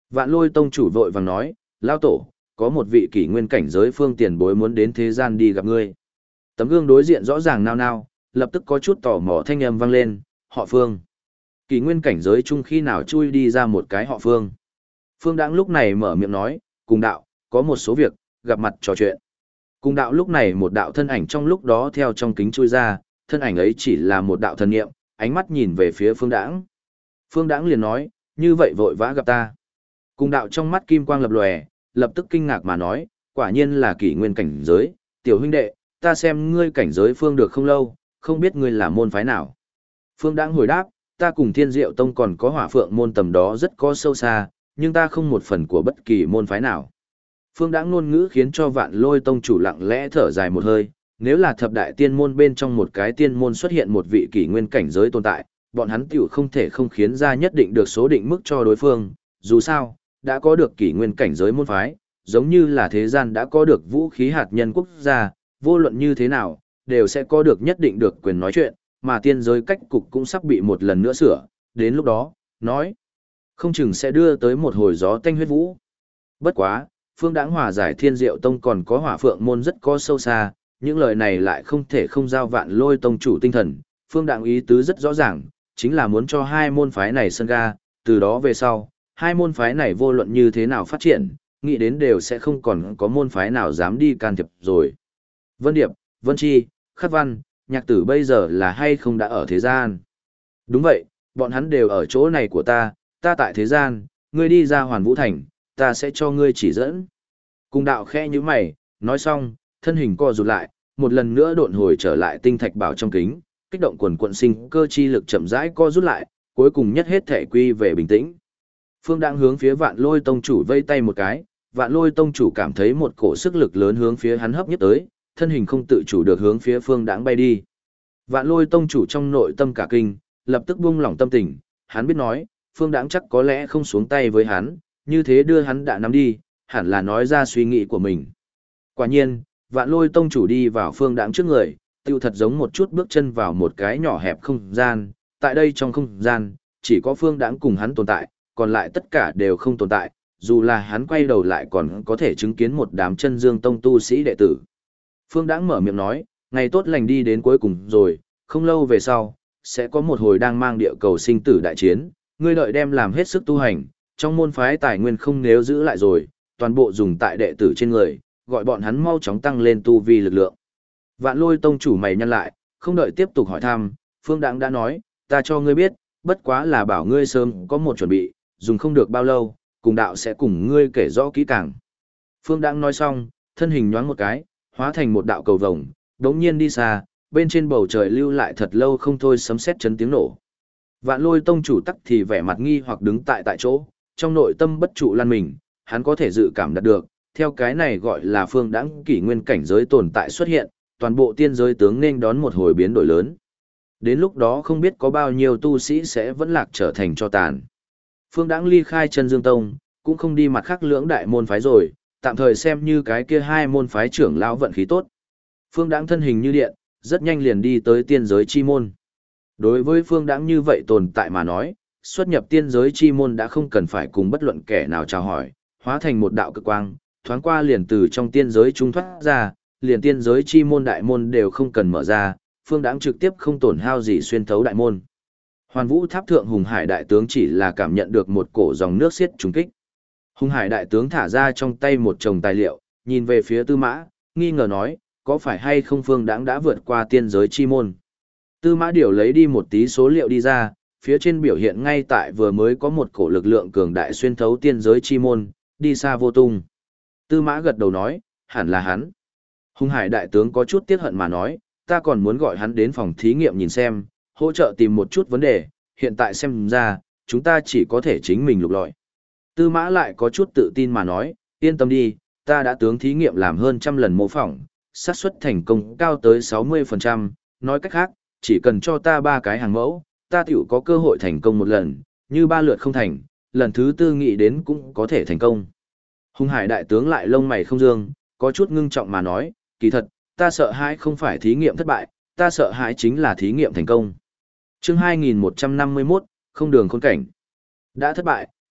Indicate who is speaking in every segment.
Speaker 1: Vạn Lôi tông chủ vội vàng nói, lao tổ, có một vị kỷ nguyên cảnh giới phương tiền bối muốn đến thế gian đi gặp ngươi. Tấm gương đối diện rõ ràng nao nao, lập tức có chút tò mò thanh âm vang lên, họ Phương. Kỷ nguyên cảnh giới chung khi nào chui đi ra một cái họ Phương. Phương Đãng lúc này mở miệng nói, cùng đạo, có một số việc, gặp mặt trò chuyện. Cùng đạo lúc này một đạo thân ảnh trong lúc đó theo trong kính chui ra, thân ảnh ấy chỉ là một đạo thần niệm, ánh mắt nhìn về phía Phương Đãng. Phương Đãng liền nói, như vậy vội vã gặp ta. Cùng đạo trong mắt kim quang lập lòe, lập tức kinh ngạc mà nói, quả nhiên là kỷ nguyên cảnh giới, tiểu huynh đệ, ta xem ngươi cảnh giới phương được không lâu, không biết ngươi là môn phái nào. Phương Đãng hồi đáp, ta cùng Thiên Diệu Tông còn có Hỏa Phượng môn tầm đó rất có sâu xa, nhưng ta không một phần của bất kỳ môn phái nào. Phương Đãng ngôn ngữ khiến cho Vạn Lôi tông chủ lặng lẽ thở dài một hơi, nếu là thập đại tiên môn bên trong một cái tiên môn xuất hiện một vị kỷ nguyên cảnh giới tồn tại, bọn hắn tiểu không thể không khiến ra nhất định được số định mức cho đối phương, dù sao, đã có được kỷ nguyên cảnh giới môn phái, giống như là thế gian đã có được vũ khí hạt nhân quốc gia, vô luận như thế nào, đều sẽ có được nhất định được quyền nói chuyện, mà tiên giới cách cục cũng sắp bị một lần nữa sửa, đến lúc đó, nói, không chừng sẽ đưa tới một hồi gió tanh huyết vũ. Bất quá, Phương Đãng hòa giải Thiên Diệu Tông còn có Hỏa Phượng môn rất có sâu xa, những lời này lại không thể không giao Vạn Lôi tông chủ tinh thần, Phương Đãng ý tứ rất rõ ràng, chính là muốn cho hai môn phái này sân ga, từ đó về sau, hai môn phái này vô luận như thế nào phát triển, nghĩ đến đều sẽ không còn có môn phái nào dám đi can thiệp rồi. Vân Điệp, Vân Chi, Khắc Văn, Nhạc Tử bây giờ là hay không đã ở thế gian? Đúng vậy, bọn hắn đều ở chỗ này của ta tại thế gian, ngươi đi ra Hoàn Vũ Thành, ta sẽ cho ngươi chỉ dẫn. Cùng đạo khẽ như mày, nói xong, thân hình co rụt lại, một lần nữa độn hồi trở lại tinh thạch bảo trong kính, kích động quần quận sinh cơ chi lực chậm rãi co rút lại, cuối cùng nhất hết thể quy về bình tĩnh. Phương Đãng hướng phía Vạn Lôi tông chủ vây tay một cái, Vạn Lôi tông chủ cảm thấy một cổ sức lực lớn hướng phía hắn hấp nhất tới, thân hình không tự chủ được hướng phía Phương Đãng bay đi. Vạn Lôi tông chủ trong nội tâm cả kinh, lập tức buông lỏng tâm tình, hắn biết nói, Phương Đãng chắc có lẽ không xuống tay với hắn, như thế đưa hắn đã nắm đi, hẳn là nói ra suy nghĩ của mình. Quả nhiên, Vạn Lôi tông chủ đi vào Phương Đãng trước người, tiêu thật giống một chút bước chân vào một cái nhỏ hẹp không gian, tại đây trong không gian, chỉ có Phương Đãng cùng hắn tồn tại, còn lại tất cả đều không tồn tại, dù là hắn quay đầu lại còn có thể chứng kiến một đám chân dương tông tu sĩ đệ tử. Phương Đãng mở miệng nói, ngày tốt lành đi đến cuối cùng rồi, không lâu về sau, sẽ có một hồi đang mang địa cầu sinh tử đại chiến, ngươi đợi đem làm hết sức tu hành, trong môn phái tài nguyên không nếu giữ lại rồi, toàn bộ dùng tại đệ tử trên người, gọi bọn hắn mau chóng tăng lên tu vi lực lượng. Vạn Lôi tông chủ mày nhăn lại, không đợi tiếp tục hỏi thăm, Phương Đãng đã nói, ta cho ngươi biết, bất quá là bảo ngươi sớm có một chuẩn bị, dùng không được bao lâu, cùng đạo sẽ cùng ngươi kể rõ kỹ càng. Phương Đãng nói xong, thân hình nhoáng một cái, hóa thành một đạo cầu vồng, đống nhiên đi xa, bên trên bầu trời lưu lại thật lâu không thôi sấm sét chấn tiếng nổ. Vạn Lôi tông chủ tắc thì vẻ mặt nghi hoặc đứng tại chỗ, trong nội tâm bất trụ lan mình, hắn có thể dự cảm đạt được, theo cái này gọi là Phương Đãng kỷ nguyên cảnh giới tồn tại xuất hiện, toàn bộ tiên giới tướng nên đón một hồi biến đổi lớn. Đến lúc đó không biết có bao nhiêu tu sĩ sẽ vẫn lạc trở thành tro tàn. Phương Đãng ly khai Chân Dương Tông, cũng không đi mặt khác lưỡng đại môn phái rồi, tạm thời xem như cái kia hai môn phái trưởng lão vận khí tốt. Phương Đãng thân hình như điện, rất nhanh liền đi tới tiên giới chi môn. Đối với Phương Đãng như vậy tồn tại mà nói, xuất nhập tiên giới chi môn đã không cần phải cùng bất luận kẻ nào chào hỏi, hóa thành một đạo cực quang, thoáng qua liền từ trong tiên giới trung thoát ra, liền tiên giới chi môn đại môn đều không cần mở ra, Phương Đãng trực tiếp không tổn hao gì xuyên thấu đại môn. Hoàn Vũ Tháp thượng Hùng Hải đại tướng chỉ là cảm nhận được một cổ dòng nước xiết trùng kích. Hùng Hải đại tướng thả ra trong tay một chồng tài liệu, nhìn về phía Tư Mã, nghi ngờ nói, có phải hay không Phương Đãng đã vượt qua tiên giới chi môn. Tư Mã điều lấy đi một tí số liệu đi ra, phía trên biểu hiện ngay tại vừa mới có một cổ lực lượng cường đại xuyên thấu tiên giới chi môn, đi xa vô tung. Tư Mã gật đầu nói, hẳn là hắn. Hùng Hải đại tướng có chút tiếc hận mà nói, ta còn muốn gọi hắn đến phòng thí nghiệm nhìn xem, hỗ trợ tìm một chút vấn đề, hiện tại xem ra, chúng ta chỉ có thể chính mình lục lọi. Tư Mã lại có chút tự tin mà nói, yên tâm đi, ta đã tướng thí nghiệm làm hơn 100 lần mô phỏng, xác suất thành công cao tới 60%, nói cách khác, chỉ cần cho ta 3 cái hàng mẫu, ta tiểu có cơ hội thành công một lần, như 3 lượt không thành, lần thứ 4 nghĩ đến cũng có thể thành công. Hùng Hải đại tướng lại lông mày không dương, có chút ngưng trọng mà nói, kỳ thật, ta sợ hãi không phải thí nghiệm thất bại, ta sợ hãi chính là thí nghiệm thành công. Chương 2151, không đường khốn cảnh. Đã thất bại,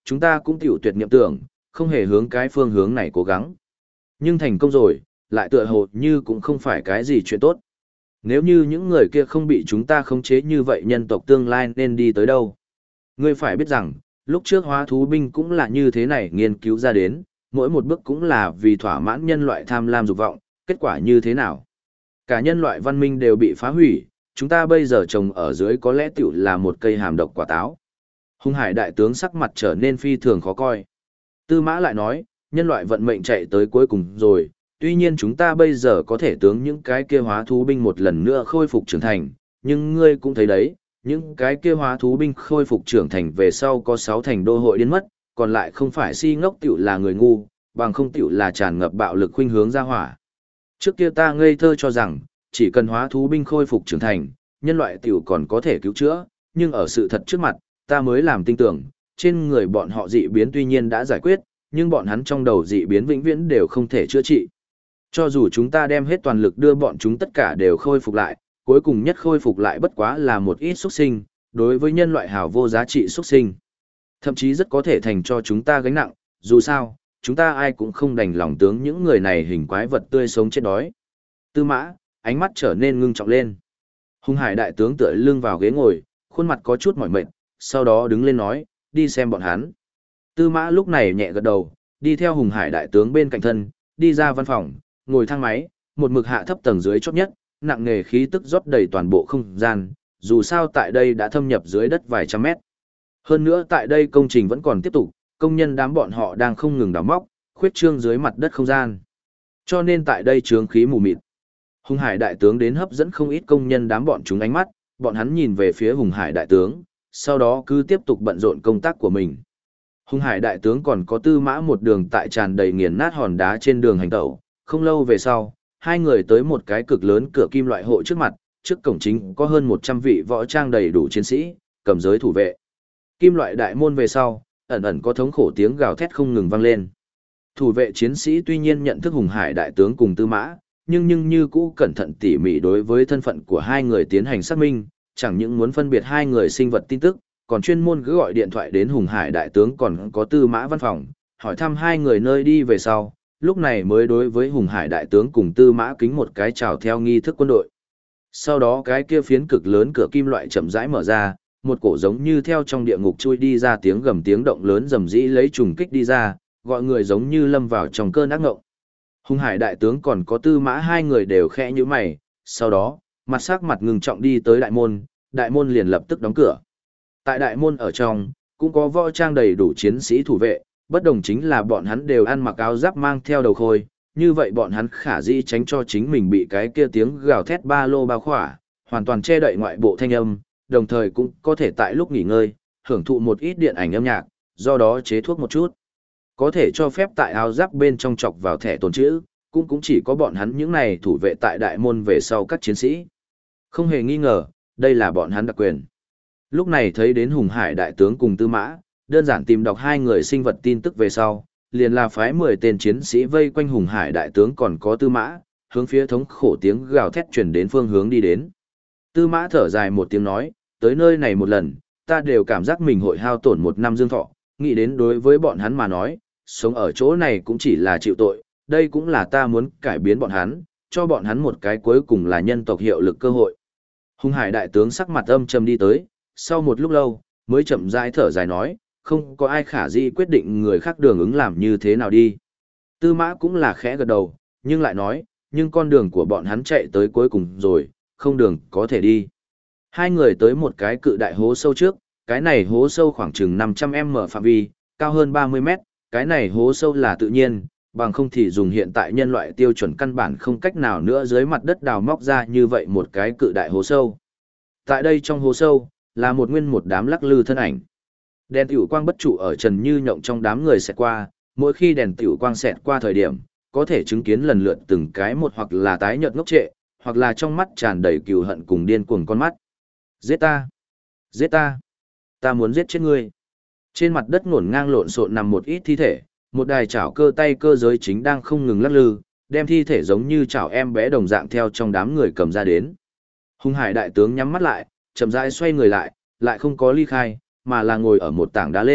Speaker 1: chúng ta cũng tiểu tuyệt niệm tưởng, không hề hướng cái phương hướng này cố gắng. Nhưng thành công rồi, lại tựa hồ như cũng không phải cái gì chuyện tốt. Nếu như những người kia không bị chúng ta khống chế như vậy nhân tộc tương lai nên đi tới đâu? Ngươi phải biết rằng, lúc trước hóa thú binh cũng là như thế này nghiên cứu ra đến, mỗi một bước cũng là vì thỏa mãn nhân loại tham lam dục vọng, kết quả như thế nào? Cả nhân loại văn minh đều bị phá hủy, chúng ta bây giờ trồng ở dưới có lẽ tiểu là một cây hàm độc quả táo. Hung Hải đại tướng sắc mặt trở nên phi thường khó coi. Tư Mã lại nói, nhân loại vận mệnh chạy tới cuối cùng rồi, tuy nhiên chúng ta bây giờ có thể tướng những cái kia hóa thú binh một lần nữa khôi phục trưởng thành, nhưng ngươi cũng thấy đấy, những cái kia hóa thú binh khôi phục trưởng thành về sau có 6 thành đô hội điên mất, còn lại không phải si ngốc tiểu là người ngu, bằng không tiểu là tràn ngập bạo lực khuynh hướng ra hỏa. Trước kia ta ngây thơ cho rằng, chỉ cần hóa thú binh khôi phục trưởng thành, nhân loại tiểu còn có thể cứu chữa, nhưng ở sự thật trước mặt, ta mới làm tin tưởng, trên người bọn họ dị biến tuy nhiên đã giải quyết, nhưng bọn hắn trong đầu dị biến vĩnh viễn đều không thể chữa trị. Cho dù chúng ta đem hết toàn lực đưa bọn chúng tất cả đều khôi phục lại, cuối cùng nhất khôi phục lại bất quá là một ít xuất sinh, đối với nhân loại hào vô giá trị xuất sinh. Thậm chí rất có thể thành cho chúng ta gánh nặng, dù sao, chúng ta ai cũng không đành lòng tướng những người này hình quái vật tươi sống chết đói. Tư Mã, ánh mắt trở nên ngưng trọng lên. Hung Hải đại tướng tựa lưng vào ghế ngồi, khuôn mặt có chút mỏi mệt, sau đó đứng lên nói, đi xem bọn hắn. Tư Mã lúc này nhẹ gật đầu, đi theo Hùng Hải đại tướng bên cạnh thân, đi ra văn phòng, ngồi thang máy, một mực hạ thấp tầng dưới chót nhất, nặng nề khí tức rót đầy toàn bộ không gian, dù sao tại đây đã thâm nhập dưới đất vài trăm mét. Hơn nữa tại đây công trình vẫn còn tiếp tục, công nhân đám bọn họ đang không ngừng đào móc, khuyết trương dưới mặt đất không gian. Cho nên tại đây chướng khí mù mịt. Hùng Hải đại tướng đến hấp dẫn không ít công nhân đám bọn chúng ánh mắt, bọn hắn nhìn về phía Hùng Hải đại tướng, sau đó cứ tiếp tục bận rộn công tác của mình. Hùng Hải đại tướng còn có Tư Mã một đường tại tràn đầy nghiền nát hòn đá trên đường hành tẩu, không lâu về sau, hai người tới một cái cực lớn cửa kim loại hộ trước mặt, trước cổng chính có hơn 100 vị võ trang đầy đủ chiến sĩ, cầm giới thủ vệ. Kim loại đại môn về sau, ẩn ẩn có thống khổ tiếng gào thét không ngừng vang lên. Thủ vệ chiến sĩ tuy nhiên nhận thức Hùng Hải đại tướng cùng Tư Mã, nhưng như cũ cẩn thận tỉ mỉ đối với thân phận của hai người tiến hành xác minh, chẳng những muốn phân biệt hai người sinh vật tin tức, còn chuyên môn cứ gọi điện thoại đến Hùng Hải đại tướng còn có Tư Mã văn phòng, hỏi thăm hai người nơi đi về sau, lúc này mới đối với Hùng Hải đại tướng cùng Tư Mã kính một cái chào theo nghi thức quân đội. Sau đó cái kia phiến cực lớn cửa kim loại chậm rãi mở ra, một cổ giống như theo trong địa ngục chui đi ra tiếng gầm tiếng động lớn rầm rĩ lấy trùng kích đi ra, gọi người giống như lâm vào trong cơn ác ngộng. Hùng Hải đại tướng còn có Tư Mã hai người đều khẽ nhíu mày, sau đó, mặt sắc mặt ngưng trọng đi tới đại môn liền lập tức đóng cửa. Tại đại môn ở trong, cũng có võ trang đầy đủ chiến sĩ thủ vệ, bất đồng chính là bọn hắn đều ăn mặc áo giáp mang theo đầu khôi, như vậy bọn hắn khả dĩ tránh cho chính mình bị cái kia tiếng gào thét ba lô bao khỏa, hoàn toàn che đậy ngoại bộ thanh âm, đồng thời cũng có thể tại lúc nghỉ ngơi, hưởng thụ một ít điện ảnh âm nhạc, do đó chế thuốc một chút. Có thể cho phép tại áo giáp bên trong chọc vào thẻ tồn chữ, cũng chỉ có bọn hắn những này thủ vệ tại đại môn về sau các chiến sĩ. Không hề nghi ngờ, đây là bọn hắn đặc quyền. Lúc này thấy đến Hùng Hải đại tướng cùng Tư Mã, đơn giản tìm đọc hai người sinh vật tin tức về sau, liền là phái 10 tên chiến sĩ vây quanh Hùng Hải đại tướng còn có Tư Mã, hướng phía thống khổ tiếng gào thét truyền đến phương hướng đi đến. Tư Mã thở dài một tiếng nói, tới nơi này một lần, ta đều cảm giác mình hội hao tổn 1 năm dương thọ, nghĩ đến đối với bọn hắn mà nói, sống ở chỗ này cũng chỉ là chịu tội, đây cũng là ta muốn cải biến bọn hắn, cho bọn hắn một cái cuối cùng là nhân tộc hiệu lực cơ hội. Hùng Hải đại tướng sắc mặt âm trầm đi tới, sau một lúc lâu, mới chậm rãi thở dài nói, không có ai khả dĩ quyết định người khác đường ứng làm như thế nào đi. Tư Mã cũng là khẽ gật đầu, nhưng lại nói, nhưng con đường của bọn hắn chạy tới cuối cùng rồi, không đường có thể đi. Hai người tới một cái cự đại hố sâu trước, cái này hố sâu khoảng chừng 500m phạm vi, cao hơn 30 mét, cái này hố sâu là tự nhiên, bằng không thì dùng hiện tại nhân loại tiêu chuẩn căn bản không cách nào nữa dưới mặt đất đào móc ra như vậy một cái cự đại hố sâu. Tại đây trong hố sâu, là một đám lắc lư thân ảnh. Đèn tiểu quang bất trụ ở trần như nhộng trong đám người xẹt qua, mỗi khi đèn tiểu quang xẹt qua thời điểm, có thể chứng kiến lần lượt từng cái một hoặc là tái nhợt ngốc trệ, hoặc là trong mắt tràn đầy cừu hận cùng điên cuồng con mắt. Giết ta! Giết ta! Ta muốn giết chết ngươi! Trên mặt đất ngổn ngang lộn xộn nằm một ít thi thể, một đài chảo cơ tay cơ giới chính đang không ngừng lắc lư, đem thi thể giống như chảo em bé đồng dạng theo trong đám người cầm ra đến. Hùng Hải đại tướng nhắm mắt lại, chậm rãi xoay người lại, lại không có ly khai, mà là ngồi ở một tảng đá lên,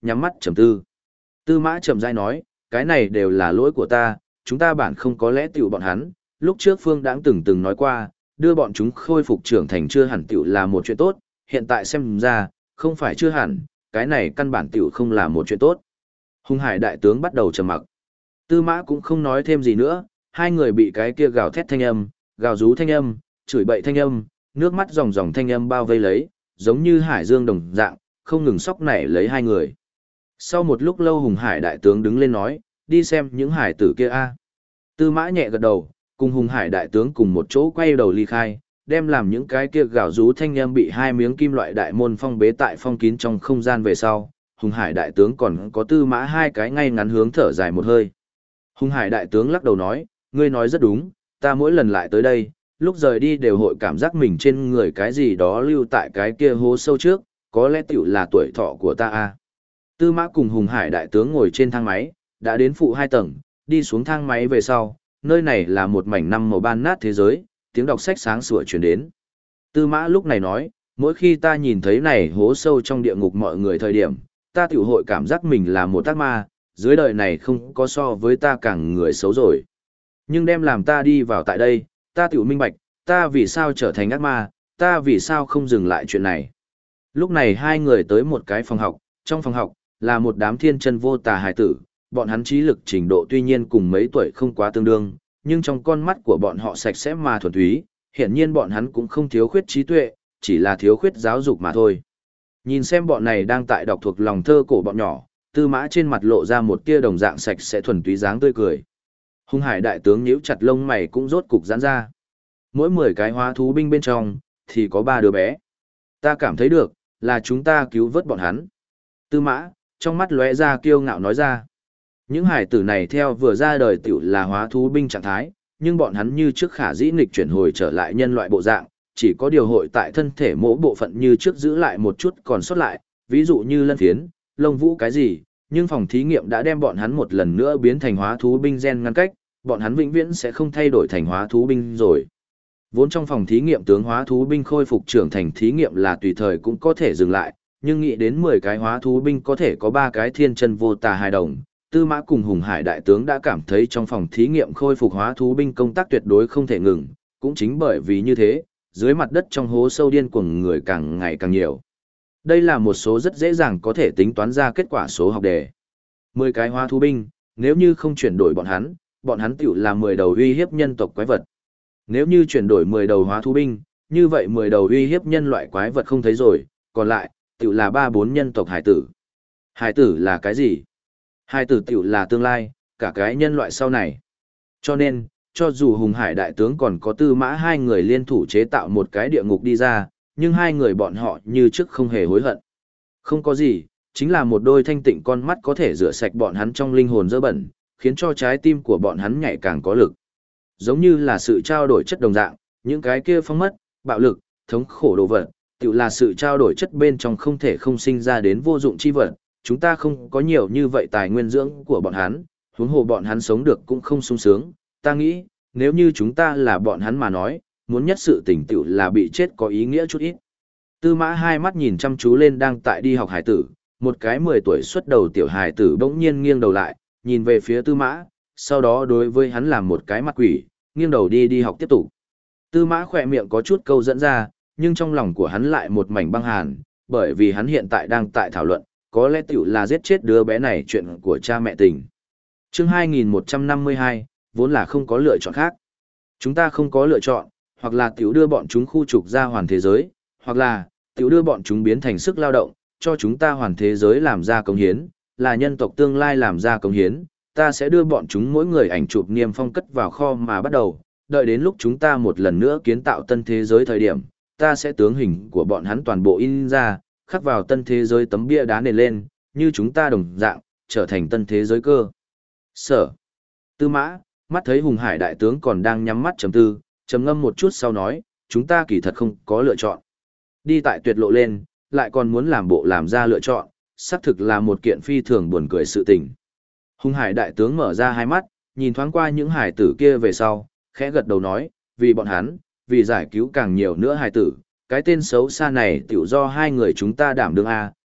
Speaker 1: nhắm mắt trầm tư. Tư Mã chậm rãi nói, cái này đều là lỗi của ta, chúng ta bản không có lẽ tiểu bọn hắn, lúc trước Phương Đãng từng nói qua, đưa bọn chúng khôi phục trưởng thành chưa hẳn tiểu là một chuyện tốt, hiện tại xem ra, không phải chưa hẳn, cái này căn bản tiểu không là một chuyện tốt. Hùng Hải đại tướng bắt đầu trầm mặc. Tư Mã cũng không nói thêm gì nữa, hai người bị cái kia gào thét thanh âm, gào rú thanh âm, chửi bậy thanh âm, nước mắt ròng ròng thanh âm bao vây lấy, giống như hải dương đồng dạng, không ngừng sóc nảy lấy hai người. Sau một lúc lâu Hùng Hải đại tướng đứng lên nói, đi xem những hải tử kia a. Tư Mã nhẹ gật đầu, cùng Hùng Hải đại tướng cùng một chỗ quay đầu ly khai, đem làm những cái kia gào rú thanh âm bị hai miếng kim loại đại môn phong bế tại phong kín trong không gian về sau. Hùng Hải đại tướng còn có Tư Mã hai cái ngay ngắn hướng thở dài một hơi. Hùng Hải đại tướng lắc đầu nói, ngươi nói rất đúng, ta mỗi lần lại tới đây, lúc rời đi đều hội cảm giác mình trên người cái gì đó lưu tại cái kia hố sâu trước, có lẽ tiểu là tuổi thọ của ta a. Tư Mã cùng Hùng Hải đại tướng ngồi trên thang máy, đã đến phụ 2 tầng, đi xuống thang máy về sau, nơi này là một mảnh năm màu ban nát thế giới, tiếng đọc sách sáng sủa truyền đến. Tư Mã lúc này nói, mỗi khi ta nhìn thấy này hố sâu trong địa ngục mọi người thời điểm, ta tiểu hội cảm giác mình là một ác ma, dưới đời này không có so với ta càng người xấu rồi. Nhưng đem làm ta đi vào tại đây, ta tiểu minh bạch, ta vì sao trở thành ác ma, ta vì sao không dừng lại chuyện này. Lúc này hai người tới một cái phòng học, trong phòng học, là một đám thiên chân vô tà hài tử, bọn hắn trí lực trình độ tuy nhiên cùng mấy tuổi không quá tương đương, nhưng trong con mắt của bọn họ sạch sẽ mà thuần túy, hiển nhiên bọn hắn cũng không thiếu khuyết trí tuệ, chỉ là thiếu khuyết giáo dục mà thôi. Nhìn xem bọn này đang tại đọc thuộc lòng thơ cổ bọn nhỏ, Tư Mã trên mặt lộ ra một tia đồng dạng sạch sẽ thuần túy dáng tươi cười. Hùng Hải đại tướng nhíu chặt lông mày cũng rốt cục giãn ra. Mỗi 10 cái hóa thú binh bên trong, thì có 3 đứa bé. Ta cảm thấy được, là chúng ta cứu vớt bọn hắn. Tư Mã, trong mắt lóe ra kiêu ngạo nói ra. Những hải tử này theo vừa ra đời tiểu là hóa thú binh trạng thái, nhưng bọn hắn như trước khả dĩ nghịch chuyển hồi trở lại nhân loại bộ dạng, chỉ có điều hội tại thân thể mỗi bộ phận như trước giữ lại một chút còn sót lại, ví dụ như lân phiến, lông vũ cái gì, nhưng phòng thí nghiệm đã đem bọn hắn một lần nữa biến thành hóa thú binh gen ngăn cách, bọn hắn vĩnh viễn sẽ không thay đổi thành hóa thú binh rồi. Vốn trong phòng thí nghiệm tướng hóa thú binh khôi phục trưởng thành thí nghiệm là tùy thời cũng có thể dừng lại, nhưng nghĩ đến 10 cái hóa thú binh có thể có 3 cái thiên chân vô tà hài đồng, Tư Mã cùng Hùng Hải đại tướng đã cảm thấy trong phòng thí nghiệm khôi phục hóa thú binh công tác tuyệt đối không thể ngừng, cũng chính bởi vì như thế, dưới mặt đất trong hố sâu điên cuồng người càng ngày càng nhiều. Đây là một số rất dễ dàng có thể tính toán ra kết quả số học đề. 10 cái hóa thú binh, nếu như không chuyển đổi bọn hắn tiểu là 10 đầu uy hiếp nhân tộc quái vật. Nếu như chuyển đổi 10 đầu hóa thú binh, như vậy 10 đầu uy hiếp nhân loại quái vật không thấy rồi, còn lại, tiểu là 3-4 nhân tộc hải tử. Hải tử là cái gì? Hải tử tiểu là tương lai, cả cái nhân loại sau này. Cho nên, cho dù Hùng Hải đại tướng còn có Tư Mã hai người liên thủ chế tạo một cái địa ngục đi ra, nhưng hai người bọn họ như trước không hề hối hận. Không có gì, chính là một đôi thanh tịnh con mắt có thể rửa sạch bọn hắn trong linh hồn dơ bẩn, khiến cho trái tim của bọn hắn nhảy càng có lực. Giống như là sự trao đổi chất đồng dạng, những cái kia phong mất, bạo lực, thống khổ đồ vật, tự là sự trao đổi chất bên trong không thể không sinh ra đến vô dụng chi vật. Chúng ta không có nhiều như vậy tài nguyên dưỡng của bọn hắn, huống hồ bọn hắn sống được cũng không sung sướng. Ta nghĩ, nếu như chúng ta là bọn hắn mà nói, muốn nhất sự tỉnh tựu là bị chết có ý nghĩa chút ít. Tư Mã hai mắt nhìn chăm chú lên đang tại đi học hải tử, một cái 10 tuổi xuất đầu tiểu hải tử bỗng nhiên nghiêng đầu lại, nhìn về phía Tư Mã, sau đó đối với hắn làm một cái mặt quỷ, nghiêng đầu đi học tiếp tục. Tư Mã khỏe miệng có chút câu dẫn ra, nhưng trong lòng của hắn lại một mảnh băng hàn, bởi vì hắn hiện tại đang tại thảo luận, có lẽ tiểu là giết chết đứa bé này chuyện của cha mẹ tình. Chương 2152, vốn là không có lựa chọn khác. Chúng ta không có lựa chọn, hoặc là tiểu đưa bọn chúng khu trục ra hoàn thế giới, hoặc là tiểu đưa bọn chúng biến thành sức lao động, cho chúng ta hoàn thế giới làm ra công hiến, là nhân tộc tương lai làm ra công hiến, ta sẽ đưa bọn chúng mỗi người ảnh chụp niêm phong cất vào kho mà bắt đầu, đợi đến lúc chúng ta một lần nữa kiến tạo tân thế giới thời điểm, ta sẽ tướng hình của bọn hắn toàn bộ in ra, khắc vào tân thế giới tấm bia đá nền lên, như chúng ta đồng dạng, trở thành tân thế giới cơ. Sở. Tư Mã, mắt thấy Hùng Hải đại tướng còn đang nhắm mắt trầm ngâm một chút sau nói, chúng ta kỳ thật không có lựa chọn. Đi tại tuyệt lộ lên, lại còn muốn làm bộ làm ra lựa chọn, xác thực là một kiện phi thường buồn cười sự tình. Hùng Hải đại tướng mở ra hai mắt, nhìn thoáng qua những hải tử kia về sau, khẽ gật đầu nói, vì bọn hắn, vì giải cứu càng nhiều nữa hải tử, cái tên xấu xa này tiểu do hai người chúng ta đảm đương a,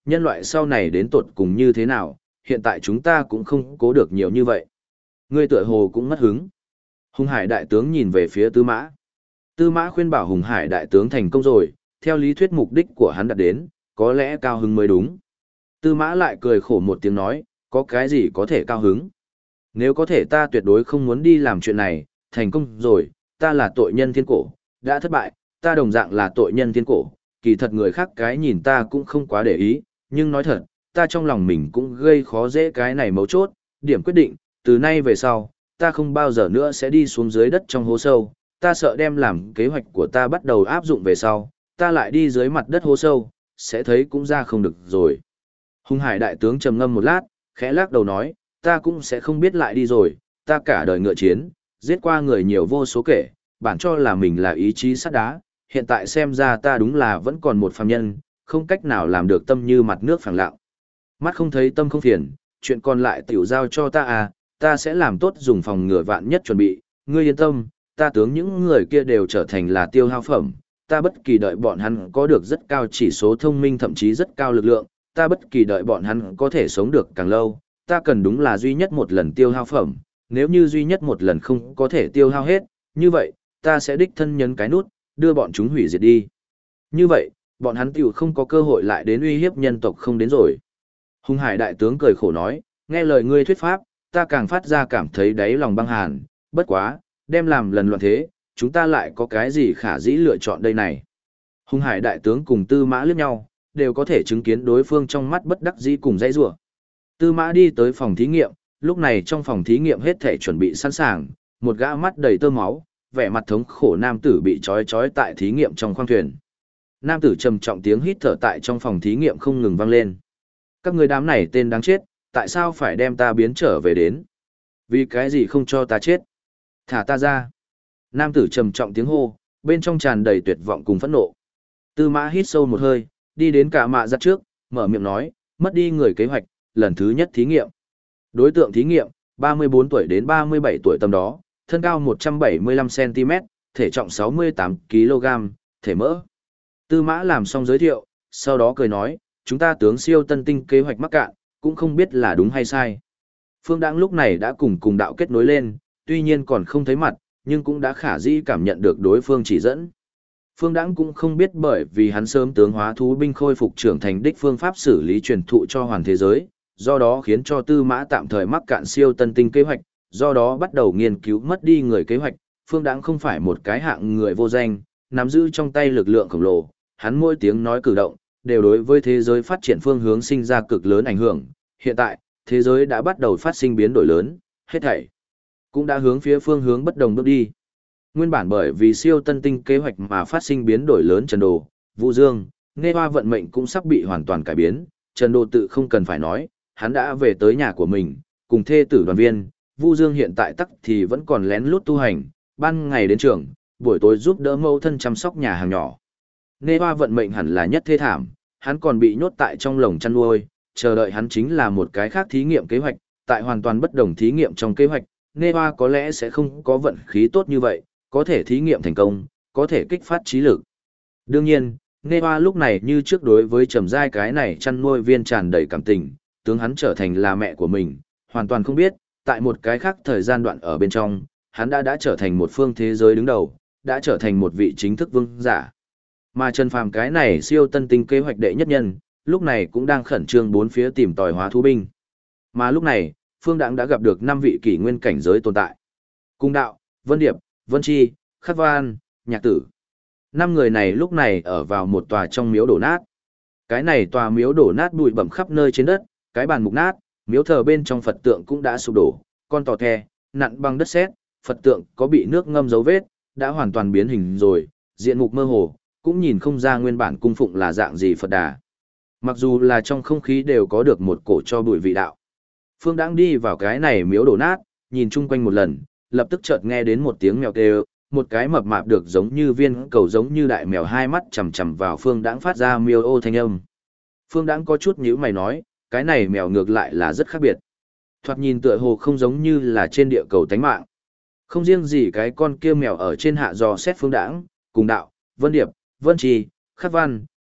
Speaker 1: nhân loại sau này đến tột cùng như thế nào, hiện tại chúng ta cũng không cố được nhiều như vậy. Ngươi tựa hồ cũng mất hứng. Hùng Hải đại tướng nhìn về phía Tư Mã. Tư Mã khuyên bảo Hùng Hải đại tướng thành công rồi, theo lý thuyết mục đích của hắn đạt đến, có lẽ cao hứng mới đúng. Tư Mã lại cười khổ một tiếng nói, có cái gì có thể cao hứng. Nếu có thể ta tuyệt đối không muốn đi làm chuyện này, thành công rồi, ta là tội nhân thiên cổ, đã thất bại, ta đồng dạng là tội nhân thiên cổ, kỳ thật người khác cái nhìn ta cũng không quá để ý, nhưng nói thật, ta trong lòng mình cũng gây khó dễ cái này mấu chốt, điểm quyết định, từ nay về sau, ta không bao giờ nữa sẽ đi xuống dưới đất trong hố sâu, ta sợ đem làm kế hoạch của ta bắt đầu áp dụng về sau, ta lại đi dưới mặt đất hố sâu, sẽ thấy cũng ra không được rồi. Hùng Hải đại tướng trầm ngâm một lát, khẽ lắc đầu nói, ta cũng sẽ không biết lại đi rồi, ta cả đời ngựa chiến, giết qua người nhiều vô số kể, bản cho là mình là ý chí sắt đá, hiện tại xem ra ta đúng là vẫn còn một phàm nhân, không cách nào làm được tâm như mặt nước phẳng lặng. Mắt không thấy tâm không phiền, chuyện còn lại tiểu giao cho ta à, ta sẽ làm tốt dùng phòng ngừa vạn nhất chuẩn bị, ngươi yên tâm, ta tướng những người kia đều trở thành là tiêu hao phẩm, ta bất kỳ đợi bọn hắn có được rất cao chỉ số thông minh thậm chí rất cao lực lượng, ta bất kỳ đợi bọn hắn có thể sống được càng lâu, ta cần đúng là duy nhất một lần tiêu hao phẩm, nếu như duy nhất một lần không có thể tiêu hao hết, như vậy, ta sẽ đích thân nhấn cái nút, đưa bọn chúng hủy diệt đi. Như vậy, bọn hắn tiểu không có cơ hội lại đến uy hiếp nhân tộc không đến rồi. Hùng Hải đại tướng cười khổ nói, nghe lời ngươi thuyết pháp, ta càng phát ra cảm thấy đáy lòng băng hàn, bất quá, đem làm lần loạn thế, chúng ta lại có cái gì khả dĩ lựa chọn đây này. Hùng Hải đại tướng cùng Tư Mã liếc nhau, đều có thể chứng kiến đối phương trong mắt bất đắc dĩ cùng dãy rủa. Tư Mã đi tới phòng thí nghiệm, lúc này trong phòng thí nghiệm hết thể chuẩn bị sẵn sàng, một gã mắt đầy tơ máu, vẻ mặt thống khổ nam tử bị trói tại thí nghiệm trong khoang thuyền. Nam tử trầm trọng tiếng hít thở tại trong phòng thí nghiệm không ngừng vang lên. Các người đám này tên đáng chết, tại sao phải đem ta biến trở về đến? Vì cái gì không cho ta chết? Thả ta ra. Nam tử trầm trọng tiếng hô, bên trong tràn đầy tuyệt vọng cùng phẫn nộ. Tư Mã hít sâu một hơi, đi đến cả mạ giặt trước, mở miệng nói, mất đi người kế hoạch, lần thứ nhất thí nghiệm. Đối tượng thí nghiệm, 34 tuổi đến 37 tuổi tầm đó, thân cao 175cm, thể trọng 68kg, thể mỡ. Tư Mã làm xong giới thiệu, sau đó cười nói, chúng ta tướng siêu tân tinh kế hoạch mắc cạn, cũng không biết là đúng hay sai. Phương Đãng lúc này đã cùng đạo kết nối lên, tuy nhiên còn không thấy mặt, nhưng cũng đã khả dĩ cảm nhận được đối phương chỉ dẫn. Phương Đãng cũng không biết bởi vì hắn sớm tướng hóa thú binh khôi phục trưởng thành đích phương pháp xử lý truyền thụ cho hoàn thế giới, do đó khiến cho Tư Mã tạm thời mắc cạn siêu tân tinh kế hoạch, do đó bắt đầu nghiên cứu mất đi người kế hoạch. Phương Đãng không phải một cái hạng người vô danh, nắm giữ trong tay lực lượng khổng lồ, hắn mỗi tiếng nói cử động, đều đối với thế giới phát triển phương hướng sinh ra cực lớn ảnh hưởng. Hiện tại, thế giới đã bắt đầu phát sinh biến đổi lớn, hết thảy cũng đã hướng phía phương hướng bất đồng bước đi. Nguyên bản bởi vì siêu tân tinh kế hoạch mà phát sinh biến đổi lớn Trần Đồ, Vũ Dương, Nghe Hoa vận mệnh cũng sắp bị hoàn toàn cải biến. Trần Đồ tự không cần phải nói, hắn đã về tới nhà của mình, cùng thê tử đoàn viên. Vũ Dương hiện tại tắc thì vẫn còn lén lút tu hành, ban ngày đến trường, buổi tối giúp đỡ mẫu thân chăm sóc nhà hàng nhỏ. Nghe Hoa vận mệnh hẳn là nhất thê thảm, hắn còn bị nhốt tại trong lồng chăn nuôi, chờ đợi hắn chính là một cái khác thí nghiệm kế hoạch, tại hoàn toàn bất đồng thí nghiệm trong kế hoạch, Nghe Hoa có lẽ sẽ không có vận khí tốt như vậy, có thể thí nghiệm thành công, có thể kích phát trí lực. Đương nhiên, Nghe Hoa lúc này như trước đối với Trầm Giai cái này chăn nuôi viên tràn đầy cảm tình, tướng hắn trở thành là mẹ của mình, hoàn toàn không biết, tại một cái khác thời gian đoạn ở bên trong, hắn đã trở thành một phương thế giới đứng đầu, đã trở thành một vị chính thức vương giả. Mà Trần Phàm cái này siêu tân tinh kế hoạch đệ nhất nhân, lúc này cũng đang khẩn trương bốn phía tìm tòi hóa thú binh. Mà lúc này, Phương Đãng đã gặp được 5 vị kỷ nguyên cảnh giới tồn tại. Cung Đạo, Vân Điệp, Vân Chi, Khắc Văn, Nhạc Tử. 5 người này lúc này ở vào một tòa trong miếu đổ nát. Cái này tòa miếu đổ nát bụi bặm khắp nơi trên đất, cái bàn mục nát, miếu thờ bên trong Phật tượng cũng đã sụp đổ, con tò the, nặn băng đất sét, Phật tượng có bị nước ngâm dấu vết, đã hoàn toàn biến hình rồi, diện mục mơ hồ, cũng nhìn không ra nguyên bản cung phụng là dạng gì Phật Đà. Mặc dù là trong không khí đều có được một cổ cho bụi vị đạo. Phương Đãng đi vào cái này miếu đổ nát, nhìn chung quanh một lần, lập tức chợt nghe đến một tiếng mèo kêu, một cái mập mạp được giống như viên cầu giống như đại mèo hai mắt chằm chằm vào Phương Đãng phát ra miêu ô thanh âm. Phương Đãng có chút nhíu mày nói, cái này mèo ngược lại là rất khác biệt. Thoạt nhìn tựa hồ không giống như là trên địa cầu tánh mạng. Không riêng gì cái con kia mèo ở trên hạ dò xét Phương Đãng, Cùng Đạo, Vân Điệp, Vân Trì, Khắc Văn,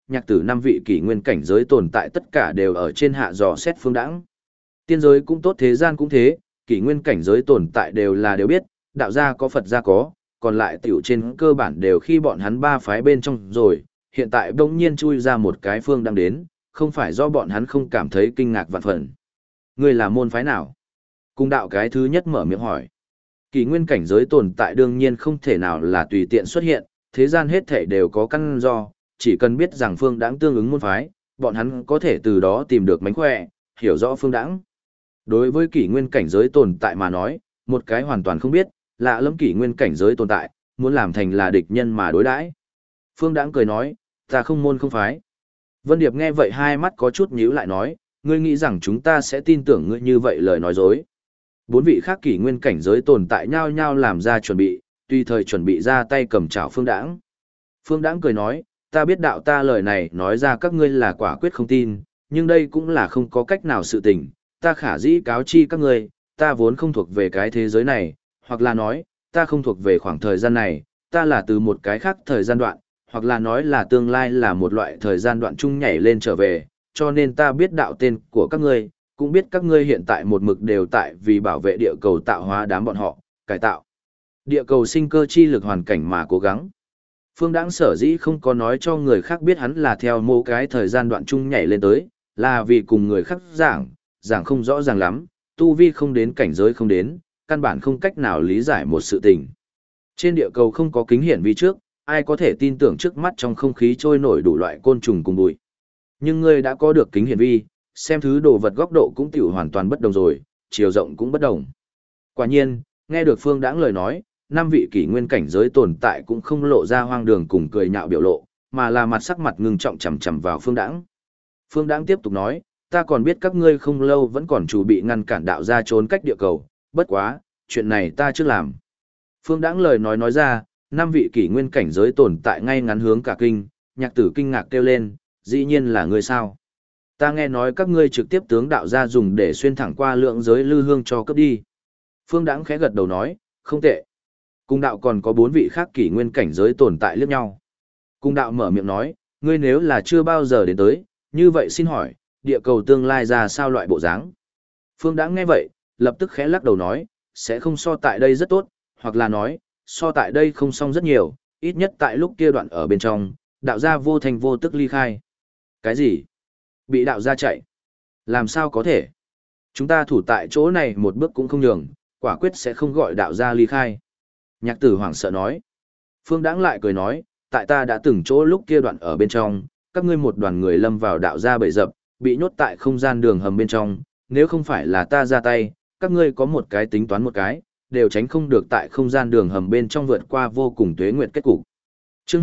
Speaker 1: nhạc tử 5 vị kỷ nguyên cảnh giới tồn tại tất cả đều ở trên hạ dò xét Phương Đãng. Tiên giới cũng tốt, thế gian cũng thế, kỷ nguyên cảnh giới tồn tại đều biết, đạo gia có Phật gia có, còn lại tiểu trên cơ bản đều khi bọn hắn ba phái bên trong rồi, hiện tại bỗng nhiên chui ra một cái Phương Đãng đến, không phải do bọn hắn không cảm thấy kinh ngạc vạn phần. Ngươi là môn phái nào? Cung đạo cái thứ nhất mở miệng hỏi. Kỷ nguyên cảnh giới tồn tại đương nhiên không thể nào là tùy tiện xuất hiện, thế gian hết thể đều có căn do, chỉ cần biết rằng Phương Đãng tương ứng môn phái, bọn hắn có thể từ đó tìm được mánh khỏe, hiểu rõ Phương Đãng. Đối với kỷ nguyên cảnh giới tồn tại mà nói, một cái hoàn toàn không biết, lạ lẫm kỷ nguyên cảnh giới tồn tại, muốn làm thành là địch nhân mà đối đãi. Phương Đãng cười nói, ta không môn không phái. Vân Điệp nghe vậy hai mắt có chút nhíu lại nói, ngươi nghĩ rằng chúng ta sẽ tin tưởng ngươi như vậy lời nói dối. Bốn vị khác kỷ nguyên cảnh giới tồn tại nhao nhao làm ra chuẩn bị, tùy thời chuẩn bị ra tay cầm chảo Phương Đãng. Phương Đãng cười nói, ta biết đạo ta lời này nói ra các ngươi là quả quyết không tin, nhưng đây cũng là không có cách nào sự tình, ta khả dĩ cáo chi các ngươi, ta vốn không thuộc về cái thế giới này, hoặc là nói, ta không thuộc về khoảng thời gian này, ta là từ một cái khác thời gian đoạn, hoặc là nói là tương lai là một loại thời gian đoạn chung nhảy lên trở về, cho nên ta biết đạo tên của các ngươi, cũng biết các ngươi hiện tại một mực đều tại vì bảo vệ địa cầu tạo hóa đám bọn họ, cải tạo địa cầu sinh cơ chi lực hoàn cảnh mà cố gắng. Phương Đãng sở dĩ không có nói cho người khác biết hắn là theo mô cái thời gian đoạn chung nhảy lên tới, là vì cùng người khác giảng không rõ ràng lắm, tu vi không đến cảnh giới không đến, căn bản không cách nào lý giải một sự tình. Trên địa cầu không có kính hiển vi trước, ai có thể tin tưởng trước mắt trong không khí trôi nổi đủ loại côn trùng cùng bụi. Nhưng ngươi đã có được kính hiển vi, xem thứ đồ vật góc độ cũng tiểu hoàn toàn bất đồng rồi, chiều rộng cũng bất đồng. Quả nhiên, nghe được Phương Đãng lời nói, 5 vị kỷ nguyên cảnh giới tồn tại cũng không lộ ra hoang đường cùng cười nhạo biểu lộ, mà là mặt sắc mặt ngưng trọng chằm chằm vào Phương Đãng. Phương Đãng tiếp tục nói, ta còn biết các ngươi không lâu vẫn còn chủ bị ngăn cản đạo gia trốn cách địa cầu, bất quá, chuyện này ta chưa làm. Phương Đãng lời nói ra, 5 vị kỷ nguyên cảnh giới tồn tại ngay ngắn hướng cả kinh, nhạc tử kinh ngạc kêu lên, dĩ nhiên là ngươi sao? Ta nghe nói các ngươi trực tiếp tướng đạo gia dùng để xuyên thẳng qua lượng giới lư hương cho cấp đi. Phương Đãng khẽ gật đầu nói, không tệ. Cung đạo còn có 4 vị khác kỷ nguyên cảnh giới tồn tại liếc nhau. Cung đạo mở miệng nói, ngươi nếu là chưa bao giờ đến tới, như vậy xin hỏi, địa cầu tương lai ra sao loại bộ dáng? Phương Đãng nghe vậy, lập tức khẽ lắc đầu nói, sẽ không so tại đây rất tốt, hoặc là nói, so tại đây không xong rất nhiều, ít nhất tại lúc kia đoạn ở bên trong, đạo gia vô thành vô tức ly khai. Cái gì? Bị đạo gia chạy? Làm sao có thể? Chúng ta thủ tại chỗ này một bước cũng không nhường, quả quyết sẽ không gọi đạo gia ly khai. Nhạc tử hoảng sợ nói. Phương Đãng lại cười nói, tại ta đã từng chỗ lúc kia đoạn ở bên trong, các ngươi một đoàn người lâm vào đạo gia bẫy dập, bị nhốt tại không gian đường hầm bên trong, nếu không phải là ta ra tay, các ngươi có một cái tính toán một cái, đều tránh không được tại không gian đường hầm bên trong vượt qua vô cùng tuế nguyệt kết cục. Chương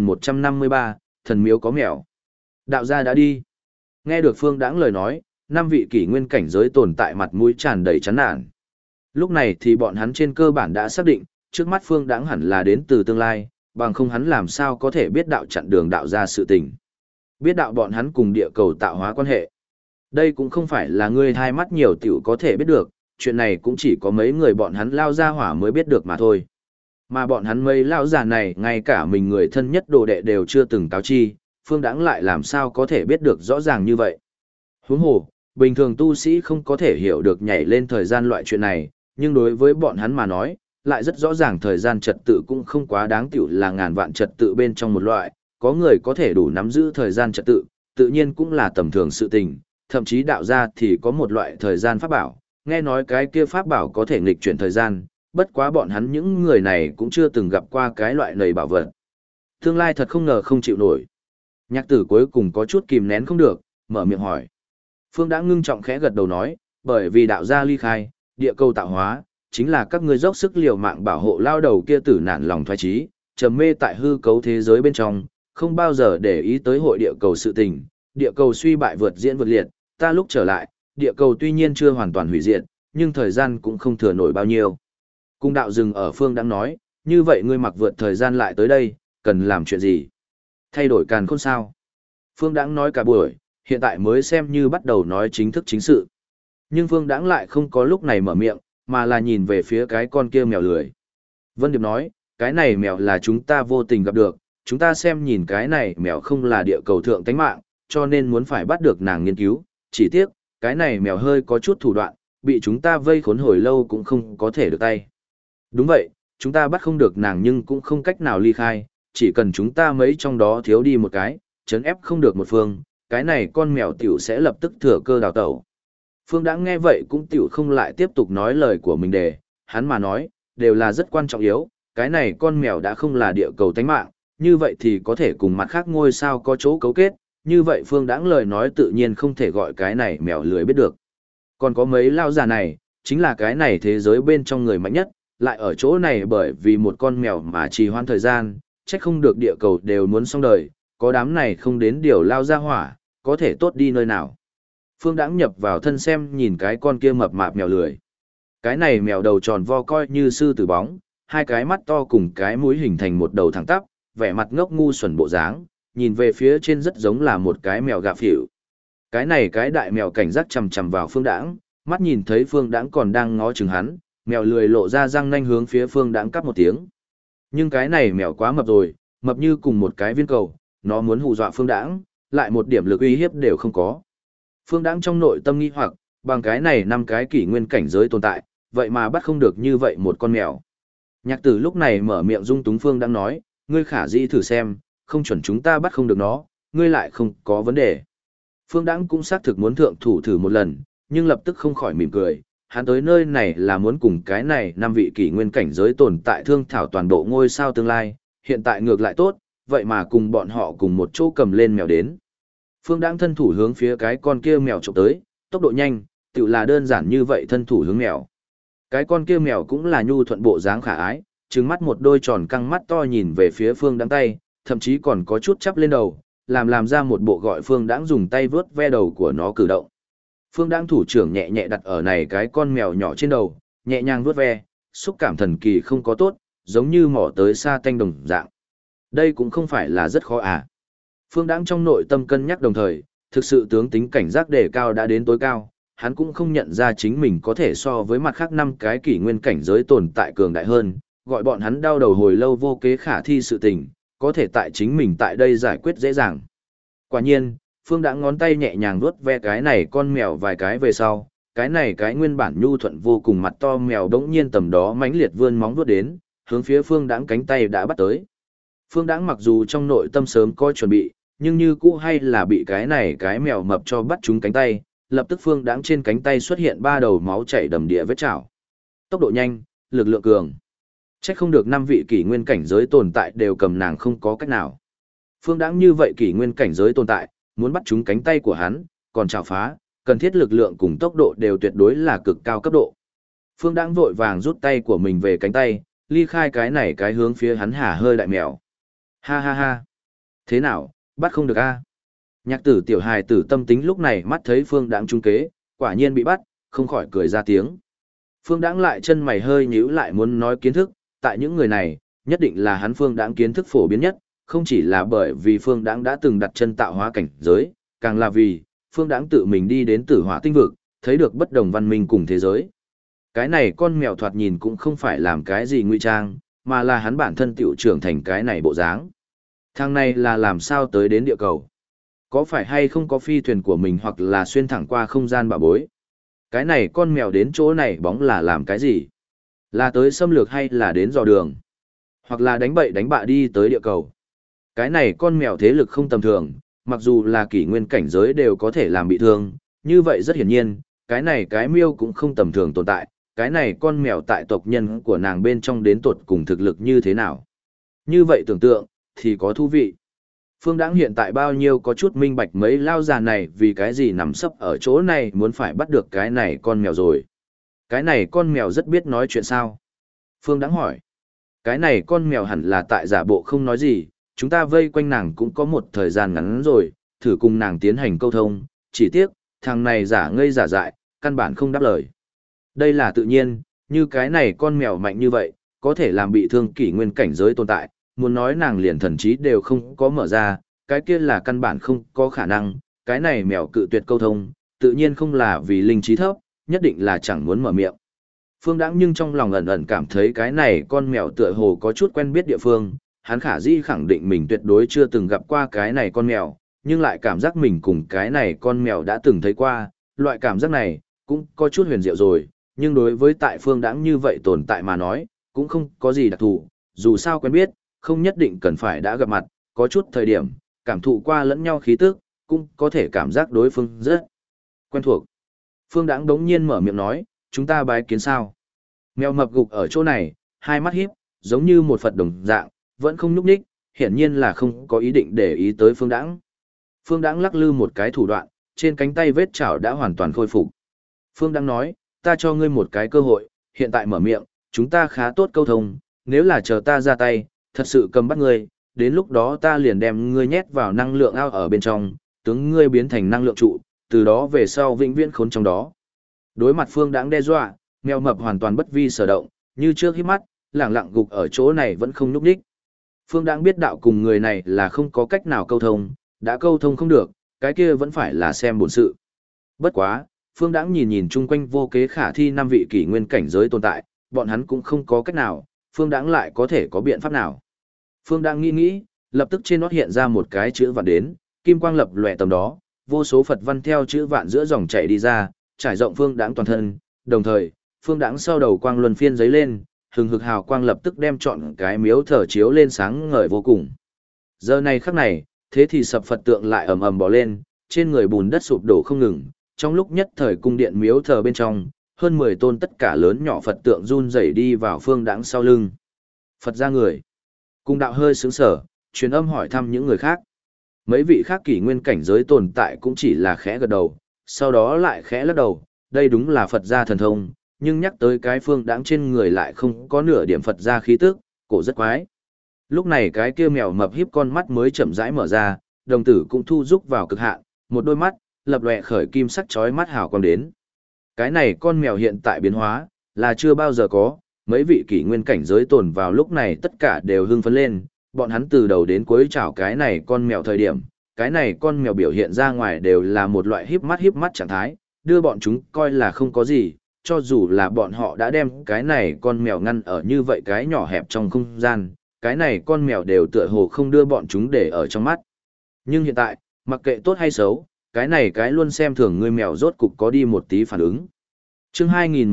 Speaker 1: 2153, thần miếu có mèo. Đạo gia đã đi. Nghe được Phương Đãng lời nói, 5 vị kỷ nguyên cảnh giới tồn tại mặt mũi tràn đầy chán nản. Lúc này thì bọn hắn trên cơ bản đã xác định, trước mắt Phương Đãng hẳn là đến từ tương lai, bằng không hắn làm sao có thể biết đạo chặn đường đạo ra sự tình. Biết đạo bọn hắn cùng địa cầu tạo hóa quan hệ. Đây cũng không phải là ngươi hai mắt nhiều tiểu có thể biết được, chuyện này cũng chỉ có mấy người bọn hắn lao ra hỏa mới biết được mà thôi. Mà bọn hắn mấy lao giả này, ngay cả mình người thân nhất đồ đệ đều chưa từng cáo chi, Phương Đãng lại làm sao có thể biết được rõ ràng như vậy. Huống hồ, bình thường tu sĩ không có thể hiểu được nhảy lên thời gian loại chuyện này, nhưng đối với bọn hắn mà nói, lại rất rõ ràng thời gian trật tự cũng không quá đáng tiểu là ngàn vạn trật tự bên trong một loại, có người có thể đủ nắm giữ thời gian trật tự, tự nhiên cũng là tầm thường sự tình, thậm chí đạo gia thì có một loại thời gian pháp bảo, nghe nói cái kia pháp bảo có thể nghịch chuyển thời gian, bất quá bọn hắn những người này cũng chưa từng gặp qua cái loại nầy bảo vật. Tương lai thật không ngờ không chịu nổi. Nhạc tử cuối cùng có chút kìm nén không được, mở miệng hỏi. Phương đã ngưng trọng khẽ gật đầu nói, bởi vì đạo gia ly khai, địa cầu tạo hóa, chính là các ngươi dốc sức liều mạng bảo hộ lao đầu kia tử nản lòng thoái trí, trầm mê tại hư cấu thế giới bên trong, không bao giờ để ý tới hội địa cầu sự tình, địa cầu suy bại vượt diễn vượt liệt, ta lúc trở lại, địa cầu tuy nhiên chưa hoàn toàn hủy diệt, nhưng thời gian cũng không thừa nổi bao nhiêu. Cung đạo dừng ở Phương đang nói, như vậy ngươi mặc vượt thời gian lại tới đây, cần làm chuyện gì? Thay đổi càn khôn sao? Phương Đãng nói cả buổi, hiện tại mới xem như bắt đầu nói chính thức chính sự. Nhưng Phương Đãng lại không có lúc này mở miệng, mà là nhìn về phía cái con kia mèo lười. Vân Điệp nói, cái này mèo là chúng ta vô tình gặp được, chúng ta xem nhìn cái này mèo không là địa cầu thượng tánh mạng, cho nên muốn phải bắt được nàng nghiên cứu, chỉ tiếc, cái này mèo hơi có chút thủ đoạn, bị chúng ta vây khốn hồi lâu cũng không có thể được tay. Đúng vậy, chúng ta bắt không được nàng nhưng cũng không cách nào ly khai, chỉ cần chúng ta mấy trong đó thiếu đi một cái, chấn ép không được một phương, cái này con mèo tiểu sẽ lập tức thừa cơ đào tẩu. Phương Đãng nghe vậy cũng tiểu không lại tiếp tục nói lời của mình để, hắn mà nói, đều là rất quan trọng yếu, cái này con mèo đã không là địa cầu tánh mạng, như vậy thì có thể cùng mặt khác ngôi sao có chỗ cấu kết, như vậy Phương Đãng lời nói tự nhiên không thể gọi cái này mèo lười biết được. Còn có mấy lao già này, chính là cái này thế giới bên trong người mạnh nhất, lại ở chỗ này bởi vì một con mèo mà trì hoãn thời gian, trách không được địa cầu đều muốn xong đời, có đám này không đến điều lao ra hỏa, có thể tốt đi nơi nào. Phương Đãng nhập vào thân xem nhìn cái con kia mập mạp mèo lười. Cái này mèo đầu tròn vo coi như sư tử bóng, hai cái mắt to cùng cái mũi hình thành một đầu thẳng tắp, vẻ mặt ngốc ngu xuẩn bộ dáng, nhìn về phía trên rất giống là một cái mèo gạ phỉu. Cái này cái đại mèo cảnh giác chằm chằm vào Phương Đãng, mắt nhìn thấy Phương Đãng còn đang ngó chừng hắn, mèo lười lộ ra răng nanh hướng phía Phương Đãng cắp một tiếng. Nhưng cái này mèo quá mập rồi, mập như cùng một cái viên cầu, nó muốn hù dọa Phương Đãng, lại một điểm lực uy hiếp đều không có. Phương Đãng trong nội tâm nghi hoặc, bằng cái này 5 cái kỷ nguyên cảnh giới tồn tại, vậy mà bắt không được như vậy một con mèo. Nhạc Tử lúc này mở miệng dung túng Phương Đãng nói, ngươi khả dĩ thử xem, không chuẩn chúng ta bắt không được nó, ngươi lại không có vấn đề. Phương Đãng cũng xác thực muốn thượng thủ thử một lần, nhưng lập tức không khỏi mỉm cười, hắn tới nơi này là muốn cùng cái này 5 vị kỷ nguyên cảnh giới tồn tại thương thảo toàn bộ ngôi sao tương lai, hiện tại ngược lại tốt, vậy mà cùng bọn họ cùng một chỗ cầm lên mèo đến. Phương Đãng thân thủ hướng phía cái con kia mèo chụp tới, tốc độ nhanh, tự là đơn giản như vậy thân thủ hướng mèo. Cái con kia mèo cũng là nhu thuận bộ dáng khả ái, trừng mắt một đôi tròn căng mắt to nhìn về phía Phương Đãng tay, thậm chí còn có chút chắp lên đầu, làm ra một bộ gọi Phương Đãng dùng tay vướt ve đầu của nó cử động. Phương Đãng thủ trưởng nhẹ nhẹ đặt ở này cái con mèo nhỏ trên đầu, nhẹ nhàng vướt ve, xúc cảm thần kỳ không có tốt, giống như mỏ tới sa tanh đồng dạng. Đây cũng không phải là rất khó à. Phương Đãng trong nội tâm cân nhắc đồng thời, thực sự tướng tính cảnh giác đề cao đã đến tối cao, hắn cũng không nhận ra chính mình có thể so với mặt khác 5 cái kỷ nguyên cảnh giới tồn tại cường đại hơn, gọi bọn hắn đau đầu hồi lâu vô kế khả thi sự tình, có thể tại chính mình tại đây giải quyết dễ dàng. Quả nhiên, Phương Đãng ngón tay nhẹ nhàng vuốt ve cái này con mèo vài cái về sau, cái này cái nguyên bản nhu thuận vô cùng mặt to mèo đống nhiên tầm đó mãnh liệt vươn móng vuốt đến, hướng phía Phương Đãng cánh tay đã bắt tới. Phương Đãng mặc dù trong nội tâm sớm có chuẩn bị, nhưng như cũ hay là bị cái này cái mèo mập cho bắt trúng cánh tay, lập tức Phương Đãng trên cánh tay xuất hiện 3 đầu máu chảy đầm đìa vết chảo. Tốc độ nhanh, lực lượng cường. Chắc không được 5 vị kỷ nguyên cảnh giới tồn tại đều cầm nàng không có cách nào. Phương Đãng như vậy kỷ nguyên cảnh giới tồn tại, muốn bắt trúng cánh tay của hắn, còn chảo phá, cần thiết lực lượng cùng tốc độ đều tuyệt đối là cực cao cấp độ. Phương Đãng vội vàng rút tay của mình về cánh tay, ly khai cái này cái hướng phía hắn hả hơi đại mèo. Ha ha ha. Thế nào, bắt không được a? Nhạc Tử tiểu hài tử tâm tính lúc này mắt thấy Phương Đãng trung kế, quả nhiên bị bắt, không khỏi cười ra tiếng. Phương Đãng lại chân mày hơi nhíu lại muốn nói kiến thức, tại những người này, nhất định là hắn Phương Đãng kiến thức phổ biến nhất, không chỉ là bởi vì Phương Đãng đã từng đặt chân tạo hóa cảnh giới, càng là vì Phương Đãng tự mình đi đến Tử Hỏa tinh vực, thấy được bất đồng văn minh cùng thế giới. Cái này con mèo thoạt nhìn cũng không phải làm cái gì ngụy trang, mà là hắn bản thân tiểu trưởng thành cái này bộ dáng. Thằng này là làm sao tới đến địa cầu? Có phải hay không có phi thuyền của mình hoặc là xuyên thẳng qua không gian bảo bối? Cái này con mèo đến chỗ này bóng là làm cái gì? Là tới xâm lược hay là đến dò đường? Hoặc là đánh bậy đánh bạ đi tới địa cầu? Cái này con mèo thế lực không tầm thường, mặc dù là kỷ nguyên cảnh giới đều có thể làm bị thương, như vậy rất hiển nhiên, cái này cái miêu cũng không tầm thường tồn tại, cái này con mèo tại tộc nhân của nàng bên trong đến tột cùng thực lực như thế nào. Như vậy tưởng tượng, thì có thú vị. Phương Đãng hiện tại bao nhiêu có chút minh bạch mấy lao già này vì cái gì nằm sấp ở chỗ này muốn phải bắt được cái này con mèo rồi. Cái này con mèo rất biết nói chuyện sao? Phương Đãng hỏi. Cái này con mèo hẳn là tại giả bộ không nói gì, chúng ta vây quanh nàng cũng có một thời gian ngắn rồi, thử cùng nàng tiến hành câu thông, chỉ tiếc, thằng này giả ngây giả dại, căn bản không đáp lời. Đây là tự nhiên, như cái này con mèo mạnh như vậy, có thể làm bị thương kỷ nguyên cảnh giới tồn tại, muốn nói nàng liền thần trí đều không có mở ra, cái kia là căn bản không có khả năng, cái này mèo cự tuyệt câu thông, tự nhiên không là vì linh trí thấp, nhất định là chẳng muốn mở miệng. Phương Đãng nhưng trong lòng ẩn ẩn cảm thấy cái này con mèo tựa hồ có chút quen biết địa phương, hắn khả dĩ khẳng định mình tuyệt đối chưa từng gặp qua cái này con mèo, nhưng lại cảm giác mình cùng cái này con mèo đã từng thấy qua, loại cảm giác này cũng có chút huyền diệu rồi, nhưng đối với tại Phương Đãng như vậy tồn tại mà nói, cũng không có gì đặc thù, dù sao quen biết, không nhất định cần phải đã gặp mặt, có chút thời điểm, cảm thụ qua lẫn nhau khí tức, cũng có thể cảm giác đối phương rất quen thuộc. Phương Đãng đống nhiên mở miệng nói, chúng ta bái kiến sao? Mèo mập gục ở chỗ này, hai mắt híp, giống như một Phật đồng dạng, vẫn không nhúc nhích, hiển nhiên là không có ý định để ý tới Phương Đãng. Phương Đãng lắc lư một cái thủ đoạn, trên cánh tay vết chảo đã hoàn toàn khôi phục. Phương Đãng nói, ta cho ngươi một cái cơ hội, hiện tại mở miệng, chúng ta khá tốt câu thông, nếu là chờ ta ra tay, thật sự cầm bắt ngươi, đến lúc đó ta liền đem ngươi nhét vào năng lượng ao ở bên trong, tướng ngươi biến thành năng lượng trụ, từ đó về sau vĩnh viễn khốn trong đó. Đối mặt Phương Đãng đe dọa, mèo mập hoàn toàn bất vi sở động, như trước híp mắt, lẳng lặng gục ở chỗ này vẫn không nhúc nhích. Phương Đãng biết đạo cùng người này là không có cách nào câu thông, đã câu thông không được, cái kia vẫn phải là xem bổn sự. Bất quá, Phương Đãng nhìn nhìn chung quanh vô kế khả thi năm vị kỷ nguyên cảnh giới tồn tại, bọn hắn cũng không có cách nào, Phương Đãng lại có thể có biện pháp nào. Phương Đãng nghĩ, lập tức trên nót hiện ra một cái chữ vạn đến, kim quang lập lòe tầm đó, vô số Phật văn theo chữ vạn giữa dòng chảy đi ra, trải rộng Phương Đãng toàn thân, đồng thời, Phương Đãng sau đầu quang luân phiên giấy lên, hừng hực hào quang lập tức đem trọn cái miếu thờ chiếu lên sáng ngời vô cùng. Giờ này khắc này, thế thì sập Phật tượng lại ầm ầm bò lên, trên người bùn đất sụp đổ không ngừng, trong lúc nhất thời cung điện miếu thờ bên trong, hơn 10 tôn tất cả lớn nhỏ Phật tượng run rẩy đi vào Phương Đãng sau lưng. Phật ra người. Cung đạo hơi sướng sở, truyền âm hỏi thăm những người khác. Mấy vị khác kỷ nguyên cảnh giới tồn tại cũng chỉ là khẽ gật đầu, sau đó lại khẽ lắc đầu, đây đúng là Phật gia thần thông, nhưng nhắc tới cái Phương Đãng trên người lại không có nửa điểm Phật gia khí tức, cổ rất quái. Lúc này cái kia mèo mập híp con mắt mới chậm rãi mở ra, đồng tử cũng thu rúc vào cực hạn, một đôi mắt lập lòe khởi kim sắc chói mắt hào quang đến. Cái này con mèo hiện tại biến hóa là chưa bao giờ có, mấy vị kỷ nguyên cảnh giới tồn vào lúc này tất cả đều hưng phấn lên, bọn hắn từ đầu đến cuối chào cái này con mèo thời điểm, cái này con mèo biểu hiện ra ngoài đều là một loại híp mắt trạng thái, đưa bọn chúng coi là không có gì, cho dù là bọn họ đã đem cái này con mèo ngăn ở như vậy cái nhỏ hẹp trong không gian, cái này con mèo đều tựa hồ không đưa bọn chúng để ở trong mắt. Nhưng hiện tại, mặc kệ tốt hay xấu, cái này cái luôn xem thường người mèo rốt cục có đi một tí phản ứng. Chương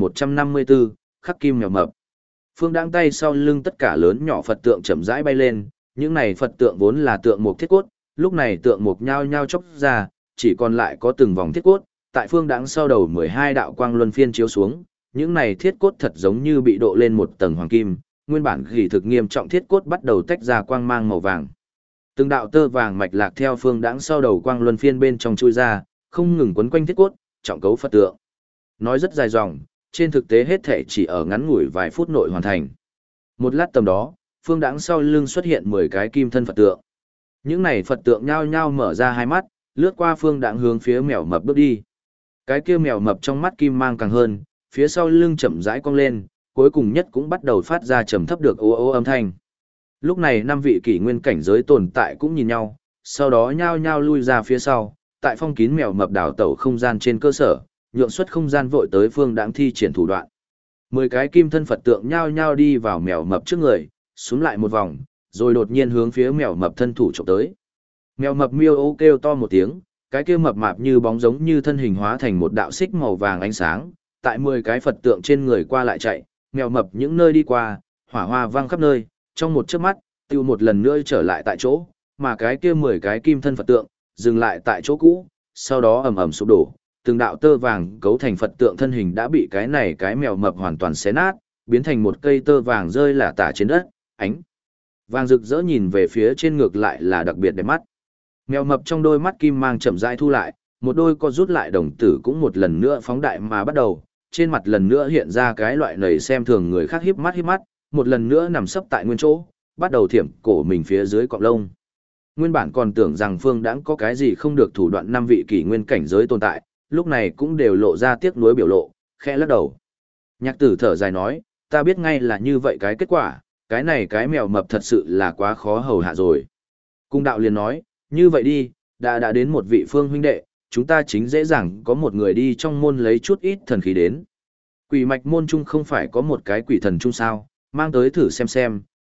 Speaker 1: 2154, khắc kim mèo mập. Phương Đãng tay sau lưng tất cả lớn nhỏ Phật tượng chậm rãi bay lên, những này Phật tượng vốn là tượng mục thiết cốt, lúc này tượng mục nhao nhao chốc ra, chỉ còn lại có từng vòng thiết cốt, tại Phương Đãng sau đầu 12 đạo quang luân phiên chiếu xuống, những này thiết cốt thật giống như bị độ lên một tầng hoàng kim, nguyên bản gỉ thực nghiêm trọng thiết cốt bắt đầu tách ra quang mang màu vàng. Từng đạo tơ vàng mạch lạc theo Phương Đãng sau đầu quang luân phiên bên trong chui ra, không ngừng quấn quanh thiết cốt, trọng cấu Phật tượng. Nói rất dài dòng, trên thực tế hết thể chỉ ở ngắn ngủi vài phút nội hoàn thành. Một lát tầm đó, Phương Đãng sau lưng xuất hiện 10 cái kim thân Phật tượng. Những này Phật tượng nhao nhao mở ra hai mắt, lướt qua Phương Đãng hướng phía mèo mập bước đi. Cái kia mèo mập trong mắt kim mang càng hơn, phía sau lưng chậm rãi cong lên, cuối cùng nhất cũng bắt đầu phát ra trầm thấp được ô ô âm thanh. Lúc này năm vị kỷ nguyên cảnh giới tồn tại cũng nhìn nhau, sau đó nhao nhao lui ra phía sau, tại phong kín mèo mập đảo tẩu không gian trên cơ sở, nhượng xuất không gian vội tới Phương Đãng thi triển thủ đoạn. 10 cái kim thân Phật tượng nhao nhao đi vào mèo mập trước người, xuống lại một vòng, rồi đột nhiên hướng phía mèo mập thân thủ chụp tới. Mèo mập miêu ô kêu to một tiếng, cái kia mập mạp như bóng giống như thân hình hóa thành một đạo xích màu vàng ánh sáng, tại 10 cái Phật tượng trên người qua lại chạy, mèo mập những nơi đi qua, hỏa hoa vang khắp nơi, trong một chớp mắt, tiêu một lần nữa trở lại tại chỗ, mà cái kia 10 cái kim thân Phật tượng dừng lại tại chỗ cũ, sau đó ầm ầm sụp đổ, từng đạo tơ vàng cấu thành Phật tượng thân hình đã bị cái này cái mèo mập hoàn toàn xé nát, biến thành một cây tơ vàng rơi lả tả trên đất, ánh vàng rực rỡ nhìn về phía trên ngược lại là đặc biệt đẹp mắt. Mèo mập trong đôi mắt kim mang chậm rãi thu lại, một đôi co rút lại đồng tử cũng một lần nữa phóng đại mà bắt đầu, trên mặt lần nữa hiện ra cái loại nầy xem thường người khác híp mắt, một lần nữa nằm sấp tại nguyên chỗ, bắt đầu thiểm cổ mình phía dưới cọng lông. Nguyên bản còn tưởng rằng Phương Đãng có cái gì không được thủ đoạn năm vị kỷ nguyên cảnh giới tồn tại, lúc này cũng đều lộ ra tiếc nuối biểu lộ, khẽ lắc đầu. Nhạc tử thở dài nói, ta biết ngay là như vậy cái kết quả, cái này cái mèo mập thật sự là quá khó hầu hạ rồi. Cung đạo liền nói, như vậy đi, đã đến một vị Phương huynh đệ, chúng ta chính dễ dàng có một người đi trong môn lấy chút ít thần khí đến. Quỷ mạch môn chung không phải có một cái quỷ thần chung sao, mang tới thử xem,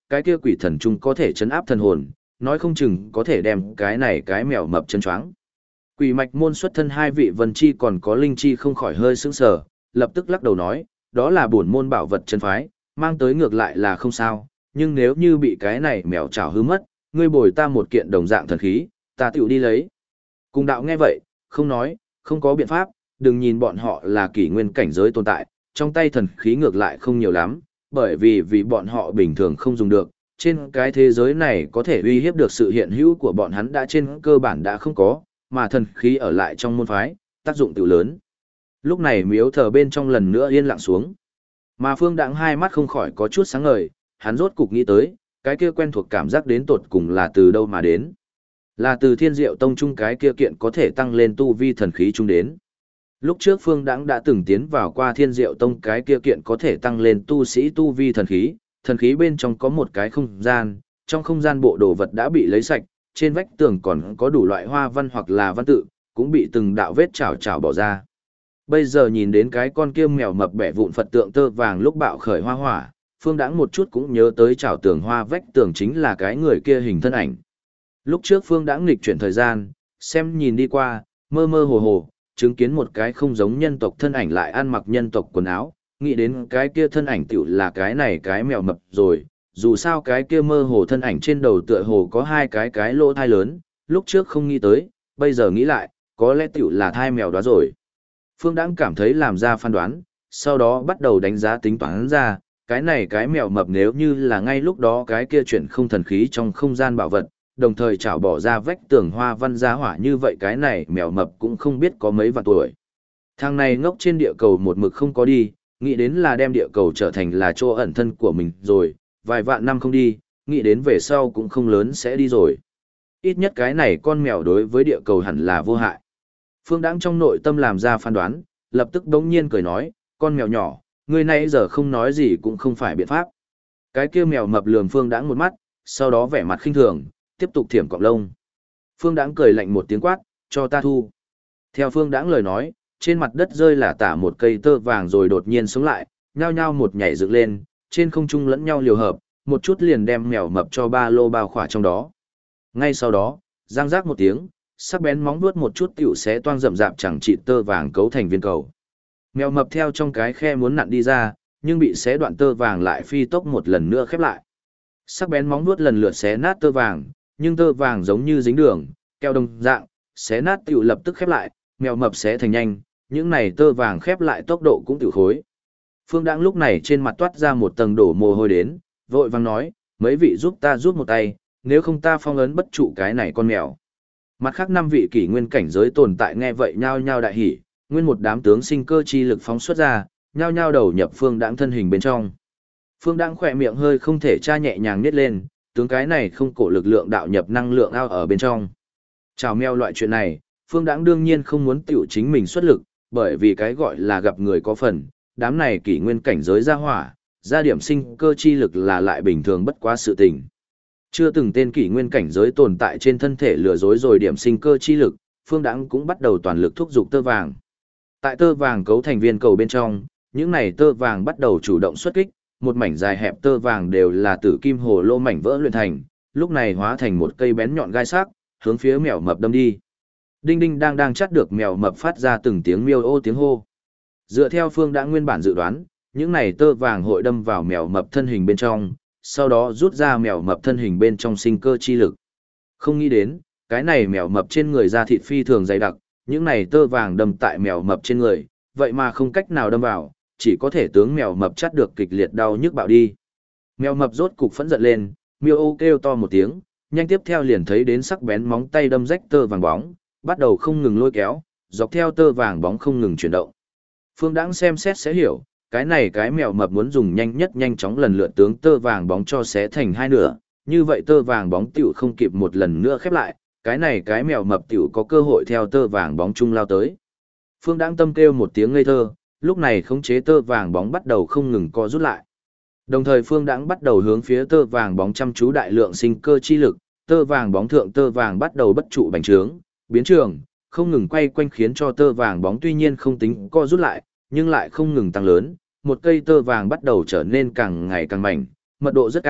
Speaker 1: cái kia quỷ thần trung có thể chấn áp thần hồn, nói không chừng có thể đem cái này cái mèo mập chân choáng. Quỷ mạch môn xuất thân hai vị Vân Chi còn có Linh Chi không khỏi hơi sững sờ, lập tức lắc đầu nói, đó là bổn môn bảo vật chân phái, mang tới ngược lại là không sao, nhưng nếu như bị cái này mèo chảo hư mất, ngươi bồi ta một kiện đồng dạng thần khí, ta tựu đi lấy. Cùng đạo nghe vậy, không nói, không có biện pháp, đừng nhìn bọn họ là kỷ nguyên cảnh giới tồn tại, trong tay thần khí ngược lại không nhiều lắm, bởi vì bọn họ bình thường không dùng được, trên cái thế giới này có thể uy hiếp được sự hiện hữu của bọn hắn đã trên cơ bản đã không có, mà thần khí ở lại trong môn phái, tác dụng tiểu lớn. Lúc này miếu thờ bên trong lần nữa yên lặng xuống. Mà Phương Đãng hai mắt không khỏi có chút sáng ngời, hắn rốt cục nghĩ tới, cái kia quen thuộc cảm giác đến tột cùng là từ đâu mà đến. Là từ Thiên Diệu Tông chung cái kia kiện có thể tăng lên tu vi thần khí chung đến. Lúc trước Phương Đãng đã từng tiến vào qua Thiên Diệu Tông cái kia kiện có thể tăng lên tu sĩ tu vi thần khí bên trong có một cái không gian, trong không gian bộ đồ vật đã bị lấy sạch, trên vách tường còn có đủ loại hoa văn hoặc là văn tự, cũng bị từng đạo vết chảo chảo bỏ ra. Bây giờ nhìn đến cái con kia mèo mập bẻ vụn Phật tượng tơ vàng lúc bạo khởi hoa hỏa, Phương Đãng một chút cũng nhớ tới chảo tường hoa vách tường chính là cái người kia hình thân ảnh. Lúc trước Phương Đãng nghịch chuyển thời gian, xem nhìn đi qua, mơ mơ hồ hồ, chứng kiến một cái không giống nhân tộc thân ảnh lại ăn mặc nhân tộc quần áo, nghĩ đến cái kia thân ảnh tiểu là cái này cái mèo mập rồi, dù sao cái kia mơ hồ thân ảnh trên đầu tựa hồ có hai cái lỗ thai lớn, lúc trước không nghĩ tới, bây giờ nghĩ lại, có lẽ tiểu là thai mèo đó rồi. Phương Đãng cảm thấy làm ra phán đoán, sau đó bắt đầu đánh giá tính toán ra, cái này cái mèo mập nếu như là ngay lúc đó cái kia chuyển không thần khí trong không gian bảo vật, đồng thời chảo bỏ ra vách tường hoa văn giá hỏa như vậy cái này mèo mập cũng không biết có mấy vạn tuổi. Thằng này ngốc trên địa cầu một mực không có đi, nghĩ đến là đem địa cầu trở thành là chỗ ẩn thân của mình rồi, vài vạn năm không đi, nghĩ đến về sau cũng không lớn sẽ đi rồi. Ít nhất cái này con mèo đối với địa cầu hẳn là vô hại. Phương Đãng trong nội tâm làm ra phán đoán, lập tức đống nhiên cười nói, con mèo nhỏ, người nãy giờ không nói gì cũng không phải biện pháp. Cái kia mèo mập lườm Phương Đãng một mắt, sau đó vẻ mặt khinh thường, tiếp tục thiểm cọng lông. Phương Đãng cười lạnh một tiếng quát, cho ta thu. Theo Phương Đãng lời nói, trên mặt đất rơi là tả một cây tơ vàng rồi đột nhiên sống lại, nhao nhao một nhảy dựng lên, trên không trung lẫn nhau liều hợp, một chút liền đem mèo mập cho ba lô bao khỏa trong đó. Ngay sau đó, răng rác một tiếng, sắc bén móng vuốt một chút tiểu xé toang rậm rạp chẳng trị tơ vàng cấu thành viên cầu. Mèo mập theo trong cái khe muốn nặn đi ra, nhưng bị xé đoạn tơ vàng lại phi tốc một lần nữa khép lại. Sắc bén móng vuốt lần lượt xé nát tơ vàng, nhưng tơ vàng giống như dính đường, keo đồng dạng, xé nát tiểu lập tức khép lại, mèo mập xé thành nhanh, những này tơ vàng khép lại tốc độ cũng tiểu khối. Phương Đãng lúc này trên mặt toát ra một tầng đổ mồ hôi đến, vội vàng nói, mấy vị giúp ta giúp một tay, nếu không ta phong ấn bất trụ cái này con mèo. Mặt khác 5 vị kỷ nguyên cảnh giới tồn tại nghe vậy nhao nhao đại hỉ, nguyên một đám tướng sinh cơ chi lực phóng xuất ra, nhao nhao đầu nhập Phương Đãng thân hình bên trong. Phương Đãng khỏe miệng hơi không thể tra nhẹ nhàng nhếch lên, tướng cái này không cổ lực lượng đạo nhập năng lượng ao ở bên trong. Chào mèo loại chuyện này, Phương Đãng đương nhiên không muốn tiểu chính mình xuất lực, bởi vì cái gọi là gặp người có phần, đám này kỷ nguyên cảnh giới ra hỏa, ra điểm sinh cơ chi lực là lại bình thường bất quá sự tình. Chưa từng tên kỷ nguyên cảnh giới tồn tại trên thân thể lừa dối rồi điểm sinh cơ chi lực, Phương Đãng cũng bắt đầu toàn lực thúc giục tơ vàng. Tại tơ vàng cấu thành viên cầu bên trong, những này tơ vàng bắt đầu chủ động xuất kích, một mảnh dài hẹp tơ vàng đều là tử kim hồ lô mảnh vỡ luyện thành, lúc này hóa thành một cây bén nhọn gai sắc, hướng phía mèo mập đâm đi. Đinh đinh đang chắt được mèo mập phát ra từng tiếng miêu ô tiếng hô. Dựa theo Phương Đãng nguyên bản dự đoán, những này tơ vàng hội đâm vào mèo mập thân hình bên trong, sau đó rút ra mèo mập thân hình bên trong sinh cơ chi lực. Không nghĩ đến, cái này mèo mập trên người da thịt phi thường dày đặc, những này tơ vàng đâm tại mèo mập trên người, vậy mà không cách nào đâm vào, chỉ có thể tướng mèo mập chắt được kịch liệt đau nhức bạo đi. Mèo mập rốt cục phẫn giận lên, miêu ô kêu to một tiếng, nhanh tiếp theo liền thấy đến sắc bén móng tay đâm rách tơ vàng bóng, bắt đầu không ngừng lôi kéo, dọc theo tơ vàng bóng không ngừng chuyển động. Phương Đãng xem xét sẽ hiểu, cái này cái mèo mập muốn dùng nhanh chóng lần lượt tướng tơ vàng bóng cho xé thành hai nửa, như vậy tơ vàng bóng tiểu không kịp một lần nữa khép lại, cái này cái mèo mập tiểu có cơ hội theo tơ vàng bóng chung lao tới. Phương Đãng tâm kêu một tiếng ngây thơ, lúc này khống chế tơ vàng bóng bắt đầu không ngừng co rút lại. Đồng thời Phương Đãng bắt đầu hướng phía tơ vàng bóng chăm chú đại lượng sinh cơ chi lực, tơ vàng bóng thượng tơ vàng bắt đầu bất trụ bành trướng, biến trường, không ngừng quay quanh khiến cho tơ vàng bóng tuy nhiên không tính co rút lại, nhưng lại không ngừng tăng lớn, một cây tơ vàng bắt đầu trở nên càng ngày càng mảnh, mật độ rất cao,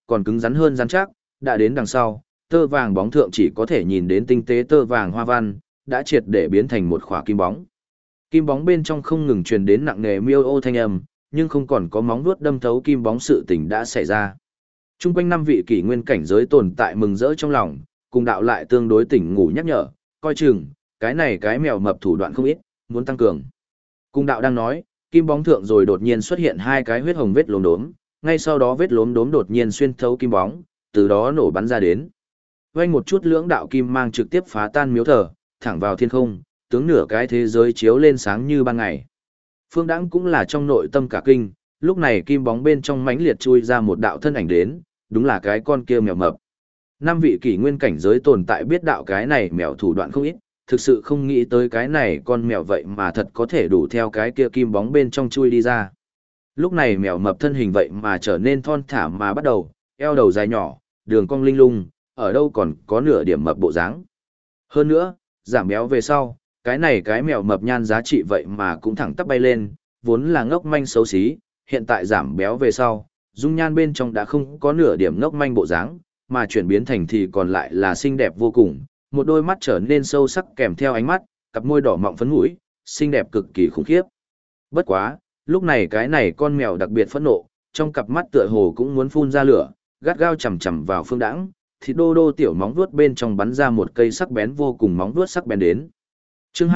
Speaker 1: còn cứng rắn hơn rắn chắc, đã đến đằng sau, tơ vàng bóng thượng chỉ có thể nhìn đến tinh tế tơ vàng hoa văn, đã triệt để biến thành một khỏa kim bóng. Kim bóng bên trong không ngừng truyền đến nặng nề miêu ô thanh âm, nhưng không còn có móng vuốt đâm thấu kim bóng sự tình đã xảy ra. Trung quanh 5 vị kỷ nguyên cảnh giới tồn tại mừng rỡ trong lòng, cùng đạo lại tương đối tỉnh ngủ nhắc nhở, coi chừng, cái này cái mèo mập thủ đoạn không ít, muốn tăng cường. Cùng đạo đang nói, kim bóng thượng rồi đột nhiên xuất hiện 2 cái huyết hồng vết lốm đốm, ngay sau đó vết lốm đốm đột nhiên xuyên thấu kim bóng, từ đó nổ bắn ra đến. Vang một chút lưỡng đạo kim mang trực tiếp phá tan miếu thờ, thẳng vào thiên không, tướng nửa cái thế giới chiếu lên sáng như ban ngày. Phương Đãng cũng là trong nội tâm cả kinh, lúc này kim bóng bên trong mãnh liệt chui ra một đạo thân ảnh đến, đúng là cái con kia mèo mập. 5 vị kỷ nguyên cảnh giới tồn tại biết đạo cái này mèo thủ đoạn không ít, thực sự không nghĩ tới cái này con mèo vậy mà thật có thể đủ theo cái kia kim bóng bên trong chui đi ra. Lúc này mèo mập thân hình vậy mà trở nên thon thả mà bắt đầu, eo đầu dài nhỏ, đường cong linh lung, ở đâu còn có nửa điểm mập bộ dáng. Hơn nữa, giảm béo về sau, cái này cái mèo mập nhan giá trị vậy mà cũng thẳng tắp bay lên, vốn là ngốc manh xấu xí, hiện tại giảm béo về sau, dung nhan bên trong đã không có nửa điểm ngốc manh bộ dáng, mà chuyển biến thành thì còn lại là xinh đẹp vô cùng, một đôi mắt trở nên sâu sắc kèm theo ánh mắt, cặp môi đỏ mọng phấn mũi, xinh đẹp cực kỳ khủng khiếp. Bất quá, lúc này cái này con mèo đặc biệt phẫn nộ, trong cặp mắt tựa hồ cũng muốn phun ra lửa, gắt gao chầm chầm vào Phương Đãng, thịt đô đô tiểu móng vuốt bên trong bắn ra một cây sắc bén vô cùng móng vuốt sắc bén đến. Chương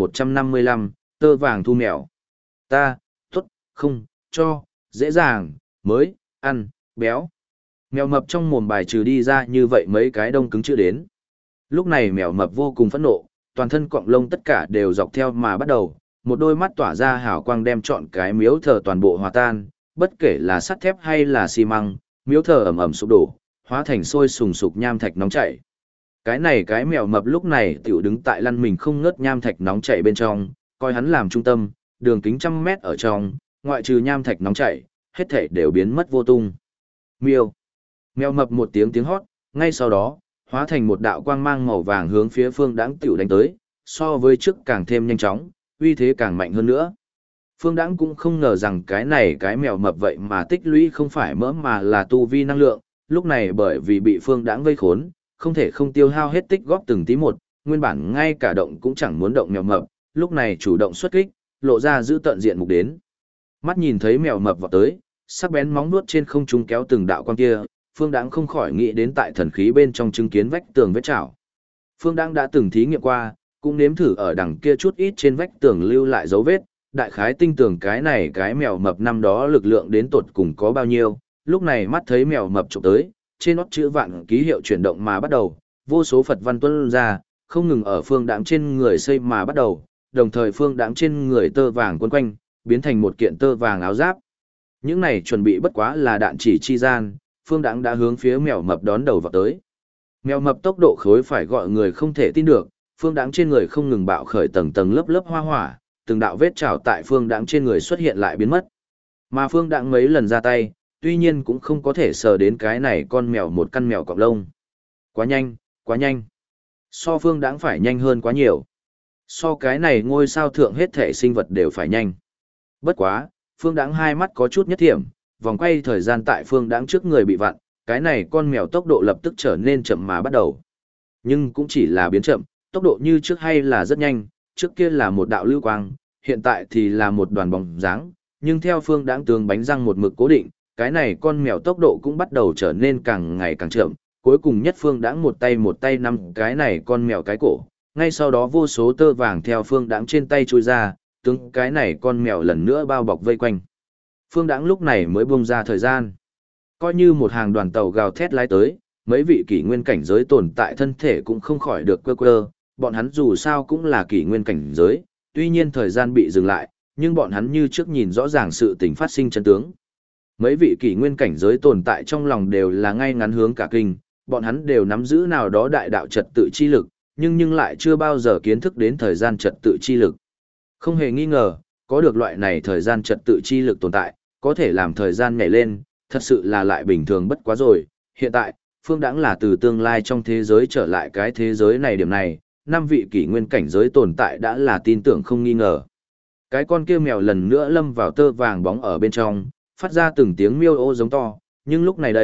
Speaker 1: 2155, tơ vàng thu mèo. Ta, tốt, không, cho, dễ dàng, mới, ăn, béo. Mèo mập trong mồm bài trừ đi ra như vậy mấy cái đông cứng chữ đến. Lúc này mèo mập vô cùng phẫn nộ, toàn thân cọng lông tất cả đều dọc theo mà bắt đầu, một đôi mắt tỏa ra hào quang đem trọn cái miếu thờ toàn bộ hòa tan, bất kể là sắt thép hay là xi măng, miếu thờ ầm ầm sụp đổ, hóa thành sôi sùng sục nham thạch nóng chảy. Cái này cái mèo mập lúc này tiểu đứng tại lăn mình không ngớt nham thạch nóng chảy bên trong, coi hắn làm trung tâm, đường kính trăm mét ở trong, ngoại trừ nham thạch nóng chảy, hết thảy đều biến mất vô tung. Miêu. Mèo mập một tiếng tiếng hót, ngay sau đó, hóa thành một đạo quang mang màu vàng hướng phía Phương Đãng tiểu đánh tới, so với trước càng thêm nhanh chóng, uy thế càng mạnh hơn nữa. Phương Đãng cũng không ngờ rằng cái này cái mèo mập vậy mà tích lũy không phải mỡ mà là tu vi năng lượng, lúc này bởi vì bị Phương Đãng vây khốn, không thể không tiêu hao hết tích góp từng tí một, nguyên bản ngay cả động cũng chẳng muốn động mèo mập, lúc này chủ động xuất kích, lộ ra giữ tận diện mục đến. Mắt nhìn thấy mèo mập vọt tới, sắc bén móng nuốt trên không trung kéo từng đạo quang kia, Phương Đãng không khỏi nghĩ đến tại thần khí bên trong chứng kiến vách tường vết chảo. Phương Đãng đã từng thí nghiệm qua, cũng nếm thử ở đằng kia chút ít trên vách tường lưu lại dấu vết, đại khái tinh tường cái này cái mèo mập năm đó lực lượng đến tột cùng có bao nhiêu, lúc này mắt thấy mèo mập chụp tới, trên nót chữ vạn ký hiệu chuyển động mà bắt đầu, vô số Phật văn tuôn ra, không ngừng ở Phương Đãng trên người xây mà bắt đầu, đồng thời Phương Đãng trên người tơ vàng quấn quanh, biến thành một kiện tơ vàng áo giáp. Những này chuẩn bị bất quá là đạn chỉ chi gian, Phương Đãng đã hướng phía mèo mập đón đầu vào tới. Mèo mập tốc độ khối phải gọi người không thể tin được, Phương Đãng trên người không ngừng bạo khởi tầng tầng lớp lớp hoa hỏa, từng đạo vết trảo tại Phương Đãng trên người xuất hiện lại biến mất. Mà Phương Đãng mấy lần ra tay, tuy nhiên cũng không có thể sờ đến cái này con mèo một căn mèo cọp lông. Quá nhanh, quá nhanh. So Phương Đãng phải nhanh hơn quá nhiều. So cái này ngôi sao thượng hết thể sinh vật đều phải nhanh. Bất quá, Phương Đãng hai mắt có chút nhất thiểm, vòng quay thời gian tại Phương Đãng trước người bị vặn, cái này con mèo tốc độ lập tức trở nên chậm mà bắt đầu. Nhưng cũng chỉ là biến chậm, tốc độ như trước hay là rất nhanh, trước kia là một đạo lưu quang, hiện tại thì là một đoàn bóng dáng, nhưng theo Phương Đãng tường bánh răng một mực cố định, cái này con mèo tốc độ cũng bắt đầu trở nên càng ngày càng chậm, cuối cùng nhất Phương Đãng một tay nắm cái này con mèo cái cổ, ngay sau đó vô số tơ vàng theo Phương Đãng trên tay chui ra, tướng cái này con mèo lần nữa bao bọc vây quanh. Phương Đãng lúc này mới buông ra thời gian. Coi như một hàng đoàn tàu gào thét lái tới, mấy vị kỷ nguyên cảnh giới tồn tại thân thể cũng không khỏi được quơ quơ, bọn hắn dù sao cũng là kỷ nguyên cảnh giới, tuy nhiên thời gian bị dừng lại, nhưng bọn hắn như trước nhìn rõ ràng sự tình phát sinh chân tướng. Mấy vị kỷ nguyên cảnh giới tồn tại trong lòng đều là ngay ngắn hướng cả kinh, bọn hắn đều nắm giữ nào đó đại đạo trật tự chi lực, nhưng lại chưa bao giờ kiến thức đến thời gian trật tự chi lực. Không hề nghi ngờ, có được loại này thời gian trật tự chi lực tồn tại, có thể làm thời gian nhảy lên, thật sự là lại bình thường bất quá rồi. Hiện tại, Phương Đãng là từ tương lai trong thế giới trở lại cái thế giới này điểm này, 5 vị kỷ nguyên cảnh giới tồn tại đã là tin tưởng không nghi ngờ. Cái con kia mèo lần nữa lâm vào tơ vàng bóng ở bên trong, phát ra từng tiếng miêu ô giống to, nhưng lúc này đây,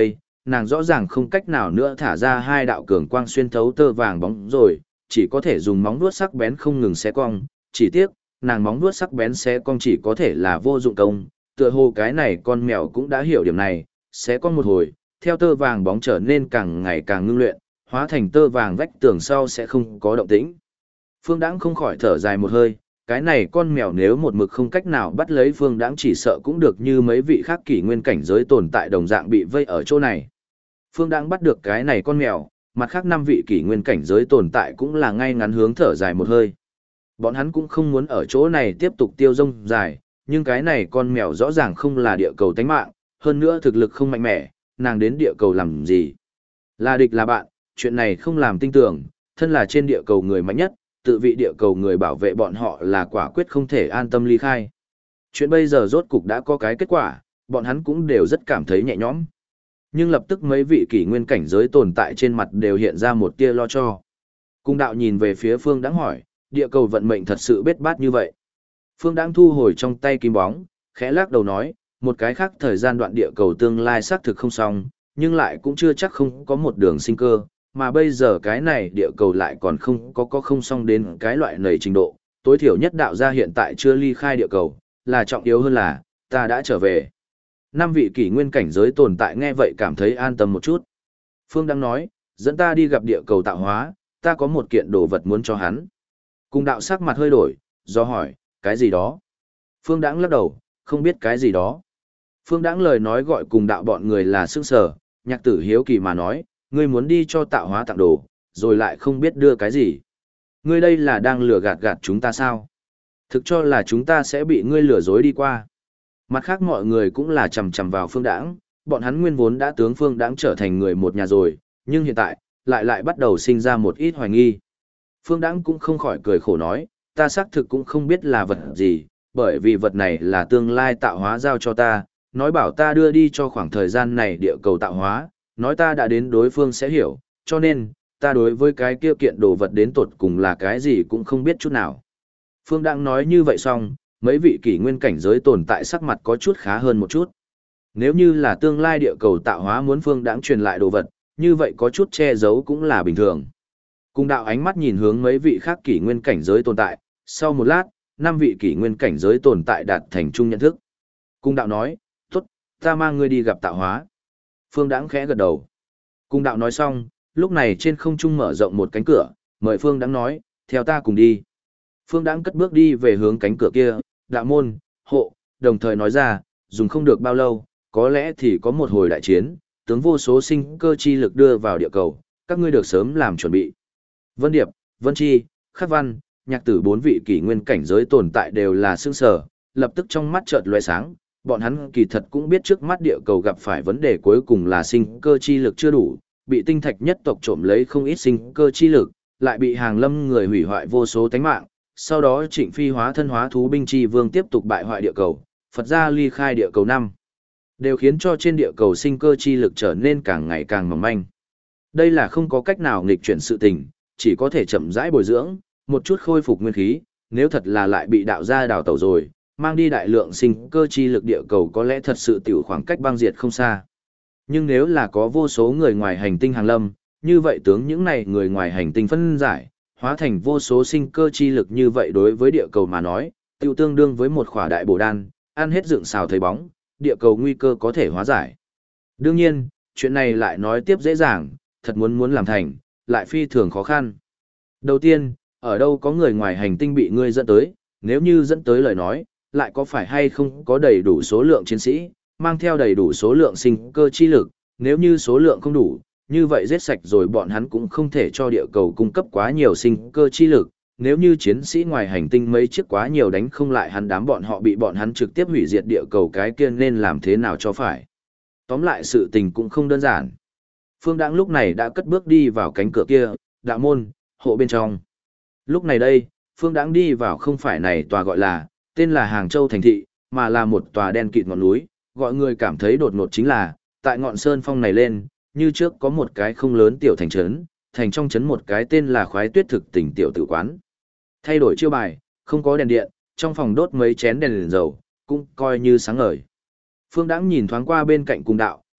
Speaker 1: nàng rõ ràng không cách nào nữa thả ra hai đạo cường quang xuyên thấu tơ vàng bóng rồi, chỉ có thể dùng móng vuốt sắc bén không ngừng xé cong, chỉ tiếc, nàng móng vuốt sắc bén xé cong chỉ có thể là vô dụng công, tựa hồ cái này con mèo cũng đã hiểu điểm này, xé cong một hồi, theo tơ vàng bóng trở nên càng ngày càng ngưng luyện, hóa thành tơ vàng vách tường sau sẽ không có động tĩnh. Phương Đãng không khỏi thở dài một hơi, cái này con mèo nếu một mực không cách nào bắt lấy Phương Đãng chỉ sợ cũng được như mấy vị khác kỷ nguyên cảnh giới tồn tại đồng dạng bị vây ở chỗ này. Phương Đãng bắt được cái này con mèo, mặt khác 5 vị kỷ nguyên cảnh giới tồn tại cũng là ngay ngắn hướng thở dài một hơi. Bọn hắn cũng không muốn ở chỗ này tiếp tục tiêu rông dài, nhưng cái này con mèo rõ ràng không là địa cầu tánh mạng, hơn nữa thực lực không mạnh mẽ, nàng đến địa cầu làm gì? Là địch là bạn, chuyện này không làm tin tưởng, thân là trên địa cầu người mạnh nhất, tự vị địa cầu người bảo vệ bọn họ là quả quyết không thể an tâm ly khai. Chuyện bây giờ rốt cục đã có cái kết quả, bọn hắn cũng đều rất cảm thấy nhẹ nhõm. Nhưng lập tức mấy vị kỷ nguyên cảnh giới tồn tại trên mặt đều hiện ra một tia lo cho. Cung đạo nhìn về phía Phương Đãng hỏi, địa cầu vận mệnh thật sự bết bát như vậy. Phương Đãng thu hồi trong tay kim bóng, khẽ lắc đầu nói, một cái khác thời gian đoạn địa cầu tương lai xác thực không xong, nhưng lại cũng chưa chắc không có một đường sinh cơ, mà bây giờ cái này địa cầu lại còn không xong đến cái loại nầy trình độ, tối thiểu nhất đạo gia hiện tại chưa ly khai địa cầu, là trọng yếu hơn là, ta đã trở về. 5 vị kỷ nguyên cảnh giới tồn tại nghe vậy cảm thấy an tâm một chút. Phương đang nói, dẫn ta đi gặp địa cầu tạo hóa, ta có một kiện đồ vật muốn cho hắn. Cùng đạo sắc mặt hơi đổi, do hỏi, cái gì đó? Phương Đãng lắc đầu, không biết cái gì đó. Phương Đãng lời nói gọi cùng đạo bọn người là sững sờ, Nhạc Tử hiếu kỳ mà nói, ngươi muốn đi cho tạo hóa tặng đồ, rồi lại không biết đưa cái gì. Ngươi đây là đang lừa gạt chúng ta sao? Thực cho là chúng ta sẽ bị ngươi lừa dối đi qua. Mặt khác mọi người cũng là chằm chằm vào Phương Đãng, bọn hắn nguyên vốn đã tướng Phương Đãng trở thành người một nhà rồi, nhưng hiện tại, lại bắt đầu sinh ra một ít hoài nghi. Phương Đãng cũng không khỏi cười khổ nói, ta xác thực cũng không biết là vật gì, bởi vì vật này là tương lai tạo hóa giao cho ta, nói bảo ta đưa đi cho khoảng thời gian này địa cầu tạo hóa, nói ta đã đến đối phương sẽ hiểu, cho nên, ta đối với cái kia kiện đồ vật đến tột cùng là cái gì cũng không biết chút nào. Phương Đãng nói như vậy xong, mấy vị kỷ nguyên cảnh giới tồn tại sắc mặt có chút khá hơn một chút. Nếu như là tương lai địa cầu tạo hóa muốn Phương Đãng truyền lại đồ vật, như vậy có chút che giấu cũng là bình thường. Cùng đạo ánh mắt nhìn hướng mấy vị khác kỷ nguyên cảnh giới tồn tại, sau một lát, 5 vị kỷ nguyên cảnh giới tồn tại đạt thành chung nhận thức. Cung đạo nói, tốt, ta mang ngươi đi gặp tạo hóa. Phương Đãng khẽ gật đầu. Cung đạo nói xong, lúc này trên không trung mở rộng một cánh cửa, mời Phương Đãng nói, theo ta cùng đi. Phương Đãng cất bước đi về hướng cánh cửa kia, đạo môn, hộ, đồng thời nói ra, dùng không được bao lâu, có lẽ thì có một hồi đại chiến, tướng vô số sinh cơ chi lực đưa vào địa cầu, các ngươi được sớm làm chuẩn bị. Vân Điệp, Vân Chi, Khắc Văn, Nhạc Tử 4 vị kỷ nguyên cảnh giới tồn tại đều là sững sờ, lập tức trong mắt chợt lóe sáng, bọn hắn kỳ thật cũng biết trước mắt địa cầu gặp phải vấn đề cuối cùng là sinh cơ chi lực chưa đủ, bị tinh thạch nhất tộc trộm lấy không ít sinh cơ chi lực, lại bị hàng lâm người hủy hoại vô số tánh mạng, sau đó Trịnh Phi hóa thân hóa thú binh chi vương tiếp tục bại hoại địa cầu, Phật gia ly khai địa cầu 5, đều khiến cho trên địa cầu sinh cơ chi lực trở nên càng ngày càng mỏng manh. Đây là không có cách nào nghịch chuyển sự tình, chỉ có thể chậm rãi bồi dưỡng, một chút khôi phục nguyên khí, nếu thật là lại bị đạo gia đào tẩu rồi, mang đi đại lượng sinh cơ chi lực địa cầu có lẽ thật sự tiểu khoảng cách băng diệt không xa. Nhưng nếu là có vô số người ngoài hành tinh hàng lâm, như vậy tướng những này người ngoài hành tinh phân giải, hóa thành vô số sinh cơ chi lực như vậy đối với địa cầu mà nói, tiêu tương đương với một khỏa đại bổ đan, ăn hết dựng xào thấy bóng, địa cầu nguy cơ có thể hóa giải. Đương nhiên, chuyện này lại nói tiếp dễ dàng, thật muốn làm thành, lại phi thường khó khăn. Đầu tiên, ở đâu có người ngoài hành tinh bị ngươi dẫn tới, nếu như dẫn tới lời nói, lại có phải hay không có đầy đủ số lượng chiến sĩ, mang theo đầy đủ số lượng sinh cơ chi lực, nếu như số lượng không đủ, như vậy giết sạch rồi bọn hắn cũng không thể cho địa cầu cung cấp quá nhiều sinh cơ chi lực, nếu như chiến sĩ ngoài hành tinh mấy chiếc quá nhiều đánh không lại hắn đám bọn họ bị bọn hắn trực tiếp hủy diệt địa cầu cái kia nên làm thế nào cho phải. Tóm lại sự tình cũng không đơn giản. Phương Đãng lúc này đã cất bước đi vào cánh cửa kia, đạo môn, hộ bên trong. Lúc này đây, Phương Đãng đi vào không phải này tòa gọi là, tên là Hàng Châu Thành Thị, mà là một tòa đen kịt ngọn núi, gọi người cảm thấy đột ngột chính là, tại ngọn sơn phong này lên, như trước có một cái không lớn tiểu thành trấn, thành trong trấn một cái tên là Khoái Tuyết Thực Tỉnh tiểu tử quán. Thay đổi chiêu bài, không có đèn điện, trong phòng đốt mấy chén đèn dầu, cũng coi như sáng ngời. Phương Đãng nhìn thoáng qua bên cạnh cùng đạo,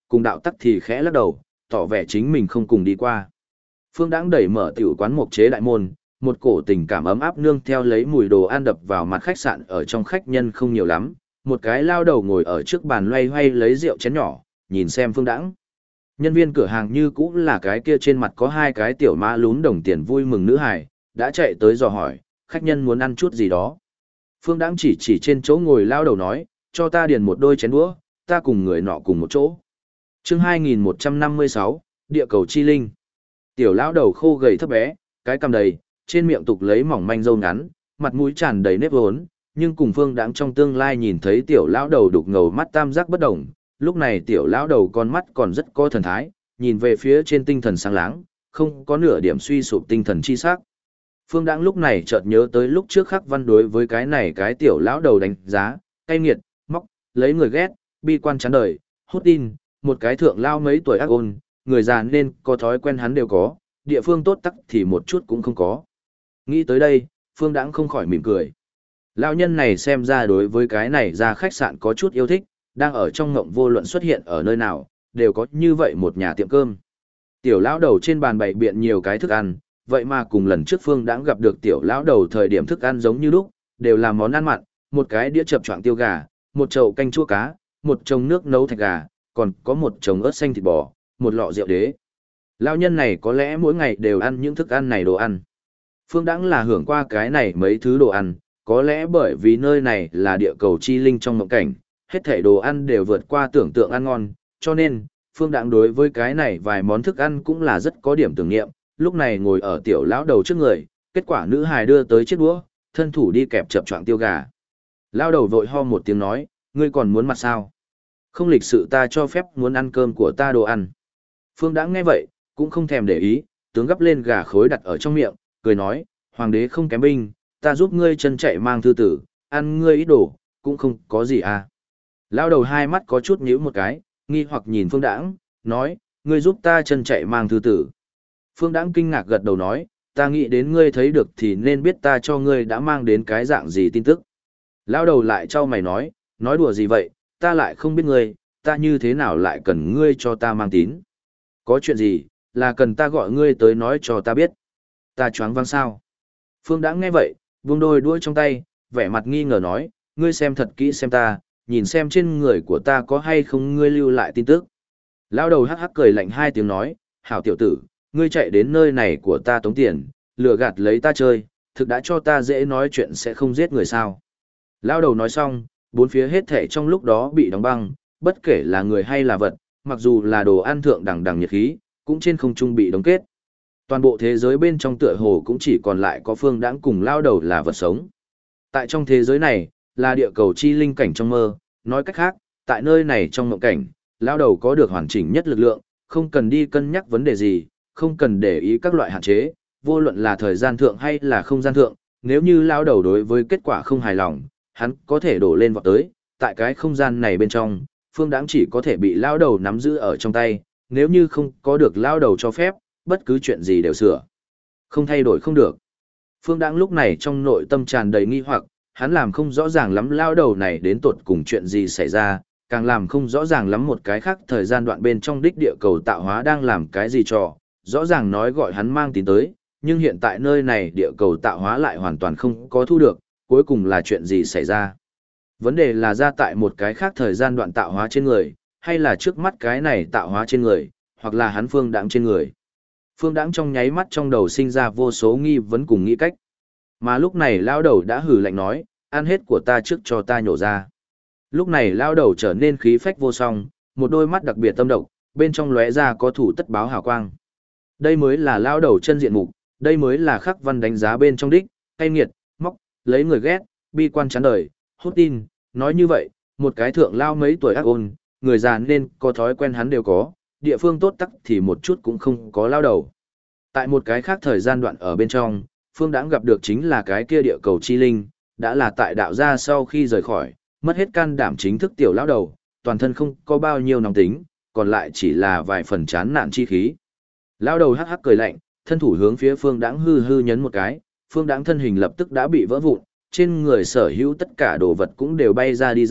Speaker 1: cùng đạo tắc thì khẽ lắc đầu, tỏ vẻ chính mình không cùng đi qua. Phương Đãng đẩy mở tiểu quán mộc chế đại môn, một cổ tình cảm ấm áp nương theo lấy mùi đồ ăn đập vào mặt khách sạn. Ở trong khách nhân không nhiều lắm, một cái lao đầu ngồi ở trước bàn loay hoay lấy rượu chén nhỏ, nhìn xem Phương Đãng. Nhân viên cửa hàng như cũ là cái kia trên mặt có hai cái tiểu mã lún đồng tiền vui mừng nữ hài, đã chạy tới dò hỏi, khách nhân muốn ăn chút gì đó. Phương Đãng chỉ trên chỗ ngồi lao đầu nói, cho ta điền một đôi chén đũa, ta cùng người nọ cùng một chỗ. Chương 2156, Địa cầu chi linh. Tiểu lão đầu khô gầy thấp bé, cái cằm đầy, trên miệng tục lấy mỏng manh râu ngắn, mặt mũi tràn đầy nếp vốn, nhưng cùng Phương Đãng trong tương lai nhìn thấy tiểu lão đầu đục ngầu mắt tam giác bất động, lúc này tiểu lão đầu con mắt còn rất có thần thái, nhìn về phía trên tinh thần sáng láng, không có nửa điểm suy sụp tinh thần chi sắc. Phương Đãng lúc này chợt nhớ tới lúc trước Khắc Văn đối với cái này cái tiểu lão đầu đánh giá, cay nghiệt, móc, lấy người ghét, bi quan chán đời, hốt tin, một cái thượng lao mấy tuổi ác ôn, người già nên có thói quen hắn đều có, địa phương tốt tắc thì một chút cũng không có. Nghĩ tới đây, Phương Đãng không khỏi mỉm cười. Lão nhân này xem ra đối với cái này ra khách sạn có chút yêu thích, đang ở trong ngộng vô luận xuất hiện ở nơi nào, đều có như vậy một nhà tiệm cơm. Tiểu lão đầu trên bàn bày biện nhiều cái thức ăn, vậy mà cùng lần trước Phương Đãng gặp được tiểu lão đầu thời điểm thức ăn giống như lúc, đều là món ăn mặn, một cái đĩa chập choạng tiêu gà, một chậu canh chua cá, một chồng nước nấu thạch gà, còn có một chồng ớt xanh thịt bò, một lọ rượu đế. Lão nhân này có lẽ mỗi ngày đều ăn những thức ăn này đồ ăn. Phương Đãng là hưởng qua cái này mấy thứ đồ ăn, có lẽ bởi vì nơi này là địa cầu chi linh trong mộng cảnh, hết thảy đồ ăn đều vượt qua tưởng tượng ăn ngon, cho nên, Phương Đãng đối với cái này vài món thức ăn cũng là rất có điểm tưởng niệm, lúc này ngồi ở tiểu lão đầu trước người, kết quả nữ hài đưa tới chiếc đũa, thân thủ đi kẹp chập choạng tiêu gà. Lão đầu vội ho một tiếng nói, ngươi còn muốn mặt sao? Không lịch sự ta cho phép muốn ăn cơm của ta đồ ăn. Phương Đãng nghe vậy, cũng không thèm để ý, tướng gấp lên gà khối đặt ở trong miệng, cười nói, hoàng đế không kém binh, ta giúp ngươi chân chạy mang thư tử, ăn ngươi ít đồ, cũng không có gì à. Lão đầu hai mắt có chút nhíu một cái, nghi hoặc nhìn Phương Đãng, nói, ngươi giúp ta chân chạy mang thư tử. Phương Đãng kinh ngạc gật đầu nói, ta nghĩ đến ngươi thấy được thì nên biết ta cho ngươi đã mang đến cái dạng gì tin tức. Lão đầu lại trao mày nói đùa gì vậy, ta lại không biết ngươi, ta như thế nào lại cần ngươi cho ta mang tín. Có chuyện gì, là cần ta gọi ngươi tới nói cho ta biết. Ta choáng váng sao. Phương Đãng nghe vậy, buông đôi đuôi trong tay, vẻ mặt nghi ngờ nói, ngươi xem thật kỹ xem ta, nhìn xem trên người của ta có hay không ngươi lưu lại tin tức. Lão đầu hắc hắc cười lạnh hai tiếng nói, hảo tiểu tử, ngươi chạy đến nơi này của ta tống tiền, lừa gạt lấy ta chơi, thực đã cho ta dễ nói chuyện sẽ không giết người sao. Lão đầu nói xong, bốn phía hết thảy trong lúc đó bị đóng băng, bất kể là người hay là vật, mặc dù là đồ ăn thượng đẳng đẳng nhiệt khí, cũng trên không trung bị đóng kết. Toàn bộ thế giới bên trong tựa hồ cũng chỉ còn lại có Phương Đãng cùng Lão đầu là vật sống. Tại trong thế giới này, là địa cầu chi linh cảnh trong mơ, nói cách khác, tại nơi này trong mộng cảnh, Lão đầu có được hoàn chỉnh nhất lực lượng, không cần đi cân nhắc vấn đề gì, không cần để ý các loại hạn chế, vô luận là thời gian thượng hay là không gian thượng, nếu như Lão đầu đối với kết quả không hài lòng, hắn có thể đổ lên vọt tới, tại cái không gian này bên trong, Phương Đãng chỉ có thể bị Lão đầu nắm giữ ở trong tay, nếu như không có được Lão đầu cho phép, bất cứ chuyện gì đều sửa. Không thay đổi không được. Phương Đãng lúc này trong nội tâm tràn đầy nghi hoặc, hắn làm không rõ ràng lắm Lão đầu này đến tột cùng chuyện gì xảy ra, càng làm không rõ ràng lắm một cái khác thời gian đoạn bên trong đích địa cầu tạo hóa đang làm cái gì trò, rõ ràng nói gọi hắn mang tín tới, nhưng hiện tại nơi này địa cầu tạo hóa lại hoàn toàn không có thu được, cuối cùng là chuyện gì xảy ra. Vấn đề là ra tại một cái khác thời gian đoạn tạo hóa trên người, hay là trước mắt cái này tạo hóa trên người, hoặc là hắn Phương Đãng trên người. Phương Đãng trong nháy mắt trong đầu sinh ra vô số nghi vấn cùng nghĩ cách. Mà lúc này Lão đầu đã hừ lạnh nói, ăn hết của ta trước cho ta nhổ ra. Lúc này Lão đầu trở nên khí phách vô song, một đôi mắt đặc biệt tâm độc, bên trong lóe ra có thủ tất báo hào quang. Đây mới là Lão đầu chân diện mục, đây mới là Khắc Văn đánh giá bên trong đích, cay nghiệt, móc, lấy người ghét, bi quan chán đời, hốt tin, nói như vậy, một cái thượng lao mấy tuổi ác ôn, người già nên có thói quen hắn đều có, địa phương tốt tắc thì một chút cũng không có Lão đầu. Tại một cái khác thời gian đoạn ở bên trong, Phương Đãng gặp được chính là cái kia địa cầu chi linh, đã là tại đạo gia sau khi rời khỏi, mất hết can đảm chính thức tiểu Lão đầu, toàn thân không có bao nhiêu nóng tính, còn lại chỉ là vài phần chán nản chi khí. Lão đầu hắc hắc cười lạnh, thân thủ hướng phía Phương Đãng hư hư nhấn một cái, Phương Đãng thân hình lập tức đã bị vỡ vụn, trên người sở hữu tất cả đồ vật cũng đều bay ra đi ra,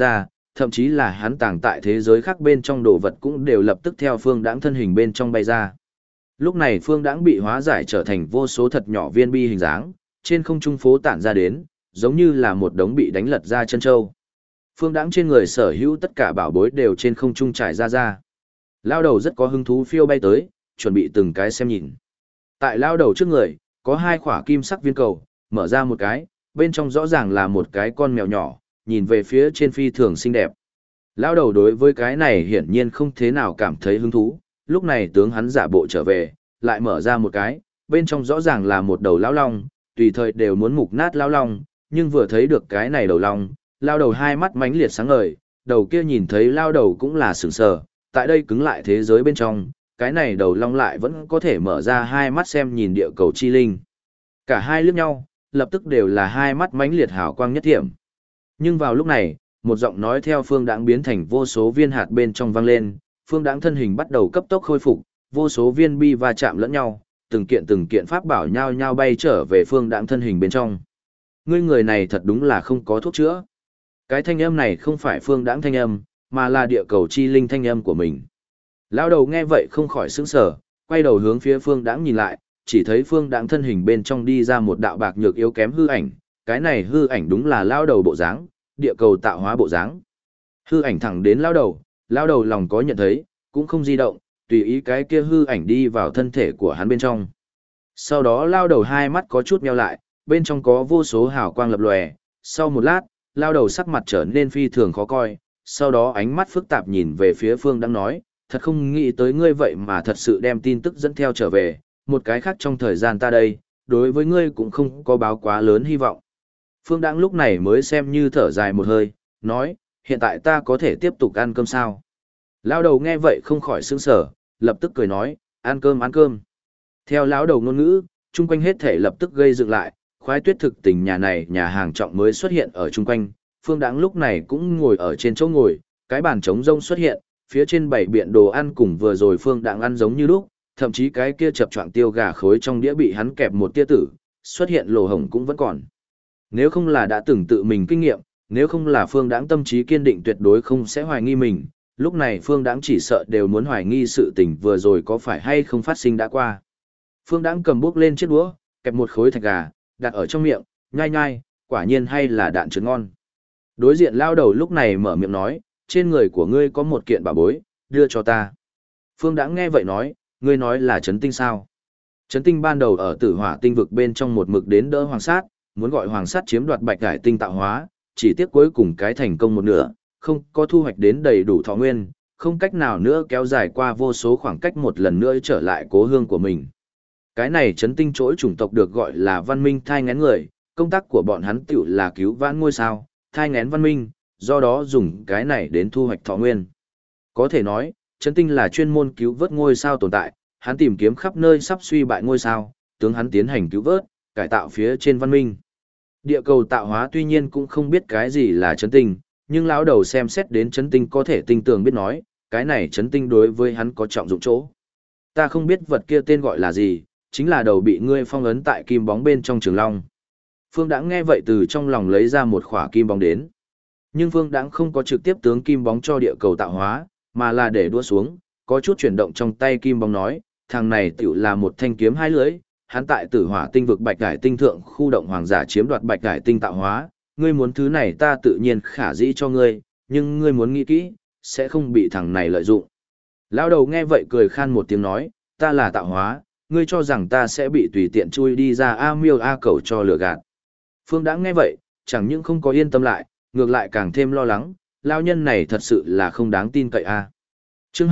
Speaker 1: thậm chí là hắn tàng tại thế giới khác bên trong đồ vật cũng đều lập tức theo Phương Đãng thân hình bên trong bay ra. Lúc này Phương Đãng bị hóa giải trở thành vô số thật nhỏ viên bi hình dáng, trên không trung phố tản ra đến, giống như là một đống bị đánh lật ra chân châu. Phương Đãng trên người sở hữu tất cả bảo bối đều trên không trung trải ra ra. Lao đầu rất có hứng thú phiêu bay tới, chuẩn bị từng cái xem nhìn. Tại lao đầu trước người, có hai quả kim sắc viên cầu, mở ra một cái, bên trong rõ ràng là một cái con mèo nhỏ, nhìn về phía trên phi thường xinh đẹp. Lao đầu đối với cái này hiển nhiên không thế nào cảm thấy hứng thú, lúc này tướng hắn giả bộ trở về, lại mở ra một cái, bên trong rõ ràng là một đầu lão long, tùy thời đều muốn mục nát lão long, nhưng vừa thấy được cái này đầu long, lao đầu hai mắt mãnh liệt sáng ngời, đầu kia nhìn thấy lao đầu cũng là sửng sờ, tại đây cứng lại thế giới bên trong, cái này đầu long lại vẫn có thể mở ra hai mắt xem nhìn địa cầu chi linh. Cả hai liếc nhau, lập tức đều là hai mắt mãnh liệt hào quang nhất thiểm. Nhưng vào lúc này, một giọng nói theo Phương Đãng biến thành vô số viên hạt bên trong vang lên, Phương Đãng thân hình bắt đầu cấp tốc khôi phục, vô số viên bi va chạm lẫn nhau, từng kiện pháp bảo nhau nhau bay trở về Phương Đãng thân hình bên trong. Ngươi người này thật đúng là không có thuốc chữa. Cái thanh âm này không phải Phương Đãng thanh âm, mà là địa cầu chi linh thanh âm của mình. Lão đầu nghe vậy không khỏi sững sờ, quay đầu hướng phía Phương Đãng nhìn lại, chỉ thấy Phương Đãng thân hình bên trong đi ra một đạo bạc nhược yếu kém hư ảnh, cái này hư ảnh đúng là lão đầu bộ dáng, địa cầu tạo hóa bộ dáng. Hư ảnh thẳng đến lão đầu lòng có nhận thấy, cũng không di động, tùy ý cái kia hư ảnh đi vào thân thể của hắn bên trong. Sau đó lão đầu hai mắt có chút nheo lại, bên trong có vô số hào quang lập lòe, sau một lát, lão đầu sắc mặt trở nên phi thường khó coi, sau đó ánh mắt phức tạp nhìn về phía Phương Đãng nói, thật không nghĩ tới ngươi vậy mà thật sự đem tin tức dẫn theo trở về, một cái khác trong thời gian ta đây, đối với ngươi cũng không có báo quá lớn hy vọng. Phương Đãng lúc này mới xem như thở dài một hơi, nói, hiện tại ta có thể tiếp tục ăn cơm sao? Lão đầu nghe vậy không khỏi sững sờ, lập tức cười nói, ăn cơm ăn cơm. Theo lão đầu ngôn ngữ, chung quanh hết thể lập tức gây dựng lại, khoái tuyết thực tình nhà này nhà hàng trọng mới xuất hiện ở chung quanh, Phương Đãng lúc này cũng ngồi ở trên chỗ ngồi, cái bàn trống rông xuất hiện, phía trên bảy biện đồ ăn cùng vừa rồi Phương Đãng ăn giống như lúc, thậm chí cái kia chập choạng tiêu gà khối trong đĩa bị hắn kẹp một tia tử, xuất hiện lỗ hổng cũng vẫn còn. Nếu không là đã từng tự mình kinh nghiệm, nếu không là Phương Đãng tâm trí kiên định tuyệt đối không sẽ hoài nghi mình, lúc này Phương Đãng chỉ sợ đều muốn hoài nghi sự tình vừa rồi có phải hay không phát sinh đã qua. Phương Đãng cầm bút lên chiếc đũa, kẹp một khối thạch gà, đặt ở trong miệng, nhai nhai, quả nhiên hay là đạn trứng ngon. Đối diện lao đầu lúc này mở miệng nói, trên người của ngươi có một kiện bảo bối, đưa cho ta. Phương Đãng nghe vậy nói, ngươi nói là Trấn Tinh sao? Trấn Tinh ban đầu ở Tử Hỏa tinh vực bên trong một mực đến đỡ Hoàng Sát, muốn gọi Hoàng Sát chiếm đoạt Bạch Hải tinh tạo hóa, chỉ tiếc cuối cùng cái thành công một nửa, không có thu hoạch đến đầy đủ thọ nguyên, không cách nào nữa kéo dài qua vô số khoảng cách một lần nữa trở lại cố hương của mình. Cái này Trấn Tinh trỗi chủng tộc được gọi là văn minh thai ngén người, công tác của bọn hắn tiểu là cứu vãn ngôi sao, thai ngén văn minh, do đó dùng cái này đến thu hoạch thọ nguyên. Có thể nói, Trấn Tinh là chuyên môn cứu vớt ngôi sao tồn tại, hắn tìm kiếm khắp nơi sắp suy bại ngôi sao, tướng hắn tiến hành cứu vớt, cải tạo phía trên văn minh. Địa cầu tạo hóa tuy nhiên cũng không biết cái gì là Trấn Tinh, nhưng lão đầu xem xét đến Trấn Tinh có thể tinh tường biết nói, cái này Trấn Tinh đối với hắn có trọng dụng chỗ. Ta không biết vật kia tên gọi là gì, chính là đầu bị ngươi phong ấn tại kim bóng bên trong trường long. Phương Đãng nghe vậy từ trong lòng lấy ra một khỏa kim bóng đến. Nhưng Phương Đãng không có trực tiếp tướng kim bóng cho địa cầu tạo hóa, mà là để đua xuống, có chút chuyển động trong tay kim bóng nói, thằng này tiểu là một thanh kiếm hai lưỡi, hắn tại Tử Hỏa tinh vực Bạch Hải tinh thượng khu động hoàng giả chiếm đoạt Bạch Hải tinh tạo hóa, ngươi muốn thứ này ta tự nhiên khả dĩ cho ngươi, nhưng ngươi muốn nghĩ kỹ, sẽ không bị thằng này lợi dụng. Lão đầu nghe vậy cười khan một tiếng nói, ta là tạo hóa, ngươi cho rằng ta sẽ bị tùy tiện chui đi ra a miêu a cầu cho lừa gạt. Phương Đãng nghe vậy, chẳng những không có yên tâm lại, ngược lại càng thêm lo lắng, lao nhân này thật sự là không đáng tin cậy a. Chương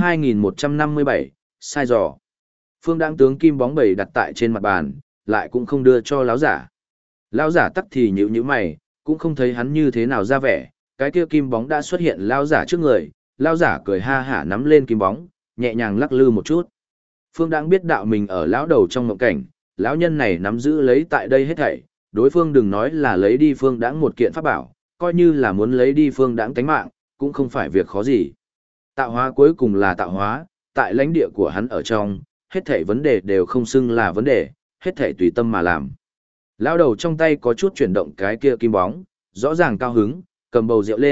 Speaker 1: 2157, sai dò. Phương Đãng tướng kim bóng bầy đặt tại trên mặt bàn, lại cũng không đưa cho lão giả. Lão giả tắc thì nhíu mày, cũng không thấy hắn như thế nào ra vẻ, cái kia kim bóng đã xuất hiện lão giả trước người, lão giả cười ha hả nắm lên kim bóng, nhẹ nhàng lắc lư một chút. Phương Đãng biết đạo mình ở lão đầu trong mộng cảnh, lão nhân này nắm giữ lấy tại đây hết thảy, đối phương đừng nói là lấy đi Phương Đãng một kiện pháp bảo, coi như là muốn lấy đi Phương Đãng tánh mạng, cũng không phải việc khó gì. Tạo hóa cuối cùng là tạo hóa, tại lãnh địa của hắn ở trong, hết thảy vấn đề đều không xưng là vấn đề, hết thảy tùy tâm mà làm. Lão đầu trong tay có chút chuyển động cái kia kim bóng, rõ ràng cao hứng, cầm bầu rượu lên,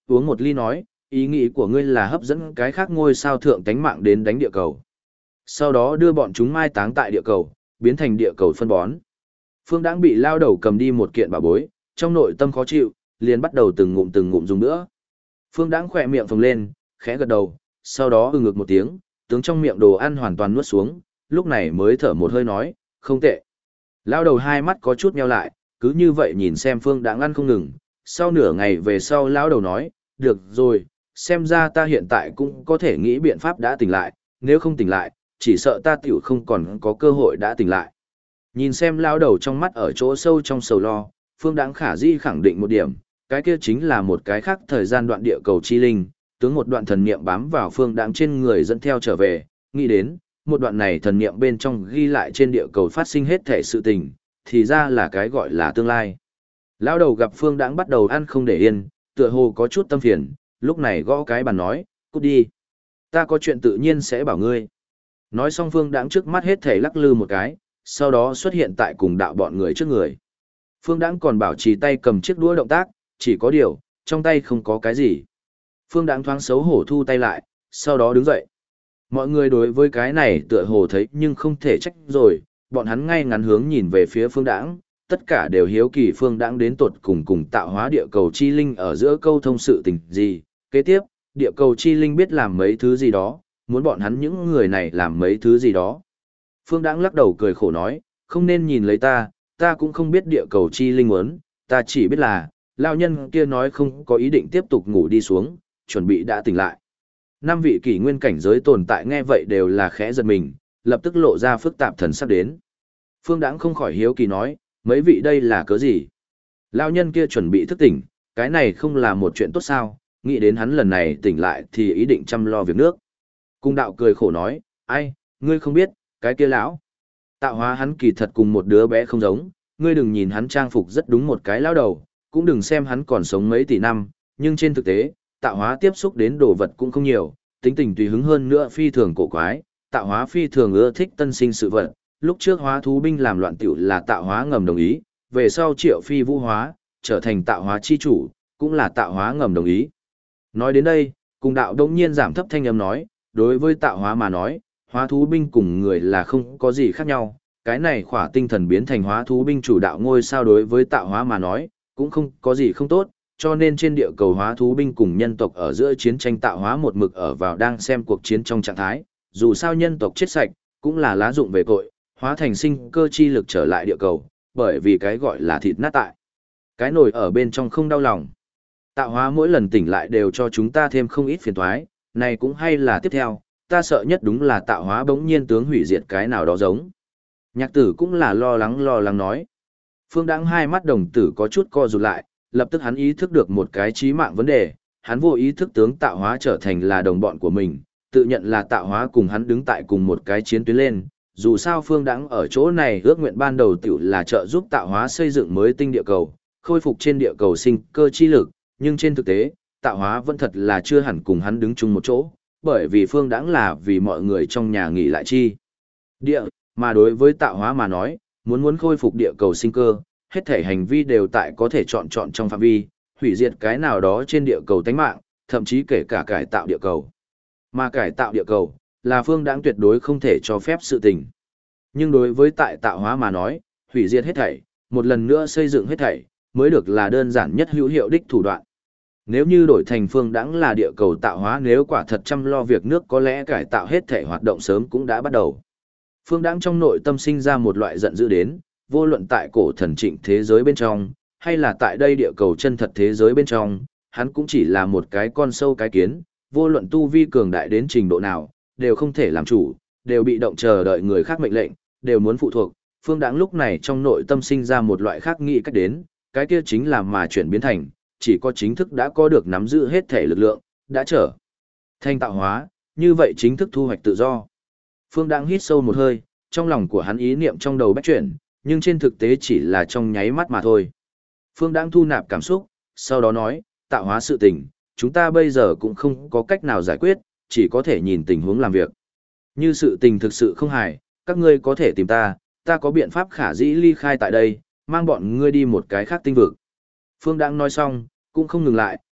Speaker 1: uống một ly nói, ý nghĩ của ngươi là hấp dẫn cái khác ngôi sao thượng tánh mạng đến đánh địa cầu. Sau đó đưa bọn chúng mai táng tại địa cầu, biến thành địa cầu phân bón. Phương Đãng bị lao đầu cầm đi một kiện bảo bối, trong nội tâm khó chịu, liền bắt đầu từng ngụm dùng nữa. Phương Đãng khỏe miệng phồng lên, khẽ gật đầu, sau đó ngực một tiếng, tướng trong miệng đồ ăn hoàn toàn nuốt xuống, lúc này mới thở một hơi nói, không tệ. Lao đầu hai mắt có chút nheo lại, cứ như vậy nhìn xem Phương Đãng ăn không ngừng. Sau nửa ngày về sau lao đầu nói, được rồi, xem ra ta hiện tại cũng có thể nghĩ biện pháp đã tỉnh lại, nếu không tỉnh lại, chỉ sợ ta tiểu không còn có cơ hội đã tỉnh lại. Nhìn xem lao đầu trong mắt ở chỗ sâu trong sầu lo, Phương Đãng khả dĩ khẳng định một điểm, cái kia chính là một cái khác thời gian đoạn địa cầu chi linh, tướng một đoạn thần niệm bám vào Phương Đãng trên người dẫn theo trở về, nghĩ đến, một đoạn này thần niệm bên trong ghi lại trên địa cầu phát sinh hết thể sự tình, thì ra là cái gọi là tương lai. Lao đầu gặp Phương Đãng bắt đầu ăn không để yên, tựa hồ có chút tâm phiền, lúc này gõ cái bàn nói, cút đi. Ta có chuyện tự nhiên sẽ bảo ngươi. Nói xong Phương Đãng trước mắt hết thể lắc lư một cái, sau đó xuất hiện tại cùng đạo bọn người trước người. Phương Đãng còn bảo trì tay cầm chiếc đũa động tác, chỉ có điều, trong tay không có cái gì. Phương Đãng thoáng xấu hổ thu tay lại, sau đó đứng dậy. Mọi người đối với cái này tựa hồ thấy nhưng không thể trách rồi, bọn hắn ngay ngắn hướng nhìn về phía Phương Đãng, tất cả đều hiếu kỳ Phương Đãng đến tột cùng tạo hóa địa cầu chi linh ở giữa câu thông sự tình gì. Kế tiếp, địa cầu chi linh biết làm mấy thứ gì đó, muốn bọn hắn những người này làm mấy thứ gì đó. Phương Đãng lắc đầu cười khổ nói, không nên nhìn lấy ta cũng không biết địa cầu chi linh muốn, ta chỉ biết là, lão nhân kia nói không có ý định tiếp tục ngủ đi xuống, chuẩn bị đã tỉnh lại. Năm vị kỷ nguyên cảnh giới tồn tại nghe vậy đều là khẽ giật mình, lập tức lộ ra phức tạp thần sắc đến. Phương Đãng không khỏi hiếu kỳ nói, mấy vị đây là cớ gì? Lão nhân kia chuẩn bị thức tỉnh, cái này không là một chuyện tốt sao, nghĩ đến hắn lần này tỉnh lại thì ý định chăm lo việc nước. Cung đạo cười khổ nói, ai, ngươi không biết, cái kia lão tạo hóa hắn kỳ thật cùng một đứa bé không giống, ngươi đừng nhìn hắn trang phục rất đúng một cái lão đầu, cũng đừng xem hắn còn sống mấy tỷ năm, nhưng trên thực tế, tạo hóa tiếp xúc đến đồ vật cũng không nhiều, tính tình tùy hứng hơn nữa phi thường cổ quái, tạo hóa phi thường ưa thích tân sinh sự vật, lúc trước hóa thú binh làm loạn tiểu là tạo hóa ngầm đồng ý, về sau Triệu Phi vũ hóa, trở thành tạo hóa chi chủ, cũng là tạo hóa ngầm đồng ý. Nói đến đây, cùng đạo đông nhiên giảm thấp thanh âm nói, đối với tạo hóa mà nói, hóa thú binh cùng người là không có gì khác nhau, cái này khỏa tinh thần biến thành hóa thú binh chủ đạo ngôi sao đối với tạo hóa mà nói, cũng không có gì không tốt, cho nên trên địa cầu hóa thú binh cùng nhân tộc ở giữa chiến tranh tạo hóa một mực ở vào đang xem cuộc chiến trong trạng thái, dù sao nhân tộc chết sạch, cũng là lá dụng về cội, hóa thành sinh cơ chi lực trở lại địa cầu, bởi vì cái gọi là thịt nát tại. Cái nồi ở bên trong không đau lòng. Tạo hóa mỗi lần tỉnh lại đều cho chúng ta thêm không ít phiền toái, này cũng hay là tiếp theo, ta sợ nhất đúng là tạo hóa bỗng nhiên tướng hủy diệt cái nào đó giống. Nhạc tử cũng là lo lắng nói. Phương Đãng hai mắt đồng tử có chút co rụt lại, lập tức hắn ý thức được một cái chí mạng vấn đề, hắn vô ý thức tướng tạo hóa trở thành là đồng bọn của mình, tự nhận là tạo hóa cùng hắn đứng tại cùng một cái chiến tuyến lên. Dù sao Phương Đãng ở chỗ này ước nguyện ban đầu tiểu là trợ giúp tạo hóa xây dựng mới tinh địa cầu, khôi phục trên địa cầu sinh cơ chi lực, nhưng trên thực tế, tạo hóa vẫn thật là chưa hẳn cùng hắn đứng chung một chỗ, bởi vì Phương Đãng là vì mọi người trong nhà nghỉ lại chi. Địa, mà đối với tạo hóa mà nói, muốn khôi phục địa cầu sinh cơ, hết thể hành vi đều tại có thể chọn trong phạm vi, hủy diệt cái nào đó trên địa cầu tánh mạng, thậm chí kể cả cải tạo địa cầu. Mà cải tạo địa cầu, là Phương Đãng tuyệt đối không thể cho phép sự tình. Nhưng đối với tại tạo hóa mà nói, hủy diệt hết thảy, một lần nữa xây dựng hết thảy, mới được là đơn giản nhất hữu hiệu đích thủ đoạn. Nếu như đổi thành Phương Đãng là địa cầu tạo hóa, nếu quả thật chăm lo việc nước, có lẽ cải tạo hết thảy hoạt động sớm cũng đã bắt đầu. Phương Đãng trong nội tâm sinh ra một loại giận dữ đến, vô luận tại cổ thần trịnh thế giới bên trong, hay là tại đây địa cầu chân thật thế giới bên trong, hắn cũng chỉ là một cái con sâu cái kiến, vô luận tu vi cường đại đến trình độ nào, đều không thể làm chủ, đều bị động chờ đợi người khác mệnh lệnh, đều muốn phụ thuộc. Phương Đãng lúc này trong nội tâm sinh ra một loại khác nghĩ cách đến, cái kia chính là mà chuyển biến thành, chỉ có chính thức đã có được nắm giữ hết thể lực lượng, đã trở thành tạo hóa, như vậy chính thức thu hoạch tự do. Phương Đãng hít sâu một hơi, trong lòng của hắn ý niệm trong đầu bách chuyển, nhưng trên thực tế chỉ là trong nháy mắt mà thôi. Phương Đãng thu nạp cảm xúc, sau đó nói, tạo hóa sự tình, chúng ta bây giờ cũng không có cách nào giải quyết, chỉ có thể nhìn tình huống làm việc. Như sự tình thực sự không hài, các ngươi có thể tìm ta có biện pháp khả dĩ ly khai tại đây, mang bọn ngươi đi một cái khác tinh vực. Phương Đãng nói xong, cũng không ngừng lại,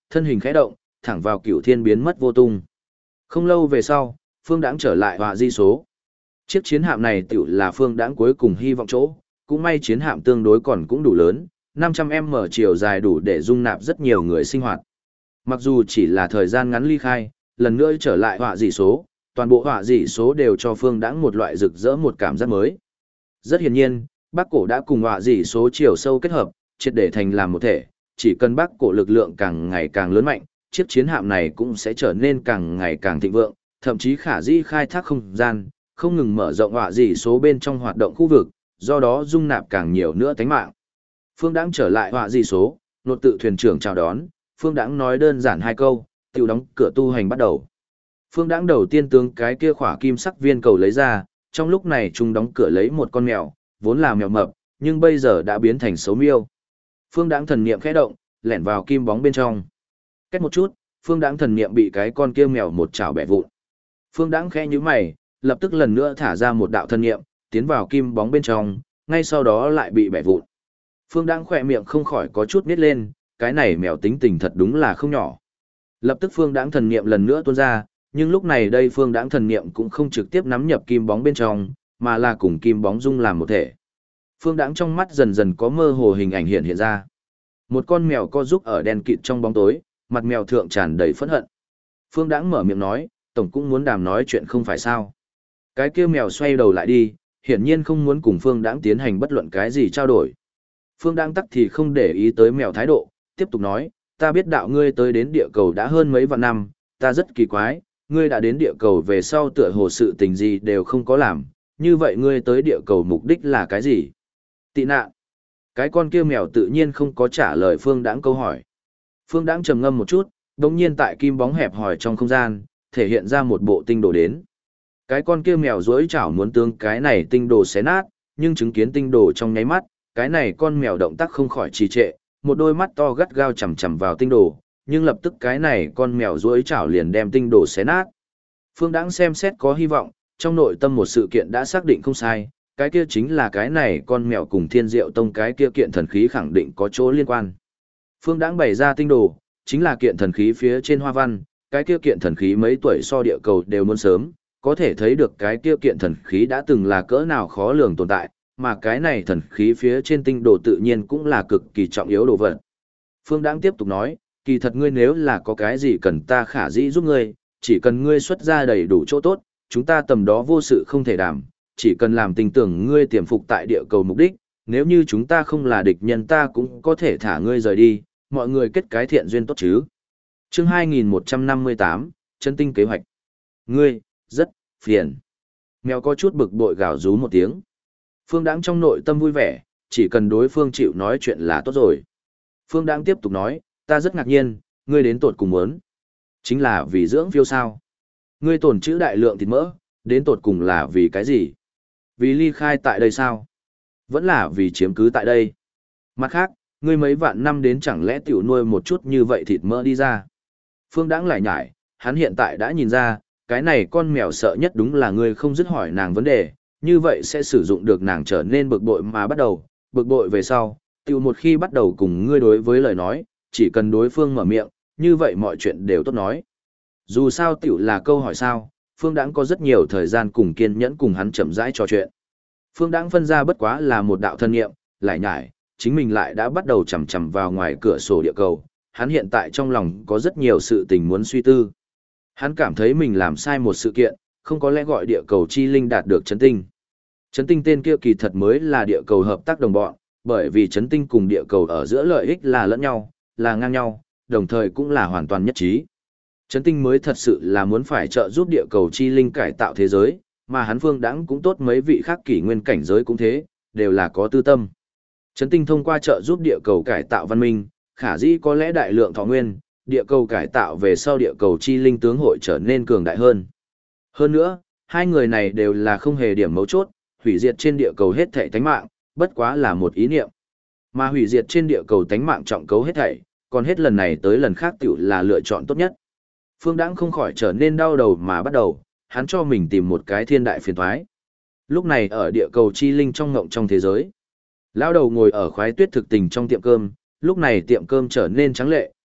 Speaker 1: thân hình khẽ động, thẳng vào cửu thiên biến mất vô tung. Không lâu về sau, Phương Đãng trở lại họa di số. Chiếc chiến hạm này tiểu là Phương Đãng cuối cùng hy vọng chỗ, cũng may chiến hạm tương đối còn cũng đủ lớn, 500m chiều dài đủ để dung nạp rất nhiều người sinh hoạt. Mặc dù chỉ là thời gian ngắn ly khai, lần nữa trở lại họa dị số, toàn bộ họa dị số đều cho Phương Đãng một loại rực rỡ một cảm giác mới. Rất hiển nhiên, Bắc Cổ đã cùng họa dị số chiều sâu kết hợp, triệt để thành làm một thể, chỉ cần Bắc Cổ lực lượng càng ngày càng lớn mạnh, chiếc chiến hạm này cũng sẽ trở nên càng ngày càng thịnh vượng, thậm chí khả dĩ khai thác không gian, không ngừng mở rộng họa dị số bên trong hoạt động khu vực, do đó dung nạp càng nhiều nữa tánh mạng. Phương Đãng trở lại họa dị số, nột tự thuyền trưởng chào đón, Phương Đãng nói đơn giản hai câu, tiểu đóng cửa tu hành bắt đầu. Phương Đãng đầu tiên tướng cái kia khỏa kim sắc viên cầu lấy ra, trong lúc này chúng đóng cửa lấy một con mèo, vốn là mèo mập, nhưng bây giờ đã biến thành xấu miêu. Phương Đãng thần niệm khẽ động, lẻn vào kim bóng bên trong. Cách một chút, Phương Đãng thần niệm bị cái con kia mèo một chảo bẻ vụn. Phương Đãng khẽ nhíu mày, lập tức lần nữa thả ra một đạo thần niệm, tiến vào kim bóng bên trong, ngay sau đó lại bị bẻ vụn. Phương Đãng khỏe miệng không khỏi có chút nít lên, cái này mèo tính tình thật đúng là không nhỏ. Lập tức Phương Đãng thần niệm lần nữa tuôn ra, nhưng lúc này đây Phương Đãng thần niệm cũng không trực tiếp nắm nhập kim bóng bên trong, mà là cùng kim bóng dung làm một thể. Phương Đãng trong mắt dần dần có mơ hồ hình ảnh hiện ra. Một con mèo co giúp ở đen kịt trong bóng tối, mặt mèo thượng tràn đầy phẫn hận. Phương Đãng mở miệng nói, tổng cũng muốn đàm nói chuyện không phải sao? Cái kia mèo xoay đầu lại đi, hiển nhiên không muốn cùng Phương Đãng tiến hành bất luận cái gì trao đổi. Phương Đãng tắc thì không để ý tới mèo thái độ, tiếp tục nói, ta biết đạo ngươi tới đến địa cầu đã hơn mấy vạn năm, ta rất kỳ quái, ngươi đã đến địa cầu về sau tựa hồ sự tình gì đều không có làm, như vậy ngươi tới địa cầu mục đích là cái gì? Tị nạn. Cái con kia mèo tự nhiên không có trả lời Phương Đãng câu hỏi. Phương Đãng trầm ngâm một chút, đột nhiên tại kim bóng hẹp hòi trong không gian, thể hiện ra một bộ tinh đồ đến. Cái con kia mèo duỗi chảo muốn tương cái này tinh đồ xé nát, nhưng chứng kiến tinh đồ trong nháy mắt, cái này con mèo động tác không khỏi trì trệ, một đôi mắt to gắt gao chằm chằm vào tinh đồ, nhưng lập tức cái này con mèo duỗi chảo liền đem tinh đồ xé nát. Phương Đãng xem xét có hy vọng, trong nội tâm một sự kiện đã xác định không sai, cái kia chính là cái này con mèo cùng Thiên Diệu Tông cái kia kiện thần khí khẳng định có chỗ liên quan. Phương Đãng bày ra tinh đồ, chính là kiện thần khí phía trên hoa văn, cái kia kiện thần khí mấy tuổi so địa cầu đều muốn sớm, có thể thấy được cái kia kiện thần khí đã từng là cỡ nào khó lường tồn tại, mà cái này thần khí phía trên tinh đồ tự nhiên cũng là cực kỳ trọng yếu đồ vật. Phương Đãng tiếp tục nói, kỳ thật ngươi nếu là có cái gì cần ta khả dĩ giúp ngươi, chỉ cần ngươi xuất ra đầy đủ chỗ tốt, chúng ta tầm đó vô sự không thể đảm, chỉ cần làm tình tưởng ngươi tiềm phục tại địa cầu mục đích, nếu như chúng ta không là địch nhân ta cũng có thể thả ngươi rời đi, mọi người kết cái thiện duyên tốt chứ. Chương 2158, chân tinh kế hoạch. Ngươi, rất phiền. Mèo có chút bực bội gào rú một tiếng. Phương Đãng trong nội tâm vui vẻ, chỉ cần đối phương chịu nói chuyện là tốt rồi. Phương Đãng tiếp tục nói, ta rất ngạc nhiên, ngươi đến tột cùng muốn. Chính là vì dưỡng phiêu sao. Ngươi tồn trữ đại lượng thịt mỡ, đến tột cùng là vì cái gì? Vì ly khai tại đây sao? Vẫn là vì chiếm cứ tại đây. Mặt khác, ngươi mấy vạn năm đến chẳng lẽ tiểu nuôi một chút như vậy thịt mỡ đi ra. Phương Đãng lại nhải, hắn hiện tại đã nhìn ra, cái này con mèo sợ nhất đúng là ngươi không dứt hỏi nàng vấn đề, như vậy sẽ sử dụng được nàng trở nên bực bội mà bắt đầu, bực bội về sau, tiểu một khi bắt đầu cùng ngươi đối với lời nói, chỉ cần đối phương mở miệng, như vậy mọi chuyện đều tốt nói. Dù sao tiểu là câu hỏi sao, Phương Đãng có rất nhiều thời gian cùng kiên nhẫn cùng hắn chậm rãi trò chuyện. Phương Đãng phân ra bất quá là một đạo thân nghiệm, lại nhải, chính mình lại đã bắt đầu chầm chầm vào ngoài cửa sổ địa cầu, hắn hiện tại trong lòng có rất nhiều sự tình muốn suy tư. Hắn cảm thấy mình làm sai một sự kiện, không có lẽ gọi địa cầu chi linh đạt được chấn tinh. Chấn tinh tên kia kỳ thật mới là địa cầu hợp tác đồng bọn, bởi vì chấn tinh cùng địa cầu ở giữa lợi ích là lẫn nhau, là ngang nhau, đồng thời cũng là hoàn toàn nhất trí. Chấn tinh mới thật sự là muốn phải trợ giúp địa cầu chi linh cải tạo thế giới, mà hắn Phương Đãng cũng tốt mấy vị khác kỷ nguyên cảnh giới cũng thế, đều là có tư tâm. Chấn tinh thông qua trợ giúp địa cầu cải tạo văn minh, khả dĩ có lẽ đại lượng thọ nguyên, địa cầu cải tạo về sau địa cầu chi linh tướng hội trở nên cường đại hơn. Hơn nữa, hai người này đều là không hề điểm mấu chốt, hủy diệt trên địa cầu hết thảy tánh mạng, bất quá là một ý niệm. Mà hủy diệt trên địa cầu tánh mạng trọng cấu hết thảy, còn hết lần này tới lần khác tiểu là lựa chọn tốt nhất. Phương Đãng không khỏi trở nên đau đầu mà bắt đầu, hắn cho mình tìm một cái thiên đại phiền toái. Lúc này ở địa cầu chi linh trong ngộng trong thế giới, lão đầu ngồi ở khoái tuyết thực tình trong tiệm cơm, lúc này tiệm cơm trở nên trắng lệ,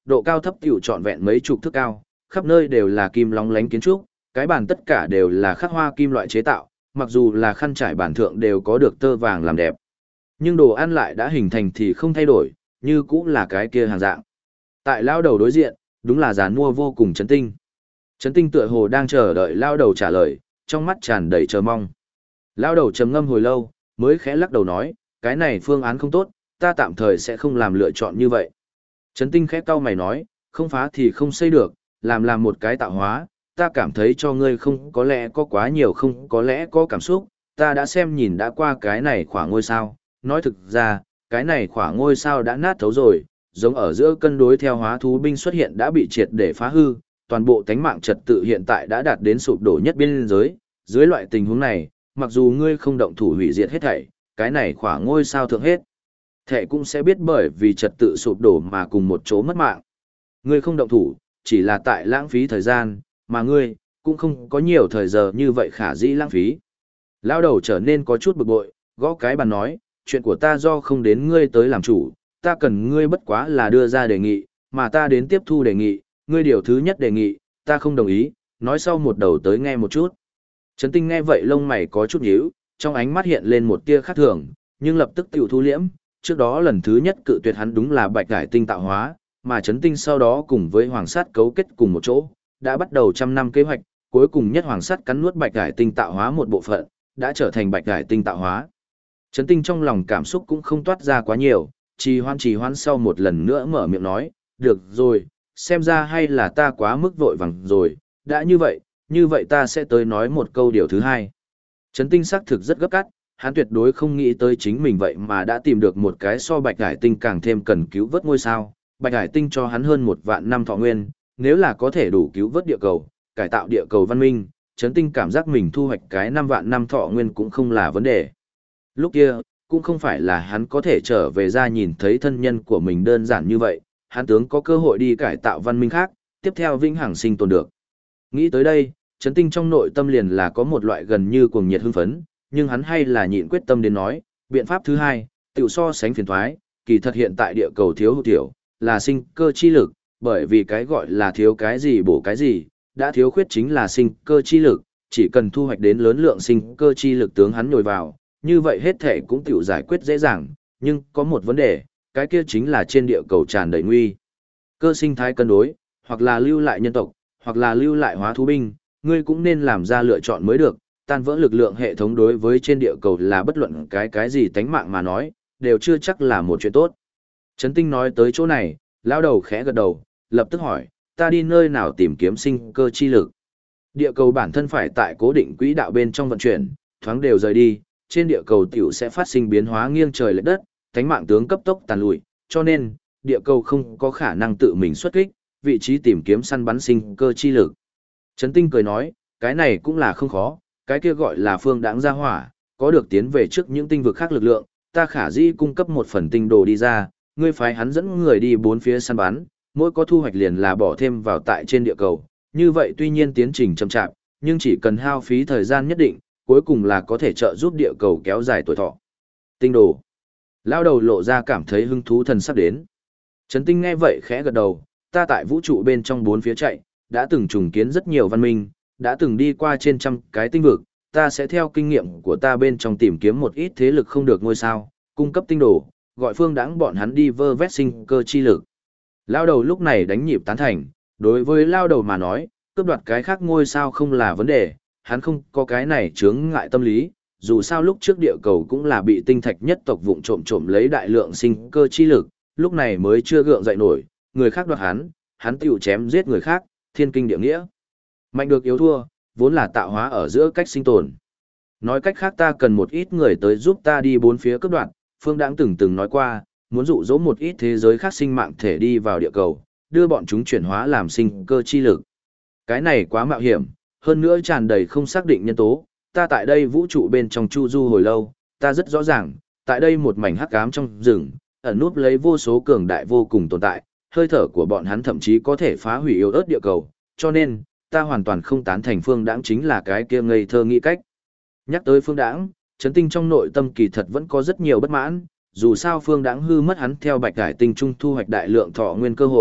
Speaker 1: độ cao thấp tiểu trọn vẹn mấy chục thước cao, khắp nơi đều là kim lóng lánh kiến trúc, cái bàn tất cả đều là khắc hoa kim loại chế tạo, mặc dù là khăn trải bàn thượng đều có được tơ vàng làm đẹp. Nhưng đồ ăn lại đã hình thành thì không thay đổi, như cũng là cái kia hàng dạng. Tại lao đầu đối diện, đúng là giàn mua vô cùng Trấn Tinh. Trấn Tinh tựa hồ đang chờ đợi lao đầu trả lời, trong mắt tràn đầy chờ mong. Lao đầu trầm ngâm hồi lâu, mới khẽ lắc đầu nói, cái này phương án không tốt, ta tạm thời sẽ không làm lựa chọn như vậy. Trấn Tinh khẽ cau mày nói, không phá thì không xây được, làm một cái tạo hóa, ta cảm thấy cho ngươi không có lẽ có quá nhiều không có lẽ có cảm xúc, ta đã xem nhìn đã qua cái này khoảng ngôi sao, nói thực ra, cái này khoảng ngôi sao đã nát thấu rồi, giống ở giữa cân đối theo hóa thú binh xuất hiện đã bị triệt để phá hư, toàn bộ tánh mạng trật tự hiện tại đã đạt đến sụp đổ nhất biên giới, dưới loại tình huống này, mặc dù ngươi không động thủ hủy diệt hết thảy, cái này khoảng ngôi sao thượng hết, thệ cũng sẽ biết bởi vì trật tự sụp đổ mà cùng một chỗ mất mạng. Ngươi không động thủ, chỉ là tại lãng phí thời gian, mà ngươi, cũng không có nhiều thời giờ như vậy khả dĩ lãng phí. Lao đầu trở nên có chút bực bội, gõ cái bàn nói, chuyện của ta do không đến ngươi tới làm chủ, ta cần ngươi bất quá là đưa ra đề nghị, mà ta đến tiếp thu đề nghị, ngươi điều thứ nhất đề nghị, ta không đồng ý, nói sau một đầu tới nghe một chút. Trấn Tinh nghe vậy lông mày có chút nhíu, trong ánh mắt hiện lên một tia khác thường, nhưng lập tức tiểu thu liễm, trước đó lần thứ nhất cự tuyệt hắn đúng là Bạch Hải Tinh tạo hóa, mà Trấn Tinh sau đó cùng với Hoàng Sát cấu kết cùng một chỗ, đã bắt đầu trăm năm kế hoạch, cuối cùng nhất Hoàng Sát cắn nuốt Bạch Hải Tinh tạo hóa một bộ phận, đã trở thành Bạch Hải Tinh tạo hóa. Trấn Tinh trong lòng cảm xúc cũng không toát ra quá nhiều, trì hoãn sau một lần nữa mở miệng nói, được rồi, xem ra hay là ta quá mức vội vàng rồi, đã như vậy ta sẽ tới nói một câu điều thứ hai. Trấn Tinh xác thực rất gấp gáp, hắn tuyệt đối không nghĩ tới chính mình vậy mà đã tìm được một cái so Bạch Hải Tinh càng thêm cần cứu vớt ngôi sao. Bạch Hải Tinh cho hắn hơn 1 vạn năm thọ nguyên, nếu là có thể đủ cứu vớt địa cầu, cải tạo địa cầu văn minh, Trấn Tinh cảm giác mình thu hoạch cái 5 vạn năm thọ nguyên cũng không là vấn đề. Lúc kia, cũng không phải là hắn có thể trở về ra nhìn thấy thân nhân của mình đơn giản như vậy, hắn tướng có cơ hội đi cải tạo văn minh khác, tiếp theo vĩnh hằng sinh tồn được. Nghĩ tới đây, Trấn Tinh trong nội tâm liền là có một loại gần như cuồng nhiệt hưng phấn, nhưng hắn hay là nhịn quyết tâm đến nói, biện pháp thứ hai, tiểu so sánh phiền thoái, kỳ thật hiện tại địa cầu thiếu hụt tiểu, là sinh cơ chi lực, bởi vì cái gọi là thiếu cái gì bổ cái gì, đã thiếu khuyết chính là sinh cơ chi lực, chỉ cần thu hoạch đến lớn lượng sinh cơ chi lực tướng hắn nhồi vào, như vậy hết thể cũng tiểu giải quyết dễ dàng, nhưng có một vấn đề, cái kia chính là trên địa cầu tràn đầy nguy cơ sinh thái cân đối, hoặc là lưu lại nhân tộc, hoặc là lưu lại hóa thú binh, ngươi cũng nên làm ra lựa chọn mới được, tan vỡ lực lượng hệ thống đối với trên địa cầu là bất luận cái gì tánh mạng mà nói, đều chưa chắc là một chuyện tốt. Trấn Tinh nói tới chỗ này, lão đầu khẽ gật đầu, lập tức hỏi, ta đi nơi nào tìm kiếm sinh cơ chi lực? Địa cầu bản thân phải tại cố định quỹ đạo bên trong vận chuyển, thoáng đều rời đi, trên địa cầu tiểu sẽ phát sinh biến hóa nghiêng trời lệch đất, tánh mạng tướng cấp tốc tàn lụi, cho nên, địa cầu không có khả năng tự mình xuất kích, vị trí tìm kiếm săn bắn sinh cơ chi lực. Trấn Tinh cười nói, cái này cũng là không khó, cái kia gọi là phương đãng gia hỏa, có được tiến về trước những tinh vực khác lực lượng, ta khả dĩ cung cấp một phần tinh đồ đi ra, ngươi phái hắn dẫn người đi bốn phía săn bắn, mỗi có thu hoạch liền là bỏ thêm vào tại trên địa cầu, như vậy tuy nhiên tiến trình chậm chạp, nhưng chỉ cần hao phí thời gian nhất định, cuối cùng là có thể trợ giúp địa cầu kéo dài tuổi thọ. Tinh đồ. Lao đầu lộ ra cảm thấy hứng thú thần sắp đến. Trấn Tinh nghe vậy khẽ gật đầu, ta tại vũ trụ bên trong bốn phía chạy, đã từng trùng kiến rất nhiều văn minh, đã từng đi qua trên trăm cái tinh vực, ta sẽ theo kinh nghiệm của ta bên trong tìm kiếm một ít thế lực không được ngôi sao, cung cấp tinh đồ, gọi phương đãng bọn hắn đi vơ vét sinh cơ chi lực. Lao đầu lúc này đánh nhịp tán thành, đối với lao đầu mà nói, cướp đoạt cái khác ngôi sao không là vấn đề, hắn không có cái này chướng ngại tâm lý, dù sao lúc trước địa cầu cũng là bị tinh thạch nhất tộc vụng trộm lấy đại lượng sinh cơ chi lực, lúc này mới chưa gượng dậy nổi, người khác đoạt hắn tiểu chém giết người khác, thiên kinh địa nghĩa. Mạnh được yếu thua, vốn là tạo hóa ở giữa cách sinh tồn. Nói cách khác ta cần một ít người tới giúp ta đi bốn phía cướp đoạt, Phương Đãng từng nói qua, muốn dụ dỗ một ít thế giới khác sinh mạng thể đi vào địa cầu, đưa bọn chúng chuyển hóa làm sinh cơ chi lực. Cái này quá mạo hiểm, hơn nữa tràn đầy không xác định nhân tố, ta tại đây vũ trụ bên trong chu du hồi lâu, ta rất rõ ràng, tại đây một mảnh hắc ám trong rừng, ẩn núp lấy vô số cường đại vô cùng tồn tại, hơi thở của bọn hắn thậm chí có thể phá hủy yếu ớt địa cầu, cho nên, ta hoàn toàn không tán thành Phương Đãng chính là cái kia ngây thơ nghĩ cách. Nhắc tới Phương Đãng, Trấn Tinh trong nội tâm kỳ thật vẫn có rất nhiều bất mãn, dù sao Phương Đãng hư mất hắn theo Bạch Hải Tinh trung thu hoạch đại lượng thọ nguyên cơ hội,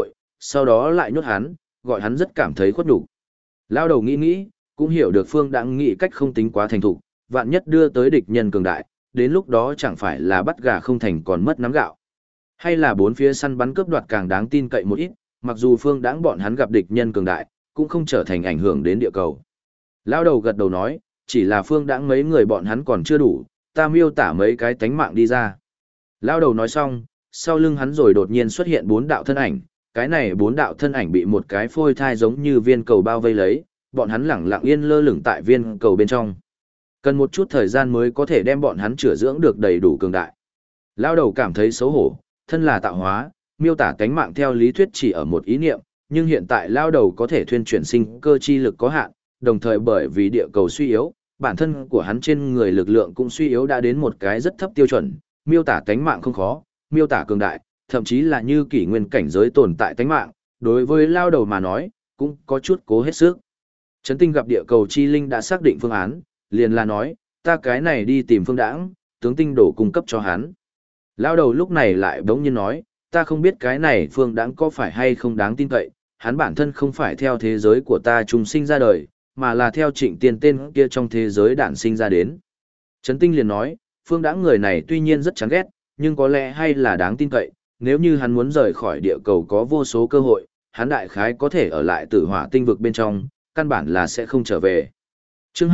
Speaker 1: sau đó lại nhốt hắn, gọi hắn rất cảm thấy khuất nhục. Lao đầu nghĩ nghĩ, cũng hiểu được Phương Đãng nghĩ cách không tính quá thành thục, vạn nhất đưa tới địch nhân cường đại, đến lúc đó chẳng phải là bắt gà không thành còn mất nắm gạo. Hay là bốn phía săn bắn cướp đoạt càng đáng tin cậy một ít, mặc dù Phương Đãng bọn hắn gặp địch nhân cường đại, cũng không trở thành ảnh hưởng đến địa cầu. Lao đầu gật đầu nói, chỉ là Phương Đãng mấy người bọn hắn còn chưa đủ, ta miêu tả mấy cái tánh mạng đi ra. Lao đầu nói xong, sau lưng hắn rồi đột nhiên xuất hiện 4 đạo thân ảnh, cái này 4 đạo thân ảnh bị một cái phôi thai giống như viên cầu bao vây lấy, bọn hắn lẳng lặng yên lơ lửng tại viên cầu bên trong. Cần một chút thời gian mới có thể đem bọn hắn chữa dưỡng được đầy đủ cường đại. Lao đầu cảm thấy xấu hổ, thân là tạo hóa, miêu tả tánh mạng theo lý thuyết chỉ ở một ý niệm, nhưng hiện tại lao đầu có thể thuyên chuyển sinh cơ chi lực có hạn, đồng thời bởi vì địa cầu suy yếu, bản thân của hắn trên người lực lượng cũng suy yếu đã đến một cái rất thấp tiêu chuẩn, miêu tả tánh mạng không khó, miêu tả cường đại, thậm chí là như kỷ nguyên cảnh giới tồn tại tánh mạng, đối với lao đầu mà nói, cũng có chút cố hết sức. Trấn Tinh gặp địa cầu chi linh đã xác định phương án, liền là nói, ta cái này đi tìm Phương Đãng, tướng tinh đổ cung cấp cho hắn. Lao đầu lúc này lại bỗng nhiên nói, ta không biết cái này Phương Đãng có phải hay không đáng tin cậy, hắn bản thân không phải theo thế giới của ta trùng sinh ra đời, mà là theo Trịnh Tiên tên kia trong thế giới đản sinh ra đến. Trấn Tinh liền nói, Phương Đãng người này tuy nhiên rất chán ghét, nhưng có lẽ hay là đáng tin cậy, nếu như hắn muốn rời khỏi địa cầu có vô số cơ hội, hắn đại khái có thể ở lại Tử Hỏa tinh vực bên trong, căn bản là sẽ không trở về. Chương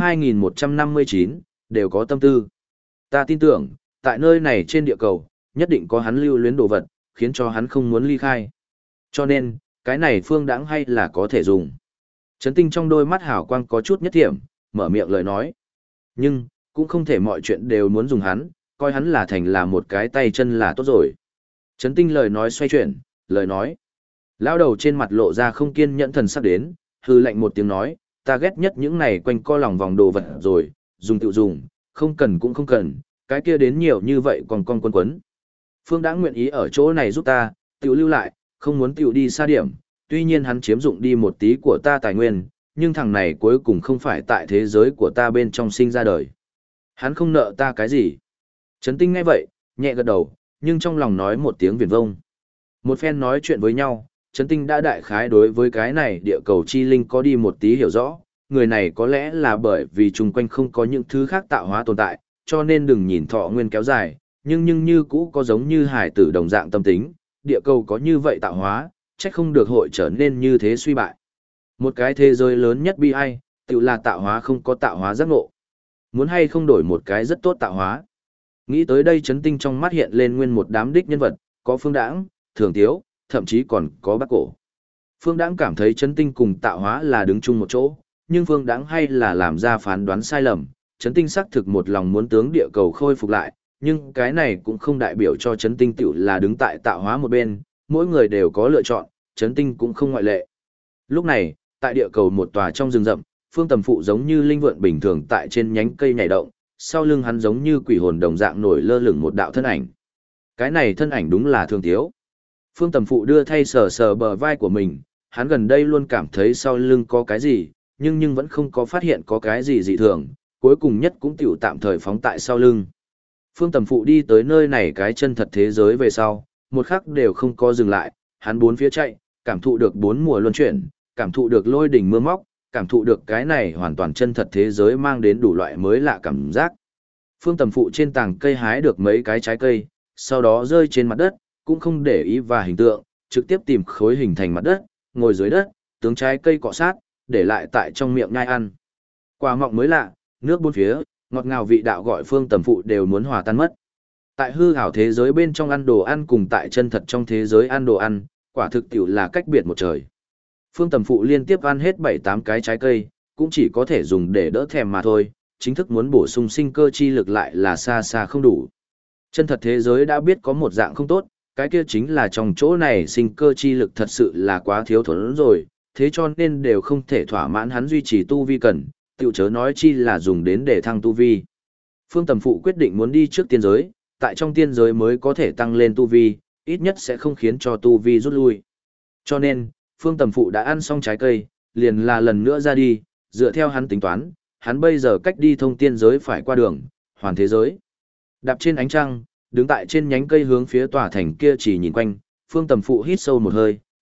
Speaker 1: 2159, đều có tâm tư. Ta tin tưởng, tại nơi này trên địa cầu, nhất định có hắn lưu luyến đồ vật, khiến cho hắn không muốn ly khai. Cho nên, cái này Phương Đãng hay là có thể dùng. Trấn Tinh trong đôi mắt hào quang có chút nhất thiểm, mở miệng lời nói. Nhưng, cũng không thể mọi chuyện đều muốn dùng hắn, coi hắn là thành là một cái tay chân là tốt rồi. Trấn Tinh lời nói xoay chuyển, lời nói. Lao đầu trên mặt lộ ra không kiên nhẫn thần sắc đến, hư lạnh một tiếng nói, ta ghét nhất những này quanh co lòng vòng đồ vật rồi, dùng tự dùng, không cần cũng không cần, cái kia đến nhiều như vậy còn con quân quấn. Phương đã nguyện ý ở chỗ này giúp ta, tự lưu lại, không muốn tự đi xa điểm, tuy nhiên hắn chiếm dụng đi một tí của ta tài nguyên, nhưng thằng này cuối cùng không phải tại thế giới của ta bên trong sinh ra đời. Hắn không nợ ta cái gì. Trấn Tinh nghe vậy, nhẹ gật đầu, nhưng trong lòng nói một tiếng viển vông. Một phen nói chuyện với nhau, Trấn Tinh đã đại khái đối với cái này địa cầu chi linh có đi một tí hiểu rõ, người này có lẽ là bởi vì chung quanh không có những thứ khác tạo hóa tồn tại, cho nên đừng nhìn thọ nguyên kéo dài, nhưng như cũ có giống như hải tử đồng dạng tâm tính, địa cầu có như vậy tạo hóa, chắc không được hội trở nên như thế suy bại. Một cái thế giới lớn nhất bi ai, tự là tạo hóa không có tạo hóa giác ngộ. Muốn hay không đổi một cái rất tốt tạo hóa. Nghĩ tới đây Trấn Tinh trong mắt hiện lên nguyên một đám đích nhân vật, có Phương Đãng, Thường Tiếu, thậm chí còn có Bác Cổ. Phương Đãng cảm thấy Trấn Tinh cùng tạo hóa là đứng chung một chỗ, nhưng Phương Đãng hay là làm ra phán đoán sai lầm. Trấn Tinh xác thực một lòng muốn tướng địa cầu khôi phục lại, nhưng cái này cũng không đại biểu cho Trấn Tinh tiểu là đứng tại tạo hóa một bên, mỗi người đều có lựa chọn, Trấn Tinh cũng không ngoại lệ. Lúc này, tại địa cầu một tòa trong rừng rậm, Phương Tầm Phụ giống như linh vượn bình thường tại trên nhánh cây nhảy động, sau lưng hắn giống như quỷ hồn đồng dạng nổi lơ lửng một đạo thân ảnh. Cái này thân ảnh đúng là Thường Tiếu. Phương Tầm Phụ đưa thay sờ sờ bờ vai của mình, hắn gần đây luôn cảm thấy sau lưng có cái gì, nhưng vẫn không có phát hiện có cái gì dị thường, cuối cùng nhất cũng tiểu tạm thời phóng tại sau lưng. Phương Tầm Phụ đi tới nơi này cái chân thật thế giới về sau, một khắc đều không có dừng lại, hắn bốn phía chạy, cảm thụ được bốn mùa luân chuyển, cảm thụ được lôi đỉnh mưa móc, cảm thụ được cái này hoàn toàn chân thật thế giới mang đến đủ loại mới lạ cảm giác. Phương Tầm Phụ trên tảng cây hái được mấy cái trái cây, sau đó rơi trên mặt đất, cũng không để ý và hình tượng, trực tiếp tìm khối hình thành mặt đất, ngồi dưới đất, tướng trái cây cọ sát, để lại tại trong miệng nhai ăn. Quả mọng mới lạ, nước bốn phía, ngọt ngào vị đạo gọi Phương Tầm Phụ đều muốn hòa tan mất. Tại hư ảo thế giới bên trong ăn đồ ăn cùng tại chân thật trong thế giới ăn đồ ăn, quả thực tiểu là cách biệt một trời. Phương Tầm Phụ liên tiếp ăn hết 7-8 cái trái cây, cũng chỉ có thể dùng để đỡ thèm mà thôi, chính thức muốn bổ sung sinh cơ chi lực lại là xa xa không đủ. Chân thật thế giới đã biết có một dạng không tốt, cái kia chính là trong chỗ này sinh cơ chi lực thật sự là quá thiếu thốn rồi, thế cho nên đều không thể thỏa mãn hắn duy trì tu vi cần, tiểu chớ nói chi là dùng đến để thăng tu vi. Phương Tầm Phụ quyết định muốn đi trước tiên giới, tại trong tiên giới mới có thể tăng lên tu vi, ít nhất sẽ không khiến cho tu vi rút lui. Cho nên, Phương Tầm Phụ đã ăn xong trái cây, liền là lần nữa ra đi, dựa theo hắn tính toán, hắn bây giờ cách đi thông tiên giới phải qua đường, hoàn thế giới. Đạp trên ánh trăng, đứng tại trên nhánh cây hướng phía tòa thành kia chỉ nhìn quanh, Phương Tầm Phụ hít sâu một hơi,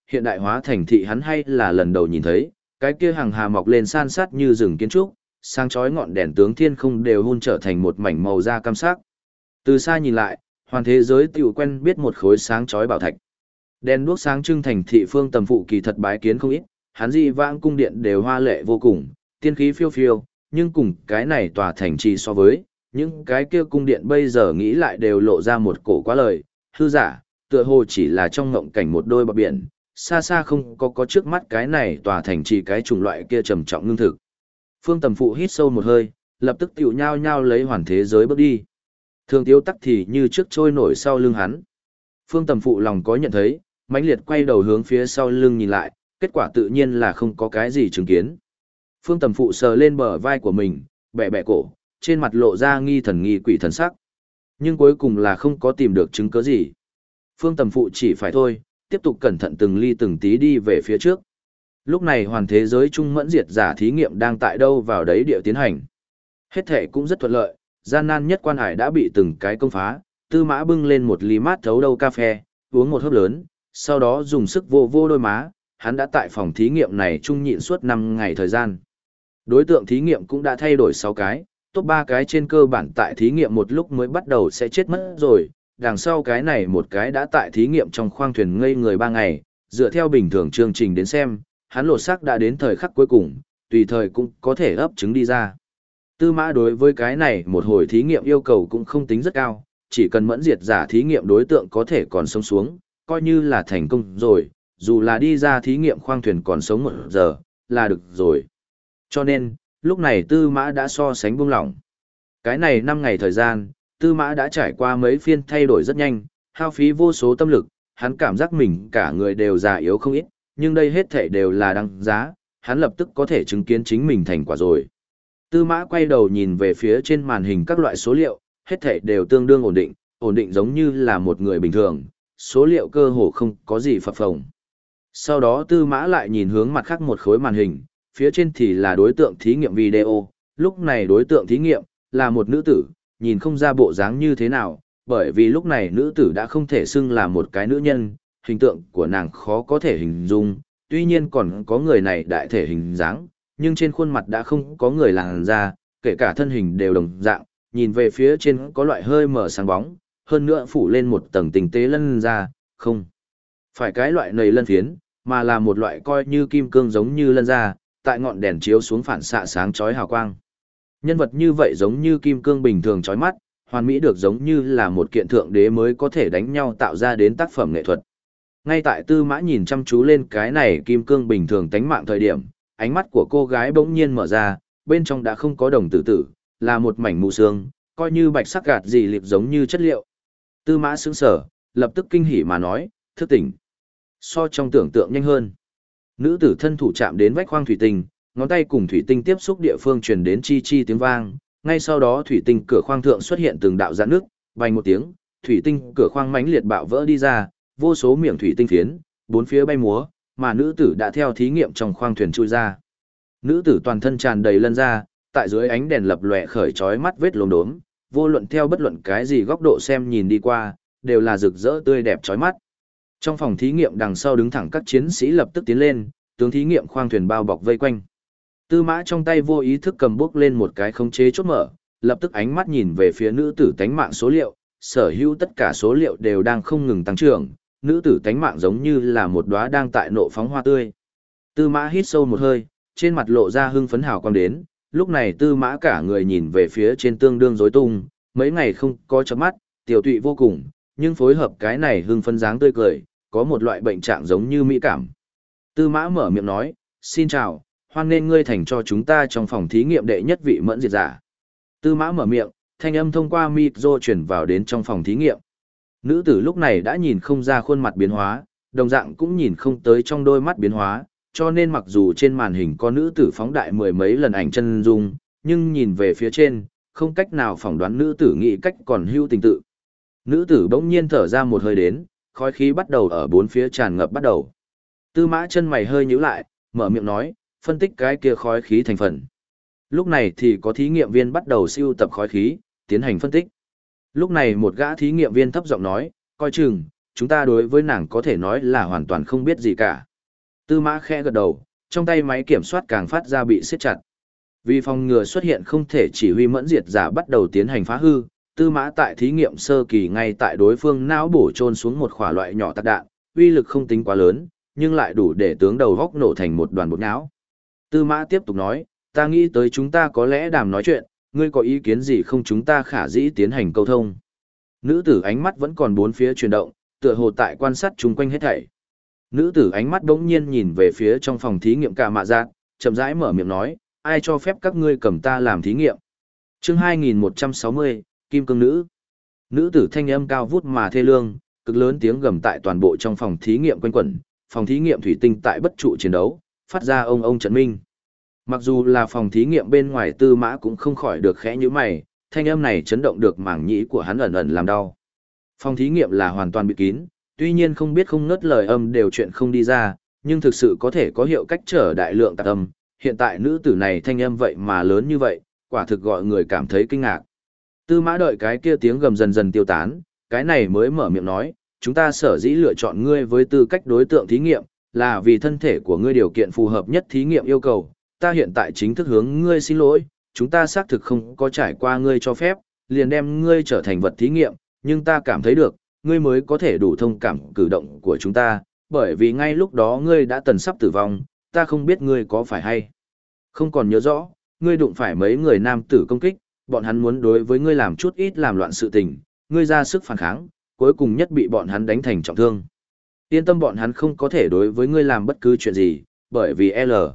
Speaker 1: hiện đại hóa thành thị hắn hay là lần đầu nhìn thấy, cái kia hàng hà mọc lên san sát như rừng kiến trúc, sáng chói ngọn đèn tướng thiên không đều hun trở thành một mảnh màu da cam sắc. Từ xa nhìn lại, hoàn thế giới tiểu quen biết một khối sáng chói bảo thạch. Đèn đuốc sáng trưng thành thị Phương Tầm Phụ kỳ thật bái kiến không ít, hắn dị vãng cung điện đều hoa lệ vô cùng, tiên khí phiêu phiêu, nhưng cùng cái này tòa thành trì so với, những cái kia cung điện bây giờ nghĩ lại đều lộ ra một cổ quá lời, hư giả, tựa hồ chỉ là trong ngộng cảnh một đôi bờ biển, xa xa không có trước mắt cái này tòa thành trì cái chủng loại kia trầm trọng ngưng thực. Phương Tầm Phụ hít sâu một hơi, lập tức tiểu nhao nhao lấy hoàn thế giới bước đi. Thường Tiêu Tắc thì như trước trôi nổi sau lưng hắn. Phương Tầm Phụ lòng có nhận thấy, mãnh liệt quay đầu hướng phía sau lưng nhìn lại, kết quả tự nhiên là không có cái gì chứng kiến. Phương Tầm Phụ sờ lên bờ vai của mình, bẻ bẻ cổ, trên mặt lộ ra nghi thần nghi quỷ thần sắc. Nhưng cuối cùng là không có tìm được chứng cứ gì. Phương Tầm Phụ chỉ phải thôi, tiếp tục cẩn thận từng ly từng tí đi về phía trước. Lúc này hoàn thế giới trung mẫn diệt giả thí nghiệm đang tại đâu vào đấy địa tiến hành. Hết thể cũng rất thuận lợi, gian nan nhất quan hải đã bị từng cái công phá, Tư Mã bưng lên một ly mát thấu đâu cà phê, uống một hớp lớn, sau đó dùng sức vô vô đôi má, hắn đã tại phòng thí nghiệm này trung nhịn suốt 5 ngày thời gian. Đối tượng thí nghiệm cũng đã thay đổi 6 cái, top 3 cái trên cơ bản tại thí nghiệm một lúc mới bắt đầu sẽ chết mất rồi, đằng sau cái này một cái đã tại thí nghiệm trong khoang thuyền ngây người 3 ngày, dựa theo bình thường chương trình đến xem, hắn lột xác đã đến thời khắc cuối cùng, tùy thời cũng có thể ấp trứng đi ra. Tư Mã đối với cái này một hồi thí nghiệm yêu cầu cũng không tính rất cao, chỉ cần mẫn diệt giả thí nghiệm đối tượng có thể còn sống xuống, coi như là thành công rồi, dù là đi ra thí nghiệm khoang thuyền còn sống 1 giờ, là được rồi. Cho nên, lúc này Tư Mã đã so sánh buông lỏng. Cái này 5 ngày thời gian, Tư Mã đã trải qua mấy phiên thay đổi rất nhanh, hao phí vô số tâm lực, hắn cảm giác mình cả người đều già yếu không ít, nhưng đây hết thảy đều là đăng giá, hắn lập tức có thể chứng kiến chính mình thành quả rồi. Tư Mã quay đầu nhìn về phía trên màn hình các loại số liệu, hết thảy đều tương đương ổn định giống như là một người bình thường, số liệu cơ hồ không có gì phập phồng. Sau đó Tư Mã lại nhìn hướng mặt khác một khối màn hình, phía trên thì là đối tượng thí nghiệm video, lúc này đối tượng thí nghiệm là một nữ tử, nhìn không ra bộ dáng như thế nào, bởi vì lúc này nữ tử đã không thể xưng là một cái nữ nhân, hình tượng của nàng khó có thể hình dung, tuy nhiên còn có người này đại thể hình dáng, nhưng trên khuôn mặt đã không có người làn da, kể cả thân hình đều đồng dạng, nhìn về phía trên có loại hơi mờ sáng bóng, hơn nữa phủ lên một tầng tinh tế lân da, không phải cái loại nầy lân phiến, mà là một loại coi như kim cương giống như lân da, tại ngọn đèn chiếu xuống phản xạ sáng chói hào quang. Nhân vật như vậy giống như kim cương bình thường chói mắt, hoàn mỹ được giống như là một kiện thượng đế mới có thể đánh nhau tạo ra đến tác phẩm nghệ thuật. Ngay tại Tư Mã nhìn chăm chú lên cái này kim cương bình thường tánh mạng thời điểm, ánh mắt của cô gái bỗng nhiên mở ra, bên trong đã không có đồng tử tử, là một mảnh mù sương, coi như bạch sắc gạt gì liệp giống như chất liệu. Tư Mã sững sờ, lập tức kinh hỉ mà nói, thức tỉnh. So trong tưởng tượng nhanh hơn. Nữ tử thân thủ chạm đến vách khoang thủy tinh, ngón tay cùng thủy tinh tiếp xúc địa phương truyền đến chi chi tiếng vang, ngay sau đó thủy tinh cửa khoang thượng xuất hiện từng đạo rạn nước, vang một tiếng, thủy tinh cửa khoang mãnh liệt bạo vỡ đi ra, vô số miệng thủy tinh phiến, bốn phía bay múa, mà nữ tử đã theo thí nghiệm trong khoang thuyền chui ra. Nữ tử toàn thân tràn đầy lân da, tại dưới ánh đèn lập lòe khởi chói mắt vết lốm đốm, vô luận theo bất luận cái gì góc độ xem nhìn đi qua, đều là rực rỡ tươi đẹp chói mắt. Trong phòng thí nghiệm đằng sau đứng thẳng các chiến sĩ lập tức tiến lên, tướng thí nghiệm khoang thuyền bao bọc vây quanh. Tư Mã trong tay vô ý thức cầm bước lên một cái khống chế chốt mở, lập tức ánh mắt nhìn về phía nữ tử tánh mạng số liệu, sở hữu tất cả số liệu đều đang không ngừng tăng trưởng, nữ tử tánh mạng giống như là một đóa đang tại nộ phóng hoa tươi. Tư Mã hít sâu một hơi, trên mặt lộ ra hưng phấn hào quang đến, lúc này Tư Mã cả người nhìn về phía trên tương đương rối tung, mấy ngày không có chớp mắt, tiểu tụy vô cùng, nhưng phối hợp cái này hưng phấn dáng tươi cười, có một loại bệnh trạng giống như mỹ cảm. Tư Mã mở miệng nói, xin chào, hoan nghênh ngươi thành cho chúng ta trong phòng thí nghiệm đệ nhất vị mẫn diệt giả. Tư Mã mở miệng, thanh âm thông qua micro truyền vào đến trong phòng thí nghiệm. Nữ tử lúc này đã nhìn không ra khuôn mặt biến hóa, đồng dạng cũng nhìn không tới trong đôi mắt biến hóa, cho nên mặc dù trên màn hình có nữ tử phóng đại mười mấy lần ảnh chân dung, nhưng nhìn về phía trên, không cách nào phỏng đoán nữ tử nghĩ cách còn hưu tình tự. Nữ tử bỗng nhiên thở ra một hơi đến, khói khí bắt đầu ở bốn phía tràn ngập bắt đầu. Tư Mã chân mày hơi nhíu lại, mở miệng nói, phân tích cái kia khói khí thành phần. Lúc này thì có thí nghiệm viên bắt đầu siêu tập khói khí, tiến hành phân tích. Lúc này một gã thí nghiệm viên thấp giọng nói, coi chừng, chúng ta đối với nàng có thể nói là hoàn toàn không biết gì cả. Tư Mã khẽ gật đầu, trong tay máy kiểm soát càng phát ra bị siết chặt. Vì phòng ngừa xuất hiện không thể chỉ huy mẫn diệt giả bắt đầu tiến hành phá hư, Tư Mã tại thí nghiệm sơ kỳ ngay tại đối phương não bổ chôn xuống một khỏa loại nhỏ tạc đạn, uy lực không tính quá lớn, nhưng lại đủ để tướng đầu góc nổ thành một đoàn bột não. Tư Mã tiếp tục nói, ta nghĩ tới chúng ta có lẽ đàm nói chuyện, ngươi có ý kiến gì không, chúng ta khả dĩ tiến hành câu thông. Nữ tử ánh mắt vẫn còn bốn phía chuyển động, tựa hồ tại quan sát chung quanh hết thảy. Nữ tử ánh mắt đống nhiên nhìn về phía trong phòng thí nghiệm cả mạ giác, chậm rãi mở miệng nói, ai cho phép các ngươi cầm ta làm thí nghiệm. Chương 2160, Kim Cương Nữ. Nữ tử thanh âm cao vút mà thê lương, cực lớn tiếng gầm tại toàn bộ trong phòng thí nghiệm quanh quẩn, phòng thí nghiệm thủy tinh tại bất trụ chiến đấu, phát ra ông trận minh. Mặc dù là phòng thí nghiệm bên ngoài, Tư Mã cũng không khỏi được khẽ nhíu mày, thanh âm này chấn động được mảng nhĩ của hắn ẩn ẩn làm đau. Phòng thí nghiệm là hoàn toàn bị kín, tuy nhiên không biết không ngớt lời âm đều chuyện không đi ra, nhưng thực sự có thể có hiệu cách trở đại lượng tạp âm. Hiện tại nữ tử này thanh âm vậy mà lớn như vậy, quả thực gọi người cảm thấy kinh ngạc. Tư Mã đợi cái kia tiếng gầm dần dần tiêu tán, cái này mới mở miệng nói, chúng ta sở dĩ lựa chọn ngươi với tư cách đối tượng thí nghiệm, là vì thân thể của ngươi điều kiện phù hợp nhất thí nghiệm yêu cầu. Ta hiện tại chính thức hướng ngươi xin lỗi, chúng ta xác thực không có trải qua ngươi cho phép, liền đem ngươi trở thành vật thí nghiệm, nhưng ta cảm thấy được, ngươi mới có thể đủ thông cảm cử động của chúng ta, bởi vì ngay lúc đó ngươi đã tần sắp tử vong, ta không biết ngươi có phải hay không còn nhớ rõ, ngươi đụng phải mấy người nam tử công kích, bọn hắn muốn đối với ngươi làm chút ít làm loạn sự tình, ngươi ra sức phản kháng, cuối cùng nhất bị bọn hắn đánh thành trọng thương. Yên tâm, bọn hắn không có thể đối với ngươi làm bất cứ chuyện gì, bởi vì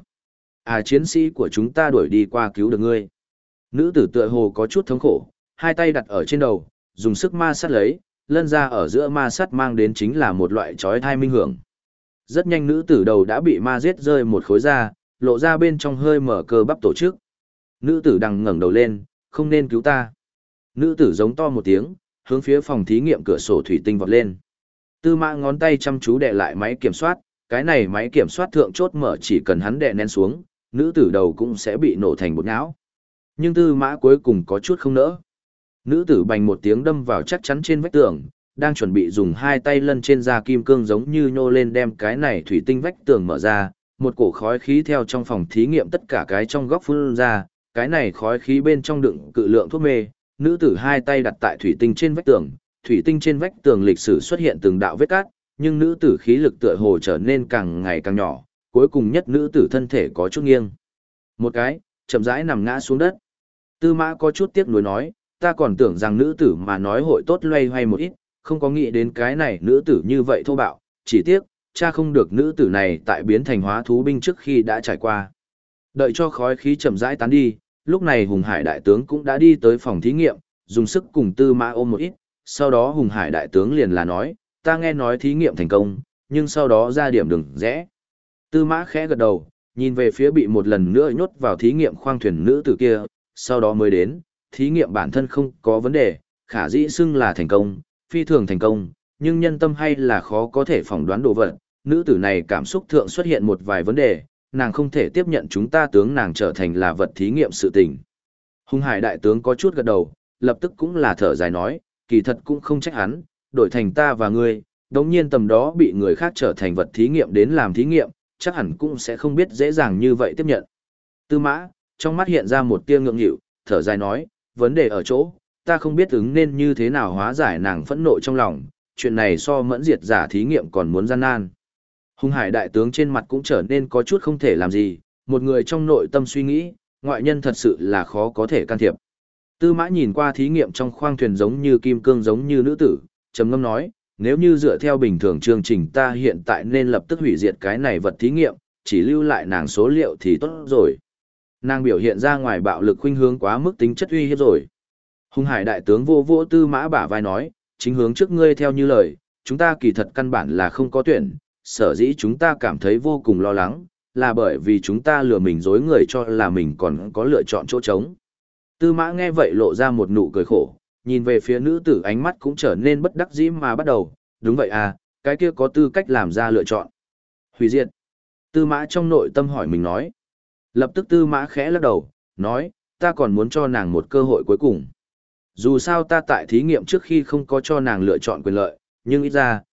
Speaker 1: chiến sĩ của chúng ta đuổi đi qua cứu được ngươi. Nữ tử tựa hồ có chút thống khổ, hai tay đặt ở trên đầu, dùng sức ma sát lấy, lân ra ở giữa ma sát mang đến chính là một loại chói tai minh hưởng. Rất nhanh nữ tử đầu đã bị ma giết rơi một khối da, lộ ra bên trong hơi mở cơ bắp tổ chức. Nữ tử đằng ngẩng đầu lên, không nên cứu ta. Nữ tử giống to một tiếng, hướng phía phòng thí nghiệm cửa sổ thủy tinh vọt lên. Tư Mã ngón tay chăm chú đè lại máy kiểm soát, cái này máy kiểm soát thượng chốt mở, chỉ cần hắn đè nén xuống, nữ tử đầu cũng sẽ bị nổ thành bột não. Nhưng Tư Mã cuối cùng có chút không nỡ. Nữ tử bành một tiếng đâm vào chắc chắn trên vách tường, đang chuẩn bị dùng hai tay lân trên da kim cương giống như nhô lên đem cái này thủy tinh vách tường mở ra, một cổ khói khí theo trong phòng thí nghiệm tất cả cái trong góc phun ra, cái này khói khí bên trong đựng cự lượng thuốc mê. Nữ tử hai tay đặt tại thủy tinh trên vách tường, thủy tinh trên vách tường lịch sử xuất hiện từng đạo vết cát, nhưng nữ tử khí lực tựa hồ trở nên càng ngày càng nhỏ, cuối cùng nhất nữ tử thân thể có chút nghiêng. Một cái, chậm rãi nằm ngã xuống đất. Tư Mã có chút tiếc nuối nói, ta còn tưởng rằng nữ tử mà nói hội tốt loay hoay một ít, không có nghĩ đến cái này nữ tử như vậy thô bạo, chỉ tiếc, cha không được nữ tử này tại biến thành hóa thú binh trước khi đã trải qua. Đợi cho khói khí chậm rãi tán đi, lúc này Hùng Hải đại tướng cũng đã đi tới phòng thí nghiệm, dùng sức cùng Tư Mã ôm một ít, sau đó Hùng Hải đại tướng liền là nói, ta nghe nói thí nghiệm thành công, nhưng sau đó ra điểm đừng rẽ. Tư Mã khẽ gật đầu, nhìn về phía bị một lần nữa nhốt vào thí nghiệm khoang thuyền nữ tử kia, sau đó mới đến, thí nghiệm bản thân không có vấn đề, khả dĩ xưng là thành công, phi thường thành công, nhưng nhân tâm hay là khó có thể phỏng đoán đồ vật. Nữ tử này cảm xúc thượng xuất hiện một vài vấn đề, nàng không thể tiếp nhận chúng ta tướng nàng trở thành là vật thí nghiệm sự tình. Hùng Hải đại tướng có chút gật đầu, lập tức cũng là thở dài nói, kỳ thật cũng không trách hắn, đổi thành ta và ngươi, đống nhiên tầm đó bị người khác trở thành vật thí nghiệm đến làm thí nghiệm, chắc hẳn cũng sẽ không biết dễ dàng như vậy tiếp nhận. Tư Mã, trong mắt hiện ra một tia ngượng nghịu, thở dài nói, vấn đề ở chỗ, ta không biết ứng nên như thế nào hóa giải nàng phẫn nộ trong lòng, chuyện này so mẫn diệt giả thí nghiệm còn muốn gian nan. Hùng Hải đại tướng trên mặt cũng trở nên có chút không thể làm gì, một người trong nội tâm suy nghĩ, ngoại nhân thật sự là khó có thể can thiệp. Tư Mã nhìn qua thí nghiệm trong khoang thuyền giống như kim cương giống như nữ tử, trầm ngâm nói, nếu như dựa theo bình thường chương trình ta hiện tại nên lập tức hủy diệt cái này vật thí nghiệm, chỉ lưu lại nàng số liệu thì tốt rồi. Nàng biểu hiện ra ngoài bạo lực khuynh hướng quá mức tính chất uy hiếp rồi. Hùng Hải đại tướng vô vô Tư Mã bả vai nói, chính hướng trước ngươi theo như lời, chúng ta kỳ thật căn bản là không có tuyển, sở dĩ chúng ta cảm thấy vô cùng lo lắng, là bởi vì chúng ta lừa mình dối người cho là mình còn có lựa chọn chỗ trống. Tư Mã nghe vậy lộ ra một nụ cười khổ, nhìn về phía nữ tử ánh mắt cũng trở nên bất đắc dĩ mà bắt đầu, đúng vậy à, cái kia có tư cách làm ra lựa chọn. Hủy diệt. Tư Mã trong nội tâm hỏi mình nói. Lập tức Tư Mã khẽ lắc đầu, nói, ta còn muốn cho nàng một cơ hội cuối cùng. Dù sao ta tại thí nghiệm trước khi không có cho nàng lựa chọn quyền lợi, nhưng ít ra,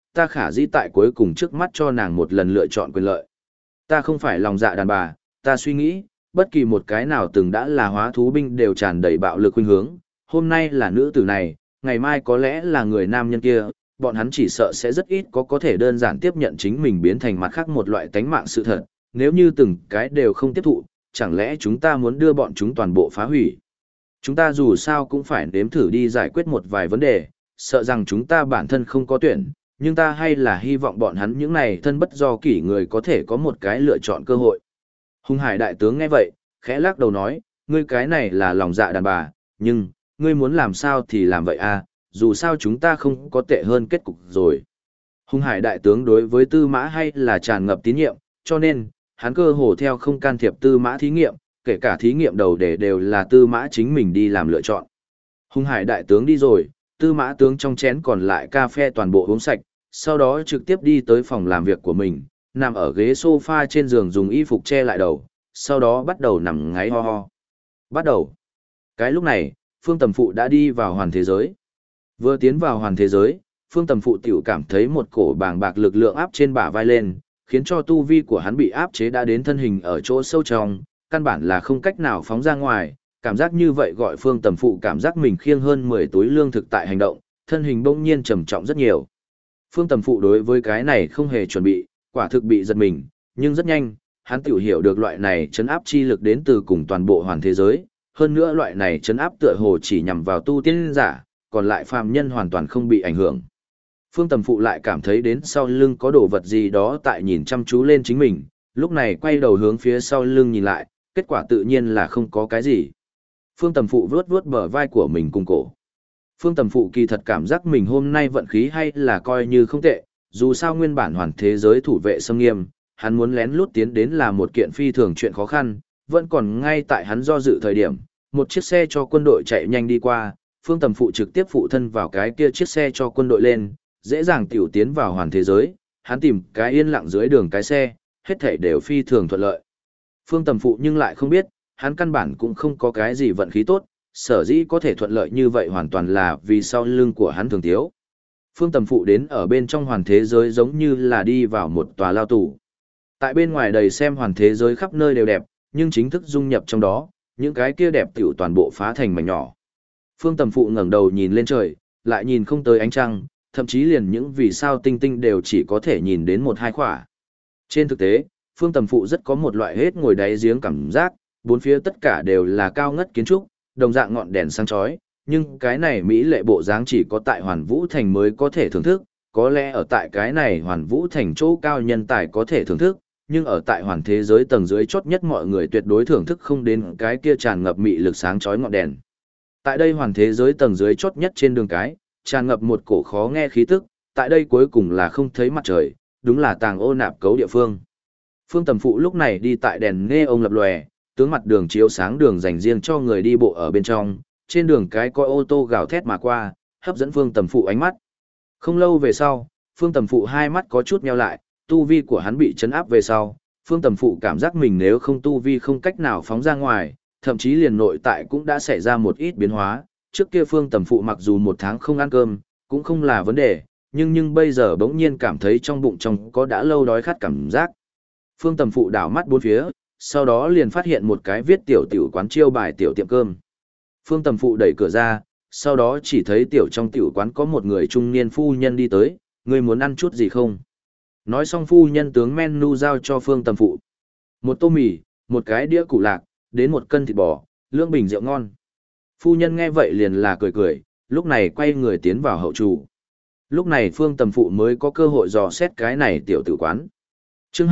Speaker 1: ta khả dĩ tại cuối cùng trước mắt cho nàng một lần lựa chọn quyền lợi. Ta không phải lòng dạ đàn bà, ta suy nghĩ, bất kỳ một cái nào từng đã là hóa thú binh đều tràn đầy bạo lực khuynh hướng, hôm nay là nữ tử này, ngày mai có lẽ là người nam nhân kia, bọn hắn chỉ sợ sẽ rất ít có thể đơn giản tiếp nhận chính mình biến thành mặt khác một loại tánh mạng sự thật, nếu như từng cái đều không tiếp thụ, chẳng lẽ chúng ta muốn đưa bọn chúng toàn bộ phá hủy. Chúng ta dù sao cũng phải nếm thử đi giải quyết một vài vấn đề, sợ rằng chúng ta bản thân không có tuyển, nhưng ta hay là hy vọng bọn hắn những này thân bất do kỷ người có thể có một cái lựa chọn cơ hội. Hung Hải đại tướng nghe vậy, khẽ lắc đầu nói, ngươi cái này là lòng dạ đàn bà, nhưng, ngươi muốn làm sao thì làm vậy à, dù sao chúng ta không có tệ hơn kết cục rồi. Hung Hải đại tướng đối với Tư Mã hay là tràn ngập tín nhiệm, cho nên, hắn cơ hồ theo không can thiệp Tư Mã thí nghiệm, kể cả thí nghiệm đầu để đều là Tư Mã chính mình đi làm lựa chọn. Hung Hải đại tướng đi rồi, Tư Mã tướng trong chén còn lại cà phê toàn bộ uống sạch, sau đó trực tiếp đi tới phòng làm việc của mình, nằm ở ghế sofa trên giường dùng y phục che lại đầu, sau đó bắt đầu nằm ngáy ho ho. Bắt đầu. Cái lúc này, Phương Tầm Phụ đã đi vào hoàn thế giới. Vừa tiến vào hoàn thế giới, Phương Tầm Phụ tiểu cảm thấy một cổ bàng bạc lực lượng áp trên bả vai lên, khiến cho tu vi của hắn bị áp chế đã đến thân hình ở chỗ sâu trong, căn bản là không cách nào phóng ra ngoài, cảm giác như vậy gọi Phương Tầm Phụ cảm giác mình khiêng hơn 10 túi lương thực tại hành động, thân hình bỗng nhiên trầm trọng rất nhiều. Phương Tầm Phụ đối với cái này không hề chuẩn bị, quả thực bị giật mình, nhưng rất nhanh, hắn tiểu hiểu được loại này chấn áp chi lực đến từ cùng toàn bộ hoàn thế giới, hơn nữa loại này chấn áp tựa hồ chỉ nhằm vào tu tiên giả, còn lại phàm nhân hoàn toàn không bị ảnh hưởng. Phương Tầm Phụ lại cảm thấy đến sau lưng có đồ vật gì đó tại nhìn chăm chú lên chính mình, lúc này quay đầu hướng phía sau lưng nhìn lại, kết quả tự nhiên là không có cái gì. Phương Tầm Phụ vuốt vuốt bờ vai của mình cùng cổ. Phương Tầm Phụ kỳ thật cảm giác mình hôm nay vận khí hay là coi như không tệ, dù sao nguyên bản hoàn thế giới thủ vệ xâm nghiêm, hắn muốn lén lút tiến đến là một kiện phi thường chuyện khó khăn, vẫn còn ngay tại hắn do dự thời điểm, một chiếc xe cho quân đội chạy nhanh đi qua, Phương Tầm Phụ trực tiếp phụ thân vào cái kia chiếc xe cho quân đội lên, dễ dàng tiểu tiến vào hoàn thế giới, hắn tìm cái yên lặng dưới đường cái xe, hết thảy đều phi thường thuận lợi. Phương Tầm Phụ nhưng lại không biết, hắn căn bản cũng không có cái gì vận khí tốt, sở dĩ có thể thuận lợi như vậy hoàn toàn là vì sau lưng của hắn thường thiếu. Phương Tầm Phụ đến ở bên trong hoàn thế giới giống như là đi vào một tòa lao tù. Tại bên ngoài đầy xem hoàn thế giới khắp nơi đều đẹp, nhưng chính thức dung nhập trong đó, những cái kia đẹp tiểu toàn bộ phá thành mảnh nhỏ. Phương Tầm Phụ ngẩng đầu nhìn lên trời, lại nhìn không tới ánh trăng, thậm chí liền những vì sao tinh tinh đều chỉ có thể nhìn đến một hai khỏa. Trên thực tế, Phương Tầm Phụ rất có một loại hết ngồi đáy giếng cảm giác, bốn phía tất cả đều là cao ngất kiến trúc, đồng dạng ngọn đèn sáng chói, nhưng cái này mỹ lệ bộ dáng chỉ có tại Hoàn Vũ Thành mới có thể thưởng thức, có lẽ ở tại cái này Hoàn Vũ Thành chỗ cao nhân tài có thể thưởng thức, nhưng ở tại hoàn thế giới tầng dưới chót nhất mọi người tuyệt đối thưởng thức không đến cái kia tràn ngập mị lực sáng chói ngọn đèn. Tại đây hoàn thế giới tầng dưới chót nhất trên đường cái, tràn ngập một cổ khó nghe khí tức, tại đây cuối cùng là không thấy mặt trời, đúng là tàng ô nạp cấu địa phương. Phương Tầm Phụ lúc này đi tại đèn nghe ông lập lòe, tướng mặt đường chiếu sáng đường dành riêng cho người đi bộ ở bên trong, trên đường cái có ô tô gào thét mà qua, hấp dẫn Phương Tầm Phụ ánh mắt. Không lâu về sau, Phương Tầm Phụ hai mắt có chút nheo lại, tu vi của hắn bị chấn áp về sau, Phương Tầm Phụ cảm giác mình nếu không tu vi không cách nào phóng ra ngoài, thậm chí liền nội tại cũng đã xảy ra một ít biến hóa. Trước kia Phương Tầm Phụ mặc dù một tháng không ăn cơm, cũng không là vấn đề, nhưng bây giờ bỗng nhiên cảm thấy trong bụng trong có đã lâu đói khát cảm giác. Phương Tầm Phụ đảo mắt bốn phía, sau đó liền phát hiện một cái viết tiểu quán chiêu bài tiểu tiệm cơm. Phương Tầm Phụ đẩy cửa ra, sau đó chỉ thấy trong tiểu quán có một người trung niên phu nhân đi tới, người muốn ăn chút gì không? Nói xong phu nhân tướng menu giao cho Phương Tầm Phụ. Một tô mì, một cái đĩa củ lạc, đến một cân thịt bò, lưỡng bình rượu ngon. Phu nhân nghe vậy liền là cười cười, lúc này quay người tiến vào hậu trù. Lúc này Phương Tầm Phụ mới có cơ hội dò xét cái này tiểu tử quán. Chương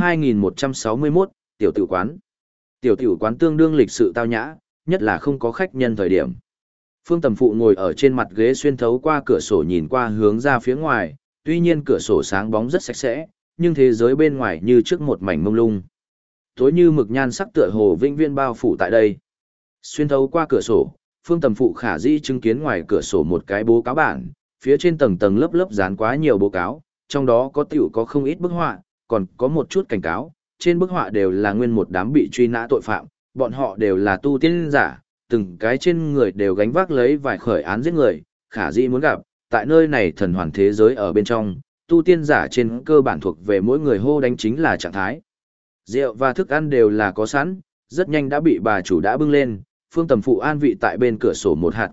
Speaker 1: 2161, tiểu tử quán. Tiểu tử quán tương đương lịch sự tao nhã, nhất là không có khách nhân thời điểm. Phương Tầm Phụ ngồi ở trên mặt ghế xuyên thấu qua cửa sổ nhìn qua hướng ra phía ngoài, tuy nhiên cửa sổ sáng bóng rất sạch sẽ, nhưng thế giới bên ngoài như trước một mảnh mông lung. Tối như mực nhan sắc tựa hồ vĩnh viễn bao phủ tại đây. Xuyên thấu qua cửa sổ, Phương Tầm Phụ khả dĩ chứng kiến ngoài cửa sổ một cái bố cáo bản, phía trên tầng tầng lớp lớp dán quá nhiều bố cáo, trong đó có không ít bức họa, còn có một chút cảnh cáo, trên bức họa đều là nguyên một đám bị truy nã tội phạm, bọn họ đều là tu tiên giả, từng cái trên người đều gánh vác lấy vài khởi án giết người, khả dĩ muốn gặp, tại nơi này thần hoàn thế giới ở bên trong, tu tiên giả trên cơ bản thuộc về mỗi người hô đánh chính là trạng thái. Rượu và thức ăn đều là có sẵn, rất nhanh đã bị bà chủ đã bưng lên, Phương Tầm Phụ an vị tại bên cửa sổ một hạt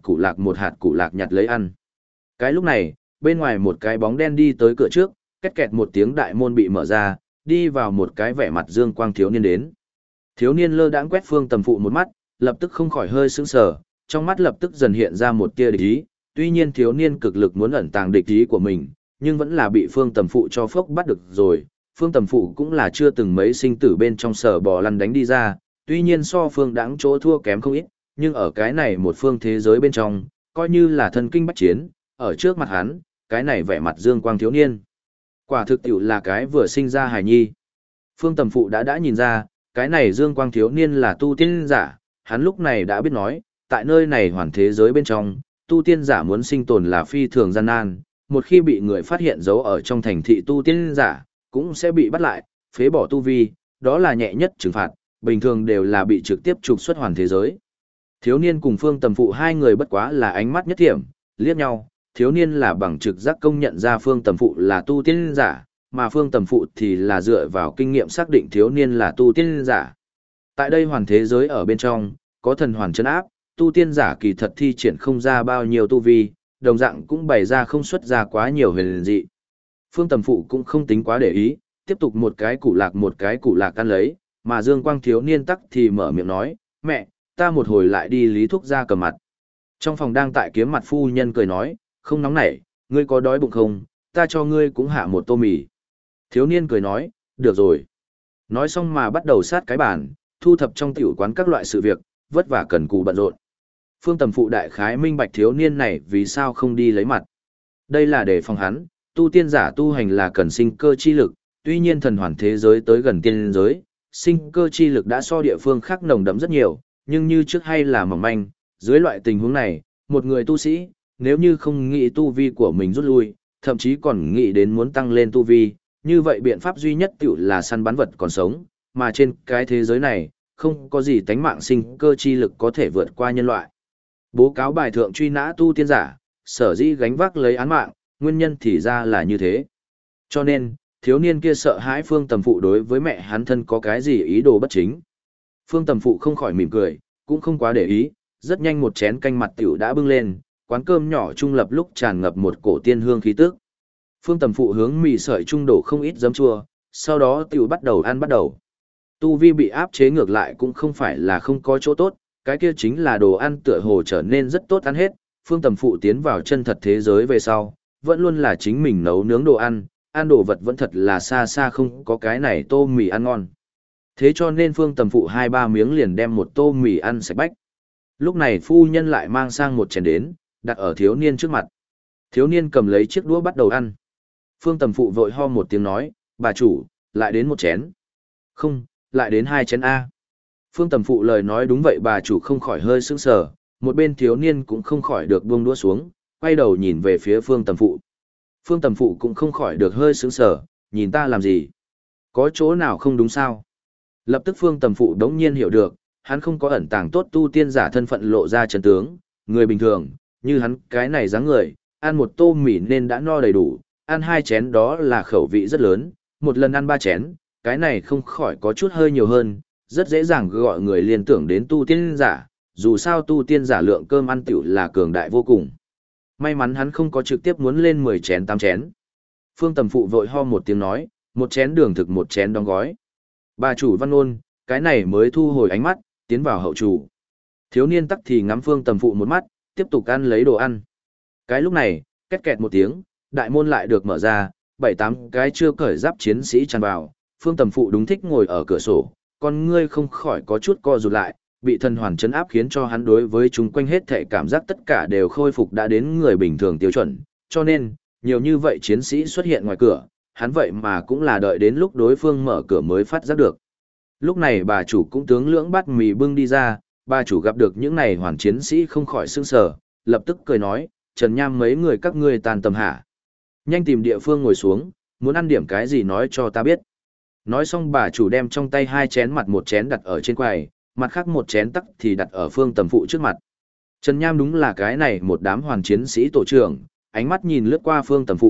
Speaker 1: củ lạc nhặt lấy ăn. Cái lúc này, bên ngoài một cái bóng đen đi tới cửa trước, két kẹt một tiếng đại môn bị mở ra, đi vào một cái vẻ mặt dương quang thiếu niên đến. Thiếu niên lơ đãng quét Phương Tầm Phụ một mắt, lập tức không khỏi hơi sững sờ, trong mắt lập tức dần hiện ra một tia địch ý, tuy nhiên thiếu niên cực lực muốn ẩn tàng địch ý của mình, nhưng vẫn là bị Phương Tầm Phụ cho phốc bắt được rồi. Phương Tầm Phụ cũng là chưa từng mấy sinh tử bên trong sở bò lăn đánh đi ra, tuy nhiên so Phương Đãng chỗ thua kém không ít, nhưng ở cái này một phương thế giới bên trong, coi như là thân kinh bách chiến, ở trước mặt hắn, cái này vẻ mặt dương quang thiếu niên. Quả thực tiểu là cái vừa sinh ra hài nhi. Phương Tầm Phụ đã nhìn ra, cái này dương quang thiếu niên là tu tiên giả, hắn lúc này đã biết nói, tại nơi này hoàn thế giới bên trong, tu tiên giả muốn sinh tồn là phi thường gian nan, một khi bị người phát hiện giấu ở trong thành thị tu tiên giả, cũng sẽ bị bắt lại, phế bỏ tu vi, đó là nhẹ nhất trừng phạt, bình thường đều là bị trực tiếp trục xuất hoàn thế giới. Thiếu niên cùng Phương Tầm Phụ hai người bất quá là ánh mắt nhất thiểm, liếc nhau, thiếu niên là bằng trực giác công nhận ra Phương Tầm Phụ là tu tiên giả, mà Phương Tầm Phụ thì là dựa vào kinh nghiệm xác định thiếu niên là tu tiên giả. Tại đây hoàn thế giới ở bên trong, có thần hoàn chân áp, tu tiên giả kỳ thật thi triển không ra bao nhiêu tu vi, đồng dạng cũng bày ra không xuất ra quá nhiều huyền dị. Phương Tầm Phụ cũng không tính quá để ý, tiếp tục một cái củ lạc ăn lấy, mà Dương Quang thiếu niên tắc thì mở miệng nói, mẹ, ta một hồi lại đi lý thúc ra cầm mặt. Trong phòng đang tại kiếm mặt phu nhân cười nói, không nóng nảy, ngươi có đói bụng không, ta cho ngươi cũng hạ một tô mì. Thiếu niên cười nói, được rồi. Nói xong mà bắt đầu sát cái bàn, thu thập trong tiểu quán các loại sự việc, vất vả cần cù bận rộn. Phương Tầm Phụ đại khái minh bạch thiếu niên này vì sao không đi lấy mặt. Đây là để phòng hắn, tu tiên giả tu hành là cần sinh cơ chi lực, tuy nhiên thần hoàn thế giới tới gần tiên giới, sinh cơ chi lực đã so địa phương khác nồng đậm rất nhiều, nhưng như trước hay là mỏng manh, dưới loại tình huống này, một người tu sĩ, nếu như không nghĩ tu vi của mình rút lui, thậm chí còn nghĩ đến muốn tăng lên tu vi, như vậy biện pháp duy nhất tiểu là săn bắn vật còn sống, mà trên cái thế giới này, không có gì tánh mạng sinh cơ chi lực có thể vượt qua nhân loại. Bố cáo bài thượng truy nã tu tiên giả, sở dĩ gánh vác lấy án mạng, nguyên nhân thì ra là như thế. Cho nên, thiếu niên kia sợ hãi Phương Tầm Phụ đối với mẹ hắn thân có cái gì ý đồ bất chính. Phương Tầm Phụ không khỏi mỉm cười, cũng không quá để ý, rất nhanh một chén canh mặt tiểu đã bưng lên, quán cơm nhỏ trung lập lúc tràn ngập một cổ tiên hương khí tức. Phương Tầm Phụ hướng mì sợi trung đổ không ít giấm chua, sau đó tiểu bắt đầu ăn bắt đầu. Tu vi bị áp chế ngược lại cũng không phải là không có chỗ tốt, cái kia chính là đồ ăn tựa hồ trở nên rất tốt ăn hết. Phương Tầm Phụ tiến vào chân thật thế giới về sau, vẫn luôn là chính mình nấu nướng đồ ăn đồ vật vẫn thật là xa xa không có cái này tô mì ăn ngon. Thế cho nên Phương Tầm Phụ 2-3 miếng liền đem một tô mì ăn sạch bách. Lúc này phu nhân lại mang sang một chén đến, đặt ở thiếu niên trước mặt. Thiếu niên cầm lấy chiếc đũa bắt đầu ăn. Phương Tầm Phụ vội ho một tiếng nói, bà chủ, lại đến một chén. Không, lại đến 2 chén A. Phương Tầm Phụ lời nói đúng vậy, bà chủ không khỏi hơi sững sờ, một bên thiếu niên cũng không khỏi được buông đũa xuống, quay đầu nhìn về phía Phương Tầm Phụ. Phương Tầm Phụ cũng không khỏi được hơi sững sờ, nhìn ta làm gì? Có chỗ nào không đúng sao? Lập tức Phương Tầm Phụ đống nhiên hiểu được, hắn không có ẩn tàng tốt tu tiên giả thân phận lộ ra chân tướng, người bình thường, như hắn cái này dáng người, ăn một tô mì nên đã no đầy đủ, ăn 2 chén đó là khẩu vị rất lớn, một lần ăn 3 chén, cái này không khỏi có chút hơi nhiều hơn, rất dễ dàng gọi người liên tưởng đến tu tiên giả, dù sao tu tiên giả lượng cơm ăn tiểu là cường đại vô cùng. May mắn hắn không có trực tiếp muốn lên 10 chén 8 chén. Phương Tầm Phụ vội ho một tiếng nói, một chén đường thực một chén đóng gói. Bà chủ văn ôn, cái này mới thu hồi ánh mắt, tiến vào hậu chủ. Thiếu niên tắc thì ngắm Phương Tầm Phụ một mắt, tiếp tục ăn lấy đồ ăn. Cái lúc này, két kẹt một tiếng, đại môn lại được mở ra, 7-8 cái chưa cởi giáp chiến sĩ tràn vào. Phương Tầm Phụ đúng thích ngồi ở cửa sổ, con ngươi không khỏi có chút co rụt lại, bị thần hoàn chấn áp khiến cho hắn đối với chúng quanh hết thể cảm giác tất cả đều khôi phục đã đến người bình thường tiêu chuẩn, cho nên, nhiều như vậy chiến sĩ xuất hiện ngoài cửa, hắn vậy mà cũng là đợi đến lúc đối phương mở cửa mới phát giác được. Lúc này bà chủ cũng tướng lưỡng bát mì bưng đi ra, bà chủ gặp được những này hoàn chiến sĩ không khỏi sững sờ, lập tức cười nói, Trần Nham mấy người các ngươi tàn tầm hả? Nhanh tìm địa phương ngồi xuống, muốn ăn điểm cái gì nói cho ta biết. Nói xong bà chủ đem trong tay 2 chén mặt một chén đặt ở trên quầy, mặt khác một chén tắc thì đặt ở Phương Tầm Phụ trước mặt. Trần Nham đúng là cái này một đám hoàn chiến sĩ tổ trưởng, ánh mắt nhìn lướt qua Phương Tầm Phụ,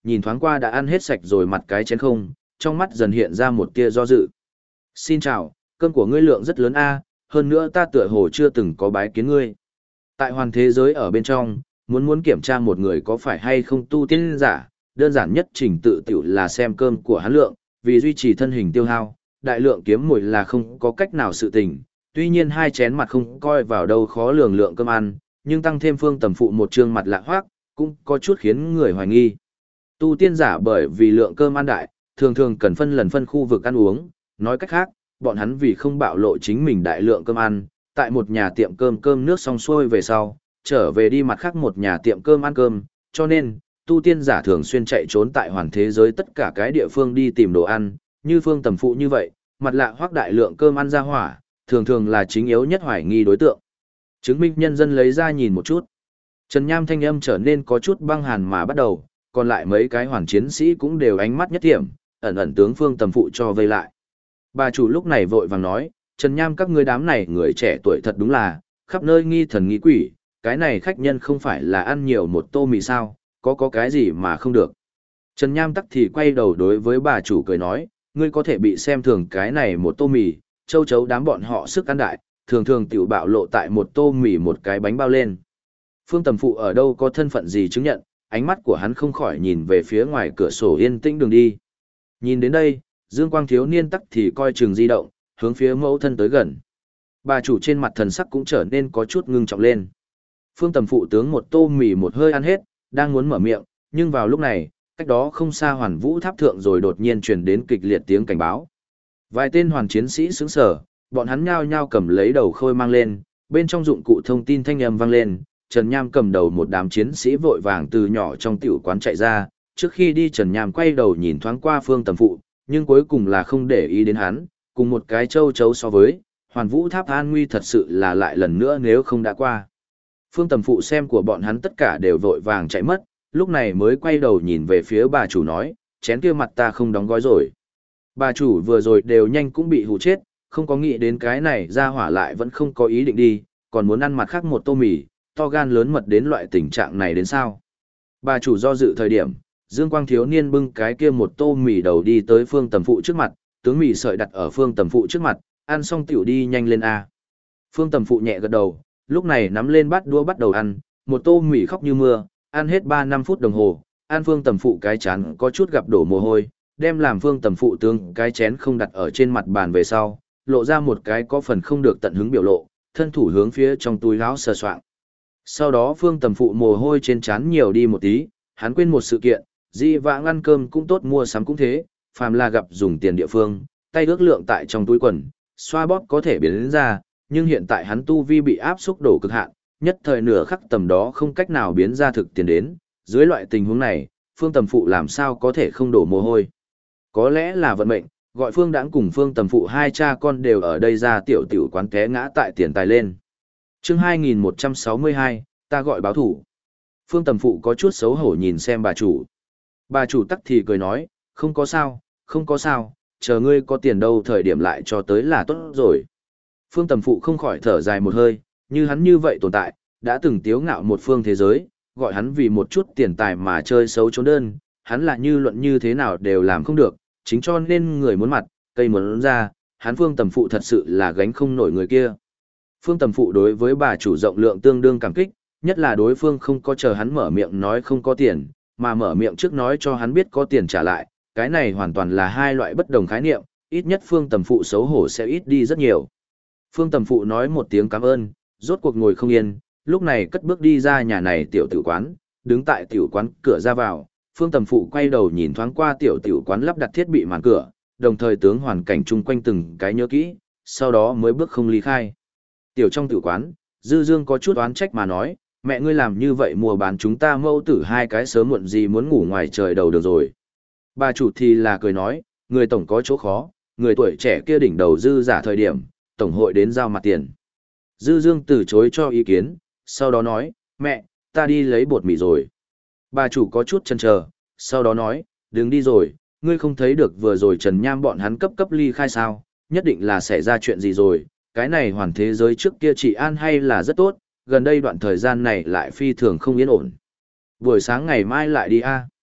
Speaker 1: nhìn thoáng qua đã ăn hết sạch rồi mặt cái chén không, trong mắt dần hiện ra một tia do dự. Xin chào, cơm của ngươi lượng rất lớn a, hơn nữa ta tựa hồ chưa từng có bái kiến ngươi. Tại hoàn thế giới ở bên trong, muốn kiểm tra một người có phải hay không tu tiên giả, đơn giản nhất trình tự tiểu là xem cơm của hắn lượng, vì duy trì thân hình tiêu hao, đại lượng kiếm mồi là không có cách nào sự tình. Tuy nhiên hai chén mặt không coi vào đâu khó lường lượng cơm ăn, nhưng tăng thêm Phương Tầm Phụ một trương mặt lạ hoác, cũng có chút khiến người hoài nghi. Tu tiên giả bởi vì lượng cơm ăn đại, thường thường cần phân khu vực ăn uống, nói cách khác, bọn hắn vì không bạo lộ chính mình đại lượng cơm ăn, tại một nhà tiệm cơm nước xong xuôi về sau, trở về đi mặt khác một nhà tiệm cơm ăn cơm, cho nên, tu tiên giả thường xuyên chạy trốn tại hoàn thế giới tất cả cái địa phương đi tìm đồ ăn, như Phương Tầm Phụ như vậy, mặt lạ hoác đại lượng cơm ăn ra hỏa, thường thường là chính yếu nhất hoài nghi đối tượng. Chứng minh nhân dân lấy ra nhìn một chút. Trần Nham thanh âm trở nên có chút băng hàn mà bắt đầu, còn lại mấy cái hoàn chiến sĩ cũng đều ánh mắt nhất thiểm, ẩn ẩn tướng Phương Tầm Phụ cho vây lại. Bà chủ lúc này vội vàng nói, Trần Nham các ngươi đám này người trẻ tuổi thật đúng là, khắp nơi nghi thần nghi quỷ, cái này khách nhân không phải là ăn nhiều một tô mì sao, có cái gì mà không được. Trần Nham tắc thì quay đầu đối với bà chủ cười nói, ngươi có thể bị xem thường cái này một tô mì, châu chấu đám bọn họ sức ăn đại, thường thường tiểu bạo lộ tại một tô mì một cái bánh bao lên. Phương Tầm Phụ ở đâu có thân phận gì chứng nhận, ánh mắt của hắn không khỏi nhìn về phía ngoài cửa sổ yên tĩnh đường đi. Nhìn đến đây, Dương Quang thiếu niên tắc thì coi chừng di động, hướng phía mẫu thân tới gần. Bà chủ trên mặt thần sắc cũng trở nên có chút ngưng trọng lên. Phương Tầm Phụ tướng một tô mì một hơi ăn hết, đang muốn mở miệng, nhưng vào lúc này, cách đó không xa Hoàn Vũ Tháp thượng rồi đột nhiên truyền đến kịch liệt tiếng cảnh báo. Vài tên hoàn chiến sĩ sững sờ, bọn hắn nhao nhao cầm lấy đầu khôi mang lên, bên trong dụng cụ thông tin thanh âm vang lên, Trần Nham cầm đầu một đám chiến sĩ vội vàng từ nhỏ trong tiểu quán chạy ra, trước khi đi Trần Nham quay đầu nhìn thoáng qua Phương Tầm Phụ, nhưng cuối cùng là không để ý đến hắn, cùng một cái châu chấu so với, Hoàn Vũ Tháp an nguy thật sự là lại lần nữa nếu không đã qua. Phương Tầm Phụ xem của bọn hắn tất cả đều vội vàng chạy mất, lúc này mới quay đầu nhìn về phía bà chủ nói, chén kia mặt ta không đóng gói rồi. Bà chủ vừa rồi đều nhanh cũng bị hù chết, không có nghĩ đến cái này ra hỏa lại vẫn không có ý định đi, còn muốn ăn mặt khác một tô mì, to gan lớn mật đến loại tình trạng này đến sao. Bà chủ do dự thời điểm, Dương Quang thiếu niên bưng cái kia một tô mì đầu đi tới Phương Tầm Phụ trước mặt, tướng mì sợi đặt ở Phương Tầm Phụ trước mặt, ăn xong tiểu đi nhanh lên a. Phương Tầm Phụ nhẹ gật đầu, lúc này nắm lên bát đũa bắt đầu ăn, một tô mì khóc như mưa, ăn hết 3-5 phút đồng hồ, ăn Phương Tầm Phụ cái chán có chút gặp đổ mồ hôi, đem làm Phương Tầm Phụ tướng cái chén không đặt ở trên mặt bàn về sau, lộ ra một cái có phần không được tận hứng biểu lộ, thân thủ hướng phía trong túi áo sờ soạng. Sau đó Phương Tầm Phụ mồ hôi trên trán nhiều đi một tí, hắn quên một sự kiện, di vãng ăn cơm cũng tốt mua sắm cũng thế, phàm là gặp dùng tiền địa phương, tay ước lượng tại trong túi quần, xoa bóp có thể biến đến ra, nhưng hiện tại hắn tu vi bị áp xúc đổ cực hạn, nhất thời nửa khắc tầm đó không cách nào biến ra thực tiền đến, dưới loại tình huống này, Phương Tầm Phụ làm sao có thể không đổ mồ hôi. Có lẽ là vận mệnh, gọi Phương Đãng cùng Phương Tầm Phụ hai cha con đều ở đây ra tiểu quán té ngã tại tiền tài lên. Chương 2162, ta gọi báo thủ. Phương Tầm Phụ có chút xấu hổ nhìn xem bà chủ. Bà chủ tắc thì cười nói, không có sao, không có sao, chờ ngươi có tiền đâu thời điểm lại cho tới là tốt rồi. Phương Tầm Phụ không khỏi thở dài một hơi, như hắn như vậy tồn tại, đã từng tiếu ngạo một phương thế giới, gọi hắn vì một chút tiền tài mà chơi xấu trốn đơn, hắn là như luận như thế nào đều làm không được, chính cho nên người muốn mặt, cây muốn ra, hắn Phương Tầm Phụ thật sự là gánh không nổi người kia. Phương Tầm Phụ đối với bà chủ rộng lượng tương đương cảm kích, nhất là đối phương không có chờ hắn mở miệng nói không có tiền, mà mở miệng trước nói cho hắn biết có tiền trả lại, cái này hoàn toàn là hai loại bất đồng khái niệm, ít nhất Phương Tầm Phụ xấu hổ sẽ ít đi rất nhiều. Phương Tầm Phụ nói một tiếng cảm ơn, rốt cuộc ngồi không yên, lúc này cất bước đi ra nhà này tiểu tử quán, đứng tại tiểu quán cửa ra vào, Phương Tầm Phụ quay đầu nhìn thoáng qua tiểu quán lắp đặt thiết bị màn cửa, đồng thời tướng hoàn cảnh chung quanh từng cái nhớ kỹ, sau đó mới bước không ly khai. Tiểu trong tiểu quán, Dư Dương có chút oán trách mà nói, mẹ ngươi làm như vậy mua bán chúng ta mẫu tử hai cái sớm muộn gì muốn ngủ ngoài trời đầu được rồi. Bà chủ thì là cười nói, người tổng có chỗ khó, người tuổi trẻ kia đỉnh đầu dư giả thời điểm, tổng hội đến giao mặt tiền. Dư Dương từ chối cho ý kiến, sau đó nói, mẹ, ta đi lấy bột mì rồi. Bà chủ có chút chần chờ, sau đó nói, đừng đi rồi, ngươi không thấy được vừa rồi Trần Nham bọn hắn cấp ly khai sao, nhất định là xảy ra chuyện gì rồi, cái này hoàn thế giới trước kia trị an hay là rất tốt, gần đây đoạn thời gian này lại phi thường không yên ổn. Buổi sáng ngày mai lại đi a.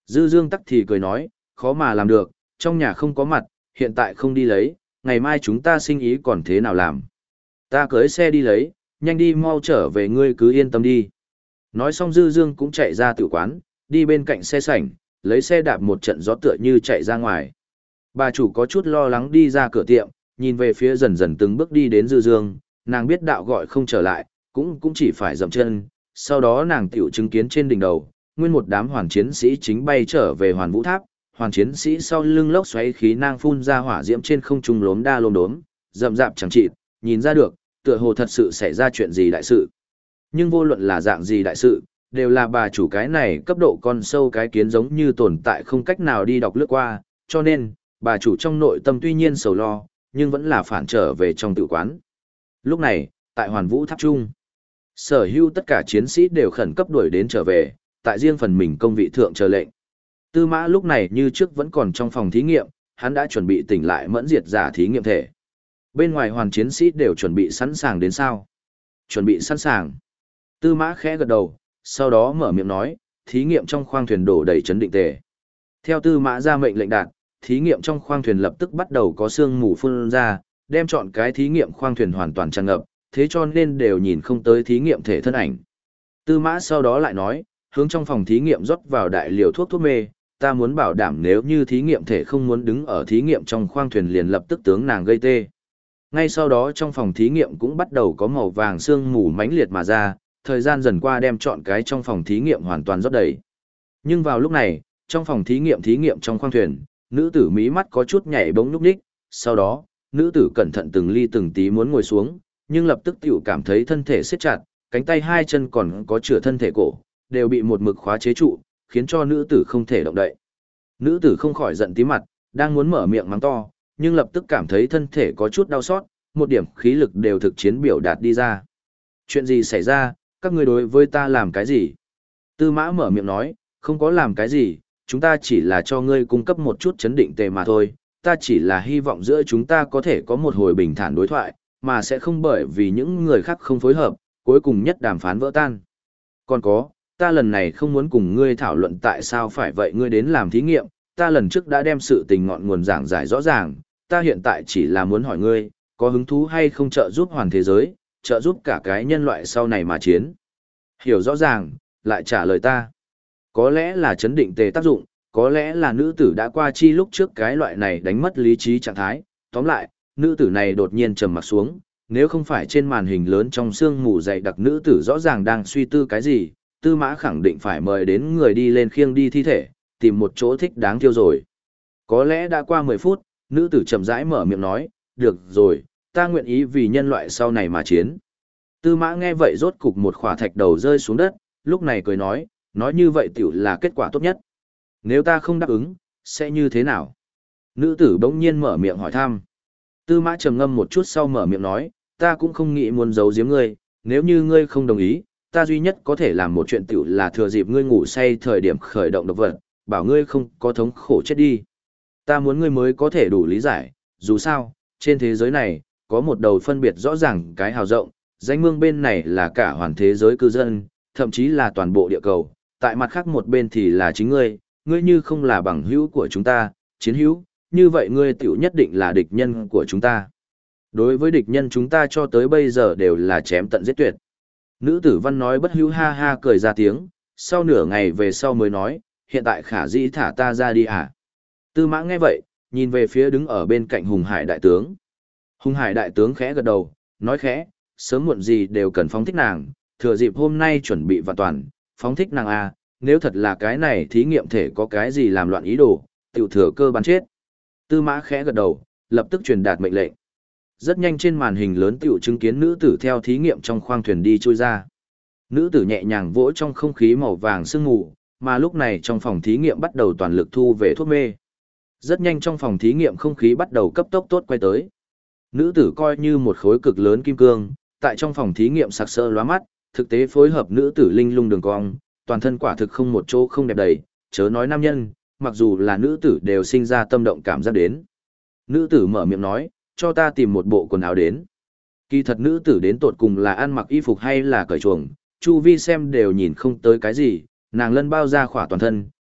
Speaker 1: Dư Dương tắc thì cười nói, khó mà làm được, trong nhà không có mặt, hiện tại không đi lấy, ngày mai chúng ta sinh ý còn thế nào làm. Ta cưới xe đi lấy, nhanh đi mau trở về ngươi cứ yên tâm đi. Nói xong Dư Dương cũng chạy ra tử quán, đi bên cạnh xe sảnh, lấy xe đạp một trận gió tựa như chạy ra ngoài. Bà chủ có chút lo lắng đi ra cửa tiệm, nhìn về phía dần dần từng bước đi đến Dư Dương, nàng biết đạo gọi không trở lại, cũng chỉ phải dậm chân, sau đó nàng tiểu chứng kiến trên đỉnh đầu, nguyên một đám hoàn chiến sĩ chính bay trở về Hoàn Vũ Tháp, hoàn chiến sĩ sau lưng lốc xoáy khí nang phun ra hỏa diễm trên không trung lốm đa lốm đốm, rậm rạp chẳng chịt, nhìn ra được, tựa hồ thật sự xảy ra chuyện gì đại sự. Nhưng vô luận là dạng gì đại sự, đều là bà chủ cái này cấp độ con sâu cái kiến giống như tồn tại không cách nào đi đọc lướt qua, cho nên, bà chủ trong nội tâm tuy nhiên sầu lo, nhưng vẫn là phản trở về trong tự quán. Lúc này, tại Hoàn Vũ Tháp Trung, sở hữu tất cả chiến sĩ đều khẩn cấp đuổi đến trở về, tại riêng phần mình công vị thượng chờ lệnh. Tư Mã lúc này như trước vẫn còn trong phòng thí nghiệm, hắn đã chuẩn bị tỉnh lại mẫn diệt giả thí nghiệm thể. Bên ngoài hoàn chiến sĩ đều chuẩn bị sẵn sàng đến sao? Chuẩn bị sẵn sàng. Tư Mã khẽ gật đầu, sau đó mở miệng nói, thí nghiệm trong khoang thuyền đổ đầy chấn định tề. Theo Tư Mã ra mệnh lệnh đạt, thí nghiệm trong khoang thuyền lập tức bắt đầu có sương mù phun ra, đem chọn cái thí nghiệm khoang thuyền hoàn toàn tràn ngập, thế cho nên đều nhìn không tới thí nghiệm thể thân ảnh. Tư Mã sau đó lại nói, hướng trong phòng thí nghiệm rót vào đại liều thuốc mê, ta muốn bảo đảm nếu như thí nghiệm thể không muốn đứng ở thí nghiệm trong khoang thuyền liền lập tức tướng nàng gây tê. Ngay sau đó trong phòng thí nghiệm cũng bắt đầu có màu vàng sương mù mãnh liệt mà ra, thời gian dần qua đem chọn cái trong phòng thí nghiệm hoàn toàn rót đầy. Nhưng vào lúc này, trong phòng thí nghiệm trong khoang thuyền, nữ tử mí mắt có chút nhảy bỗng nhúc nhích, sau đó, nữ tử cẩn thận từng ly từng tí muốn ngồi xuống, nhưng lập tức tiểu cảm thấy thân thể siết chặt, cánh tay hai chân còn có chữa thân thể cổ, đều bị một mực khóa chế trụ, khiến cho nữ tử không thể động đậy. Nữ tử không khỏi giận tí mặt, đang muốn mở miệng mắng to, nhưng lập tức cảm thấy thân thể có chút đau xót, một điểm khí lực đều thực chiến biểu đạt đi ra. Chuyện gì xảy ra, các ngươi đối với ta làm cái gì? Tư Mã mở miệng nói, không có làm cái gì, chúng ta chỉ là cho ngươi cung cấp một chút chấn định tề mà thôi, ta chỉ là hy vọng giữa chúng ta có thể có một hồi bình thản đối thoại, mà sẽ không bởi vì những người khác không phối hợp, cuối cùng nhất đàm phán vỡ tan. Còn có, ta lần này không muốn cùng ngươi thảo luận tại sao phải vậy ngươi đến làm thí nghiệm, ta lần trước đã đem sự tình ngọn nguồn giảng giải rõ ràng, ta hiện tại chỉ là muốn hỏi ngươi, có hứng thú hay không trợ giúp hoàn thế giới, trợ giúp cả cái nhân loại sau này mà chiến. Hiểu rõ ràng, lại trả lời ta. Có lẽ là chấn định tề tác dụng, có lẽ là nữ tử đã qua chi lúc trước cái loại này đánh mất lý trí trạng thái, tóm lại, nữ tử này đột nhiên trầm mặt xuống, nếu không phải trên màn hình lớn trong sương mù dày đặc nữ tử rõ ràng đang suy tư cái gì, Tư Mã khẳng định phải mời đến người đi lên khiêng đi thi thể, tìm một chỗ thích đáng tiêu rồi. Có lẽ đã qua 10 phút, nữ tử chậm rãi mở miệng nói, được rồi, ta nguyện ý vì nhân loại sau này mà chiến. Tư Mã nghe vậy rốt cục một khỏa thạch đầu rơi xuống đất, lúc này cười nói như vậy tiểu là kết quả tốt nhất. Nếu ta không đáp ứng, sẽ như thế nào? Nữ tử bỗng nhiên mở miệng hỏi thăm. Tư Mã trầm ngâm một chút sau mở miệng nói, ta cũng không nghĩ muốn giấu giếm ngươi, nếu như ngươi không đồng ý, ta duy nhất có thể làm một chuyện tiểu là thừa dịp ngươi ngủ say thời điểm khởi động độc vật, bảo ngươi không có thống khổ chết đi. Ta muốn ngươi mới có thể đủ lý giải, dù sao, trên thế giới này, có một đầu phân biệt rõ ràng cái hào rộng, danh mương bên này là cả hoàn thế giới cư dân, thậm chí là toàn bộ địa cầu, tại mặt khác một bên thì là chính ngươi, ngươi như không là bằng hữu của chúng ta, chiến hữu, như vậy ngươi tiểu nhất định là địch nhân của chúng ta. Đối với địch nhân chúng ta cho tới bây giờ đều là chém tận giết tuyệt. Nữ tử văn nói bất hữu ha ha cười ra tiếng, sau nửa ngày về sau mới nói, hiện tại khả dĩ thả ta ra đi à? Tư Mã nghe vậy, nhìn về phía đứng ở bên cạnh Hùng Hải đại tướng. Hùng Hải đại tướng khẽ gật đầu, nói khẽ, sớm muộn gì đều cần phóng thích nàng, thừa dịp hôm nay chuẩn bị vạn toàn, phóng thích nàng à, nếu thật là cái này thí nghiệm thể có cái gì làm loạn ý đồ, tiểu thừa cơ bắn chết. Tư Mã khẽ gật đầu, lập tức truyền đạt mệnh lệnh. Rất nhanh trên màn hình lớn tiểu chứng kiến nữ tử theo thí nghiệm trong khoang thuyền đi trôi ra. Nữ tử nhẹ nhàng vỗ trong không khí màu vàng sương mù, mà lúc này trong phòng thí nghiệm bắt đầu toàn lực thu về thuốc mê. Rất nhanh trong phòng thí nghiệm không khí bắt đầu cấp tốc tốt quay tới. Nữ tử coi như một khối cực lớn kim cương, tại trong phòng thí nghiệm sặc sỡ lóa mắt, thực tế phối hợp nữ tử linh lung đường cong, toàn thân quả thực không một chỗ không đẹp đầy, chớ nói nam nhân, mặc dù là nữ tử đều sinh ra tâm động cảm giác đến. Nữ tử mở miệng nói, cho ta tìm một bộ quần áo đến. Kỳ thật nữ tử đến tột cùng là ăn mặc y phục hay là cởi chuồng, chu vi xem đều nhìn không tới cái gì, nàng lân bao ra khỏa toàn thân,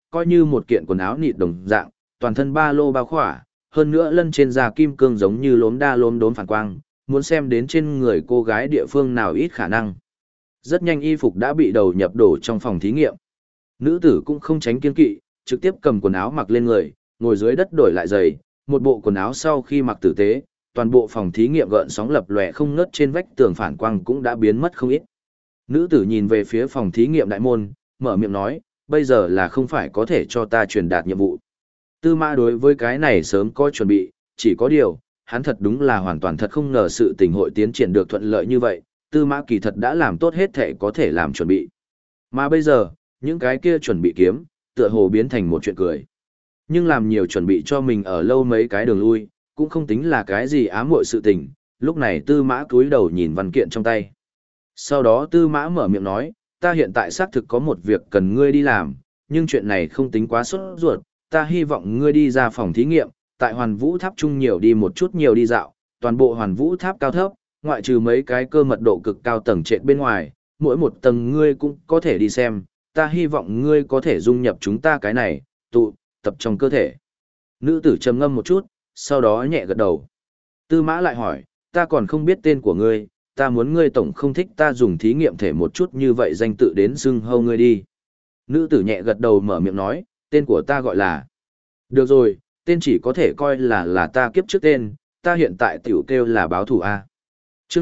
Speaker 1: coi như một kiện quần áo nịt đồng dạng, toàn thân ba lô bao khỏa, hơn nữa lân trên da kim cương giống như lốm đa lốm đốm phản quang, muốn xem đến trên người cô gái địa phương nào ít khả năng. Rất nhanh y phục đã bị đầu nhập đổ trong phòng thí nghiệm. Nữ tử cũng không tránh kiên kỵ, trực tiếp cầm quần áo mặc lên người, ngồi dưới đất đổi lại giày, một bộ quần áo sau khi mặc tử tế, toàn bộ phòng thí nghiệm gợn sóng lập lòe không ngớt, trên vách tường phản quang cũng đã biến mất không ít. Nữ tử nhìn về phía phòng thí nghiệm đại môn, mở miệng nói, bây giờ là không phải có thể cho ta truyền đạt nhiệm vụ. Tư Mã đối với cái này sớm có chuẩn bị, chỉ có điều, hắn thật đúng là hoàn toàn thật không ngờ sự tình hội tiến triển được thuận lợi như vậy, Tư Mã kỳ thật đã làm tốt hết thể có thể làm chuẩn bị. Mà bây giờ, những cái kia chuẩn bị kiếm, tựa hồ biến thành một chuyện cười. Nhưng làm nhiều chuẩn bị cho mình ở lâu mấy cái đường lui, cũng không tính là cái gì ám muội sự tình, lúc này Tư Mã cúi đầu nhìn văn kiện trong tay. Sau đó Tư Mã mở miệng nói, ta hiện tại xác thực có một việc cần ngươi đi làm, nhưng chuyện này không tính quá sốt ruột, ta hy vọng ngươi đi ra phòng thí nghiệm, tại Hoàn Vũ Tháp chung nhiều đi một chút, nhiều đi dạo, toàn bộ Hoàn Vũ Tháp cao thấp, ngoại trừ mấy cái cơ mật độ cực cao tầng trệt bên ngoài, mỗi một tầng ngươi cũng có thể đi xem, ta hy vọng ngươi có thể dung nhập chúng ta cái này, tập trong cơ thể. Nữ tử trầm ngâm một chút, sau đó nhẹ gật đầu. Tư Mã lại hỏi, ta còn không biết tên của ngươi, ta muốn ngươi tổng không thích ta dùng thí nghiệm thể một chút như vậy danh tự đến xưng hâu ngươi đi. Nữ tử nhẹ gật đầu mở miệng nói, tên của ta gọi là. Được rồi, tên chỉ có thể coi là ta kiếp trước tên, ta hiện tại tiểu kêu là báo thủ A. Chương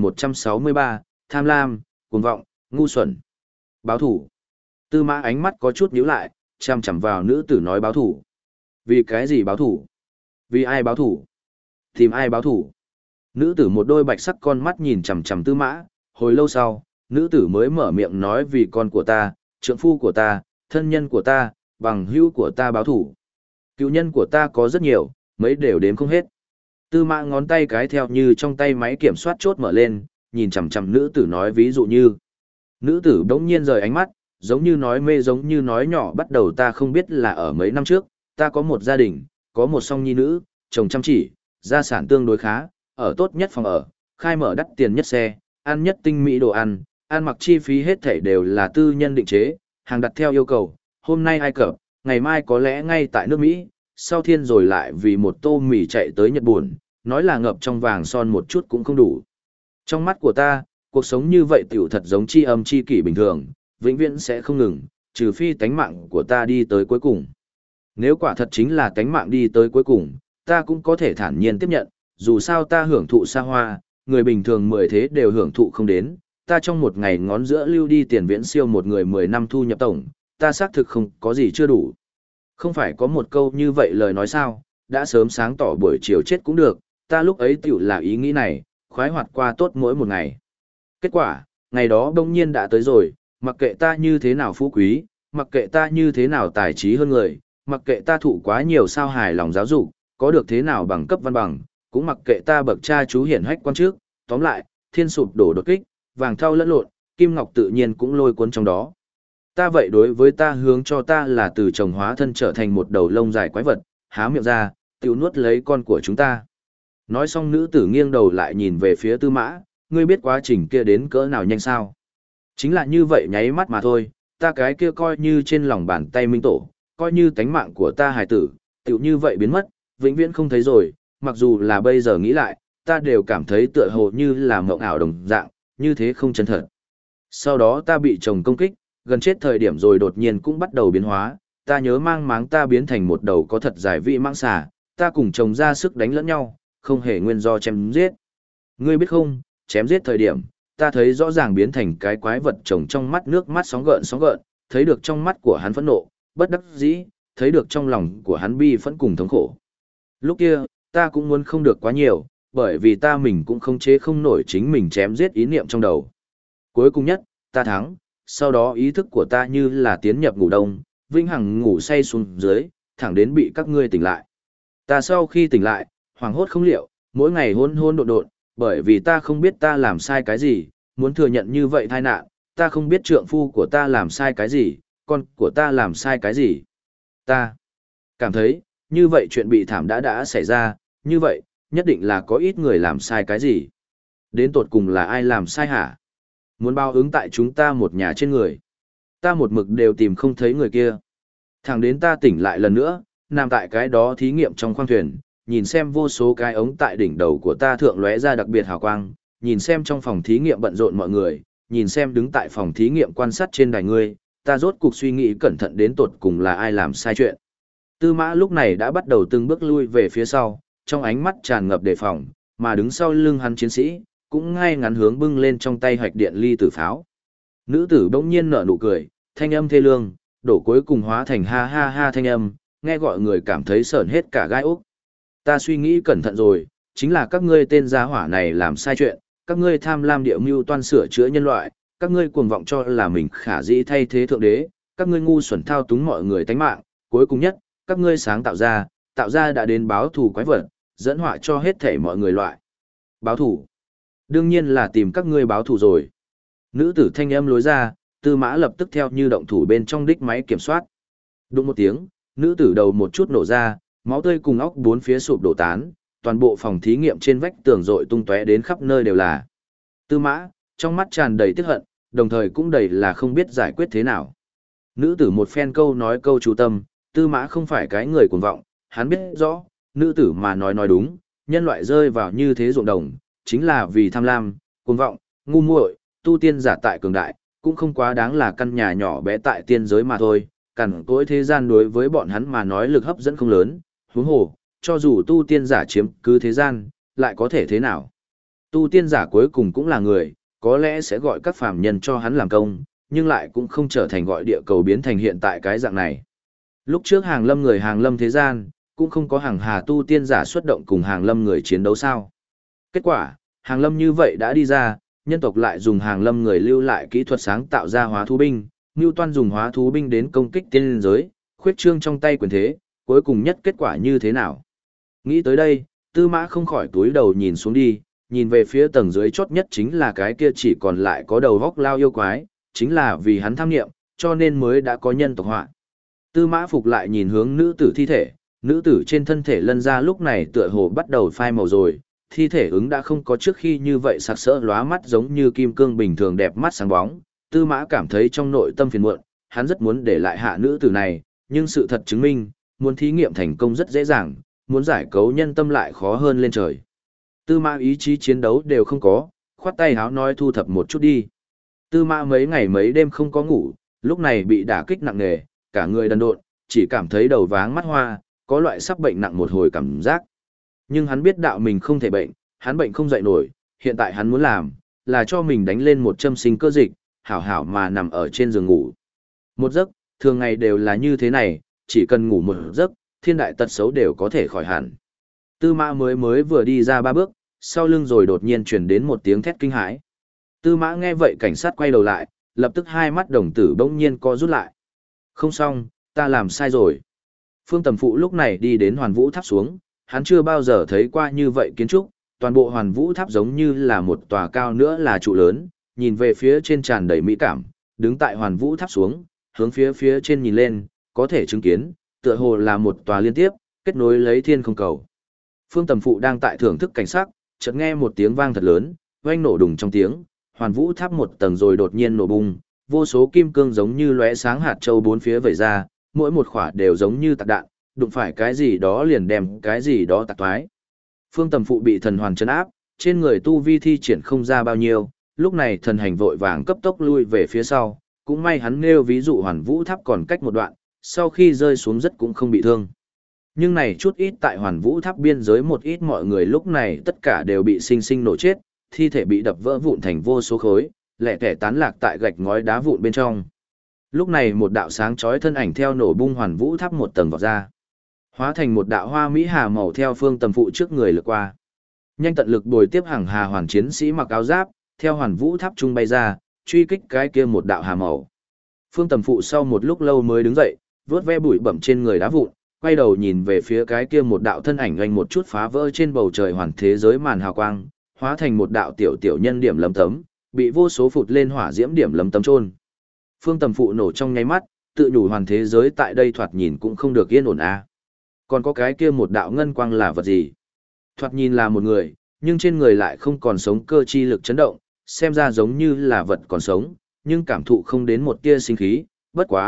Speaker 1: 2163, tham lam, cuồng vọng, ngu xuẩn. Báo thủ. Tư Mã ánh mắt có chút nhíu lại, chằm chằm vào nữ tử nói báo thủ. Vì cái gì báo thủ? Vì ai báo thủ? Tìm ai báo thủ? Nữ tử một đôi bạch sắc con mắt nhìn chằm chằm Tư Mã, hồi lâu sau, nữ tử mới mở miệng nói vì con của ta, trượng phu của ta, thân nhân của ta, bằng hữu của ta báo thủ. Cựu nhân của ta có rất nhiều, mấy đều đếm không hết. Tư Mã ngón tay cái theo như trong tay máy kiểm soát chốt mở lên, nhìn chằm chằm nữ tử nói ví dụ như. Nữ tử đống nhiên rời ánh mắt, giống như nói mê giống như nói nhỏ, bắt đầu ta không biết là ở mấy năm trước, ta có một gia đình, có một song nhi nữ, chồng chăm chỉ, gia sản tương đối khá, ở tốt nhất phòng ở, khai mở đắt tiền nhất xe, ăn nhất tinh mỹ đồ ăn mặc chi phí hết thảy đều là tư nhân định chế, hàng đặt theo yêu cầu, hôm nay Ai Cập, ngày mai có lẽ ngay tại nước Mỹ, sau thiên rồi lại vì một tô mì chạy tới Nhật Bản, nói là ngập trong vàng son một chút cũng không đủ. Trong mắt của ta, cuộc sống như vậy tiểu thật giống chi âm chi kỷ bình thường, vĩnh viễn sẽ không ngừng, trừ phi tánh mạng của ta đi tới cuối cùng. Nếu quả thật chính là tánh mạng đi tới cuối cùng, ta cũng có thể thản nhiên tiếp nhận, dù sao ta hưởng thụ xa hoa, người bình thường 10 thế đều hưởng thụ không đến, ta trong một ngày ngón giữa lưu đi tiền viễn siêu một người 10 năm thu nhập tổng, ta xác thực không có gì chưa đủ. Không phải có một câu như vậy lời nói sao, đã sớm sáng tỏ buổi chiều chết cũng được, ta lúc ấy tiểu là ý nghĩ này, khoái hoạt qua tốt mỗi một ngày. Kết quả, ngày đó bỗng nhiên đã tới rồi, mặc kệ ta như thế nào phú quý, mặc kệ ta như thế nào tài trí hơn người, mặc kệ ta thụ quá nhiều sao hài lòng giáo dục, có được thế nào bằng cấp văn bằng, cũng mặc kệ ta bậc cha chú hiển hách quan trước, tóm lại, thiên sụp đổ đột kích, vàng thau lẫn lộn, kim ngọc tự nhiên cũng lôi cuốn trong đó. Ta vậy đối với ta hướng cho ta là từ chồng hóa thân trở thành một đầu lông dài quái vật, há miệng ra, tiêu nuốt lấy con của chúng ta. Nói xong nữ tử nghiêng đầu lại nhìn về phía Tư Mã, ngươi biết quá trình kia đến cỡ nào nhanh sao? Chính là như vậy nháy mắt mà thôi, ta cái kia coi như trên lòng bàn tay minh tổ, coi như tánh mạng của ta hài tử, tiểu như vậy biến mất, vĩnh viễn không thấy rồi, mặc dù là bây giờ nghĩ lại, ta đều cảm thấy tựa hồ như là mộng ảo đồng dạng, như thế không chân thật. Sau đó ta bị chồng công kích, gần chết thời điểm rồi đột nhiên cũng bắt đầu biến hóa, ta nhớ mang máng ta biến thành một đầu có thật dài vị mãng xà, ta cùng chồng ra sức đánh lẫn nhau, không hề nguyên do chém giết. Ngươi biết không, chém giết thời điểm, ta thấy rõ ràng biến thành cái quái vật chồng trong mắt nước mắt sóng gợn, thấy được trong mắt của hắn phẫn nộ, bất đắc dĩ, thấy được trong lòng của hắn bi phẫn cùng thống khổ. Lúc kia, ta cũng muốn không được quá nhiều, bởi vì ta mình cũng không chế không nổi chính mình chém giết ý niệm trong đầu. Cuối cùng nhất, ta thắng, sau đó ý thức của ta như là tiến nhập ngủ đông, vĩnh hằng ngủ say xuống dưới, thẳng đến bị các ngươi tỉnh lại. Ta sau khi tỉnh lại, hoảng hốt không liệu, mỗi ngày hôn độn, bởi vì ta không biết ta làm sai cái gì, muốn thừa nhận như vậy tai nạn, ta không biết trượng phu của ta làm sai cái gì, con của ta làm sai cái gì. Ta cảm thấy, như vậy chuyện bị thảm đã xảy ra, như vậy, nhất định là có ít người làm sai cái gì. Đến tột cùng là ai làm sai hả? Muốn báo ứng tại chúng ta một nhà trên người. Ta một mực đều tìm không thấy người kia. Thẳng đến ta tỉnh lại lần nữa, nằm tại cái đó thí nghiệm trong khoang thuyền, nhìn xem vô số cái ống tại đỉnh đầu của ta thượng lóe ra đặc biệt hào quang, nhìn xem trong phòng thí nghiệm bận rộn mọi người, nhìn xem đứng tại phòng thí nghiệm quan sát trên đài ngươi, ta rốt cuộc suy nghĩ cẩn thận đến tột cùng là ai làm sai chuyện. Tư Mã lúc này đã bắt đầu từng bước lui về phía sau, trong ánh mắt tràn ngập đề phòng, mà đứng sau lưng hắn chiến sĩ, cũng ngay ngắn hướng bưng lên trong tay hạch điện ly tử pháo. Nữ tử bỗng nhiên nở nụ cười, thanh âm thê lương, đổ cuối cùng hóa thành ha ha ha thanh âm, nghe gọi người cảm thấy sởn hết cả gai ốc. Ta suy nghĩ cẩn thận rồi, chính là các ngươi tên gia hỏa này làm sai chuyện, các ngươi tham lam địa mưu toan sửa chữa nhân loại, các ngươi cuồng vọng cho là mình khả dĩ thay thế thượng đế, các ngươi ngu xuẩn thao túng mọi người tánh mạng, cuối cùng nhất, các ngươi sáng tạo ra đã đến báo thù quái vật, dẫn họa cho hết thể mọi người loại. Báo thù? Đương nhiên là tìm các ngươi báo thù rồi. Nữ tử thanh âm lối ra, Tư Mã lập tức theo như động thủ bên trong đích máy kiểm soát. Đụng một tiếng, nữ tử đầu một chút nổ ra, máu tươi cùng óc bốn phía sụp đổ tán, toàn bộ phòng thí nghiệm trên vách tường rọi tung tóe đến khắp nơi đều là. Tư Mã, trong mắt tràn đầy tiếc hận, đồng thời cũng đầy là không biết giải quyết thế nào. Nữ tử một phen câu nói câu chú tâm, Tư Mã không phải cái người cuồng vọng, hắn biết rõ, nữ tử mà nói đúng, nhân loại rơi vào như thế ruộng đồng, chính là vì tham lam, cuồng vọng, ngu muội, tu tiên giả tại cường đại, cũng không quá đáng là căn nhà nhỏ bé tại tiên giới mà thôi, cằn cỗi thế gian đối với bọn hắn mà nói lực hấp dẫn không lớn, huống hồ, cho dù tu tiên giả chiếm cứ thế gian, lại có thể thế nào? Tu tiên giả cuối cùng cũng là người, có lẽ sẽ gọi các phàm nhân cho hắn làm công, nhưng lại cũng không trở thành gọi địa cầu biến thành hiện tại cái dạng này. Lúc trước hàng lâm người hàng lâm thế gian, cũng không có hàng hà tu tiên giả xuất động cùng hàng lâm người chiến đấu sao. Kết quả, hàng lâm như vậy đã đi ra, nhân tộc lại dùng hàng lâm người lưu lại kỹ thuật sáng tạo ra hóa thú binh, Newton dùng hóa thú binh đến công kích tiên giới, khuyết trương trong tay quyền thế, cuối cùng nhất kết quả như thế nào. Nghĩ tới đây, Tư Mã không khỏi túi đầu nhìn xuống đi, nhìn về phía tầng dưới chốt nhất chính là cái kia chỉ còn lại có đầu góc lao yêu quái, chính là vì hắn tham nghiệm, cho nên mới đã có nhân tộc họa. Tư Mã Phục lại nhìn hướng nữ tử thi thể, nữ tử trên thân thể lân ra lúc này tựa hồ bắt đầu phai màu rồi, thi thể ứng đã không có trước khi như vậy sặc sỡ lóa mắt giống như kim cương bình thường đẹp mắt sáng bóng. Tư Mã cảm thấy trong nội tâm phiền muộn, hắn rất muốn để lại hạ nữ tử này, nhưng sự thật chứng minh, muốn thí nghiệm thành công rất dễ dàng, muốn giải cấu nhân tâm lại khó hơn lên trời. Tư Mã ý chí chiến đấu đều không có, khoát tay háo nói thu thập một chút đi. Tư Mã mấy ngày mấy đêm không có ngủ, lúc này bị đả kích nặng nề, cả người đần độn, chỉ cảm thấy đầu váng mắt hoa, có loại sắp bệnh nặng một hồi cảm giác. Nhưng hắn biết đạo mình không thể bệnh, hắn bệnh không dậy nổi, hiện tại hắn muốn làm, là cho mình đánh lên một châm sinh cơ dịch, hảo hảo mà nằm ở trên giường ngủ. Một giấc, thường ngày đều là như thế này, chỉ cần ngủ một giấc, thiên đại tật xấu đều có thể khỏi hẳn. Tư Mã mới vừa đi ra 3 bước, sau lưng rồi đột nhiên truyền đến một tiếng thét kinh hãi. Tư Mã nghe vậy cảnh sát quay đầu lại, lập tức hai mắt đồng tử bỗng nhiên co rút lại. Không xong, ta làm sai rồi. Phương Tầm Phụ lúc này đi đến Hoàn Vũ Tháp xuống, hắn chưa bao giờ thấy qua như vậy kiến trúc, toàn bộ Hoàn Vũ Tháp giống như là một tòa cao nữa là trụ lớn, nhìn về phía trên tràn đầy mỹ cảm, đứng tại Hoàn Vũ Tháp xuống, hướng phía trên nhìn lên, có thể chứng kiến, tựa hồ là một tòa liên tiếp, kết nối lấy thiên không cầu. Phương Tầm Phụ đang tại thưởng thức cảnh sắc, chợt nghe một tiếng vang thật lớn, oanh nổ đùng trong tiếng, Hoàn Vũ Tháp một tầng rồi đột nhiên nổ bung, vô số kim cương giống như lóe sáng hạt châu bốn phía vẩy ra, mỗi một khỏa đều giống như tạc đạn, đụng phải cái gì đó liền đem cái gì đó tạc toái. Phương Tầm Phụ bị thần hoàn trấn áp, trên người tu vi thi triển không ra bao nhiêu, lúc này thần hành vội vàng cấp tốc lui về phía sau, cũng may hắn nêu ví dụ Hoàn Vũ Tháp còn cách một đoạn, sau khi rơi xuống rất cũng không bị thương. Nhưng này chút ít tại Hoàn Vũ Tháp biên giới một ít mọi người lúc này tất cả đều bị sinh sinh nổ chết, thi thể bị đập vỡ vụn thành vô số khối, lẻ tẻ tán lạc tại gạch ngói đá vụn bên trong. Lúc này một đạo sáng chói thân ảnh theo nổ bung Hoàn Vũ Tháp một tầng vọt ra, hóa thành một đạo hoa mỹ hà màu theo Phương Tầm Phụ trước người lướt qua. Nhanh tận lực bồi tiếp hàng hà hoàn chiến sĩ mặc áo giáp, theo Hoàn Vũ Tháp trung bay ra, truy kích cái kia một đạo hà màu. Phương Tầm Phụ sau một lúc lâu mới đứng dậy, vớt ve bụi bặm trên người đá vụn, quay đầu nhìn về phía cái kia một đạo thân ảnh anh một chút phá vỡ trên bầu trời hoàn thế giới màn hào quang, hóa thành một đạo tiểu tiểu nhân điểm lấm tấm, bị vô số phụt lên hỏa diễm điểm lấm tấm chôn. Phương Tầm Phụ nổ trong nháy mắt, tự nhủ hoàn thế giới tại đây thoạt nhìn cũng không được yên ổn a. Còn có cái kia một đạo ngân quang là vật gì? Thoạt nhìn là một người, nhưng trên người lại không còn sống cơ chi lực chấn động, xem ra giống như là vật còn sống, nhưng cảm thụ không đến một tia sinh khí, bất quá,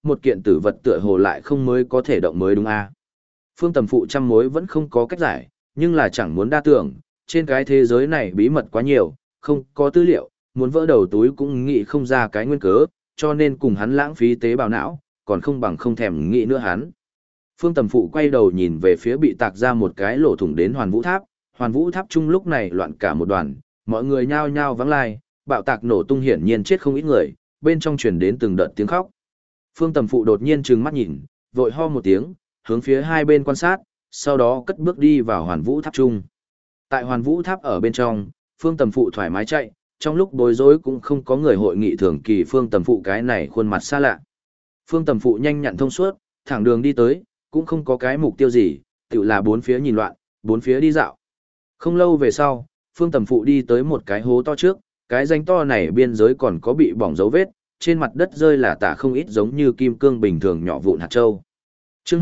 Speaker 1: một kiện tử vật tựa hồ lại không mới có thể động mới đúng a. Phương Tầm Phụ trăm mối vẫn không có cách giải, nhưng là chẳng muốn đa tưởng, trên cái thế giới này bí mật quá nhiều, không có tư liệu, muốn vỡ đầu túi cũng nghĩ không ra cái nguyên cớ, cho nên cùng hắn lãng phí tế bào não, còn không bằng không thèm nghĩ nữa hắn. Phương Tầm Phụ quay đầu nhìn về phía bị tạc ra một cái lỗ thủng đến Hoàn Vũ Tháp chung lúc này loạn cả một đoàn, mọi người nhao nhao vắng lai, bạo tạc nổ tung hiển nhiên chết không ít người, bên trong truyền đến từng đợt tiếng khóc. Phương Tầm Phụ đột nhiên trừng mắt nhìn, vội ho một tiếng, hướng phía hai bên quan sát, sau đó cất bước đi vào Hoàn Vũ Tháp chung. Tại Hoàn Vũ Tháp ở bên trong, Phương Tầm Phụ thoải mái chạy, trong lúc bối rối cũng không có người hội nghị thường kỳ Phương Tầm Phụ cái này khuôn mặt xa lạ. Phương Tầm Phụ nhanh nhặn thông suốt, thẳng đường đi tới, cũng không có cái mục tiêu gì, tự là bốn phía nhìn loạn, bốn phía đi dạo. Không lâu về sau, Phương Tầm Phụ đi tới một cái hố to trước, cái rãnh to này biên giới còn có bị bỏng dấu vết, trên mặt đất rơi là tả không ít giống như kim cương bình thường nhỏ vụn hạt châu. Chương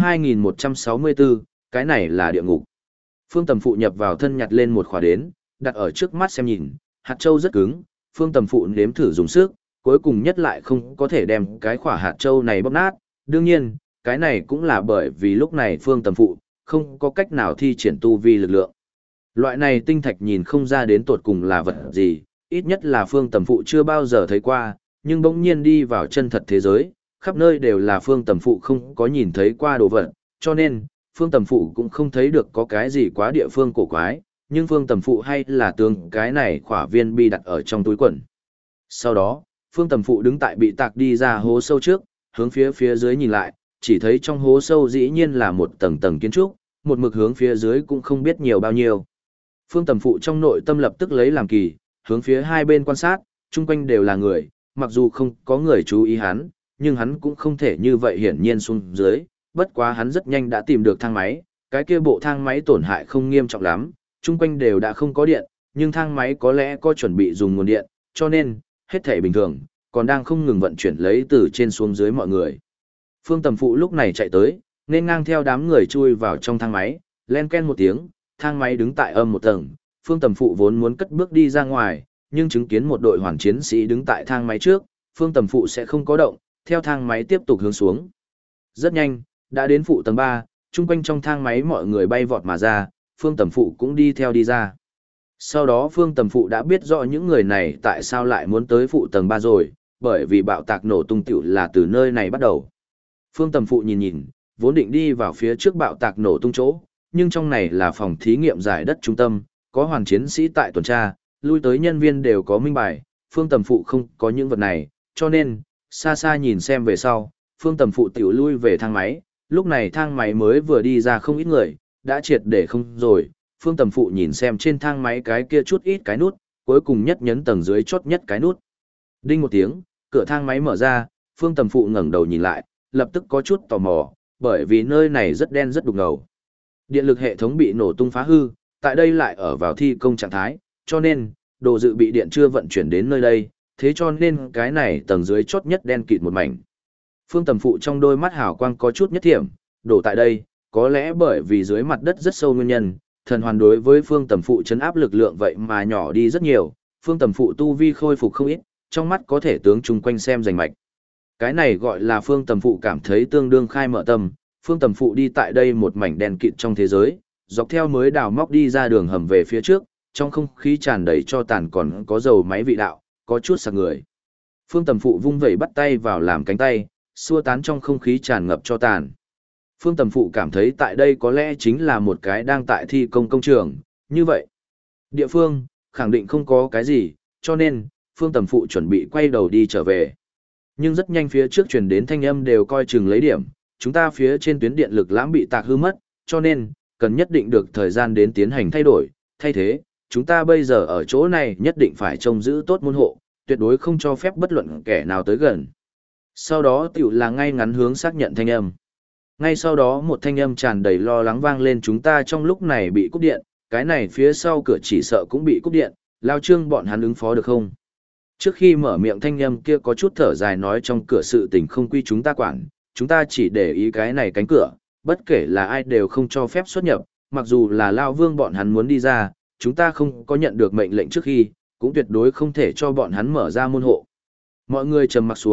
Speaker 1: 2164, cái này là địa ngục. Phương Tầm Phụ nhập vào thân nhặt lên một khóa đến, đặt ở trước mắt xem nhìn, hạt châu rất cứng, Phương Tầm Phụ nếm thử dùng sức, cuối cùng nhất lại không có thể đem cái khỏa hạt châu này bóp nát. Đương nhiên, cái này cũng là bởi vì lúc này Phương Tầm Phụ không có cách nào thi triển tu vi lực lượng. Loại này tinh thạch nhìn không ra đến tột cùng là vật gì, ít nhất là Phương Tầm Phụ chưa bao giờ thấy qua, nhưng bỗng nhiên đi vào chân thật thế giới, khắp nơi đều là Phương Tầm Phụ không có nhìn thấy qua đồ vật, cho nên, Phương Tầm Phụ cũng không thấy được có cái gì quá địa phương cổ quái, nhưng Phương Tầm Phụ hay là tướng cái này khỏa viên bi đặt ở trong túi quần. Sau đó, Phương Tầm Phụ đứng tại bị tạc đi ra hố sâu trước, hướng phía dưới nhìn lại, chỉ thấy trong hố sâu dĩ nhiên là một tầng tầng kiến trúc, một mực hướng phía dưới cũng không biết nhiều bao nhiêu. Phương Tầm Phụ trong nội tâm lập tức lấy làm kỳ, hướng phía hai bên quan sát, chung quanh đều là người, mặc dù không có người chú ý hắn, nhưng hắn cũng không thể như vậy hiển nhiên xuống dưới, bất quá hắn rất nhanh đã tìm được thang máy, cái kia bộ thang máy tổn hại không nghiêm trọng lắm, chung quanh đều đã không có điện, nhưng thang máy có lẽ có chuẩn bị dùng nguồn điện, cho nên, hết thảy bình thường, còn đang không ngừng vận chuyển lấy từ trên xuống dưới mọi người. Phương Tầm Phụ lúc này chạy tới, nên ngang theo đám người chui vào trong thang máy, len ken một tiếng, thang máy đứng tại âm một tầng, Phương Tầm Phụ vốn muốn cất bước đi ra ngoài, nhưng chứng kiến một đội hoàn chiến sĩ đứng tại thang máy trước, Phương Tầm Phụ sẽ không có động, theo thang máy tiếp tục hướng xuống. Rất nhanh, đã đến phụ tầng 3, chung quanh trong thang máy mọi người bay vọt mà ra, Phương Tầm Phụ cũng đi theo đi ra. Sau đó Phương Tầm Phụ đã biết rõ những người này tại sao lại muốn tới phụ tầng 3 rồi, bởi vì bạo tạc nổ tung tiểu là từ nơi này bắt đầu. Phương Tầm Phụ nhìn nhìn, vốn định đi vào phía trước bạo tạc nổ tung chỗ, nhưng trong này là phòng thí nghiệm giải đất trung tâm, có hoàn chiến sĩ tại tuần tra, lui tới nhân viên đều có minh bài, Phương Tầm Phụ không có những vật này, cho nên, xa xa nhìn xem về sau, Phương Tầm Phụ tiểu lui về thang máy, lúc này thang máy mới vừa đi ra không ít người, đã triệt để không rồi, Phương Tầm Phụ nhìn xem trên thang máy cái kia chút ít cái nút, cuối cùng nhất nhấn tầng dưới chốt nhất cái nút. Đinh một tiếng, cửa thang máy mở ra, Phương Tầm Phụ ngẩng đầu nhìn lại, lập tức có chút tò mò, bởi vì nơi này rất đen rất đục ngầu. Điện lực hệ thống bị nổ tung phá hư, tại đây lại ở vào thi công trạng thái, cho nên, đồ dự bị điện chưa vận chuyển đến nơi đây, thế cho nên cái này tầng dưới chốt nhất đen kịt một mảnh. Phương Tầm Phụ trong đôi mắt hào quang có chút nhất thiểm, đổ tại đây, có lẽ bởi vì dưới mặt đất rất sâu nguyên nhân, thần hoàn đối với Phương Tầm Phụ chấn áp lực lượng vậy mà nhỏ đi rất nhiều, Phương Tầm Phụ tu vi khôi phục không ít, trong mắt có thể tướng chung quanh xem rành mạch. Cái này gọi là Phương Tầm Phụ cảm thấy tương đương khai mở tâm, Phương Tầm Phụ đi tại đây một mảnh đen kịt trong thế giới, dọc theo mới đào móc đi ra đường hầm về phía trước, trong không khí tràn đầy cho tàn còn có dầu máy vị đạo, có chút sặc người. Phương Tầm Phụ vung vẩy bắt tay vào làm cánh tay, xua tán trong không khí tràn ngập cho tàn. Phương Tầm Phụ cảm thấy tại đây có lẽ chính là một cái đang tại thi công công trường, như vậy. Địa phương, khẳng định không có cái gì, cho nên, Phương Tầm Phụ chuẩn bị quay đầu đi trở về. Nhưng rất nhanh phía trước truyền đến thanh âm đều coi chừng lấy điểm, chúng ta phía trên tuyến điện lực lãm bị tạc hư mất, cho nên, cần nhất định được thời gian đến tiến hành thay đổi, thay thế, chúng ta bây giờ ở chỗ này nhất định phải trông giữ tốt môn hộ, tuyệt đối không cho phép bất luận kẻ nào tới gần. Sau đó tiểu là ngay ngắn hướng xác nhận thanh âm. Ngay sau đó một thanh âm tràn đầy lo lắng vang lên chúng ta trong lúc này bị cúp điện, cái này phía sau cửa chỉ sợ cũng bị cúp điện, Lao Trương bọn hắn ứng phó được không? Trước khi mở miệng thanh âm kia có chút thở dài nói trong cửa sự tình không quy chúng ta quản, chúng ta chỉ để ý cái này cánh cửa, bất kể là ai đều không cho phép xuất nhập, mặc dù là Lao Vương bọn hắn muốn đi ra, chúng ta không có nhận được mệnh lệnh trước khi, cũng tuyệt đối không thể cho bọn hắn mở ra môn hộ. Mọi người trầm mặc xuống,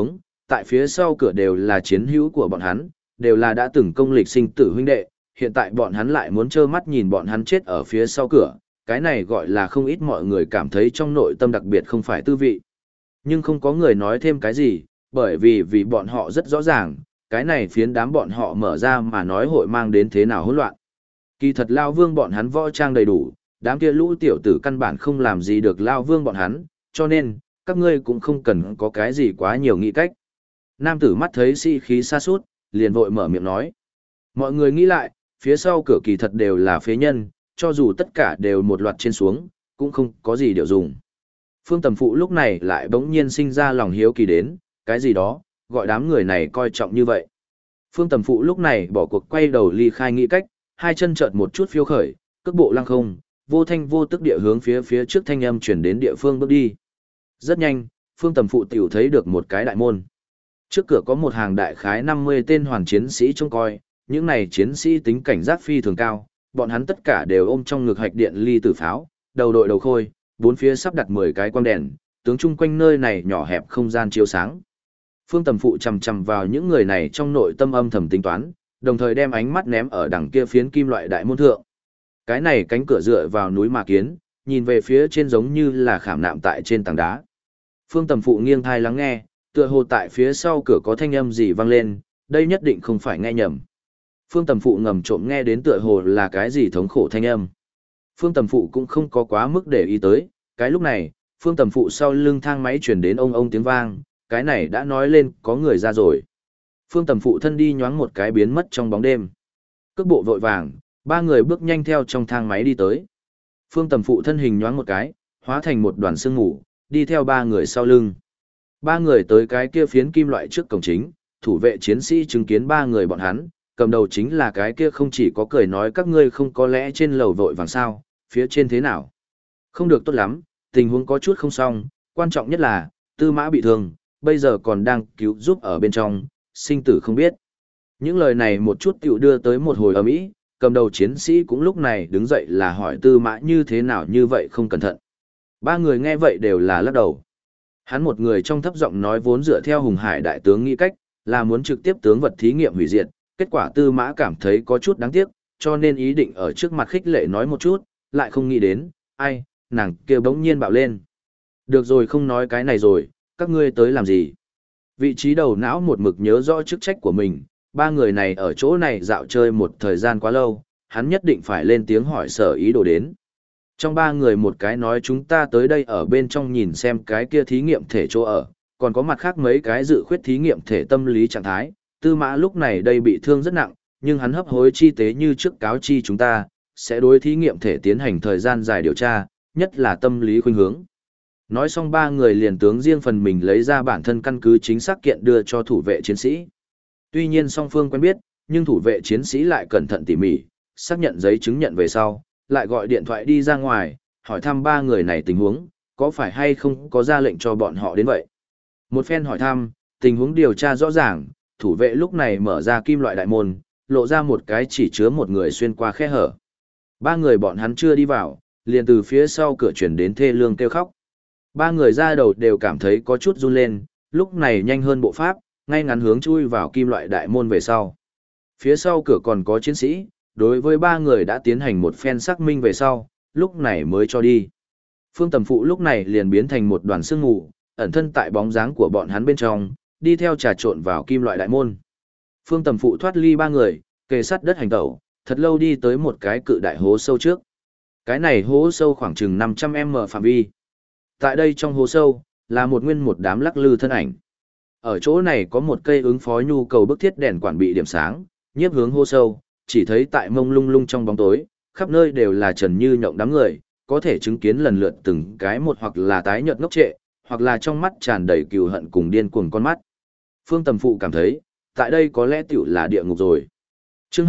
Speaker 1: tại phía sau cửa đều là chiến hữu của bọn hắn, đều là đã từng công lịch sinh tử huynh đệ, hiện tại bọn hắn lại muốn trơ mắt nhìn bọn hắn chết ở phía sau cửa, cái này gọi là không ít mọi người cảm thấy trong nội tâm đặc biệt không phải tư vị. Nhưng không có người nói thêm cái gì, bởi vì bọn họ rất rõ ràng, cái này phiến đám bọn họ mở ra mà nói hội mang đến thế nào hỗn loạn. Kỳ thật Lao Vương bọn hắn võ trang đầy đủ, đám kia lũ tiểu tử căn bản không làm gì được Lao Vương bọn hắn, cho nên, các ngươi cũng không cần có cái gì quá nhiều nghĩ cách. Nam tử mắt thấy sĩ khí sa sút, liền vội mở miệng nói. Mọi người nghĩ lại, phía sau cửa kỳ thật đều là phế nhân, cho dù tất cả đều một loạt trên xuống, cũng không có gì điều dùng. Phương Tầm Phụ lúc này lại bỗng nhiên sinh ra lòng hiếu kỳ đến, cái gì đó, gọi đám người này coi trọng như vậy. Phương Tầm Phụ lúc này bỏ cuộc quay đầu ly khai nghĩ cách, hai chân chợt một chút phiêu khởi, cước bộ lăng không, vô thanh vô tức địa hướng phía trước thanh âm chuyển đến địa phương bước đi. Rất nhanh, Phương Tầm Phụ tiểu thấy được một cái đại môn. Trước cửa có một hàng đại khái 50 tên hoàn chiến sĩ trông coi, những này chiến sĩ tính cảnh giác phi thường cao, bọn hắn tất cả đều ôm trong ngực hạch điện ly tử pháo, đầu đội đầu khôi, bốn phía sắp đặt 10 cái quang đèn, tướng chung quanh nơi này nhỏ hẹp không gian chiếu sáng. Phương Tầm Phụ chầm chầm vào những người này trong nội tâm âm thầm tính toán, đồng thời đem ánh mắt ném ở đằng kia phiến kim loại đại môn thượng. Cái này cánh cửa dựa vào núi mà kiến, nhìn về phía trên giống như là khảm nạm tại trên tảng đá. Phương Tầm Phụ nghiêng thai lắng nghe, tựa hồ tại phía sau cửa có thanh âm gì vang lên, đây nhất định không phải nghe nhầm. Phương Tầm Phụ ngầm trộm nghe đến tựa hồ là cái gì thống khổ thanh âm. Phương Tầm Phụ cũng không có quá mức để ý tới, cái lúc này, Phương Tầm Phụ sau lưng thang máy chuyển đến ông tiếng vang, cái này đã nói lên có người ra rồi. Phương Tầm Phụ thân đi nhoáng một cái biến mất trong bóng đêm. Cước bộ vội vàng, ba người bước nhanh theo trong thang máy đi tới. Phương Tầm Phụ thân hình nhoáng một cái, hóa thành một đoàn sương mù, đi theo ba người sau lưng. Ba người tới cái kia phiến kim loại trước cổng chính, thủ vệ chiến sĩ chứng kiến ba người bọn hắn, cầm đầu chính là cái kia không chỉ có cười nói các ngươi không có lẽ trên lầu vội vàng sao, phía trên thế nào. Không được tốt lắm, tình huống có chút không xong, quan trọng nhất là, Tư Mã bị thương, bây giờ còn đang cứu giúp ở bên trong, sinh tử không biết. Những lời này một chút tiểu đưa tới một hồi ầm ĩ, cầm đầu chiến sĩ cũng lúc này đứng dậy là hỏi Tư Mã như thế nào như vậy không cẩn thận. Ba người nghe vậy đều là lắc đầu. Hắn một người trong thấp giọng nói vốn dựa theo Hùng Hải đại tướng nghĩ cách, là muốn trực tiếp tướng vật thí nghiệm hủy diệt, kết quả Tư Mã cảm thấy có chút đáng tiếc, cho nên ý định ở trước mặt khích lệ nói một chút, lại không nghĩ đến, ai, nàng kia bỗng nhiên bạo lên. Được rồi không nói cái này rồi, các ngươi tới làm gì? Vị trí đầu não một mực nhớ rõ chức trách của mình, ba người này ở chỗ này dạo chơi một thời gian quá lâu, hắn nhất định phải lên tiếng hỏi sở ý đồ đến. Trong ba người một cái nói chúng ta tới đây ở bên trong nhìn xem cái kia thí nghiệm thể chỗ ở, còn có mặt khác mấy cái dự khuyết thí nghiệm thể tâm lý trạng thái. Tư Mã lúc này đây bị thương rất nặng, nhưng hắn hấp hối chi tế như trước cáo chi chúng ta, sẽ đối thí nghiệm thể tiến hành thời gian dài điều tra, nhất là tâm lý khuynh hướng. Nói xong ba người liền tướng riêng phần mình lấy ra bản thân căn cứ chính xác kiện đưa cho thủ vệ chiến sĩ. Tuy nhiên song phương quen biết, nhưng thủ vệ chiến sĩ lại cẩn thận tỉ mỉ, xác nhận giấy chứng nhận về sau, lại gọi điện thoại đi ra ngoài, hỏi thăm ba người này tình huống, có phải hay không có ra lệnh cho bọn họ đến vậy. Một phen hỏi thăm, tình huống điều tra rõ ràng, thủ vệ lúc này mở ra kim loại đại môn, lộ ra một cái chỉ chứa một người xuyên qua khe hở. Ba người bọn hắn chưa đi vào, liền từ phía sau cửa chuyển đến thê lương kêu khóc. Ba người ra đầu đều cảm thấy có chút run lên, lúc này nhanh hơn bộ pháp, ngay ngắn hướng chui vào kim loại đại môn về sau. Phía sau cửa còn có chiến sĩ, đối với ba người đã tiến hành một phen xác minh về sau, lúc này mới cho đi. Phương Tầm Phụ lúc này liền biến thành một đoàn sương mù, ẩn thân tại bóng dáng của bọn hắn bên trong, đi theo trà trộn vào kim loại đại môn. Phương Tầm Phụ thoát ly ba người, kề sát đất hành tẩu, thật lâu đi tới một cái cự đại hố sâu trước. Cái này hố sâu khoảng chừng 500m phạm vi. Tại đây trong hố sâu, là một nguyên một đám lắc lư thân ảnh. Ở chỗ này có một cây ứng phó nhu cầu bức thiết đèn quản bị điểm sáng, nhiếp hướng hố sâu, chỉ thấy tại mông lung lung trong bóng tối, khắp nơi đều là trần như nhộng đám người, có thể chứng kiến lần lượt từng cái một hoặc là tái nhợt ngốc trệ, hoặc là trong mắt tràn đầy cừu hận cùng điên cuồng con mắt. Phương Tầm Phụ cảm thấy, tại đây có lẽ tiểu là địa ngục rồi. Chương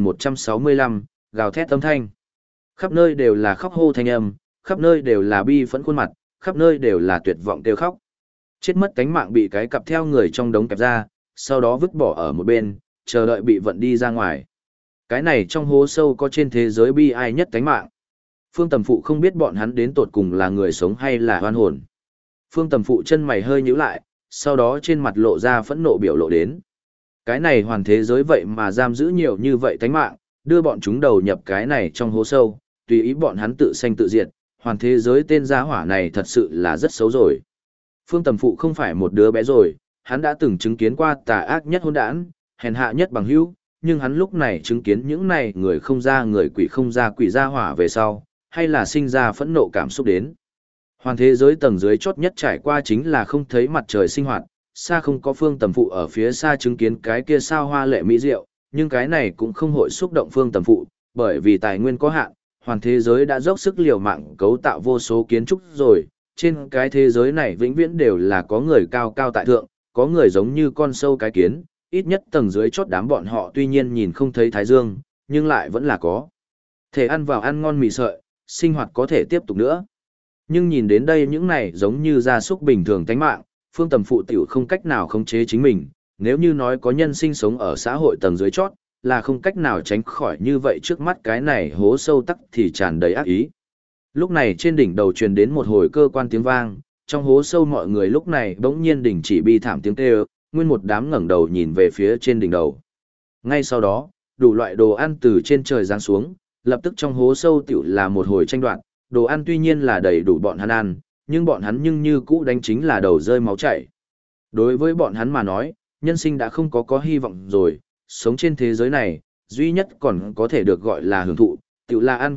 Speaker 1: 2165, gào thét âm thanh. Khắp nơi đều là khóc hô thanh âm, khắp nơi đều là bi phẫn khuôn mặt, khắp nơi đều là tuyệt vọng kêu khóc. Chết mất cánh mạng bị cái cặp theo người trong đống kẹp ra, sau đó vứt bỏ ở một bên, chờ đợi bị vận đi ra ngoài. Cái này trong hố sâu có trên thế giới bi ai nhất cánh mạng. Phương Tầm Phụ không biết bọn hắn đến tột cùng là người sống hay là oan hồn. Phương Tầm Phụ chân mày hơi nhíu lại, sau đó trên mặt lộ ra phẫn nộ biểu lộ đến. Cái này hoàn thế giới vậy mà giam giữ nhiều như vậy tánh mạng, đưa bọn chúng đầu nhập cái này trong hố sâu, tùy ý bọn hắn tự sanh tự diệt, hoàn thế giới tên gia hỏa này thật sự là rất xấu rồi. Phương Tầm Phụ không phải một đứa bé rồi, hắn đã từng chứng kiến qua tà ác nhất hỗn đản, hèn hạ nhất bằng hữu, nhưng hắn lúc này chứng kiến những này người không ra người quỷ không ra quỷ gia hỏa về sau, hay là sinh ra phẫn nộ cảm xúc đến. Hoàn thế giới tầng dưới chót nhất trải qua chính là không thấy mặt trời sinh hoạt, xa không có Phương Tầm Phụ ở phía xa chứng kiến cái kia sao hoa lệ mỹ diệu, nhưng cái này cũng không hội xúc động Phương Tầm Phụ, bởi vì tài nguyên có hạn, hoàn thế giới đã dốc sức liều mạng cấu tạo vô số kiến trúc rồi, trên cái thế giới này vĩnh viễn đều là có người cao cao tại thượng, có người giống như con sâu cái kiến, ít nhất tầng dưới chót đám bọn họ tuy nhiên nhìn không thấy thái dương, nhưng lại vẫn là có thể ăn vào ăn ngon mì sợi, sinh hoạt có thể tiếp tục nữa. Nhưng nhìn đến đây những này giống như gia súc bình thường tánh mạng, Phương Tầm Phụ tiểu không cách nào khống chế chính mình, nếu như nói có nhân sinh sống ở xã hội tầng dưới chót, là không cách nào tránh khỏi như vậy trước mắt cái này hố sâu tắc thì tràn đầy ác ý. Lúc này trên đỉnh đầu truyền đến một hồi cơ quan tiếng vang, trong hố sâu mọi người lúc này bỗng nhiên đình chỉ bi thảm tiếng kêu, nguyên một đám ngẩng đầu nhìn về phía trên đỉnh đầu. Ngay sau đó, đủ loại đồ ăn từ trên trời giáng xuống, lập tức trong hố sâu tiểu là một hồi tranh đoạt, đồ ăn tuy nhiên là đầy đủ bọn hắn ăn, nhưng bọn hắn nhưng như cũ đánh chính là đầu rơi máu chảy. Đối với bọn hắn mà nói, nhân sinh đã không có hy vọng rồi, sống trên thế giới này, duy nhất còn có thể được gọi là hưởng thụ, tiểu là ăn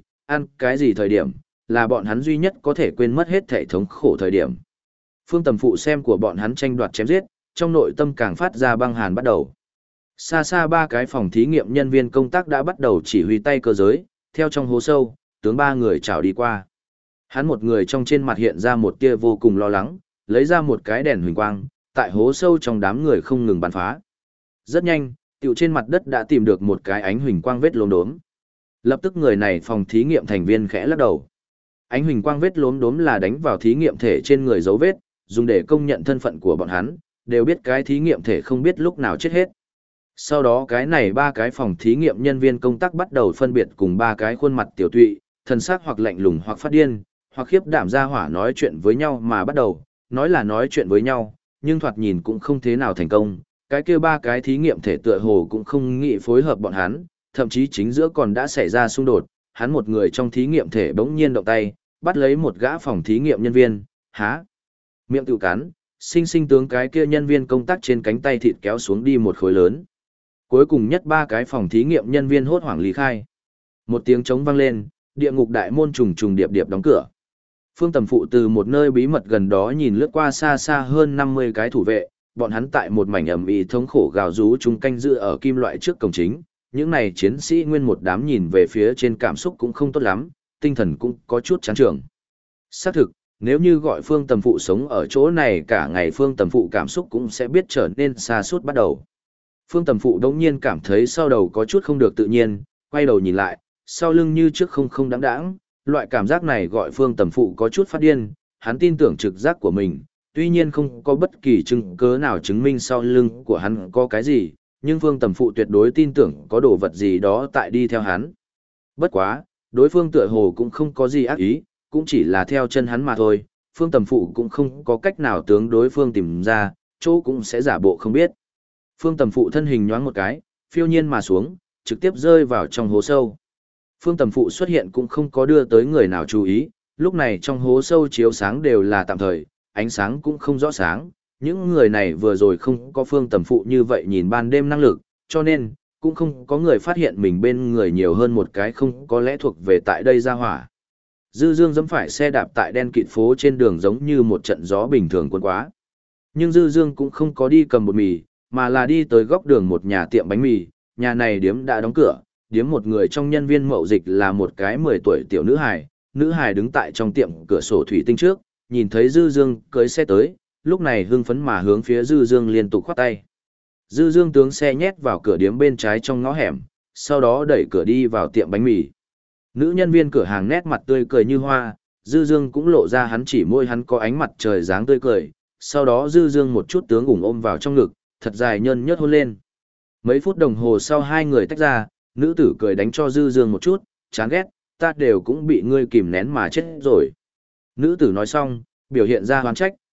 Speaker 1: cái gì thời điểm, là bọn hắn duy nhất có thể quên mất hết thể thống khổ thời điểm. Phương Tầm Phụ xem của bọn hắn tranh đoạt chém giết, trong nội tâm càng phát ra băng hàn bắt đầu. Xa xa ba cái phòng thí nghiệm nhân viên công tác đã bắt đầu chỉ huy tay cơ giới, theo trong hố sâu, tướng ba người chào đi qua. Hắn một người trong trên mặt hiện ra một tia vô cùng lo lắng, lấy ra một cái đèn huỳnh quang, tại hố sâu trong đám người không ngừng bắn phá. Rất nhanh, tiểu trên mặt đất đã tìm được một cái ánh huỳnh quang vết lốm đốm. Lập tức người này phòng thí nghiệm thành viên khẽ lắc đầu. Ánh huỳnh quang vết lốm đốm là đánh vào thí nghiệm thể trên người dấu vết, dùng để công nhận thân phận của bọn hắn, đều biết cái thí nghiệm thể không biết lúc nào chết hết. Sau đó cái này ba cái phòng thí nghiệm nhân viên công tác bắt đầu phân biệt cùng ba cái khuôn mặt tiểu tụy, thần sắc hoặc lạnh lùng hoặc phát điên, hoặc khiếp đảm ra hỏa nói chuyện với nhau mà bắt đầu, nói là nói chuyện với nhau, nhưng thoạt nhìn cũng không thế nào thành công. Cái kia ba cái thí nghiệm thể tựa hồ cũng không nghĩ phối hợp bọn hắn, thậm chí chính giữa còn đã xảy ra xung đột, hắn một người trong thí nghiệm thể bỗng nhiên động tay, bắt lấy một gã phòng thí nghiệm nhân viên, há miệng tự cắn, sinh sinh tướng cái kia nhân viên công tác trên cánh tay thịt kéo xuống đi một khối lớn. Cuối cùng nhất ba cái phòng thí nghiệm nhân viên hốt hoảng lý khai. Một tiếng trống vang lên, địa ngục đại môn trùng trùng điệp điệp đóng cửa. Phương Tầm Phụ từ một nơi bí mật gần đó nhìn lướt qua xa xa hơn 50 cái thủ vệ, bọn hắn tại một mảnh ẩm ĩ thống khổ gào rú chung canh giữ ở kim loại trước cổng chính. Những này chiến sĩ nguyên một đám nhìn về phía trên cảm xúc cũng không tốt lắm, tinh thần cũng có chút chán trường. Xác thực, nếu như gọi Phương Tầm Phụ sống ở chỗ này cả ngày, Phương Tầm Phụ cảm xúc cũng sẽ biết trở nên xa suốt bắt đầu. Phương Tầm Phụ đống nhiên cảm thấy sau đầu có chút không được tự nhiên, quay đầu nhìn lại, sau lưng như trước không đáng đáng, loại cảm giác này gọi Phương Tầm Phụ có chút phát điên, hắn tin tưởng trực giác của mình, tuy nhiên không có bất kỳ chứng cớ nào chứng minh sau lưng của hắn có cái gì, nhưng Phương Tầm Phụ tuyệt đối tin tưởng có đồ vật gì đó tại đi theo hắn. Bất quá, đối phương tựa hồ cũng không có gì ác ý, cũng chỉ là theo chân hắn mà thôi, Phương Tầm Phụ cũng không có cách nào tướng đối phương tìm ra, chỗ cũng sẽ giả bộ không biết. Phương Tầm Phụ thân hình nhoáng một cái, phiêu nhiên mà xuống, trực tiếp rơi vào trong hố sâu. Phương Tầm Phụ xuất hiện cũng không có đưa tới người nào chú ý, lúc này trong hố sâu chiếu sáng đều là tạm thời, ánh sáng cũng không rõ sáng, những người này vừa rồi không có Phương Tầm Phụ như vậy nhìn ban đêm năng lực, cho nên, cũng không có người phát hiện mình bên người nhiều hơn một cái không có lẽ thuộc về tại đây ra hỏa. Dư Dương dẫm phải xe đạp tại đen kịt phố trên đường giống như một trận gió bình thường cuốn quá. Nhưng Dư Dương cũng không có đi cầm bột mì, mà là đi tới góc đường một nhà tiệm bánh mì, nhà này điếm đã đóng cửa, điếm một người trong nhân viên mậu dịch là một cái 10 tuổi tiểu nữ hài đứng tại trong tiệm cửa sổ thủy tinh trước, nhìn thấy Dư Dương cưới xe tới, lúc này hưng phấn mà hướng phía Dư Dương liên tục khoát tay. Dư Dương tướng xe nhét vào cửa điếm bên trái trong ngõ hẻm, sau đó đẩy cửa đi vào tiệm bánh mì. Nữ nhân viên cửa hàng nét mặt tươi cười như hoa, Dư Dương cũng lộ ra hắn chỉ môi hắn có ánh mặt trời dáng tươi cười, sau đó Dư Dương một chút tướng ủng ôm vào trong ngực, thật dài nhơn nhớt hôn lên. Mấy phút đồng hồ sau hai người tách ra, nữ tử cười đánh cho Dư Dương một chút, chán ghét, ta đều cũng bị ngươi kìm nén mà chết rồi. Nữ tử nói xong, biểu hiện ra hoán trách,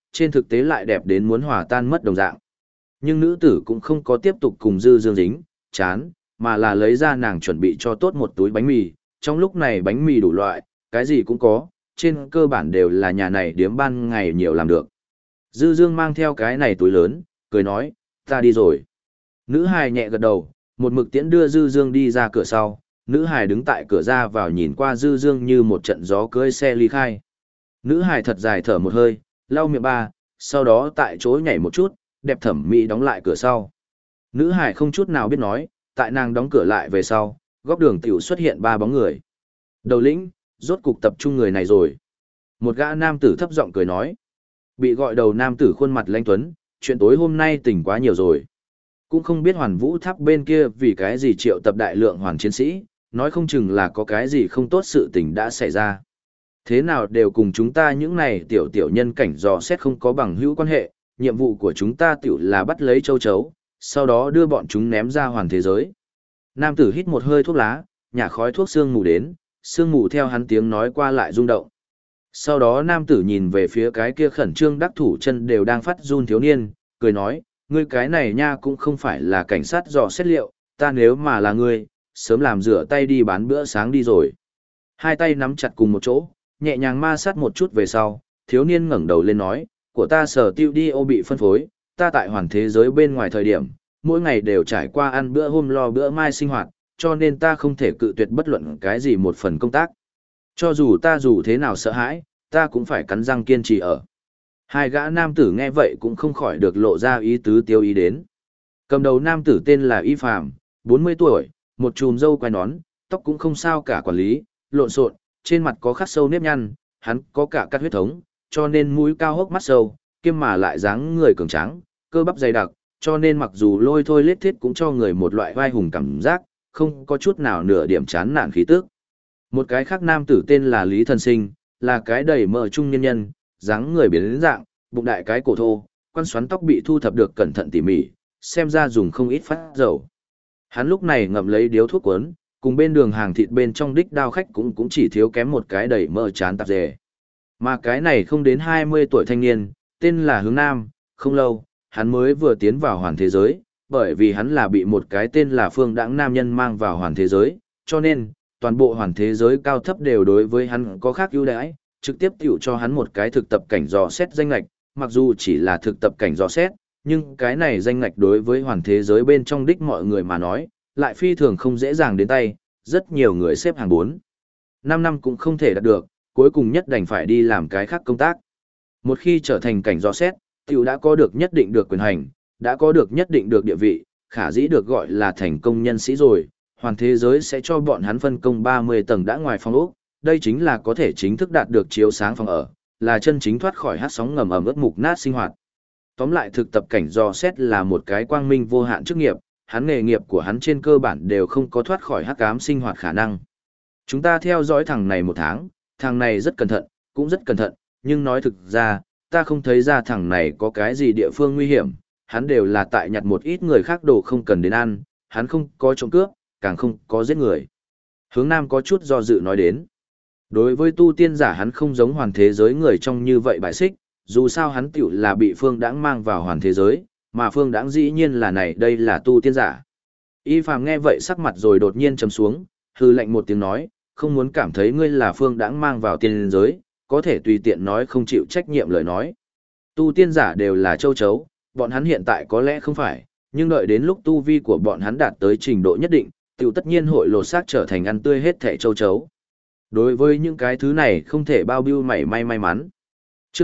Speaker 1: trên thực tế lại đẹp đến muốn hòa tan mất đồng dạng. Nhưng nữ tử cũng không có tiếp tục cùng Dư Dương dính, chán, mà là lấy ra nàng chuẩn bị cho tốt một túi bánh mì, trong lúc này bánh mì đủ loại, cái gì cũng có, trên cơ bản đều là nhà này điếm ban ngày nhiều làm được. Dư Dương mang theo cái này túi lớn, cười nói, ta đi rồi. Nữ hài nhẹ gật đầu, một mực tiễn đưa Dư Dương đi ra cửa sau, nữ hài đứng tại cửa ra vào nhìn qua Dư Dương như một trận gió cưỡi xe ly khai. Nữ hài thật dài thở một hơi, lau miệng ba, sau đó tại chỗ nhảy một chút, đẹp thẩm mỹ đóng lại cửa sau. Nữ hài không chút nào biết nói, tại nàng đóng cửa lại về sau, góc đường tiểu xuất hiện ba bóng người. Đầu lĩnh, rốt cục tập trung người này rồi. Một gã nam tử thấp giọng cười nói. Bị gọi đầu nam tử khuôn mặt lãnh tuấn, chuyện tối hôm nay tỉnh quá nhiều rồi. Cũng không biết Hoàn Vũ Tháp bên kia vì cái gì triệu tập đại lượng hoàn chiến sĩ, nói không chừng là có cái gì không tốt sự tình đã xảy ra. Thế nào đều cùng chúng ta những này tiểu tiểu nhân cảnh dò xét không có bằng hữu quan hệ, nhiệm vụ của chúng ta tiểu là bắt lấy châu chấu, sau đó đưa bọn chúng ném ra hoàn thế giới. Nam tử hít một hơi thuốc lá, nhả khói thuốc sương mù đến, sương mù theo hắn tiếng nói qua lại rung động. Sau đó nam tử nhìn về phía cái kia khẩn trương đắc thủ chân đều đang phát run thiếu niên, cười nói, ngươi cái này nha cũng không phải là cảnh sát dò xét liệu, ta nếu mà là ngươi, sớm làm rửa tay đi bán bữa sáng đi rồi. Hai tay nắm chặt cùng một chỗ, nhẹ nhàng ma sát một chút về sau, thiếu niên ngẩng đầu lên nói, của ta sở tiêu đi ô bị phân phối, ta tại hoàn thế giới bên ngoài thời điểm, mỗi ngày đều trải qua ăn bữa hôm lo bữa mai sinh hoạt, cho nên ta không thể cự tuyệt bất luận cái gì một phần công tác. Cho dù ta dù thế nào sợ hãi, ta cũng phải cắn răng kiên trì ở. Hai gã nam tử nghe vậy cũng không khỏi được lộ ra ý tứ tiêu ý đến. Cầm đầu nam tử tên là Y Phàm, 40 tuổi, một chùm râu quai nón, tóc cũng không sao cả quản lý, lộn xộn, trên mặt có khắc sâu nếp nhăn, hắn có cả cắt huyết thống, cho nên mũi cao hốc mắt sâu, kiêm mà lại dáng người cường tráng, cơ bắp dày đặc, cho nên mặc dù lôi thôi lết thiết cũng cho người một loại vai hùng cảm giác, không có chút nào nửa điểm chán nản khí tức. Một cái khác nam tử tên là Lý Thần Sinh, là cái đầy mỡ trung nhân nhân, dáng người biến dạng, bụng đại cái cổ thô, quan xoắn tóc bị thu thập được cẩn thận tỉ mỉ, xem ra dùng không ít phát dầu. Hắn lúc này ngậm lấy điếu thuốc cuốn, cùng bên đường hàng thịt bên trong đích đao khách cũng chỉ thiếu kém một cái đầy mỡ chán tạp dề. Mà cái này không đến 20 tuổi thanh niên, tên là Hướng Nam, không lâu, hắn mới vừa tiến vào hoàn thế giới, bởi vì hắn là bị một cái tên là Phương Đãng nam nhân mang vào hoàn thế giới, cho nên, toàn bộ hoàn thế giới cao thấp đều đối với hắn có khác ưu đãi, trực tiếp tiểu cho hắn một cái thực tập cảnh dò xét danh lệch, mặc dù chỉ là thực tập cảnh dò xét, nhưng cái này danh lệch đối với hoàn thế giới bên trong đích mọi người mà nói, lại phi thường không dễ dàng đến tay, rất nhiều người xếp hàng 4. 5 năm cũng không thể đạt được, cuối cùng nhất đành phải đi làm cái khác công tác. Một khi trở thành cảnh dò xét, tiểu đã có được nhất định được quyền hành, đã có được nhất định được địa vị, khả dĩ được gọi là thành công nhân sĩ rồi, hoàn thế giới sẽ cho bọn hắn phân công 30 tầng đã ngoài phòng ốc, đây chính là có thể chính thức đạt được chiếu sáng phòng ở, là chân chính thoát khỏi hát sóng ngầm ẩm ướt mục nát sinh hoạt. Tóm lại thực tập cảnh dò xét là một cái quang minh vô hạn chức nghiệp, hắn nghề nghiệp của hắn trên cơ bản đều không có thoát khỏi hắc ám sinh hoạt khả năng. Chúng ta theo dõi thằng này 1 tháng, thằng này rất cẩn thận, cũng rất cẩn thận, nhưng nói thực ra, ta không thấy ra thằng này có cái gì địa phương nguy hiểm, hắn đều là tại nhặt một ít người khác đồ không cần đến ăn, hắn không có trộm cướp, càng không có giết người. Hướng Nam có chút do dự nói đến. Đối với tu tiên giả hắn không giống hoàn thế giới người trong như vậy bài xích, dù sao hắn tiểu là bị Phương Đãng mang vào hoàn thế giới, mà Phương Đãng dĩ nhiên là này đây là tu tiên giả. Y Phàm nghe vậy sắc mặt rồi đột nhiên trầm xuống, hư lạnh một tiếng nói, không muốn cảm thấy ngươi là Phương Đãng mang vào tiên giới, có thể tùy tiện nói không chịu trách nhiệm lời nói. Tu tiên giả đều là châu chấu, bọn hắn hiện tại có lẽ không phải, nhưng đợi đến lúc tu vi của bọn hắn đạt tới trình độ nhất định, tiểu tất nhiên hội lột xác trở thành ăn tươi hết thảy châu chấu. Đối với những cái thứ này không thể bao biêu mảy may mắn. Chương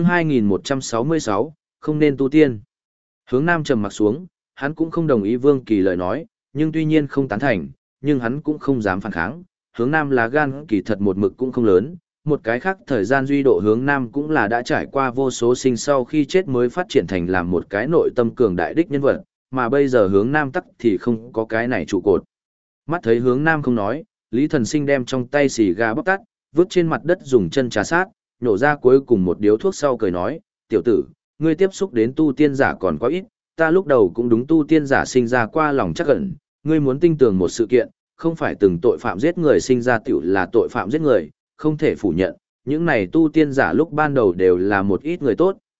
Speaker 1: 2166, không nên tu tiên. Hướng Nam trầm mặc xuống, hắn cũng không đồng ý Vương Kỳ lời nói, nhưng tuy nhiên không tán thành, nhưng hắn cũng không dám phản kháng. Hướng Nam lá gan kỳ thật một mực cũng không lớn, một cái khác thời gian duy độ Hướng Nam cũng là đã trải qua vô số sinh sau khi chết mới phát triển thành làm một cái nội tâm cường đại đích nhân vật, mà bây giờ Hướng Nam tắc thì không có cái này trụ cột. Mắt thấy Hướng Nam không nói, Lý Thần Sinh đem trong tay xì gà bóc tắt, vứt trên mặt đất dùng chân trà sát, nhổ ra cuối cùng một điếu thuốc sau cười nói, tiểu tử, ngươi tiếp xúc đến tu tiên giả còn quá ít, ta lúc đầu cũng đúng tu tiên giả sinh ra qua lòng chắc ẩn, ngươi muốn tin tưởng một sự kiện, không phải từng tội phạm giết người sinh ra tiểu là tội phạm giết người, không thể phủ nhận, những này tu tiên giả lúc ban đầu đều là một ít người tốt,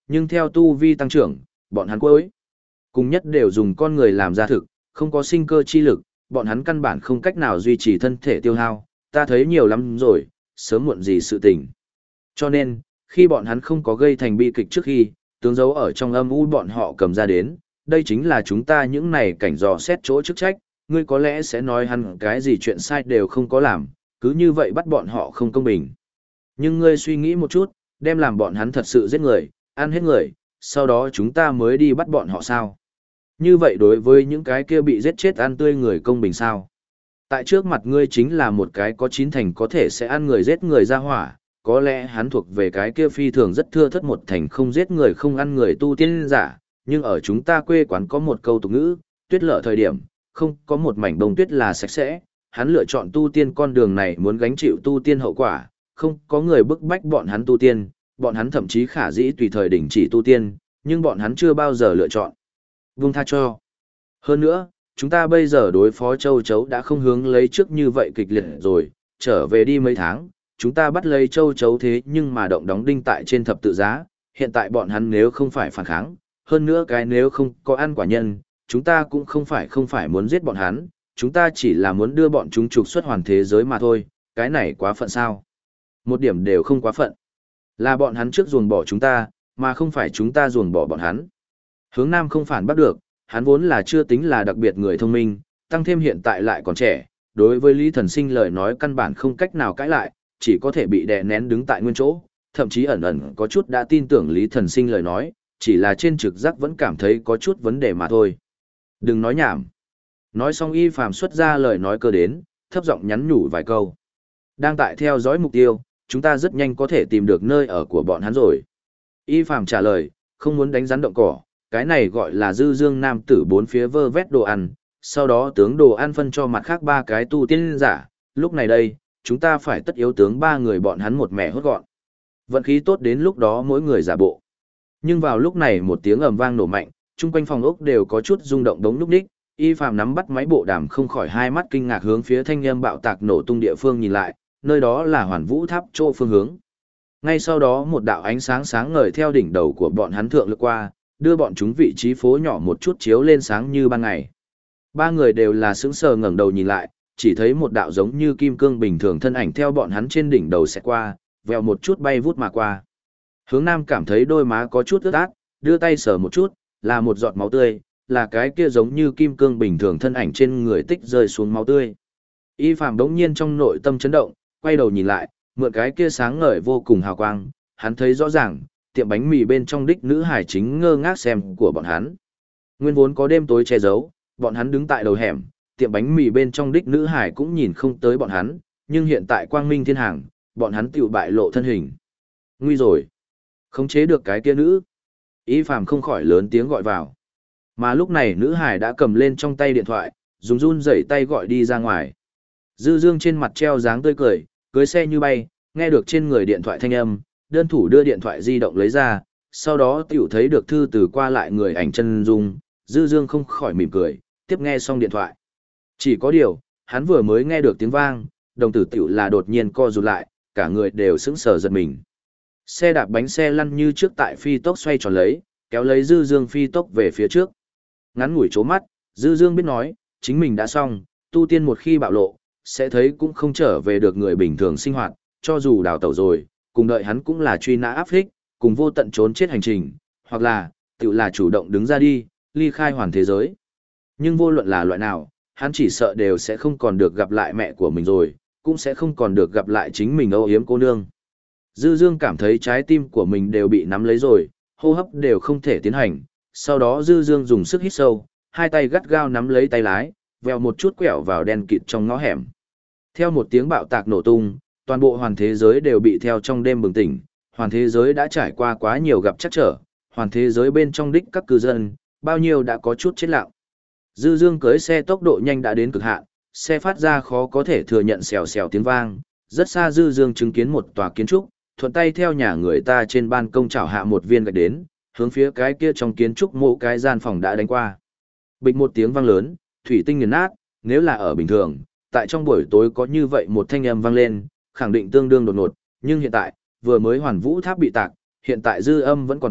Speaker 1: nhưng theo tu vi tăng trưởng, bọn hắn cuối cùng nhất đều dùng con người làm ra thực, không có sinh cơ chi lực, bọn hắn căn bản không cách nào duy trì thân thể tiêu hao, ta thấy nhiều lắm rồi, sớm muộn gì sự tình. Cho nên, khi bọn hắn không có gây thành bi kịch trước khi, tướng dấu ở trong âm u bọn họ cầm ra đến, đây chính là chúng ta những này cảnh dò xét chỗ chức trách, ngươi có lẽ sẽ nói hắn cái gì chuyện sai đều không có làm, cứ như vậy bắt bọn họ không công bình. Nhưng ngươi suy nghĩ một chút, đem làm bọn hắn thật sự giết người, ăn hết người, sau đó chúng ta mới đi bắt bọn họ sao? Như vậy đối với những cái kia bị giết chết ăn tươi người công bình sao? Tại trước mặt ngươi chính là một cái có chín thành có thể sẽ ăn người giết người ra hỏa, có lẽ hắn thuộc về cái kia phi thường rất thưa thất một thành không giết người không ăn người tu tiên giả, nhưng ở chúng ta quê quán có một câu tục ngữ, tuyết lở thời điểm, không có một mảnh bông tuyết là sạch sẽ, hắn lựa chọn tu tiên con đường này muốn gánh chịu tu tiên hậu quả, không có người bức bách bọn hắn tu tiên, bọn hắn thậm chí khả dĩ tùy thời đình chỉ tu tiên, nhưng bọn hắn chưa bao giờ lựa chọn vung tha cho. Hơn nữa, chúng ta bây giờ đối phó châu chấu đã không hướng lấy trước như vậy kịch liệt rồi, trở về đi mấy tháng, chúng ta bắt lấy châu chấu thế nhưng mà động đóng đinh tại trên thập tự giá, hiện tại bọn hắn nếu không phải phản kháng, hơn nữa cái nếu không có ăn quả nhân, chúng ta cũng không phải muốn giết bọn hắn, chúng ta chỉ là muốn đưa bọn chúng trục xuất hoàn thế giới mà thôi, cái này quá phận sao? Một điểm đều không quá phận. Là bọn hắn trước ruồng bỏ chúng ta, mà không phải chúng ta ruồng bỏ bọn hắn. Hướng Nam không phản bắt được, hắn vốn là chưa tính là đặc biệt người thông minh, tăng thêm hiện tại lại còn trẻ, đối với Lý Thần Sinh lời nói căn bản không cách nào cãi lại, chỉ có thể bị đè nén đứng tại nguyên chỗ, thậm chí ẩn ẩn có chút đã tin tưởng Lý Thần Sinh lời nói, chỉ là trên trực giác vẫn cảm thấy có chút vấn đề mà thôi. Đừng nói nhảm. Nói xong Y Phàm xuất ra lời nói cơ đến, thấp giọng nhắn nhủ vài câu. Đang tại theo dõi mục tiêu, chúng ta rất nhanh có thể tìm được nơi ở của bọn hắn rồi. Y Phàm trả lời, không muốn đánh rắn động cỏ, cái này gọi là dư dương nam tử bốn phía vơ vét đồ ăn, sau đó tướng đồ ăn phân cho mặt khác ba cái tu tiên giả, lúc này đây, chúng ta phải tất yếu tướng ba người bọn hắn một mẻ hốt gọn. Vận khí tốt đến lúc đó mỗi người giả bộ. Nhưng vào lúc này một tiếng ầm vang nổ mạnh, chung quanh phòng ốc đều có chút rung động đống núc đích, Y Phàm nắm bắt máy bộ đàm không khỏi hai mắt kinh ngạc hướng phía thanh âm bạo tạc nổ tung địa phương nhìn lại, nơi đó là Hoàn Vũ Tháp chỗ phương hướng. Ngay sau đó một đạo ánh sáng sáng ngời theo đỉnh đầu của bọn hắn thượng lướt qua, đưa bọn chúng vị trí phố nhỏ một chút chiếu lên sáng như ban ngày. Ba người đều là sững sờ ngẩng đầu nhìn lại, chỉ thấy một đạo giống như kim cương bình thường thân ảnh theo bọn hắn trên đỉnh đầu sẽ qua, vèo một chút bay vút mà qua. Hướng Nam cảm thấy đôi má có chút ướt át, đưa tay sờ một chút, là một giọt máu tươi, là cái kia giống như kim cương bình thường thân ảnh trên người tích rơi xuống máu tươi. Y Phàm đống nhiên trong nội tâm chấn động, quay đầu nhìn lại, mượn cái kia sáng ngời vô cùng hào quang, hắn thấy rõ ràng, tiệm bánh mì bên trong đích nữ hải chính ngơ ngác xem của bọn hắn. Nguyên vốn có đêm tối che giấu, bọn hắn đứng tại đầu hẻm, tiệm bánh mì bên trong đích nữ hải cũng nhìn không tới bọn hắn, nhưng hiện tại quang minh thiên hàng, bọn hắn tiểu bại lộ thân hình. Nguy rồi. Khống chế được cái kia nữ. Y Phàm không khỏi lớn tiếng gọi vào. Mà lúc này nữ hải đã cầm lên trong tay điện thoại, dùng run rẩy tay gọi đi ra ngoài. Dư Dương trên mặt treo dáng tươi cười, cưới xe như bay, nghe được trên người điện thoại thanh âm, đơn thủ đưa điện thoại di động lấy ra, sau đó tiểu thấy được thư từ qua lại người ảnh chân dung, Dư Dương không khỏi mỉm cười, tiếp nghe xong điện thoại. Chỉ có điều, hắn vừa mới nghe được tiếng vang, đồng tử tiểu là đột nhiên co rụt lại, cả người đều sững sờ giật mình. Xe đạp bánh xe lăn như trước tại phi tốc xoay tròn lấy, kéo lấy Dư Dương phi tốc về phía trước. Ngắn ngủi chố mắt, Dư Dương biết nói, chính mình đã xong, tu tiên một khi bạo lộ, sẽ thấy cũng không trở về được người bình thường sinh hoạt, cho dù đào tẩu rồi, cùng đợi hắn cũng là truy nã áp phích, cùng vô tận trốn chết hành trình, hoặc là, tự là chủ động đứng ra đi, ly khai hoàn thế giới. Nhưng vô luận là loại nào, hắn chỉ sợ đều sẽ không còn được gặp lại mẹ của mình rồi, cũng sẽ không còn được gặp lại chính mình âu yếm cô nương. Dư Dương cảm thấy trái tim của mình đều bị nắm lấy rồi, hô hấp đều không thể tiến hành, sau đó Dư Dương dùng sức hít sâu, hai tay gắt gao nắm lấy tay lái, vèo một chút quẹo vào đen kịt trong ngõ hẻm. Theo một tiếng bạo tạc nổ tung, toàn bộ hoàn thế giới đều bị theo trong đêm bừng tỉnh, hoàn thế giới đã trải qua quá nhiều gặp trắc trở, hoàn thế giới bên trong đích các cư dân, bao nhiêu đã có chút chết lặng. Dư Dương cưới xe tốc độ nhanh đã đến cực hạn, xe phát ra khó có thể thừa nhận xèo xèo tiếng vang, rất xa Dư Dương chứng kiến một tòa kiến trúc, thuận tay theo nhà người ta trên ban công chảo hạ một viên gạch đến, hướng phía cái kia trong kiến trúc mộ cái gian phòng đã đánh qua. Bịch một tiếng vang lớn, thủy tinh nghiền nát, nếu là ở bình thường, tại trong buổi tối có như vậy một thanh âm vang lên, khẳng định tương đương đột ngột, nhưng hiện tại, vừa mới Hoàn Vũ Tháp bị tạc, hiện tại dư âm vẫn còn tại,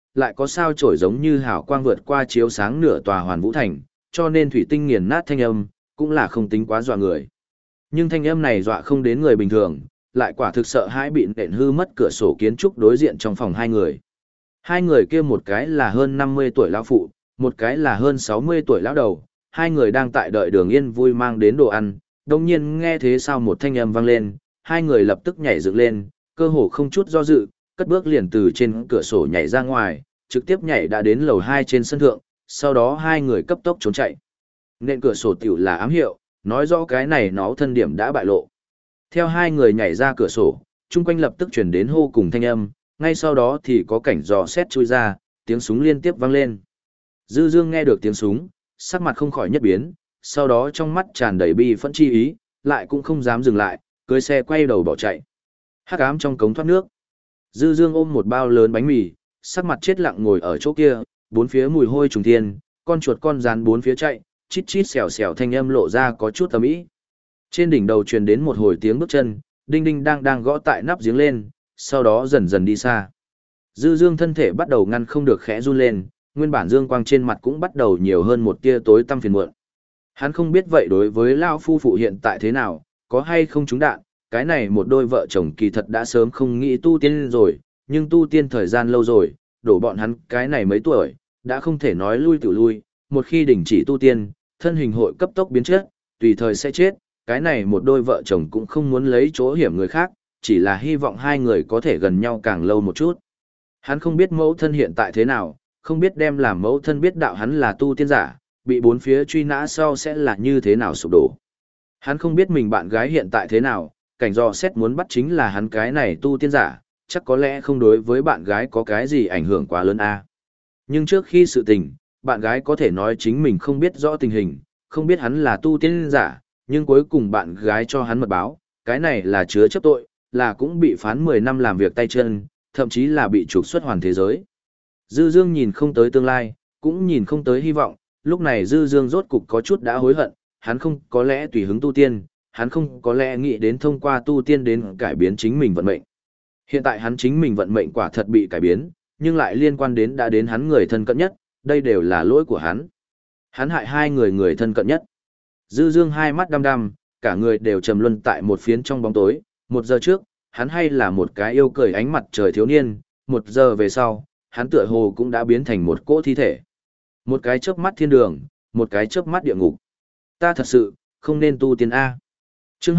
Speaker 1: lại có sao chổi giống như hào quang vượt qua chiếu sáng nửa tòa hoàn vũ thành, cho nên thủy tinh nghiền nát thanh âm, cũng là không tính quá dọa người. Nhưng thanh âm này dọa không đến người bình thường, lại quả thực sợ hãi bị nện hư mất cửa sổ kiến trúc đối diện trong phòng hai người. Hai người kia một cái là hơn 50 tuổi lão phụ, một cái là hơn 60 tuổi lão đầu, hai người đang tại đợi Đường Yên vui mang đến đồ ăn, đồng nhiên nghe thế sao một thanh âm vang lên, hai người lập tức nhảy dựng lên, cơ hồ không chút do dự, cất bước liền từ trên cửa sổ nhảy ra ngoài, trực tiếp nhảy đã đến lầu 2 trên sân thượng, sau đó hai người cấp tốc trốn chạy. Nên cửa sổ tiểu là ám hiệu, nói rõ cái này nó thân điểm đã bại lộ. Theo hai người nhảy ra cửa sổ, chung quanh lập tức chuyển đến hô cùng thanh âm, ngay sau đó thì có cảnh dò xét chui ra, tiếng súng liên tiếp vang lên. Dư Dương nghe được tiếng súng, sắc mặt không khỏi nhất biến, sau đó trong mắt tràn đầy bi phẫn chi ý, lại cũng không dám dừng lại, cưỡi xe quay đầu bỏ chạy. Hắc ám trong cống thoát nước. Dư Dương ôm một bao lớn bánh mì, sắc mặt chết lặng ngồi ở chỗ kia, bốn phía mùi hôi trùng thiên, con chuột con rán bốn phía chạy, chít chít xèo xèo thanh âm lộ ra có chút ầm ĩ. Trên đỉnh đầu truyền đến một hồi tiếng bước chân, đinh đinh đang gõ tại nắp giếng lên, sau đó dần dần đi xa. Dư Dương thân thể bắt đầu ngăn không được khẽ run lên, nguyên bản dương quang trên mặt cũng bắt đầu nhiều hơn một tia tối tăm phiền muộn. Hắn không biết vậy đối với lão phu phụ hiện tại thế nào, có hay không trúng đạn, cái này một đôi vợ chồng kỳ thật đã sớm không nghĩ tu tiên rồi, nhưng tu tiên thời gian lâu rồi, đổ bọn hắn cái này mấy tuổi, đã không thể nói lui tự lui, một khi đình chỉ tu tiên, thân hình hội cấp tốc biến chất, tùy thời sẽ chết, cái này một đôi vợ chồng cũng không muốn lấy chỗ hiểm người khác, chỉ là hy vọng hai người có thể gần nhau càng lâu một chút. Hắn không biết mẫu thân hiện tại thế nào, không biết đem làm mẫu thân biết đạo hắn là tu tiên giả, bị bốn phía truy nã sau sẽ là như thế nào sụp đổ. Hắn không biết mình bạn gái hiện tại thế nào, cảnh dò xét muốn bắt chính là hắn cái này tu tiên giả, chắc có lẽ không đối với bạn gái có cái gì ảnh hưởng quá lớn a. Nhưng trước khi sự tình, bạn gái có thể nói chính mình không biết rõ tình hình, không biết hắn là tu tiên giả, nhưng cuối cùng bạn gái cho hắn mật báo, cái này là chứa chấp tội, là cũng bị phán 10 năm làm việc tay chân, thậm chí là bị trục xuất hoàn thế giới. Dư Dương nhìn không tới tương lai, cũng nhìn không tới hy vọng, lúc này Dư Dương rốt cục có chút đã hối hận, hắn không có lẽ tùy hứng tu tiên, hắn không có lẽ nghĩ đến thông qua tu tiên đến cải biến chính mình vận mệnh. Hiện tại hắn chính mình vận mệnh quả thật bị cải biến, nhưng lại liên quan đến đã đến hắn người thân cận nhất, đây đều là lỗi của hắn. Hắn hại hai người thân cận nhất. Dư Dương hai mắt đăm đăm, cả người đều trầm luân tại một phiến trong bóng tối, 1 giờ trước, hắn hay là một cái yêu cười ánh mặt trời thiếu niên, 1 giờ về sau, hắn tựa hồ cũng đã biến thành một cỗ thi thể. Một cái chớp mắt thiên đường, một cái chớp mắt địa ngục. Ta thật sự, không nên tu tiên A. Chương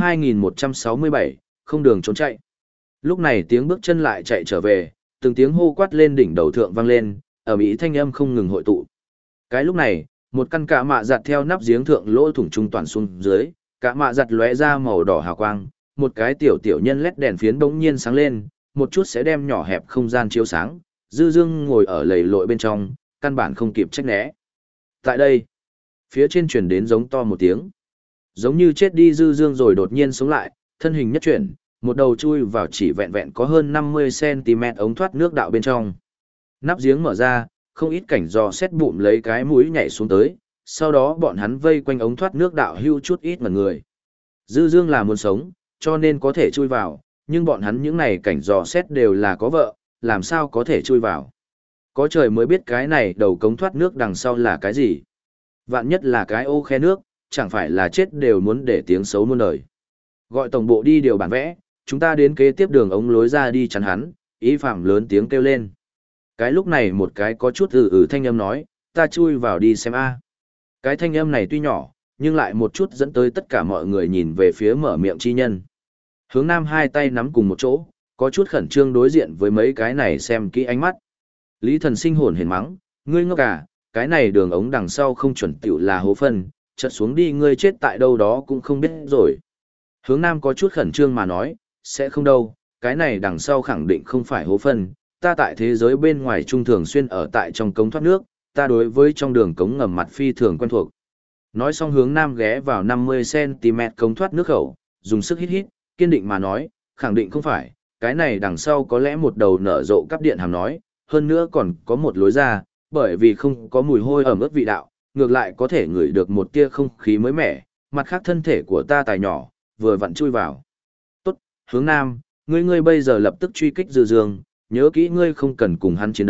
Speaker 1: 2167, không đường trốn chạy. Lúc này tiếng bước chân lại chạy trở về, từng tiếng hô quát lên đỉnh đầu thượng vang lên, ở mỹ thanh âm không ngừng hội tụ. Cái lúc này, một căn cạ mạ giặt theo nắp giếng thượng lỗ thủng trung toàn xuống dưới, cạ mạ giặt lóe ra màu đỏ hào quang, một cái tiểu nhân led đèn phiến bỗng nhiên sáng lên, một chút sẽ đem nhỏ hẹp không gian chiếu sáng. Dư Dương ngồi ở lầy lội bên trong, căn bản không kịp trách né. Tại đây, phía trên truyền đến giống to một tiếng. Giống như chết đi Dư Dương rồi đột nhiên sống lại, thân hình nhất chuyển, một đầu chui vào chỉ vẹn vẹn có hơn 50 cm ống thoát nước đạo bên trong. Nắp giếng mở ra, không ít cảnh dò xét bụm lấy cái mũi nhảy xuống tới, sau đó bọn hắn vây quanh ống thoát nước đạo hưu chút ít mật người. Dư Dương là muốn sống, cho nên có thể chui vào, nhưng bọn hắn những này cảnh dò xét đều là có vợ, làm sao có thể chui vào. Có trời mới biết cái này đầu cống thoát nước đằng sau là cái gì. Vạn nhất là cái ô khe nước, chẳng phải là chết đều muốn để tiếng xấu muôn đời. Gọi tổng bộ đi điều bản vẽ, chúng ta đến kế tiếp đường ống lối ra đi chắn hắn, ý phạm lớn tiếng kêu lên. Cái lúc này một cái có chút thanh âm nói, ta chui vào đi xem a. Cái thanh âm này tuy nhỏ, nhưng lại một chút dẫn tới tất cả mọi người nhìn về phía mở miệng chi nhân. Hướng Nam hai tay nắm cùng một chỗ, có chút khẩn trương đối diện với mấy cái này xem kỹ ánh mắt. Lý Thần Sinh hồn hển mắng, ngươi ngốc à, cái này đường ống đằng sau không chuẩn tiểu là hố phân, chợt xuống đi ngươi chết tại đâu đó cũng không biết rồi. Hướng Nam có chút khẩn trương mà nói, sẽ không đâu, cái này đằng sau khẳng định không phải hố phân, ta tại thế giới bên ngoài trung thường xuyên ở tại trong cống thoát nước, ta đối với trong đường cống ngầm mặt phi thường quen thuộc. Nói xong Hướng Nam ghé vào 50 cm cống thoát nước khẩu, dùng sức hít hít, kiên định mà nói, khẳng định không phải, cái này đằng sau có lẽ một đầu nở rộ cắp điện hàm nói, hơn nữa còn có một lối ra, bởi vì không có mùi hôi ẩm ướt vị đạo, ngược lại có thể ngửi được một tia không khí mới mẻ, mặt khác thân thể của ta tài nhỏ, vừa vặn chui vào. Tốt, Hướng Nam, ngươi bây giờ lập tức truy kích Dư Dương, nhớ kỹ ngươi không cần cùng hắn chiến đấu,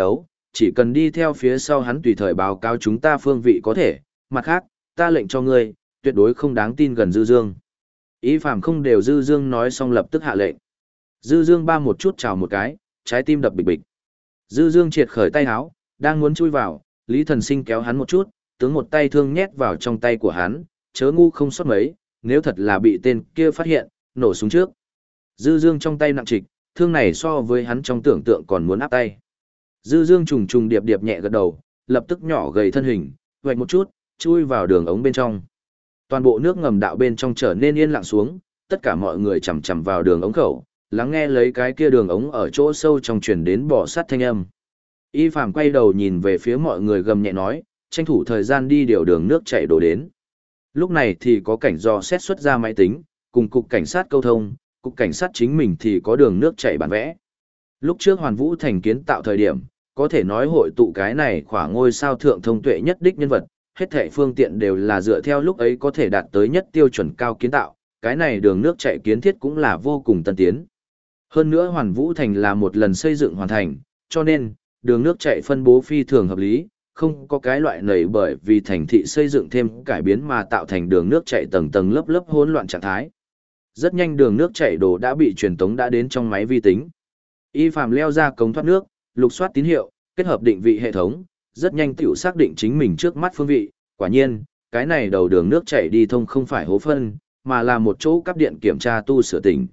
Speaker 1: chỉ cần đi theo phía sau hắn tùy thời báo cáo chúng ta phương vị có thể, mặt khác, ta lệnh cho ngươi, tuyệt đối không đáng tin gần Dư Dương. Y Phàm không đều Dư Dương nói xong lập tức hạ lệnh. Dư Dương ba một chút chào một cái, trái tim đập bịch bịch. Dư Dương triệt khởi tay háo, đang muốn chui vào, Lý Thần Sinh kéo hắn một chút, tướng một tay thương nhét vào trong tay của hắn, chớ ngu không sót mấy, nếu thật là bị tên kia phát hiện, nổ súng trước. Dư Dương trong tay nặng trịch, thương này so với hắn trong tưởng tượng còn muốn áp tay. Dư Dương trùng trùng điệp điệp nhẹ gật đầu, lập tức nhỏ gầy thân hình, vạch một chút, chui vào đường ống bên trong. Toàn bộ nước ngầm đạo bên trong trở nên yên lặng xuống, tất cả mọi người chằm chằm vào đường ống khẩu, lắng nghe lấy cái kia đường ống ở chỗ sâu trong truyền đến bò sát thanh âm. Y Phàm quay đầu nhìn về phía mọi người gầm nhẹ nói, tranh thủ thời gian đi điều đường nước chảy đổ đến. Lúc này thì có cảnh dò xét xuất ra máy tính, cùng cục cảnh sát câu thông, cục cảnh sát chính mình thì có đường nước chảy bản vẽ. Lúc trước Hoàn Vũ Thành kiến tạo thời điểm, có thể nói hội tụ cái này khỏa ngôi sao thượng thông tuệ nhất đích nhân vật, hết thảy phương tiện đều là dựa theo lúc ấy có thể đạt tới nhất tiêu chuẩn cao kiến tạo, cái này đường nước chảy kiến thiết cũng là vô cùng tân tiến. Hơn nữa Hoàn Vũ Thành là một lần xây dựng hoàn thành, cho nên, đường nước chảy phân bố phi thường hợp lý, không có cái loại nảy bởi vì thành thị xây dựng thêm cải biến mà tạo thành đường nước chảy tầng tầng lớp lớp hỗn loạn trạng thái. Rất nhanh đường nước chảy đồ đã bị truyền tống đã đến trong máy vi tính. Y Phàm leo ra cống thoát nước, lục soát tín hiệu, kết hợp định vị hệ thống, rất nhanh tiểu xác định chính mình trước mắt phương vị, quả nhiên, cái này đầu đường nước chảy đi thông không phải hố phân, mà là một chỗ cắp điện kiểm tra tu sửa tỉnh.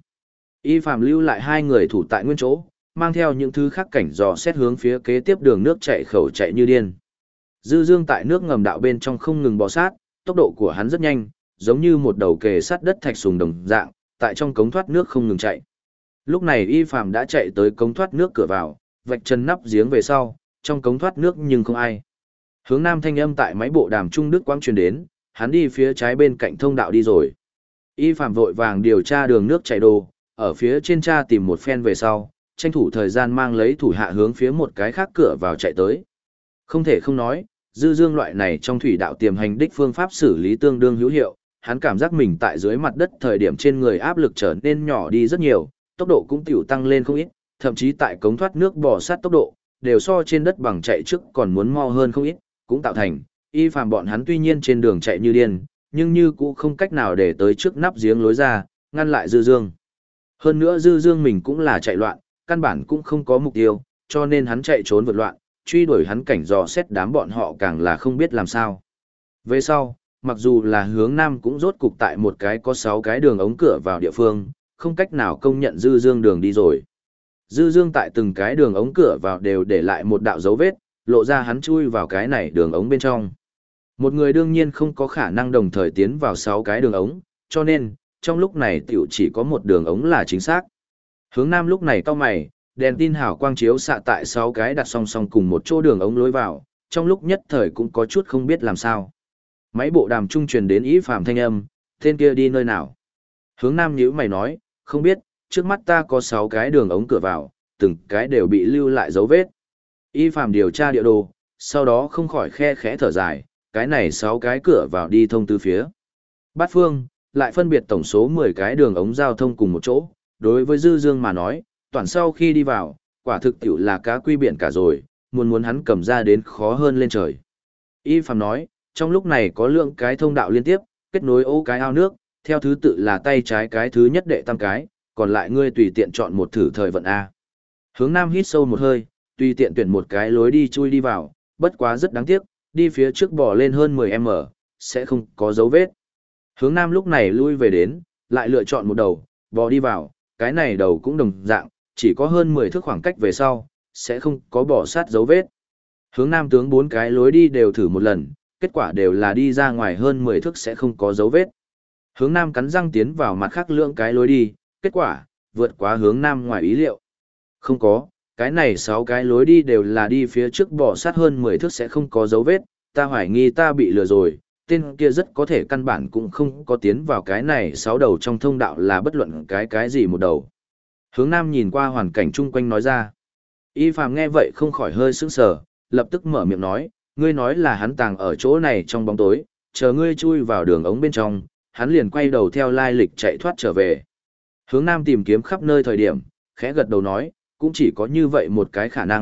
Speaker 1: Y Phàm lưu lại hai người thủ tại nguyên chỗ, mang theo những thứ khác cảnh dò xét hướng phía kế tiếp đường nước chảy khẩu chạy như điên. Dư Dương tại nước ngầm đạo bên trong không ngừng bò sát, tốc độ của hắn rất nhanh, giống như một đầu kề sát đất thạch sùng đồng dạng, tại trong cống thoát nước không ngừng chạy. Lúc này Y Phàm đã chạy tới cống thoát nước cửa vào, vạch chân nắp giếng về sau, trong cống thoát nước nhưng không ai. Hướng nam thanh âm tại máy bộ đàm trung đức quang truyền đến, hắn đi phía trái bên cạnh thông đạo đi rồi. Y Phàm vội vàng điều tra đường nước chảy đồ, ở phía trên tra tìm một phen về sau, tranh thủ thời gian mang lấy thủ hạ hướng phía một cái khác cửa vào chạy tới. Không thể không nói, Dư Dương loại này trong thủy đạo tiềm hành đích phương pháp xử lý tương đương hữu hiệu, hắn cảm giác mình tại dưới mặt đất thời điểm trên người áp lực trở nên nhỏ đi rất nhiều, tốc độ cũng tiểu tăng lên không ít, thậm chí tại cống thoát nước bò sát tốc độ, đều so trên đất bằng chạy trước còn muốn mau hơn không ít, cũng tạo thành, Y Phàm bọn hắn tuy nhiên trên đường chạy như điên, nhưng như cũng không cách nào để tới trước nắp giếng lối ra, ngăn lại Dư Dương. Hơn nữa Dư Dương mình cũng là chạy loạn, căn bản cũng không có mục tiêu, cho nên hắn chạy trốn vượt loạn, truy đuổi hắn cảnh dò xét đám bọn họ càng là không biết làm sao. Về sau, mặc dù là hướng nam cũng rốt cục tại một cái có 6 cái đường ống cửa vào địa phương, không cách nào công nhận Dư Dương đường đi rồi. Dư Dương tại từng cái đường ống cửa vào đều để lại một đạo dấu vết, lộ ra hắn chui vào cái này đường ống bên trong. Một người đương nhiên không có khả năng đồng thời tiến vào 6 cái đường ống, cho nên, trong lúc này tiểu chỉ có một đường ống là chính xác. Hướng nam lúc này cau mày, đèn tin hào quang chiếu xạ tại 6 cái đặt song song cùng một chỗ đường ống lối vào, trong lúc nhất thời cũng có chút không biết làm sao. Máy bộ đàm trung truyền đến Y Phàm thanh âm, tên kia đi nơi nào? Hướng nam nhíu mày nói, không biết, trước mắt ta có 6 cái đường ống cửa vào, từng cái đều bị lưu lại dấu vết. Y Phàm điều tra địa đồ, sau đó không khỏi khe khẽ thở dài, cái này 6 cái cửa vào đi thông tứ phía. Bát phương, lại phân biệt tổng số 10 cái đường ống giao thông cùng một chỗ, đối với Dư Dương mà nói, toàn sau khi đi vào, quả thực tiểu là cá quy biển cả rồi, muốn hắn cầm ra đến khó hơn lên trời. Y Phàm nói, trong lúc này có lượng cái thông đạo liên tiếp, kết nối ô cái ao nước, theo thứ tự là tay trái cái thứ nhất đệ tam cái, còn lại ngươi tùy tiện chọn một thử thời vận A. Hướng nam hít sâu một hơi, tùy tiện tuyển một cái lối đi chui đi vào, bất quá rất đáng tiếc, đi phía trước bò lên hơn 10m, sẽ không có dấu vết. Hướng nam lúc này lui về đến, lại lựa chọn một đầu, bò đi vào, cái này đầu cũng đồng dạng, chỉ có hơn 10 thước khoảng cách về sau, sẽ không có bò sát dấu vết. Hướng nam tướng 4 cái lối đi đều thử một lần, kết quả đều là đi ra ngoài hơn 10 thước sẽ không có dấu vết. Hướng nam cắn răng tiến vào mặt khác lượng cái lối đi, kết quả, vượt quá hướng nam ngoài ý liệu. Không có, cái này 6 cái lối đi đều là đi phía trước bò sát hơn 10 thước sẽ không có dấu vết, ta hoài nghi ta bị lừa rồi, tên kia rất có thể căn bản cũng không có tiến vào cái này 6 đầu trong thông đạo là bất luận cái gì một đầu. Hướng nam nhìn qua hoàn cảnh chung quanh nói ra. Y Phàm nghe vậy không khỏi hơi sững sờ, lập tức mở miệng nói, ngươi nói là hắn tàng ở chỗ này trong bóng tối, chờ ngươi chui vào đường ống bên trong, hắn liền quay đầu theo lai lịch chạy thoát trở về. Hướng nam tìm kiếm khắp nơi thời điểm, khẽ gật đầu nói, cũng chỉ có như vậy một cái khả năng,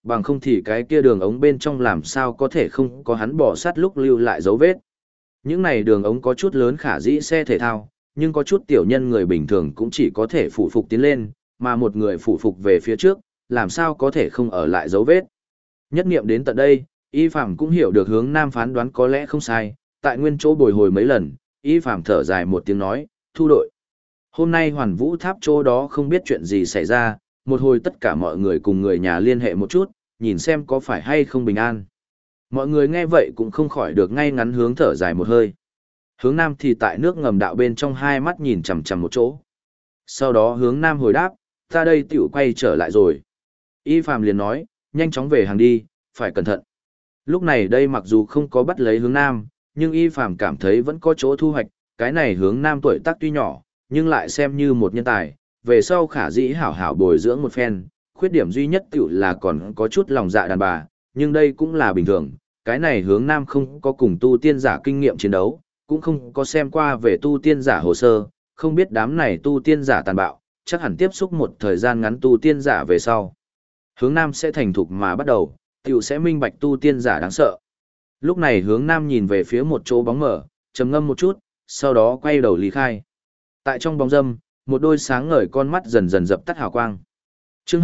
Speaker 1: Bằng không thì cái kia đường ống bên trong làm sao có thể không có hắn bỏ sát lúc lưu lại dấu vết. Những này đường ống có chút lớn khả dĩ xe thể thao, nhưng có chút tiểu nhân người bình thường cũng chỉ có thể phụ phục tiến lên, mà một người phụ phục về phía trước, làm sao có thể không ở lại dấu vết. Nhất nghiệm đến tận đây, Y Phàm cũng hiểu được hướng Nam phán đoán có lẽ không sai, tại nguyên chỗ bồi hồi mấy lần, Y Phàm thở dài một tiếng nói, thu đội. Hôm nay Hoàn Vũ Tháp chỗ đó không biết chuyện gì xảy ra, một hồi tất cả mọi người cùng người nhà liên hệ một chút, nhìn xem có phải hay không bình an. Mọi người nghe vậy cũng không khỏi được ngay ngắn hướng thở dài một hơi. Hướng Nam thì tại nước ngầm đạo bên trong hai mắt nhìn chằm chằm một chỗ. Sau đó hướng Nam hồi đáp, ta đây tiểu quay trở lại rồi. Y Phàm liền nói, nhanh chóng về hàng đi, phải cẩn thận. Lúc này đây mặc dù không có bắt lấy hướng Nam, nhưng Y Phàm cảm thấy vẫn có chỗ thu hoạch, cái này hướng Nam tuổi tác tuy nhỏ, nhưng lại xem như một nhân tài, về sau khả dĩ hảo hảo bồi dưỡng một phen, khuyết điểm duy nhất tiểu là còn có chút lòng dạ đàn bà, nhưng đây cũng là bình thường, cái này hướng Nam không có cùng tu tiên giả kinh nghiệm chiến đấu, cũng không có xem qua về tu tiên giả hồ sơ, không biết đám này tu tiên giả tàn bạo, chắc hẳn tiếp xúc một thời gian ngắn tu tiên giả về sau. Hướng Nam sẽ thành thục mà bắt đầu, tiểu sẽ minh bạch tu tiên giả đáng sợ. Lúc này hướng Nam nhìn về phía một chỗ bóng mở, trầm ngâm một chút, sau đó quay đầu lý khai. Tại trong bóng râm, một đôi sáng ngời con mắt dần dần dập tắt hào quang. Chương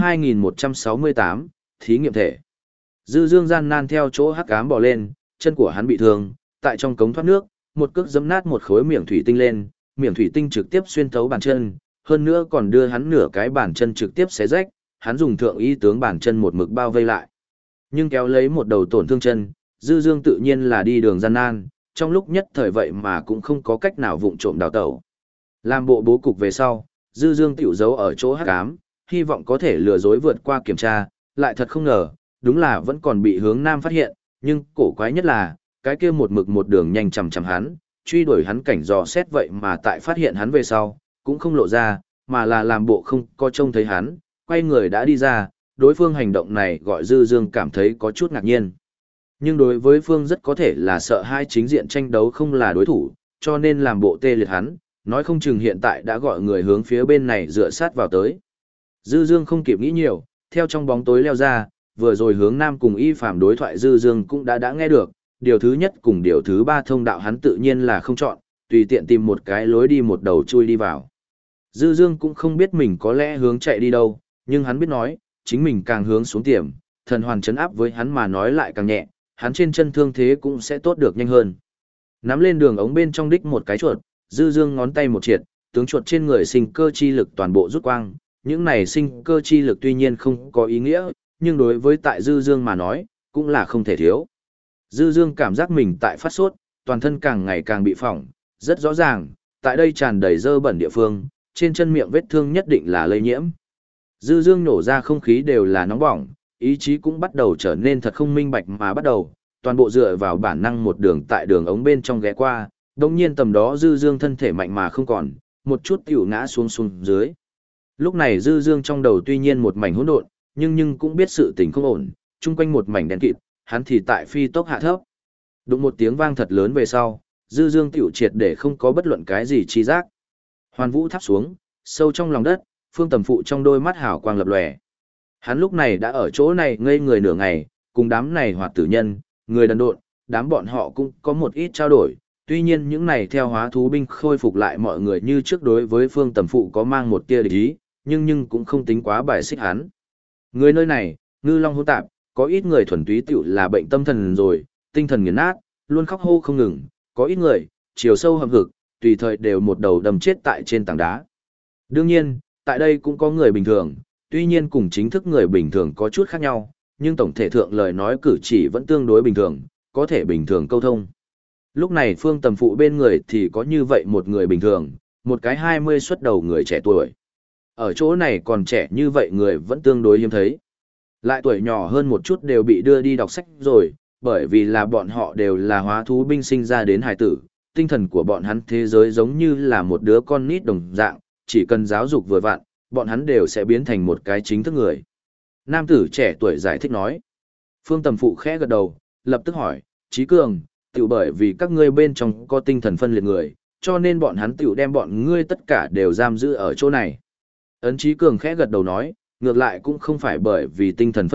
Speaker 1: 2168, thí nghiệm thể. Dư Dương gian nan theo chỗ hắc ám bò lên, chân của hắn bị thương, tại trong cống thoát nước, một cước giẫm nát một khối miệng thủy tinh lên, miệng thủy tinh trực tiếp xuyên thấu bàn chân, hơn nữa còn đưa hắn nửa cái bàn chân trực tiếp xé rách, hắn dùng thượng y tướng bàn chân một mực bao vây lại. Nhưng kéo lấy một đầu tổn thương chân, Dư Dương tự nhiên là đi đường gian nan, trong lúc nhất thời vậy mà cũng không có cách nào vụng trộm đào tẩu. Làm bộ bố cục về sau, Dư Dương tiểu giấu ở chỗ hắc ám, hy vọng có thể lừa dối vượt qua kiểm tra, lại thật không ngờ, đúng là vẫn còn bị hướng Nam phát hiện, nhưng cổ quái nhất là, cái kia một mực một đường nhanh chằm chằm hắn, truy đuổi hắn cảnh dò xét vậy mà tại phát hiện hắn về sau, cũng không lộ ra, mà là làm bộ không có trông thấy hắn, quay người đã đi ra, đối phương hành động này gọi Dư Dương cảm thấy có chút ngạc nhiên. Nhưng đối với phương rất có thể là sợ hai chính diện tranh đấu không là đối thủ, cho nên làm bộ tê liệt hắn, nói không chừng hiện tại đã gọi người hướng phía bên này dựa sát vào tới. Dư Dương không kịp nghĩ nhiều, theo trong bóng tối leo ra, vừa rồi hướng Nam cùng Y Phàm đối thoại Dư Dương cũng đã nghe được, điều thứ nhất cùng điều thứ ba thông đạo hắn tự nhiên là không chọn, tùy tiện tìm một cái lối đi một đầu chui đi vào. Dư Dương cũng không biết mình có lẽ hướng chạy đi đâu, nhưng hắn biết nói, chính mình càng hướng xuống tiềm, thần hoàn chấn áp với hắn mà nói lại càng nhẹ, hắn trên chân thương thế cũng sẽ tốt được nhanh hơn. Nắm lên đường ống bên trong đích một cái chuột, Dư Dương ngón tay một triệt, tướng chuột trên người sinh cơ chi lực toàn bộ rút quang, những này sinh cơ chi lực tuy nhiên không có ý nghĩa, nhưng đối với tại Dư Dương mà nói, cũng là không thể thiếu. Dư Dương cảm giác mình tại phát sốt, toàn thân càng ngày càng bị phỏng, rất rõ ràng, tại đây tràn đầy dơ bẩn địa phương, trên chân miệng vết thương nhất định là lây nhiễm. Dư Dương nổ ra không khí đều là nóng bỏng, ý chí cũng bắt đầu trở nên thật không minh bạch mà bắt đầu, toàn bộ dựa vào bản năng một đường tại đường ống bên trong ghé qua, đồng nhiên tầm đó Dư Dương thân thể mạnh mà không còn, một chút tiểu ngã xuống dưới. Lúc này Dư Dương trong đầu tuy nhiên một mảnh hỗn độn, nhưng cũng biết sự tình không ổn, chung quanh một mảnh đen kịt, hắn thì tại phi tốc hạ thấp. Đụng một tiếng vang thật lớn về sau, Dư Dương tiểu triệt để không có bất luận cái gì chi giác. Hoàn Vũ Tháp xuống, sâu trong lòng đất, Phương Tầm Phụ trong đôi mắt hào quang lập lòe. Hắn lúc này đã ở chỗ này ngây người nửa ngày, cùng đám này hoạt tử nhân, người đần độn, đám bọn họ cũng có một ít trao đổi. Tuy nhiên những này theo hóa thú binh khôi phục lại mọi người như trước đối với Phương Tầm Phụ có mang một tia địch ý, nhưng cũng không tính quá bài xích hắn. Người nơi này, ngư long hỗn tạp, có ít người thuần túy tiểu là bệnh tâm thần rồi, tinh thần nghiền nát, luôn khóc hô không ngừng, có ít người, chiều sâu hầm hực, tùy thời đều một đầu đâm chết tại trên tảng đá. Đương nhiên, tại đây cũng có người bình thường, tuy nhiên cùng chính thức người bình thường có chút khác nhau, nhưng tổng thể thượng lời nói cử chỉ vẫn tương đối bình thường, có thể bình thường câu thông. Lúc này Phương Tầm Phụ bên người thì có như vậy một người bình thường, một cái 20 xuất đầu người trẻ tuổi. Ở chỗ này còn trẻ như vậy người vẫn tương đối hiếm thấy. Lại tuổi nhỏ hơn một chút đều bị đưa đi đọc sách rồi, bởi vì là bọn họ đều là hóa thú binh sinh ra đến hải tử, tinh thần của bọn hắn thế giới giống như là một đứa con nít đồng dạng, chỉ cần giáo dục vừa vặn, bọn hắn đều sẽ biến thành một cái chính thức người. Nam tử trẻ tuổi giải thích nói. Phương Tầm Phụ khẽ gật đầu, lập tức hỏi, Chí Cường, tiểu bởi vì các ngươi bên trong có tinh thần phân liệt người, cho nên bọn hắn tiểu đem bọn ngươi tất cả đều giam giữ ở chỗ này. Ấn Chí Cường khẽ gật đầu nói, ngược lại cũng không phải bởi vì tinh thần phân liệt,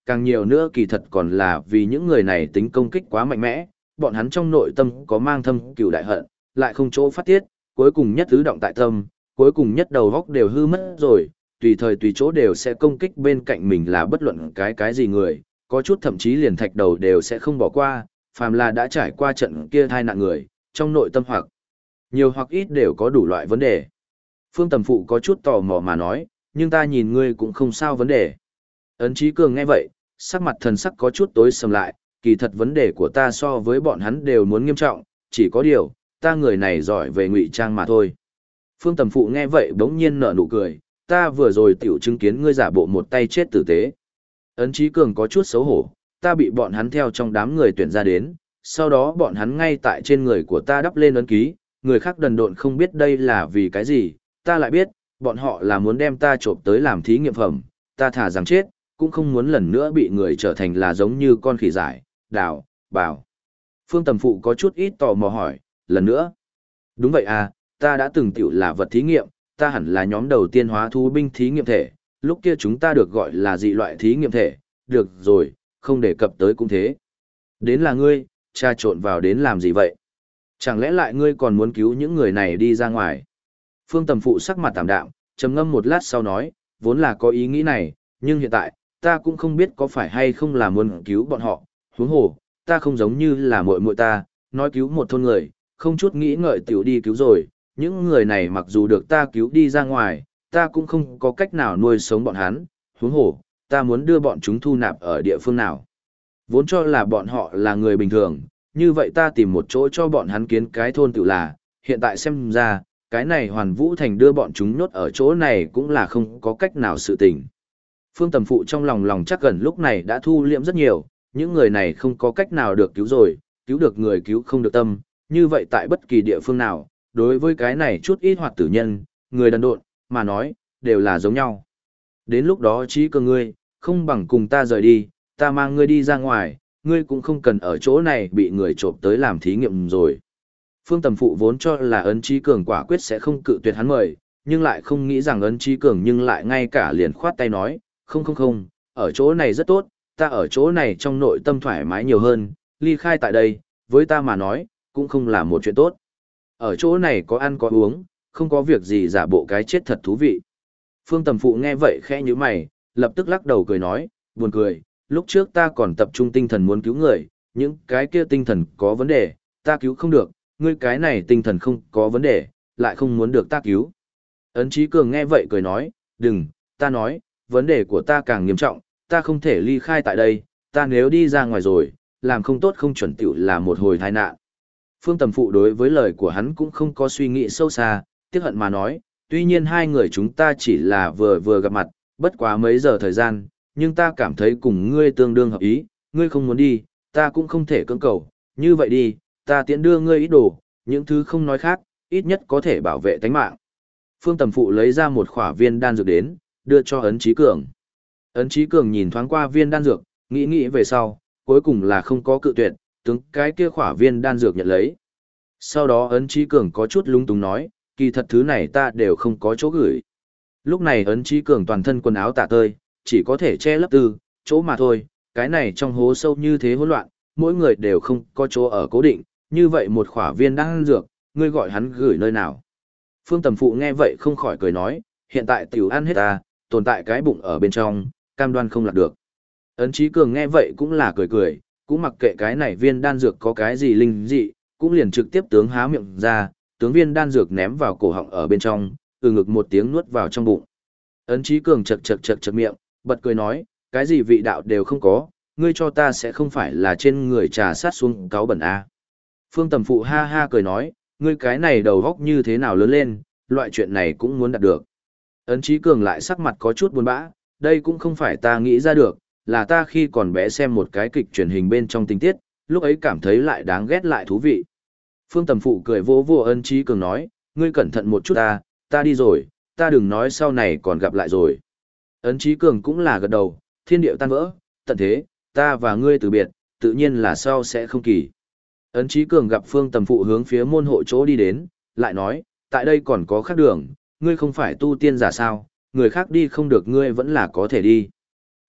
Speaker 1: càng nhiều nữa kỳ thật còn là vì những người này tính công kích quá mạnh mẽ, bọn hắn trong nội tâm có mang thâm cừu đại hận, lại không chỗ phát tiết, cuối cùng nhất tứ động tại tâm, cuối cùng nhất đầu góc đều hư mất rồi, tùy thời tùy chỗ đều sẽ công kích bên cạnh mình là bất luận cái gì người, có chút thậm chí liền thạch đầu đều sẽ không bỏ qua, phàm là đã trải qua trận kia thai nạn người, trong nội tâm hoặc nhiều hoặc ít đều có đủ loại vấn đề. Phương Tầm Phụ có chút tò mò mà nói, nhưng ta nhìn ngươi cũng không sao vấn đề. Ấn Chí Cường nghe vậy, sắc mặt thần sắc có chút tối sầm lại, kỳ thật vấn đề của ta so với bọn hắn đều muốn nghiêm trọng, chỉ có điều, ta người này giỏi về ngụy trang mà thôi. Phương Tầm Phụ nghe vậy bỗng nhiên nở nụ cười, ta vừa rồi tiểu chứng kiến ngươi giả bộ một tay chết tử tế. Ấn Chí Cường có chút xấu hổ, ta bị bọn hắn theo trong đám người tuyển ra đến, sau đó bọn hắn ngay tại trên người của ta đắp lên ấn ký, người khác đần độn không biết đây là vì cái gì, ta lại biết, bọn họ là muốn đem ta trộm tới làm thí nghiệm phẩm, ta thà rằng chết, cũng không muốn lần nữa bị người trở thành là giống như con khỉ dại, đào, bảo. Phương Tầm Phụ có chút ít tò mò hỏi, lần nữa. Đúng vậy à, ta đã từng tiểu là vật thí nghiệm, ta hẳn là nhóm đầu tiên hóa thú binh thí nghiệm thể, lúc kia chúng ta được gọi là dị loại thí nghiệm thể, được rồi, không đề cập tới cũng thế. Đến là ngươi, tra trộn vào đến làm gì vậy? Chẳng lẽ lại ngươi còn muốn cứu những người này đi ra ngoài? Phương Tầm Phụ sắc mặt tạm đạm, trầm ngâm một lát sau nói, vốn là có ý nghĩ này, nhưng hiện tại, ta cũng không biết có phải hay không là muốn cứu bọn họ, huống hồ, ta không giống như là muội muội ta, nói cứu một thôn người, không chút nghĩ ngợi tiểu đi cứu rồi, những người này mặc dù được ta cứu đi ra ngoài, ta cũng không có cách nào nuôi sống bọn hắn, huống hồ, ta muốn đưa bọn chúng thu nạp ở địa phương nào. Vốn cho là bọn họ là người bình thường, như vậy ta tìm một chỗ cho bọn hắn kiến cái thôn tự là, hiện tại xem ra, cái này Hoàn Vũ Thành đưa bọn chúng nhốt ở chỗ này cũng là không có cách nào sự tình. Phương Tầm Phụ trong lòng chắc gần lúc này đã thu liễm rất nhiều, những người này không có cách nào được cứu rồi, cứu được người cứu không được tâm, như vậy tại bất kỳ địa phương nào, đối với cái này chút ít hoạt tử nhân, người đần độn, mà nói, đều là giống nhau. Đến lúc đó Chí Cường ngươi, không bằng cùng ta rời đi, ta mang ngươi đi ra ngoài, ngươi cũng không cần ở chỗ này bị người trộm tới làm thí nghiệm rồi. Phương Tầm Phụ vốn cho là Ấn Chí Cường quả quyết sẽ không cự tuyệt hắn mời, nhưng lại không nghĩ rằng Ấn Chí Cường nhưng lại ngay cả liền khoát tay nói, không, ở chỗ này rất tốt, ta ở chỗ này trong nội tâm thoải mái nhiều hơn, ly khai tại đây, với ta mà nói, cũng không là một chuyện tốt. Ở chỗ này có ăn có uống, không có việc gì giả bộ cái chết thật thú vị. Phương Tầm Phụ nghe vậy khẽ như mày, lập tức lắc đầu cười nói, buồn cười, lúc trước ta còn tập trung tinh thần muốn cứu người, những cái kia tinh thần có vấn đề, ta cứu không được, ngươi cái này tinh thần không có vấn đề, lại không muốn được ta cứu. Ấn Chí Cường nghe vậy cười nói, đừng, ta nói, vấn đề của ta càng nghiêm trọng, ta không thể ly khai tại đây, ta nếu đi ra ngoài rồi, làm không tốt không chuẩn tiểu là một hồi tai nạn. Phương Tầm Phụ đối với lời của hắn cũng không có suy nghĩ sâu xa, tiếc hận mà nói, tuy nhiên hai người chúng ta chỉ là vừa gặp mặt, bất quá mấy giờ thời gian, nhưng ta cảm thấy cùng ngươi tương đương hợp ý, ngươi không muốn đi, ta cũng không thể cưỡng cầu, như vậy đi, ta tiễn đưa ngươi ít đồ, những thứ không nói khác, ít nhất có thể bảo vệ tánh mạng. Phương Tầm Phụ lấy ra một khỏa viên đan dược đến, đưa cho Ấn Chí Cường. Ấn Chí Cường nhìn thoáng qua viên đan dược, nghĩ về sau, cuối cùng là không có cự tuyệt, tướng cái kia khỏa viên đan dược nhận lấy. Sau đó Ấn Chí Cường có chút lung túng nói, kỳ thật thứ này ta đều không có chỗ gửi. Lúc này Ấn Chí Cường toàn thân quần áo tả tơi, chỉ có thể che lấp từ chỗ mà thôi, cái này trong hố sâu như thế hỗn loạn, mỗi người đều không có chỗ ở cố định, như vậy một khỏa viên đan dược, ngươi gọi hắn gửi nơi nào. Phương Tầm Phụ nghe vậy không khỏi cười nói, hiện tại tiểu ăn hết ta, tồn tại cái bụng ở bên trong, cam đoan không lạc được. Ấn Chí Cường nghe vậy cũng là cười, cũng mặc kệ cái này viên đan dược có cái gì linh dị, cũng liền trực tiếp tướng há miệng ra, tướng viên đan dược ném vào cổ họng ở bên trong, ngực một tiếng nuốt vào trong bụng. Ấn Chí Cường chật miệng, bật cười nói, cái gì vị đạo đều không có, ngươi cho ta sẽ không phải là trên người trà sát xuống cáo bẩn à. Phương Tầm Phụ ha ha cười nói, ngươi cái này đầu góc như thế nào lớn lên, loại chuyện này cũng muốn đạt được. Ấn Chí Cường lại sắc mặt có chút buồn bã, đây cũng không phải ta nghĩ ra được, là ta khi còn bé xem một cái kịch truyền hình bên trong tình tiết, lúc ấy cảm thấy lại đáng ghét lại thú vị. Phương Tầm Phụ cười vô Ấn Chí Cường nói, ngươi cẩn thận một chút ta đi rồi, ta đừng nói sau này còn gặp lại rồi. Ấn Chí Cường cũng là gật đầu, thiên điệu tan vỡ, tận thế, ta và ngươi từ biệt, tự nhiên là sau sẽ không kỳ. Ấn Chí Cường gặp Phương Tầm Phụ hướng phía môn hộ chỗ đi đến, lại nói, tại đây còn có khác đường, ngươi không phải tu tiên giả sao, người khác đi không được ngươi vẫn là có thể đi.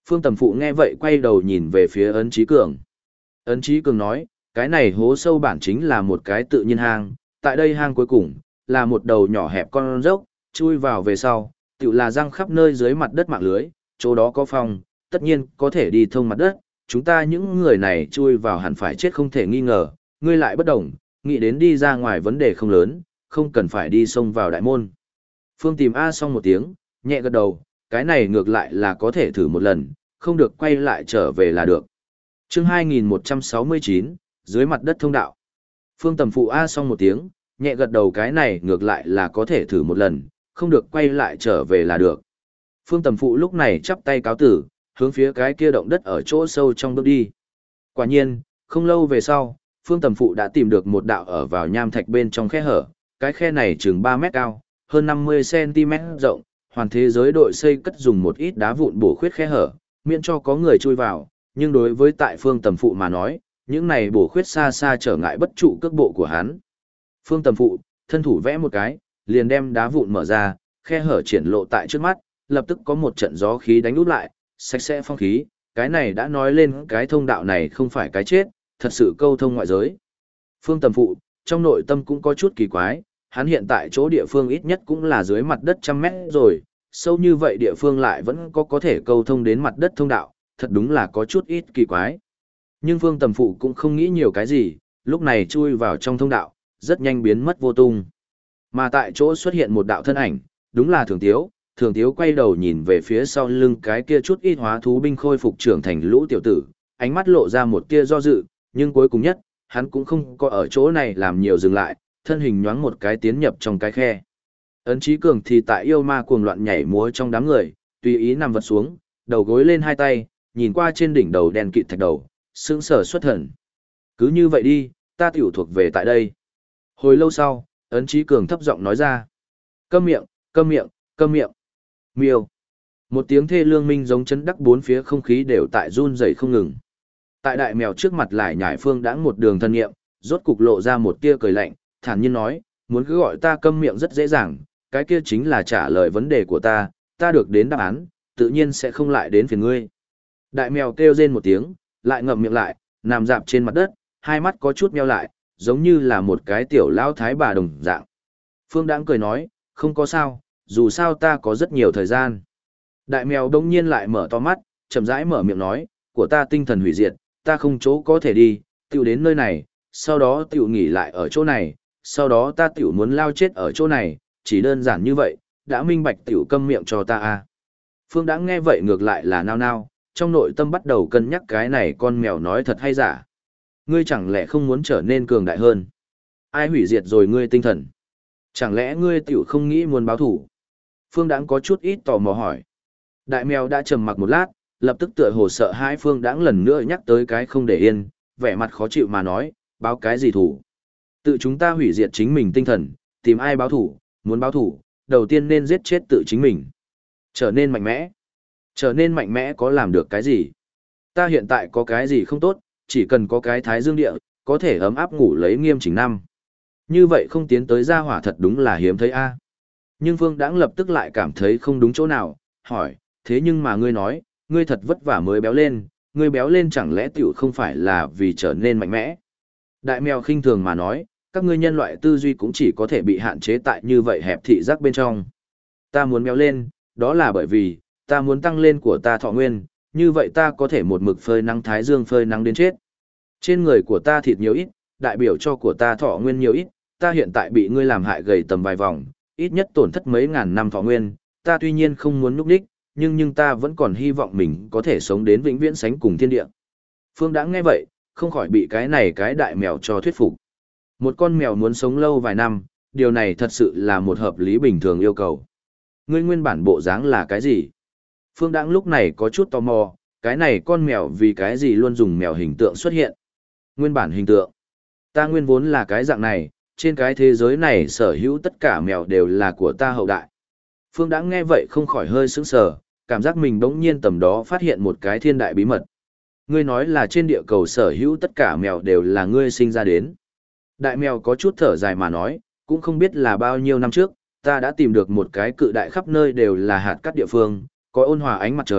Speaker 1: Phương Tầm Phụ nghe vậy quay đầu nhìn về phía Ấn Chí Cường. Ấn Chí Cường nói, cái này hố sâu bản chính là một cái tự nhiên hang, tại đây hang cuối cùng, là một đầu nhỏ hẹp con dốc, chui vào về sau, tự là răng khắp nơi dưới mặt đất mạng lưới, chỗ đó có phòng, tất nhiên có thể đi thông mặt đất, chúng ta những người này chui vào hẳn phải chết không thể nghi ngờ, ngươi lại bất đồng, nghĩ đến đi ra ngoài vấn đề không lớn, không cần phải đi xông vào đại môn. Phương Tìm A xong một tiếng, nhẹ gật đầu, cái này ngược lại là có thể thử một lần, không được quay lại trở về là được. Chương 2169, dưới mặt đất thông đạo. Phương Tầm Phụ A xong một tiếng, nhẹ gật đầu, cái này ngược lại là có thể thử một lần, không được quay lại trở về là được. Phương Tầm Phụ lúc này chắp tay cáo tử, hướng phía cái kia động đất ở chỗ sâu trong bước đi. Quả nhiên, không lâu về sau, Phương Tầm Phụ đã tìm được một đạo ở vào nham thạch bên trong khe hở, cái khe này chừng 3 mét cao, hơn 50 cm rộng, hoàn thế giới đội xây cất dùng một ít đá vụn bổ khuyết khe hở, miễn cho có người chui vào, nhưng đối với tại Phương Tầm Phụ mà nói, những này bổ khuyết xa xa trở ngại bất trụ cước bộ của hắn. Phương Tầm Phụ, thân thủ vẽ một cái, liền đem đá vụn mở ra, khe hở triển lộ tại trước mắt, lập tức có một trận gió khí đánh úp lại, sạch sẽ phong khí, cái này đã nói lên cái thông đạo này không phải cái chết, thật sự câu thông ngoại giới. Phương Tầm Phụ, trong nội tâm cũng có chút kỳ quái, hắn hiện tại chỗ địa phương ít nhất cũng là dưới mặt đất 100 mét rồi, sâu như vậy địa phương lại vẫn có thể câu thông đến mặt đất thông đạo, thật đúng là có chút ít kỳ quái. Nhưng Phương Tầm Phụ cũng không nghĩ nhiều cái gì, lúc này chui vào trong thông đạo, rất nhanh biến mất vô tung. Mà tại chỗ xuất hiện một đạo thân ảnh, đúng là Thường Tiếu quay đầu nhìn về phía sau lưng cái kia chút ít hóa thú binh khôi phục trưởng thành lũ tiểu tử, ánh mắt lộ ra một tia do dự, nhưng cuối cùng nhất, hắn cũng không có ở chỗ này làm nhiều dừng lại, thân hình nhoáng một cái tiến nhập trong cái khe. Ấn Chí Cường thì tại yêu ma cuồng loạn nhảy múa trong đám người, tùy ý nằm vật xuống, đầu gối lên hai tay, nhìn qua trên đỉnh đầu đen kịt thạch đầu, sững sờ xuất thần. Cứ như vậy đi, ta tiểu thuộc về tại đây. Hồi lâu sau, Ấn Chí Cường thấp giọng nói ra. Câm miệng, câm miệng, câm miệng. Miêu. Một tiếng thê lương minh giống chấn đắc bốn phía không khí đều tại run rẩy không ngừng. Tại đại mèo trước mặt lại nhải Phương đãng một đường thân nghiệm, rốt cục lộ ra một tia cười lạnh, thản nhiên nói, muốn cứ gọi ta câm miệng rất dễ dàng, cái kia chính là trả lời vấn đề của ta được đến đáp án, tự nhiên sẽ không lại đến phiền ngươi. Đại mèo kêu rên một tiếng, lại ngậm miệng lại, nằm dạp trên mặt đất, hai mắt có chút meo lại, giống như là một cái tiểu lão thái bà đồng dạng. Phương đãng cười nói, không có sao, dù sao ta có rất nhiều thời gian. Đại mèo đông nhiên lại mở to mắt, chậm rãi mở miệng nói, của ta tinh thần hủy diệt, ta không chỗ có thể đi, tiểu đến nơi này, sau đó tiểu nghỉ lại ở chỗ này, sau đó ta tiểu muốn lao chết ở chỗ này, chỉ đơn giản như vậy, đã minh bạch tiểu câm miệng cho ta à. Phương đãng nghe vậy ngược lại là nao nao, trong nội tâm bắt đầu cân nhắc cái này con mèo nói thật hay giả. Ngươi chẳng lẽ không muốn trở nên cường đại hơn? Ai hủy diệt rồi ngươi tinh thần? Chẳng lẽ ngươi tiểu không nghĩ muốn báo thủ? Phương Đãng có chút ít tò mò hỏi. Đại mèo đã trầm mặc một lát, lập tức tựa hồ sợ hai Phương Đãng lần nữa nhắc tới cái không để yên, vẻ mặt khó chịu mà nói, báo cái gì thủ? Tự chúng ta hủy diệt chính mình tinh thần, tìm ai báo thủ, muốn báo thủ, đầu tiên nên giết chết tự chính mình. Trở nên mạnh mẽ. Trở nên mạnh mẽ có làm được cái gì? Ta hiện tại có cái gì không tốt, chỉ cần có cái thái dương địa, có thể ấm áp ngủ lấy nghiêm chỉnh năm. Như vậy không tiến tới gia hỏa thật đúng là hiếm thấy a. Nhưng Phương Đãng lập tức lại cảm thấy không đúng chỗ nào, hỏi, thế nhưng mà ngươi nói, ngươi thật vất vả mới béo lên, ngươi béo lên chẳng lẽ tiểu không phải là vì trở nên mạnh mẽ. Đại mèo khinh thường mà nói, các ngươi nhân loại tư duy cũng chỉ có thể bị hạn chế tại như vậy hẹp thị giác bên trong. Ta muốn béo lên, đó là bởi vì, ta muốn tăng lên của ta thọ nguyên, như vậy ta có thể một mực phơi nắng thái dương phơi nắng đến chết. Trên người của ta thịt nhiều ít, đại biểu cho của ta thọ nguyên nhiều ít, ta hiện tại bị ngươi làm hại gầy tầm vài vòng, ít nhất tổn thất mấy ngàn năm thọ nguyên, ta tuy nhiên không muốn núp đích, nhưng ta vẫn còn hy vọng mình có thể sống đến vĩnh viễn sánh cùng thiên địa. Phương Đãng nghe vậy, không khỏi bị cái này cái đại mèo cho thuyết phục. Một con mèo muốn sống lâu vài năm, điều này thật sự là một hợp lý bình thường yêu cầu. Ngươi nguyên bản bộ dáng là cái gì? Phương Đãng lúc này có chút tò mò, cái này con mèo vì cái gì luôn dùng mèo hình tượng xuất hiện. Nguyên bản hình tượng. Ta nguyên vốn là cái dạng này, trên cái thế giới này sở hữu tất cả mèo đều là của ta hậu đại. Phương Đãng nghe vậy không khỏi hơi sững sờ, cảm giác mình bỗng nhiên tầm đó phát hiện một cái thiên đại bí mật. Ngươi nói là trên địa cầu sở hữu tất cả mèo đều là ngươi sinh ra đến. Đại mèo có chút thở dài mà nói, cũng không biết là bao nhiêu năm trước, ta đã tìm được một cái cự đại khắp nơi đều là hạt cát địa phương, có ôn hòa ánh mặt trời,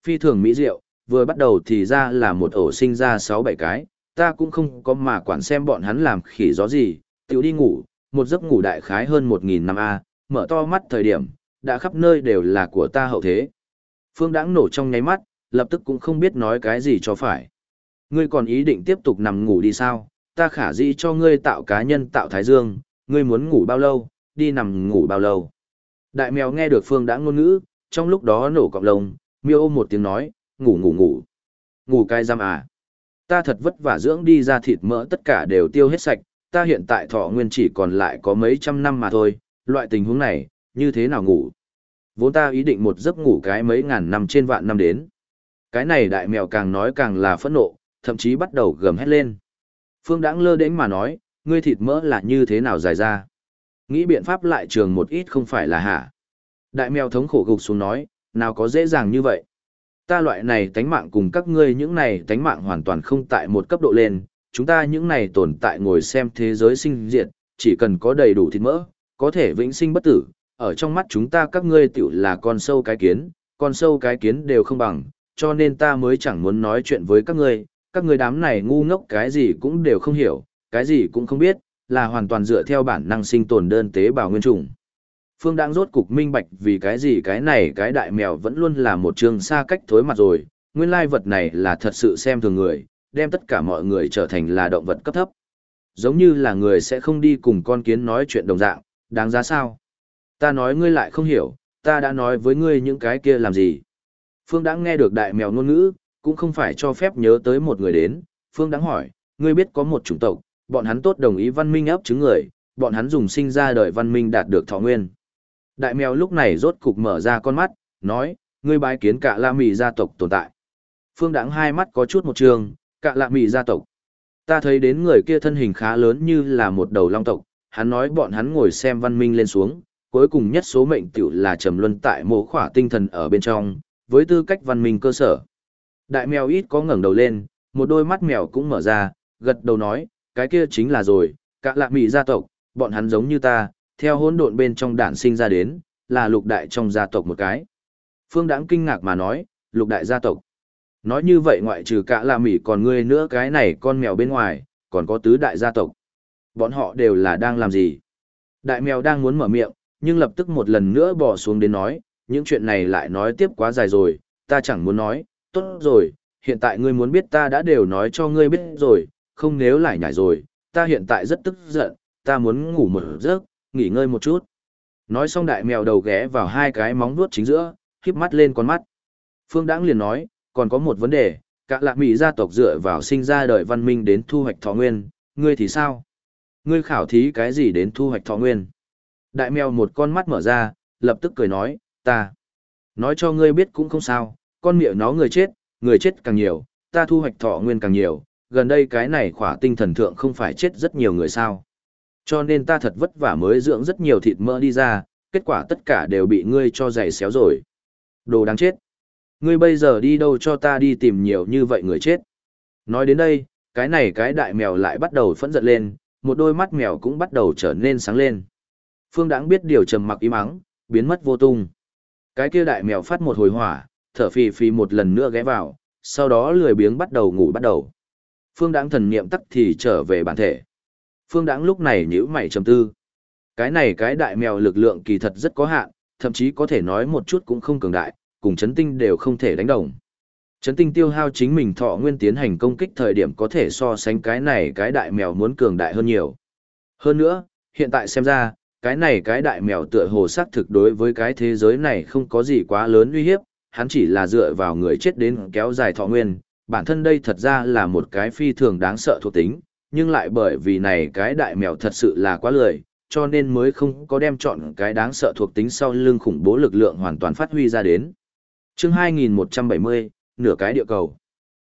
Speaker 1: Phi thường mỹ diệu, vừa bắt đầu thì ra là một ổ sinh ra 6-7 cái, ta cũng không có mà quản xem bọn hắn làm khỉ gió gì, tiểu đi ngủ, một giấc ngủ đại khái hơn 1.000 năm A, mở to mắt thời điểm, đã khắp nơi đều là của ta hậu thế. Phương Đãng nổ trong nháy mắt, lập tức cũng không biết nói cái gì cho phải. Ngươi còn ý định tiếp tục nằm ngủ đi sao? Ta khả dĩ cho ngươi tạo cá nhân tạo thái dương, ngươi muốn ngủ bao lâu, đi nằm ngủ bao lâu. Đại mèo nghe được Phương Đãng ngôn ngữ, trong lúc đó nổ cọng lông, miêu ôm một tiếng nói, ngủ ngủ ngủ. Ngủ cái giam à? Ta thật vất vả dưỡng đi ra thịt mỡ tất cả đều tiêu hết sạch, ta hiện tại thọ nguyên chỉ còn lại có mấy trăm năm mà thôi, loại tình huống này, như thế nào ngủ? Vốn ta ý định một giấc ngủ cái mấy ngàn năm trên vạn năm đến. Cái này đại mèo càng nói càng là phẫn nộ, thậm chí bắt đầu gầm hét lên. Phương Đãng lơ đễnh mà nói, ngươi thịt mỡ là như thế nào dài ra? Nghĩ biện pháp lại trường một ít không phải là hả? Đại mèo thống khổ gục xuống nói, nào có dễ dàng như vậy? Ta loại này tánh mạng cùng các ngươi những này tánh mạng hoàn toàn không tại một cấp độ lên, chúng ta những này tồn tại ngồi xem thế giới sinh diệt, chỉ cần có đầy đủ thịt mỡ, có thể vĩnh sinh bất tử, ở trong mắt chúng ta các ngươi tiểu là con sâu cái kiến, con sâu cái kiến đều không bằng, cho nên ta mới chẳng muốn nói chuyện với các ngươi đám này ngu ngốc cái gì cũng đều không hiểu, cái gì cũng không biết, là hoàn toàn dựa theo bản năng sinh tồn đơn tế bào nguyên chủng. Phương đang rốt cục minh bạch vì cái gì cái này cái đại mèo vẫn luôn là một trường xa cách thối mặt rồi, nguyên lai vật này là thật sự xem thường người, đem tất cả mọi người trở thành là động vật cấp thấp. Giống như là người sẽ không đi cùng con kiến nói chuyện đồng dạng, đáng giá sao? Ta nói ngươi lại không hiểu, ta đã nói với ngươi những cái kia làm gì? Phương đã nghe được đại mèo ngôn ngữ, cũng không phải cho phép nhớ tới một người đến, Phương đáng hỏi, ngươi biết có một chủng tộc, bọn hắn tốt đồng ý văn minh ấp trứng người, bọn hắn dùng sinh ra đời văn minh đạt được thọ nguyên. Đại mèo lúc này rốt cục mở ra con mắt, nói, ngươi bái kiến cả La Mị gia tộc tồn tại. Phương Đãng hai mắt có chút một trường, cả La Mị gia tộc. Ta thấy đến người kia thân hình khá lớn như là một đầu long tộc, hắn nói bọn hắn ngồi xem văn minh lên xuống, cuối cùng nhất số mệnh tiểu là trầm luân tại mộ khỏa tinh thần ở bên trong, với tư cách văn minh cơ sở. Đại mèo ít có ngẩng đầu lên, một đôi mắt mèo cũng mở ra, gật đầu nói, cái kia chính là rồi, cả La Mị gia tộc, bọn hắn giống như ta, theo hỗn độn bên trong đản sinh ra đến, là lục đại trong gia tộc một cái. Phương Đãng kinh ngạc mà nói, lục đại gia tộc. Nói như vậy ngoại trừ cả La Mị còn ngươi nữa cái này con mèo bên ngoài, còn có tứ đại gia tộc. Bọn họ đều là đang làm gì? Đại mèo đang muốn mở miệng, nhưng lập tức một lần nữa bỏ xuống đến nói, những chuyện này lại nói tiếp quá dài rồi, ta chẳng muốn nói, tốt rồi, hiện tại ngươi muốn biết ta đã đều nói cho ngươi biết rồi, không nếu lại nhảy rồi, ta hiện tại rất tức giận, ta muốn ngủ một giấc, nghỉ ngơi một chút. Nói xong đại mèo đầu ghé vào hai cái móng vuốt chính giữa, híp mắt lên con mắt. Phương Đãng liền nói, còn có một vấn đề, cả La Mị gia tộc dựa vào sinh ra đời văn minh đến thu hoạch thọ nguyên, ngươi thì sao? Ngươi khảo thí cái gì đến thu hoạch thọ nguyên? Đại mèo một con mắt mở ra, lập tức cười nói, ta. Nói cho ngươi biết cũng không sao, con miệng nó người chết càng nhiều, ta thu hoạch thọ nguyên càng nhiều, gần đây cái này khỏa tinh thần thượng không phải chết rất nhiều người sao. Cho nên ta thật vất vả mới dưỡng rất nhiều thịt mỡ đi ra, kết quả tất cả đều bị ngươi cho giày xéo rồi. Đồ đáng chết. Ngươi bây giờ đi đâu cho ta đi tìm nhiều như vậy người chết. Nói đến đây, cái này cái đại mèo lại bắt đầu phẫn giận lên, một đôi mắt mèo cũng bắt đầu trở nên sáng lên. Phương Đãng biết điều trầm mặc im ắng, biến mất vô tung. Cái kia đại mèo phát một hồi hỏa, thở phì phì một lần nữa ghé vào, sau đó lười biếng bắt đầu ngủ bắt đầu. Phương Đãng thần niệm tắc thì trở về bản thể. Phương Đãng lúc này nhíu mày trầm tư. Cái này cái đại mèo lực lượng kỳ thật rất có hạn, thậm chí có thể nói một chút cũng không cường đại, cùng chấn tinh đều không thể đánh đồng. Chấn tinh tiêu hao chính mình thọ nguyên tiến hành công kích thời điểm có thể so sánh cái này cái đại mèo muốn cường đại hơn nhiều. Hơn nữa, hiện tại xem ra, cái này cái đại mèo tựa hồ xác thực đối với cái thế giới này không có gì quá lớn uy hiếp, hắn chỉ là dựa vào người chết đến kéo dài thọ nguyên, bản thân đây thật ra là một cái phi thường đáng sợ thuộc tính, nhưng lại bởi vì này cái đại mèo thật sự là quá lười, cho nên mới không có đem chọn cái đáng sợ thuộc tính sau lưng khủng bố lực lượng hoàn toàn phát huy ra đến. Chương 2170, nửa cái địa cầu.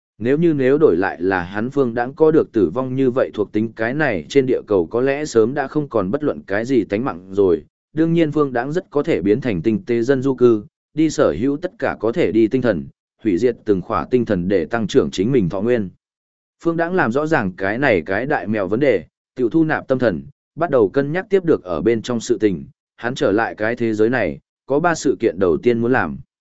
Speaker 1: Nếu đổi lại là hắn Phương Đãng có được tử vong như vậy thuộc tính cái này trên địa cầu có lẽ sớm đã không còn bất luận cái gì tánh mạng rồi, đương nhiên Phương Đãng rất có thể biến thành tinh tế dân du cư, đi sở hữu tất cả có thể đi tinh thần, hủy diệt từng khỏa tinh thần để tăng trưởng chính mình thọ nguyên. Phương Đãng làm rõ ràng cái này cái đại mèo vấn đề, tiểu thu nạp tâm thần, bắt đầu cân nhắc tiếp được ở bên trong sự tình, hắn trở lại cái thế giới này, có 3 sự kiện đầu tiên muốn làm.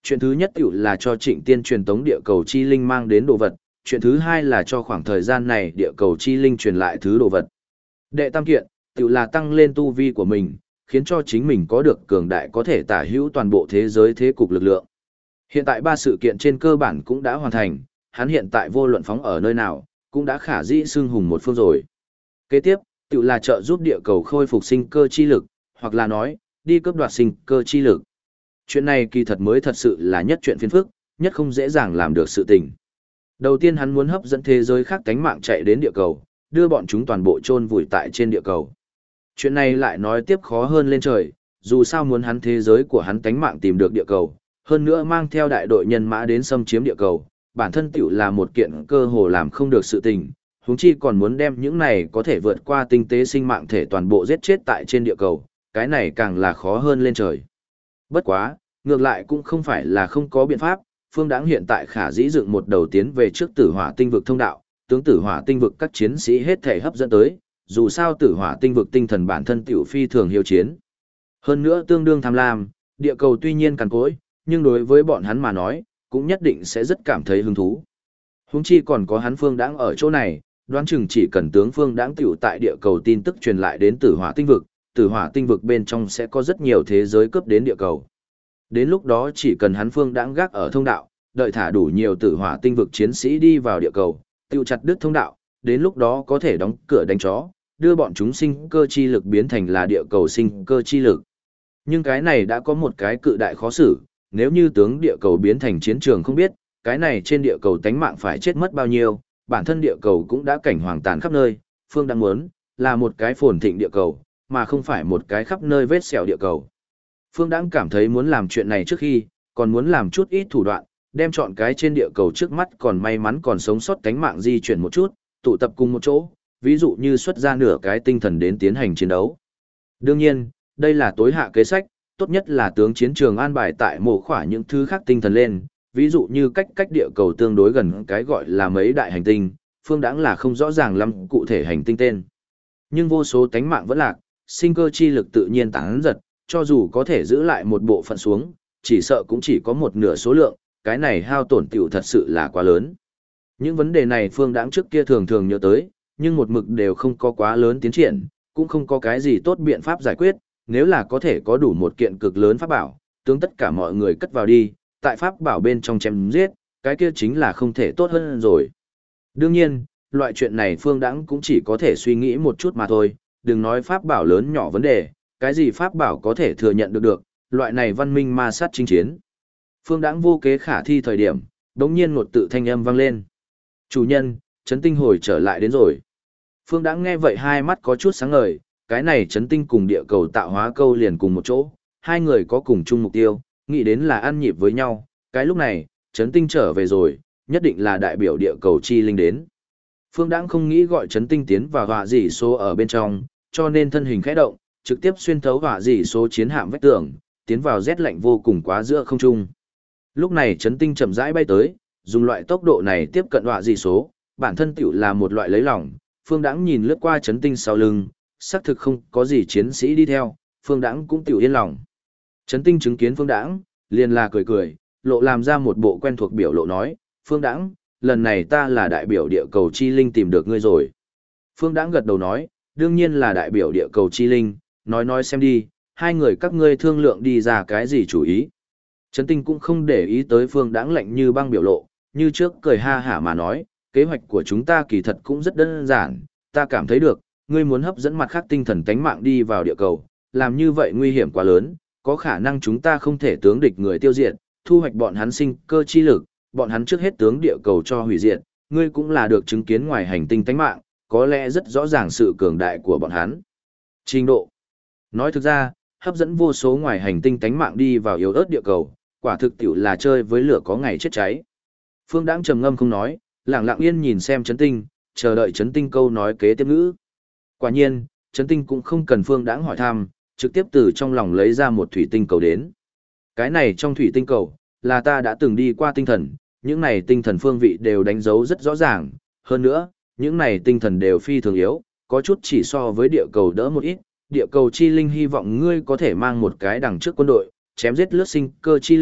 Speaker 1: Chuyện thứ nhất tiểu là cho Trịnh Tiên truyền tống địa cầu chi linh mang đến đồ vật, chuyện thứ hai là cho khoảng thời gian này địa cầu chi linh truyền lại thứ đồ vật. Đệ tam kiện, tiểu là tăng lên tu vi của mình, khiến cho chính mình có được cường đại có thể tả hữu toàn bộ thế giới thế cục lực lượng. Hiện tại ba sự kiện trên cơ bản cũng đã hoàn thành, hắn hiện tại vô luận phóng ở nơi nào, cũng đã khả dĩ xưng hùng một phương rồi. Kế tiếp, tiểu là trợ giúp địa cầu khôi phục sinh cơ chi lực, hoặc là nói, đi cướp đoạt sinh cơ chi lực. Chuyện này kỳ thật mới thật sự là nhất chuyện phiền phức, nhất không dễ dàng làm được sự tình. Đầu tiên hắn muốn hấp dẫn thế giới khác tánh mạng chạy đến địa cầu, đưa bọn chúng toàn bộ chôn vùi tại trên địa cầu. Chuyện này lại nói tiếp khó hơn lên trời, dù sao muốn hắn thế giới của hắn tánh mạng tìm được địa cầu, hơn nữa mang theo đại đội nhân mã đến xâm chiếm địa cầu, bản thân tiểu là một kiện cơ hồ làm không được sự tình, huống chi còn muốn đem những này có thể vượt qua tinh tế sinh mạng thể toàn bộ giết chết tại trên địa cầu, cái này càng là khó hơn lên trời. Bất quá, ngược lại cũng không phải là không có biện pháp, Phương Đãng hiện tại khả dĩ dựng một đầu tiến về trước Tử Hỏa tinh vực thông đạo, tướng Tử Hỏa tinh vực các chiến sĩ hết thể hấp dẫn tới, dù sao Tử Hỏa tinh vực tinh thần bản thân tiểu phi thường hiếu chiến. Hơn nữa tương đương tham lam, địa cầu tuy nhiên cằn cỗi, nhưng đối với bọn hắn mà nói, cũng nhất định sẽ rất cảm thấy hứng thú. Huống chi còn có hắn Phương Đãng ở chỗ này, đoán chừng chỉ cần tướng Phương Đãng tiểu tại địa cầu tin tức truyền lại đến Tử Hỏa tinh vực, Tử Hỏa tinh vực bên trong sẽ có rất nhiều thế giới cướp đến địa cầu. Đến lúc đó chỉ cần hắn Phương Đãng gác ở thông đạo, đợi thả đủ nhiều Tử Hỏa tinh vực chiến sĩ đi vào địa cầu, tiêu chặt đứt thông đạo, đến lúc đó có thể đóng cửa đánh chó, đưa bọn chúng sinh cơ chi lực biến thành là địa cầu sinh cơ chi lực. Nhưng cái này đã có một cái cự đại khó xử, nếu như tướng địa cầu biến thành chiến trường không biết, cái này trên địa cầu tánh mạng phải chết mất bao nhiêu, bản thân địa cầu cũng đã cảnh hoàng tàn khắp nơi, Phương Đãng muốn là một cái phồn thịnh địa cầu, mà không phải một cái khắp nơi vết sẹo địa cầu. Phương Đãng cảm thấy muốn làm chuyện này trước khi, còn muốn làm chút ít thủ đoạn, đem chọn cái trên địa cầu trước mắt còn may mắn còn sống sót tánh mạng di chuyển một chút, tụ tập cùng một chỗ, ví dụ như xuất ra nửa cái tinh thần đến tiến hành chiến đấu. Đương nhiên, đây là tối hạ kế sách, tốt nhất là tướng chiến trường an bài tại mổ khỏa những thứ khác tinh thần lên, ví dụ như cách địa cầu tương đối gần cái gọi là mấy đại hành tinh, Phương Đãng là không rõ ràng lắm cụ thể hành tinh tên. Nhưng vô số tánh mạng vẫn lạc, sinh cơ chi lực tự nhiên tán giật, cho dù có thể giữ lại một bộ phận xuống, chỉ sợ cũng chỉ có một nửa số lượng, cái này hao tổn tiểu thật sự là quá lớn. Những vấn đề này Phương Đãng trước kia thường thường nhớ tới, nhưng một mực đều không có quá lớn tiến triển, cũng không có cái gì tốt biện pháp giải quyết, nếu là có thể có đủ một kiện cực lớn pháp bảo, tướng tất cả mọi người cất vào đi, tại pháp bảo bên trong chém giết, cái kia chính là không thể tốt hơn rồi. Đương nhiên, loại chuyện này Phương Đãng cũng chỉ có thể suy nghĩ một chút mà thôi, đừng nói pháp bảo lớn nhỏ vấn đề, cái gì pháp bảo có thể thừa nhận được, loại này văn minh ma sát chinh chiến. Phương Đãng vô kế khả thi thời điểm, đống nhiên một tự thanh âm vang lên. Chủ nhân, chấn tinh hồi trở lại đến rồi. Phương Đãng nghe vậy hai mắt có chút sáng ngời, cái này chấn tinh cùng địa cầu tạo hóa câu liền cùng một chỗ, hai người có cùng chung mục tiêu, nghĩ đến là ăn nhịp với nhau, cái lúc này, chấn tinh trở về rồi, nhất định là đại biểu địa cầu chi linh đến. Phương Đãng không nghĩ gọi chấn tinh tiến vào họa dị số ở bên trong, cho nên thân hình khẽ động, trực tiếp xuyên thấu họa dị số chiến hạm vách tường, tiến vào rét lạnh vô cùng quá giữa không trung. Lúc này chấn tinh chậm rãi bay tới, dùng loại tốc độ này tiếp cận họa dị số, bản thân tiểu là một loại lấy lỏng. Phương Đãng nhìn lướt qua chấn tinh sau lưng, xác thực không có gì chiến sĩ đi theo, Phương Đãng cũng tiểu yên lòng. Chấn tinh chứng kiến Phương Đãng, liền là cười cười, lộ làm ra một bộ quen thuộc biểu lộ nói, Phương Đãng, lần này ta là đại biểu địa cầu chi linh tìm được ngươi rồi. Phương Đãng gật đầu nói, đương nhiên là đại biểu địa cầu chi linh, nói xem đi, hai người các ngươi thương lượng đi ra cái gì chủ ý. Chấn tinh cũng không để ý tới Phương Đãng lạnh như băng biểu lộ, như trước cười ha hả mà nói, kế hoạch của chúng ta kỳ thật cũng rất đơn giản, ta cảm thấy được, ngươi muốn hấp dẫn mặt khác tinh thần tánh mạng đi vào địa cầu, làm như vậy nguy hiểm quá lớn, có khả năng chúng ta không thể tướng địch người tiêu diệt, thu hoạch bọn hắn sinh cơ chi lực, bọn hắn trước hết tướng địa cầu cho hủy diệt, ngươi cũng là được chứng kiến ngoài hành tinh tánh mạng, có lẽ rất rõ ràng sự cường đại của bọn hắn. Trình độ. Nói thực ra, hấp dẫn vô số ngoài hành tinh tánh mạng đi vào yếu ớt địa cầu, quả thực tiểu là chơi với lửa có ngày chết cháy. Phương Đãng trầm ngâm không nói, lặng lặng yên nhìn xem Chấn Tinh, chờ đợi Chấn Tinh câu nói kế tiếp ngữ. Quả nhiên, Chấn Tinh cũng không cần Phương Đãng hỏi thăm, trực tiếp từ trong lòng lấy ra một thủy tinh cầu đến. Cái này trong thủy tinh cầu, là ta đã từng đi qua tinh thần, những này tinh thần phương vị đều đánh dấu rất rõ ràng, hơn nữa, những này tinh thần đều phi thường yếu, có chút chỉ so với địa cầu đỡ một ít, địa cầu chi linh hy vọng ngươi có thể mang một cái đằng trước quân đội, chém giết lướt sinh cơ chi lực,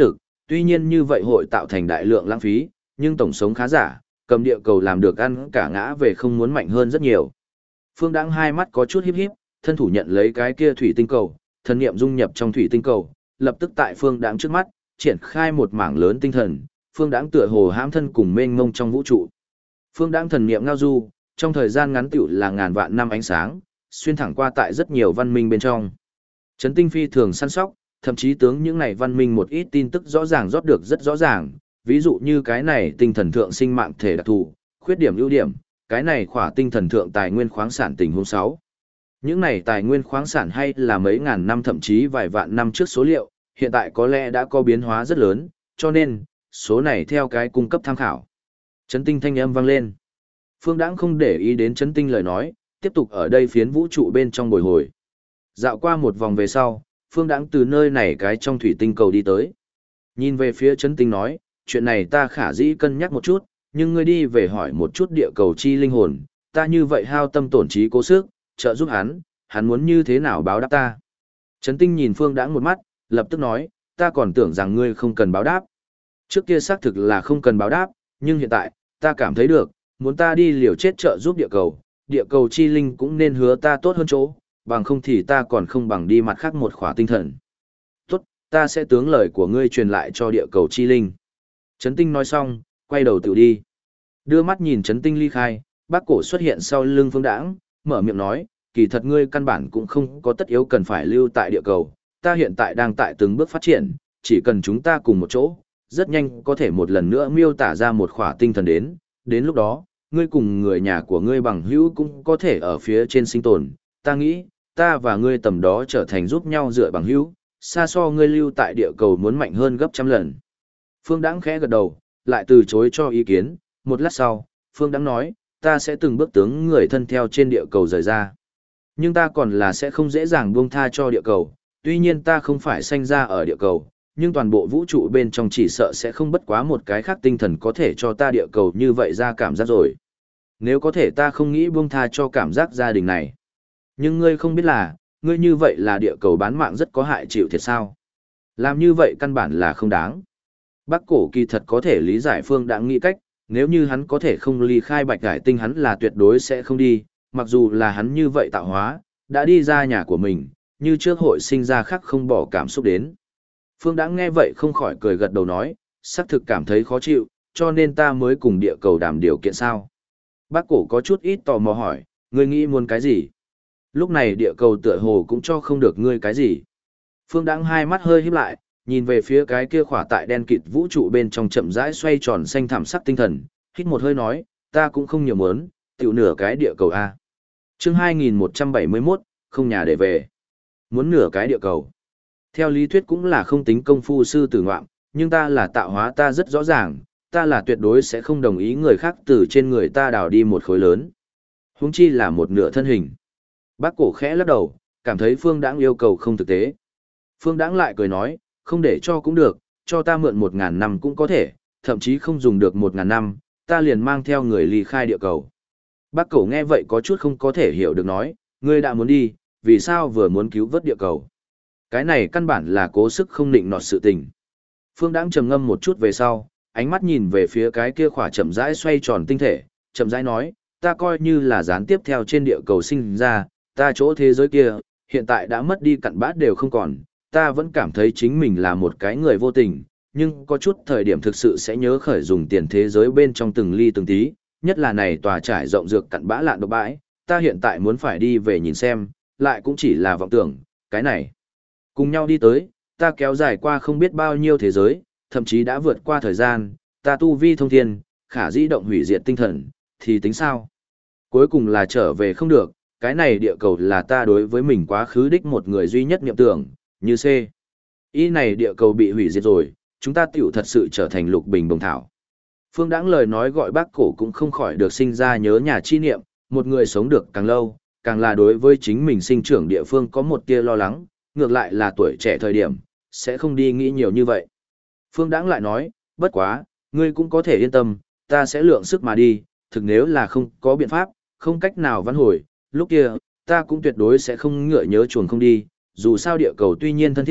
Speaker 1: tuy nhiên như vậy hội tạo thành đại lượng lãng phí, nhưng tổng sống khá giả, cầm địa cầu làm được ăn cả ngã về không muốn mạnh hơn rất nhiều. Phương Đãng hai mắt có chút híp híp, thân thủ nhận lấy cái kia thủy tinh cầu, thần niệm dung nhập trong thủy tinh cầu, lập tức tại Phương Đãng trước mắt, triển khai một mảng lớn tinh thần, Phương Đãng tựa hồ hãm thân cùng mênh mông trong vũ trụ. Phương Đãng thần niệm ngao du, trong thời gian ngắn tựu là ngàn vạn năm ánh sáng, xuyên thẳng qua tại rất nhiều văn minh bên trong. Trấn Tinh phi thường săn sóc, thậm chí tướng những này văn minh một ít tin tức rõ ràng rót được rất rõ ràng, ví dụ như cái này tinh thần thượng sinh mạng thể đặc thù, khuyết điểm ưu điểm, cái này khỏa tinh thần thượng tài nguyên khoáng sản tình huống 6. Những này tài nguyên khoáng sản hay là mấy ngàn năm thậm chí vài vạn năm trước số liệu, hiện tại có lẽ đã có biến hóa rất lớn, cho nên, số này theo cái cung cấp tham khảo. Trấn Tinh thanh âm vang lên. Phương Đãng không để ý đến Trấn Tinh lời nói, tiếp tục ở đây phiến vũ trụ bên trong bồi hồi. Dạo qua một vòng về sau, Phương Đãng từ nơi này cái trong thủy tinh cầu đi tới. Nhìn về phía Trấn Tinh nói, chuyện này ta khả dĩ cân nhắc một chút, nhưng ngươi đi về hỏi một chút địa cầu chi linh hồn, ta như vậy hao tâm tổn trí cố sức, trợ giúp hắn muốn như thế nào báo đáp ta. Trấn Tinh nhìn Phương Đãng một mắt, lập tức nói, ta còn tưởng rằng ngươi không cần báo đáp. Trước kia xác thực là không cần báo đáp, nhưng hiện tại, ta cảm thấy được, muốn ta đi liều chết trợ giúp địa cầu chi linh cũng nên hứa ta tốt hơn chỗ, bằng không thì ta còn không bằng đi mặt khác một khỏa tinh thần. Tốt, ta sẽ tướng lời của ngươi truyền lại cho địa cầu chi linh. Trấn Tinh nói xong, quay đầu tự đi. Đưa mắt nhìn Trấn Tinh ly khai, Bác Cổ xuất hiện sau lưng Phương Đãng, mở miệng nói, kỳ thật ngươi căn bản cũng không có tất yếu cần phải lưu tại địa cầu, ta hiện tại đang tại từng bước phát triển, chỉ cần chúng ta cùng một chỗ, rất nhanh có thể một lần nữa miêu tả ra một khỏa tinh thần đến lúc đó, ngươi cùng người nhà của ngươi bằng hữu cũng có thể ở phía trên sinh tồn, ta nghĩ, ta và ngươi tầm đó trở thành giúp nhau dựa bằng hữu, xa so ngươi lưu tại địa cầu muốn mạnh hơn gấp trăm lần. Phương Đãng khẽ gật đầu, lại từ chối cho ý kiến, một lát sau, Phương Đãng nói, ta sẽ từng bước tướng người thân theo trên địa cầu rời ra. Nhưng ta còn là sẽ không dễ dàng buông tha cho địa cầu, tuy nhiên ta không phải sanh ra ở địa cầu, nhưng toàn bộ vũ trụ bên trong chỉ sợ sẽ không bất quá một cái khác tinh thần có thể cho ta địa cầu như vậy ra cảm giác rồi. Nếu có thể ta không nghĩ buông tha cho cảm giác gia đình này. Nhưng ngươi không biết là, ngươi như vậy là địa cầu bán mạng rất có hại chịu thiệt sao. Làm như vậy căn bản là không đáng. Bác Cổ kỳ thật có thể lý giải Phương Đãng nghĩ cách, nếu như hắn có thể không ly khai Bạch Hải Tinh hắn là tuyệt đối sẽ không đi, mặc dù là hắn như vậy tạo hóa, đã đi ra nhà của mình, như trước hội sinh ra khác không bỏ cảm xúc đến. Phương Đãng nghe vậy không khỏi cười gật đầu nói, xác thực cảm thấy khó chịu, cho nên ta mới cùng địa cầu đàm điều kiện sao. Bác Cổ có chút ít tò mò hỏi, ngươi nghĩ muốn cái gì? Lúc này địa cầu tựa hồ cũng cho không được ngươi cái gì. Phương Đãng hai mắt hơi híp lại, nhìn về phía cái kia khỏa tại đen kịt vũ trụ bên trong chậm rãi xoay tròn xanh thảm sắc tinh thần, hít một hơi nói, ta cũng không nhiều muốn, tiểu nửa cái địa cầu A. Chương 2171, không nhà để về. Muốn nửa cái địa cầu. Theo lý thuyết cũng là không tính công phu sư tử ngoạm, nhưng ta là tạo hóa ta rất rõ ràng, ta là tuyệt đối sẽ không đồng ý người khác từ trên người ta đào đi một khối lớn. Huống chi là một nửa thân hình. Bác Cổ khẽ lắc đầu, cảm thấy Phương Đãng yêu cầu không thực tế. Phương Đãng lại cười nói, không để cho cũng được, cho ta mượn 1000 năm cũng có thể, thậm chí không dùng được 1000 năm, ta liền mang theo người ly khai địa cầu. Bác Cổ nghe vậy có chút không có thể hiểu được nói, ngươi đã muốn đi, vì sao vừa muốn cứu vớt địa cầu? Cái này căn bản là cố sức không định nọt sự tình. Phương Đãng trầm ngâm một chút về sau, ánh mắt nhìn về phía cái kia khỏa chậm rãi xoay tròn tinh thể, chậm rãi nói, ta coi như là gián tiếp theo trên địa cầu sinh ra, ta chỗ thế giới kia, hiện tại đã mất đi cặn bát đều không còn, ta vẫn cảm thấy chính mình là một cái người vô tình, nhưng có chút thời điểm thực sự sẽ nhớ khởi dùng tiền thế giới bên trong từng ly từng tí, nhất là này tòa trải rộng dược cặn bã lạn độc bãi, ta hiện tại muốn phải đi về nhìn xem, lại cũng chỉ là vọng tưởng, cái này. Cùng nhau đi tới, ta kéo dài qua không biết bao nhiêu thế giới, thậm chí đã vượt qua thời gian, ta tu vi thông thiên, khả dĩ động hủy diệt tinh thần, thì tính sao? Cuối cùng là trở về không được, cái này địa cầu là ta đối với mình quá khứ đích một người duy nhất niệm tưởng, như C. Ý này địa cầu bị hủy diệt rồi, chúng ta tiểu thật sự trở thành lục bình bồng thảo. Phương Đãng lời nói gọi Bác Cổ cũng không khỏi được sinh ra nhớ nhà chi niệm, một người sống được càng lâu, càng là đối với chính mình sinh trưởng địa phương có một tia lo lắng, ngược lại là tuổi trẻ thời điểm, sẽ không đi nghĩ nhiều như vậy. Phương Đãng lại nói, bất quá, ngươi cũng có thể yên tâm, ta sẽ lượng sức mà đi, thực nếu là không có biện pháp, không cách nào vãn hồi, lúc kia, ta cũng tuyệt đối sẽ không ngựa nhớ chuồn không đi, dù sao địa cầu tuy nhiên thân thiết,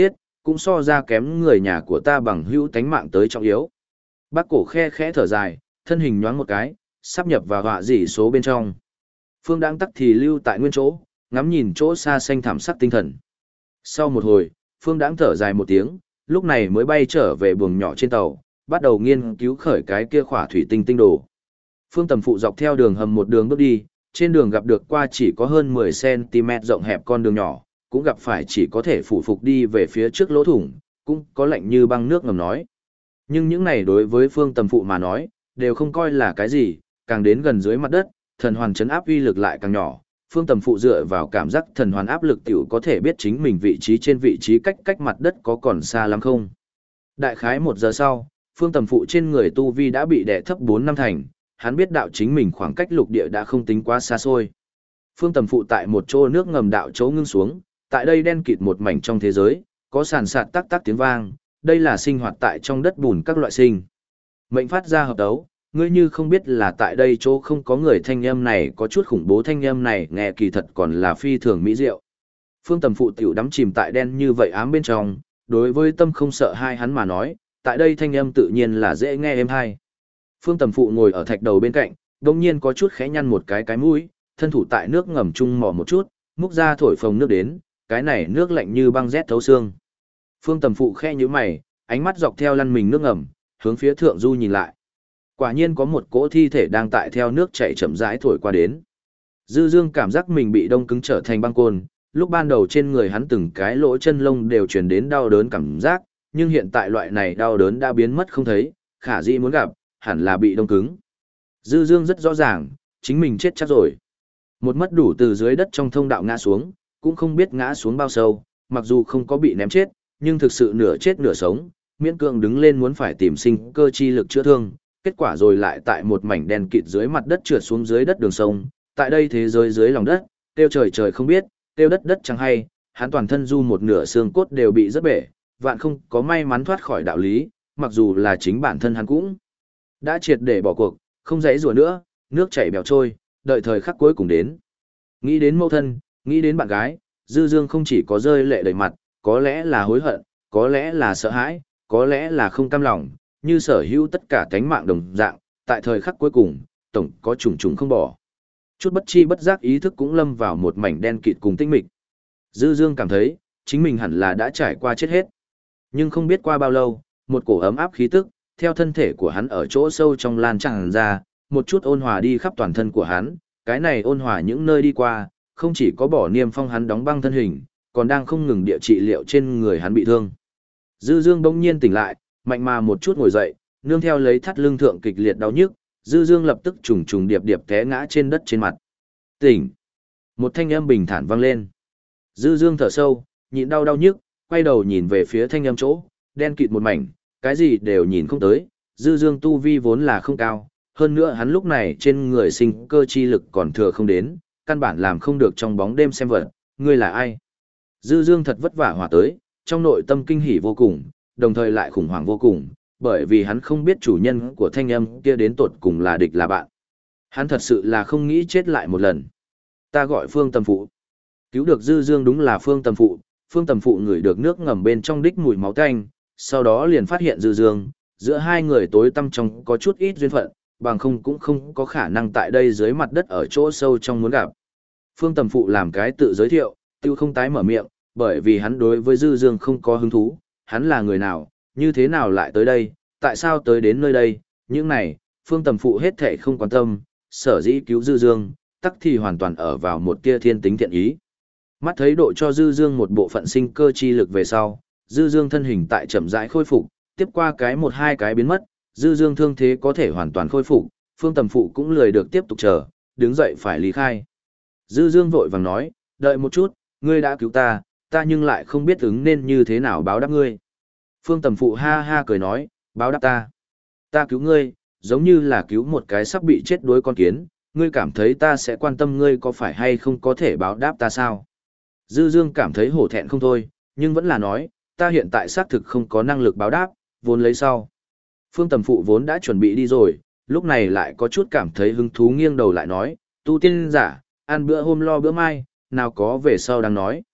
Speaker 1: cũng so ra kém người nhà của ta bằng hữu tánh mạng tới trọng yếu. Bác cổ khe khẽ thở dài, thân hình nhoáng một cái, sắp nhập vào họa dị số bên trong. Phương Đãng tắc thì lưu tại nguyên chỗ, ngắm nhìn chỗ xa xanh thảm sắc tinh thần. Sau một hồi, Phương Đãng thở dài một tiếng, lúc này mới bay trở về buồng nhỏ trên tàu, bắt đầu nghiên cứu khởi cái kia khỏa thủy tinh tinh đồ. Phương Tầm Phụ dọc theo đường hầm một đường bước đi, trên đường gặp được qua chỉ có hơn 10 cm rộng hẹp con đường nhỏ, cũng gặp phải chỉ có thể phụ phục đi về phía trước lỗ thủng, cũng có lạnh như băng nước ngầm nói. Nhưng những này đối với Phương Tầm Phụ mà nói, đều không coi là cái gì, càng đến gần dưới mặt đất, thần hoàn chấn áp uy lực lại càng nhỏ. Phương Tầm Phụ dựa vào cảm giác thần hoàn áp lực tiểu có thể biết chính mình vị trí trên vị trí cách mặt đất có còn xa lắm không. Đại khái 1 giờ sau, Phương Tầm Phụ trên người tu vi đã bị đè thấp 4-5 thành, hắn biết đạo chính mình khoảng cách lục địa đã không tính quá xa xôi. Phương Tầm Phụ tại một chỗ nước ngầm đạo chỗ ngưng xuống, tại đây đen kịt một mảnh trong thế giới, có sàn sạt tắc tắc tiếng vang, đây là sinh hoạt tại trong đất bùn các loại sinh. Mệnh phát ra hợp đấu, ngươi như không biết là tại đây chỗ không có người, thanh âm này có chút khủng bố, thanh âm này nghe kỳ thật còn là phi thường mỹ diệu. Phương Tầm Phụ tiểu đắm chìm tại đen như vậy ám bên trong, đối với tâm không sợ hai hắn mà nói, tại đây thanh âm tự nhiên là dễ nghe êm hay. Phương Tầm Phụ ngồi ở thạch đầu bên cạnh, đồng nhiên có chút khẽ nhăn một cái mũi, thân thủ tại nước ngầm chung mò một chút, múc ra thổi phồng nước đến, cái này nước lạnh như băng rét thấu xương. Phương Tầm Phụ khẽ nhíu mày, ánh mắt dọc theo lăn mình nước ngầm, hướng phía thượng du nhìn lại. Quả nhiên có một cỗ thi thể đang tại theo nước chảy chậm rãi thổi qua đến. Dư Dương cảm giác mình bị đông cứng trở thành băng côn, lúc ban đầu trên người hắn từng cái lỗ chân lông đều truyền đến đau đớn cảm giác, nhưng hiện tại loại này đau đớn đã biến mất không thấy, khả dĩ muốn gặp, hẳn là bị đông cứng. Dư Dương rất rõ ràng, chính mình chết chắc rồi. Một mất đủ từ dưới đất trong thông đạo ngã xuống, cũng không biết ngã xuống bao sâu, mặc dù không có bị ném chết, nhưng thực sự nửa chết nửa sống, miễn cưỡng đứng lên muốn phải tìm sinh cơ chi lực chữa thương, kết quả rồi lại tại một mảnh đen kịt dưới mặt đất trượt xuống dưới đất đường sông, tại đây thế giới dưới lòng đất, tiêu trời trời không biết, tiêu đất đất chẳng hay, hắn toàn thân du một nửa xương cốt đều bị rất bể, vạn không có may mắn thoát khỏi đạo lý, mặc dù là chính bản thân hắn cũng đã triệt để bỏ cuộc, không dãy rủa nữa, nước chảy bèo trôi, đợi thời khắc cuối cùng đến. Nghĩ đến mẫu thân, nghĩ đến bạn gái, Dư Dương không chỉ có rơi lệ đầy mặt, có lẽ là hối hận, có lẽ là sợ hãi, có lẽ là không cam lòng, như sở hữu tất cả cánh mạng đồng dạng, tại thời khắc cuối cùng, tổng có trùng trùng không bỏ. Chút bất chi bất giác ý thức cũng lâm vào một mảnh đen kịt cùng tinh mịch. Dư Dương cảm thấy, chính mình hẳn là đã trải qua chết hết. Nhưng không biết qua bao lâu, một cổ ấm áp khí tức, theo thân thể của hắn ở chỗ sâu trong lan tràn ra, một chút ôn hòa đi khắp toàn thân của hắn, cái này ôn hòa những nơi đi qua, không chỉ có bỏ niêm phong hắn đóng băng thân hình, còn đang không ngừng địa trị liệu trên người hắn bị thương. Dư Dương bỗng nhiên tỉnh lại, mạnh mà một chút ngồi dậy, nương theo lấy thắt lưng thượng kịch liệt đau nhức, Dư Dương lập tức trùng trùng điệp điệp té ngã trên đất trên mặt. Tỉnh! Một thanh âm bình thản vang lên. Dư Dương thở sâu, nhịn đau đau nhức, quay đầu nhìn về phía thanh âm chỗ, đen kịt một mảnh, cái gì đều nhìn không tới. Dư Dương tu vi vốn là không cao, hơn nữa hắn lúc này trên người sinh cơ chi lực còn thừa không đến, căn bản làm không được trong bóng đêm xem vật, ngươi là ai? Dư Dương thật vất vả hòa tới, trong nội tâm kinh hỉ vô cùng, đồng thời lại khủng hoảng vô cùng, bởi vì hắn không biết chủ nhân của thanh âm kia đến tột cùng là địch là bạn. Hắn thật sự là không nghĩ chết lại một lần. Ta gọi Phương Tầm Phụ. Cứu được Dư Dương đúng là Phương Tầm Phụ, Phương Tầm Phụ ngửi được nước ngầm bên trong đích mùi máu tanh, sau đó liền phát hiện Dư Dương, giữa hai người tối tăm trong có chút ít duyên phận, bằng không cũng không có khả năng tại đây dưới mặt đất ở chỗ sâu trong muốn gặp. Phương Tầm Phụ làm cái tự giới thiệu, tiêu không tái mở miệng, bởi vì hắn đối với Dư Dương không có hứng thú, hắn là người nào, như thế nào lại tới đây, tại sao tới đến nơi đây, những này, Phương Tầm Phụ hết thảy không quan tâm, sở dĩ cứu Dư Dương, tắc thì hoàn toàn ở vào một tia thiên tính thiện ý. Mắt thấy độ cho Dư Dương một bộ phận sinh cơ chi lực về sau, Dư Dương thân hình tại chậm rãi khôi phục, tiếp qua cái một hai cái biến mất, Dư Dương thương thế có thể hoàn toàn khôi phục, Phương Tầm Phụ cũng lười được tiếp tục chờ, đứng dậy phải lý khai. Dư Dương vội vàng nói, đợi một chút, ngươi đã cứu ta, ta nhưng lại không biết ứng nên như thế nào báo đáp ngươi. Phương Tầm Phụ ha ha cười nói, báo đáp ta. Ta cứu ngươi, giống như là cứu một cái sắp bị chết đuối con kiến, ngươi cảm thấy ta sẽ quan tâm ngươi có phải hay không có thể báo đáp ta sao? Dư Dương cảm thấy hổ thẹn không thôi, nhưng vẫn là nói, ta hiện tại xác thực không có năng lực báo đáp, vốn lấy sau. Phương Tầm Phụ vốn đã chuẩn bị đi rồi, lúc này lại có chút cảm thấy hứng thú, nghiêng đầu lại nói, tu tiên giả, ăn bữa hôm lo bữa mai, nào có về sau đang nói.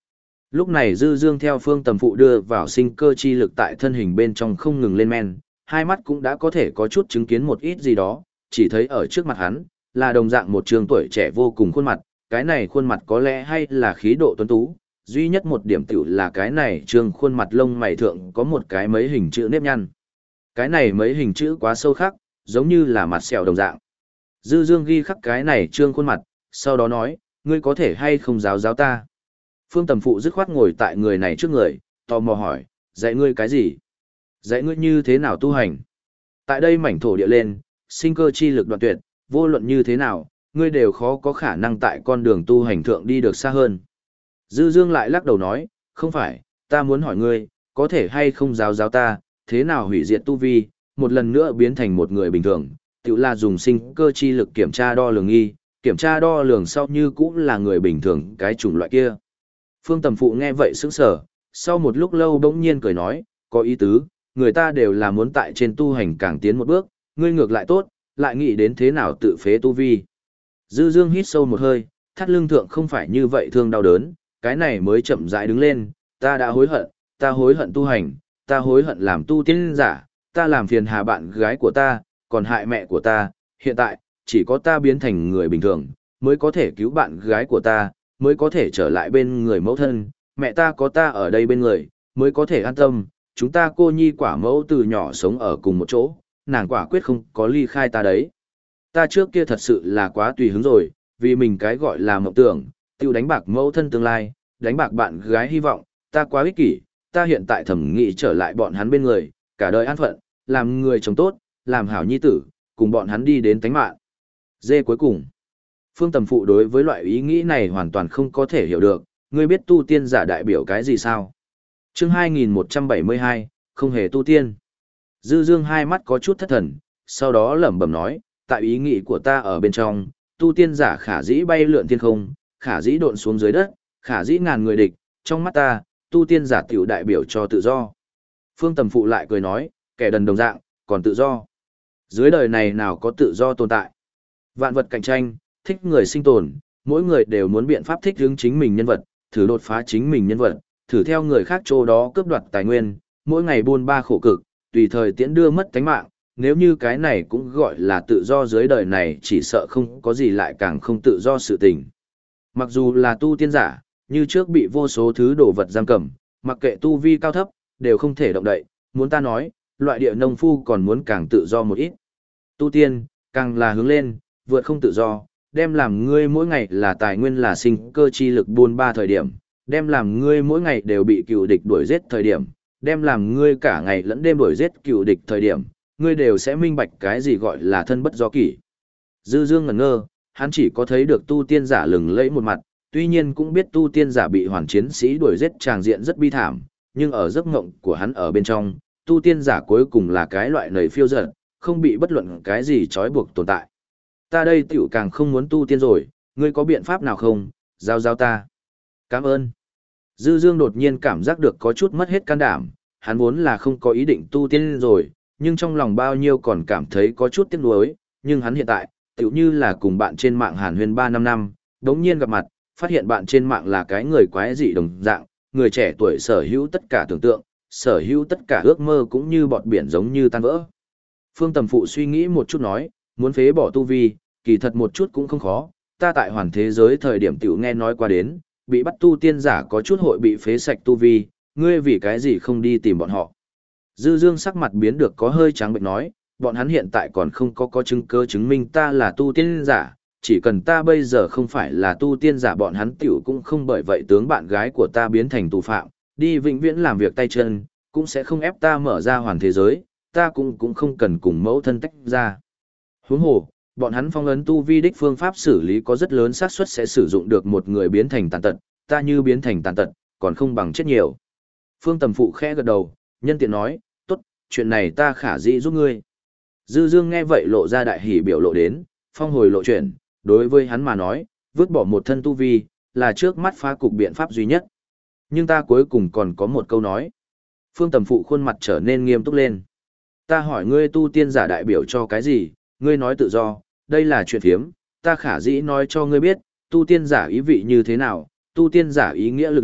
Speaker 1: Lúc này Dư Dương theo Phương Tầm Phụ đưa vào sinh cơ chi lực tại thân hình bên trong không ngừng lên men, hai mắt cũng đã có thể có chút chứng kiến một ít gì đó, chỉ thấy ở trước mặt hắn, là đồng dạng một trường tuổi trẻ vô cùng khuôn mặt, cái này khuôn mặt có lẽ hay là khí độ tuấn tú, duy nhất một điểm tiểu là cái này trường khuôn mặt lông mày thượng có một cái mấy hình chữ nếp nhăn. Cái này mấy hình chữ quá sâu khắc, giống như là mặt sẹo đồng dạng. Dư Dương ghi khắc cái này trương khuôn mặt, sau đó nói, ngươi có thể hay không giáo giáo ta. Phương Tầm Phụ dứt khoát ngồi tại người này trước người, tò mò hỏi, dạy ngươi cái gì? Dạy ngươi như thế nào tu hành? Tại đây mảnh thổ địa lên, sinh cơ chi lực đoạn tuyệt, vô luận như thế nào, ngươi đều khó có khả năng tại con đường tu hành thượng đi được xa hơn. Dư Dương lại lắc đầu nói, không phải, ta muốn hỏi ngươi, có thể hay không giáo giáo ta, thế nào hủy diệt tu vi, một lần nữa biến thành một người bình thường, tự là dùng sinh cơ chi lực kiểm tra đo lường nghi, kiểm tra đo lường sau như cũng là người bình thường cái chủng loại kia. Phương Tầm Phụ nghe vậy sững sờ, sau một lúc lâu bỗng nhiên cười nói, có ý tứ, người ta đều là muốn tại trên tu hành càng tiến một bước, ngươi ngược lại tốt, lại nghĩ đến thế nào tự phế tu vi. Dư Dương hít sâu một hơi, thắt lưng thượng không phải như vậy thương đau đớn, cái này mới chậm rãi đứng lên, ta hối hận tu hành, ta hối hận làm tu tiên giả, ta làm phiền hà bạn gái của ta, còn hại mẹ của ta, hiện tại, chỉ có ta biến thành người bình thường, mới có thể cứu bạn gái của ta, mới có thể trở lại bên người mẫu thân, mẹ ta có ta ở đây bên người, mới có thể an tâm, chúng ta cô nhi quả mẫu từ nhỏ sống ở cùng một chỗ, nàng quả quyết không có ly khai ta đấy. Ta trước kia thật sự là quá tùy hứng rồi, vì mình cái gọi là mộng tưởng, tiêu đánh bạc mẫu thân tương lai, đánh bạc bạn gái hy vọng, ta quá ích kỷ, ta hiện tại thẩm nghĩ trở lại bọn hắn bên người, cả đời an phận, làm người chồng tốt, làm hảo nhi tử, cùng bọn hắn đi đến tánh mạng. Dê cuối cùng, Phương Tầm Phụ đối với loại ý nghĩ này hoàn toàn không có thể hiểu được, ngươi biết tu tiên giả đại biểu cái gì sao? Chương 2172, không hề tu tiên. Dư Dương hai mắt có chút thất thần, sau đó lẩm bẩm nói, tại ý nghĩ của ta ở bên trong, tu tiên giả khả dĩ bay lượn thiên không, khả dĩ độn xuống dưới đất, khả dĩ ngàn người địch, trong mắt ta, tu tiên giả tiểu đại biểu cho tự do. Phương Tầm Phụ lại cười nói, kẻ đần đồng dạng, còn tự do. Dưới đời này nào có tự do tồn tại. Vạn vật cạnh tranh, thích người sinh tồn, mỗi người đều muốn biện pháp thích hướng chính mình nhân vật, thử đột phá chính mình nhân vật, thử theo người khác chỗ đó cướp đoạt tài nguyên, mỗi ngày buôn ba khổ cực, tùy thời tiễn đưa mất tánh mạng, nếu như cái này cũng gọi là tự do dưới đời này chỉ sợ không có gì lại càng không tự do sự tình. Mặc dù là tu tiên giả, như trước bị vô số thứ đồ vật giam cầm, mặc kệ tu vi cao thấp, đều không thể động đậy, muốn ta nói, loại địa nông phu còn muốn càng tự do một ít. Tu tiên, càng là hướng lên, vượt không tự do, đem làm ngươi mỗi ngày là tài nguyên là sinh cơ chi lực buôn ba thời điểm, đem làm ngươi mỗi ngày đều bị cựu địch đuổi giết thời điểm, đem làm ngươi cả ngày lẫn đêm đuổi giết cựu địch thời điểm, ngươi đều sẽ minh bạch cái gì gọi là thân bất do kỷ. Dư Dương ngẩn ngơ, hắn chỉ có thấy được tu tiên giả lừng lẫy một mặt, tuy nhiên cũng biết tu tiên giả bị hoàn chiến sĩ đuổi giết tràng diện rất bi thảm, nhưng ở giấc mộng của hắn ở bên trong, tu tiên giả cuối cùng là cái loại nầy phiêu dật, không bị bất luận cái gì trói buộc tồn tại. Ta đây tiểu càng không muốn tu tiên rồi, ngươi có biện pháp nào không, giao ta. Cảm ơn. Dư Dương đột nhiên cảm giác được có chút mất hết can đảm, hắn vốn là không có ý định tu tiên rồi, nhưng trong lòng bao nhiêu còn cảm thấy có chút tiếc nuối, nhưng hắn hiện tại, tiểu như là cùng bạn trên mạng hàn huyên 3-5 năm, đống nhiên gặp mặt, phát hiện bạn trên mạng là cái người quái dị đồng dạng, người trẻ tuổi sở hữu tất cả tưởng tượng, sở hữu tất cả ước mơ cũng như bọt biển giống như tan vỡ. Phương Tầm Phụ suy nghĩ một chút nói, muốn phế bỏ tu vi, kỳ thật một chút cũng không khó, ta tại hoàn thế giới thời điểm tiểu nghe nói qua đến, bị bắt tu tiên giả có chút hội bị phế sạch tu vi, ngươi vì cái gì không đi tìm bọn họ. Dư Dương sắc mặt biến được có hơi trắng bệnh nói, bọn hắn hiện tại còn không có chứng cơ chứng minh ta là tu tiên giả, chỉ cần ta bây giờ không phải là tu tiên giả bọn hắn tiểu cũng không bởi vậy tướng bạn gái của ta biến thành tù phạm, đi vĩnh viễn làm việc tay chân, cũng sẽ không ép ta mở ra hoàn thế giới, ta cũng không cần cùng mẫu thân tách ra. Huống hồ, bọn hắn phong ấn tu vi đích phương pháp xử lý có rất lớn xác suất sẽ sử dụng được một người biến thành tàn tật, ta như biến thành tàn tật, còn không bằng chết nhiều. Phương Tầm Phụ khẽ gật đầu, nhân tiện nói, tốt, chuyện này ta khả dĩ giúp ngươi. Dư Dương nghe vậy lộ ra đại hỉ biểu lộ đến, phong hồi lộ chuyển, đối với hắn mà nói, vứt bỏ một thân tu vi, là trước mắt phá cục biện pháp duy nhất. Nhưng ta cuối cùng còn có một câu nói. Phương Tầm Phụ khuôn mặt trở nên nghiêm túc lên. Ta hỏi ngươi tu tiên giả đại biểu cho cái gì, ngươi nói tự do, đây là chuyện phiếm, ta khả dĩ nói cho ngươi biết, tu tiên giả ý vị như thế nào, tu tiên giả ý nghĩa lực lượng,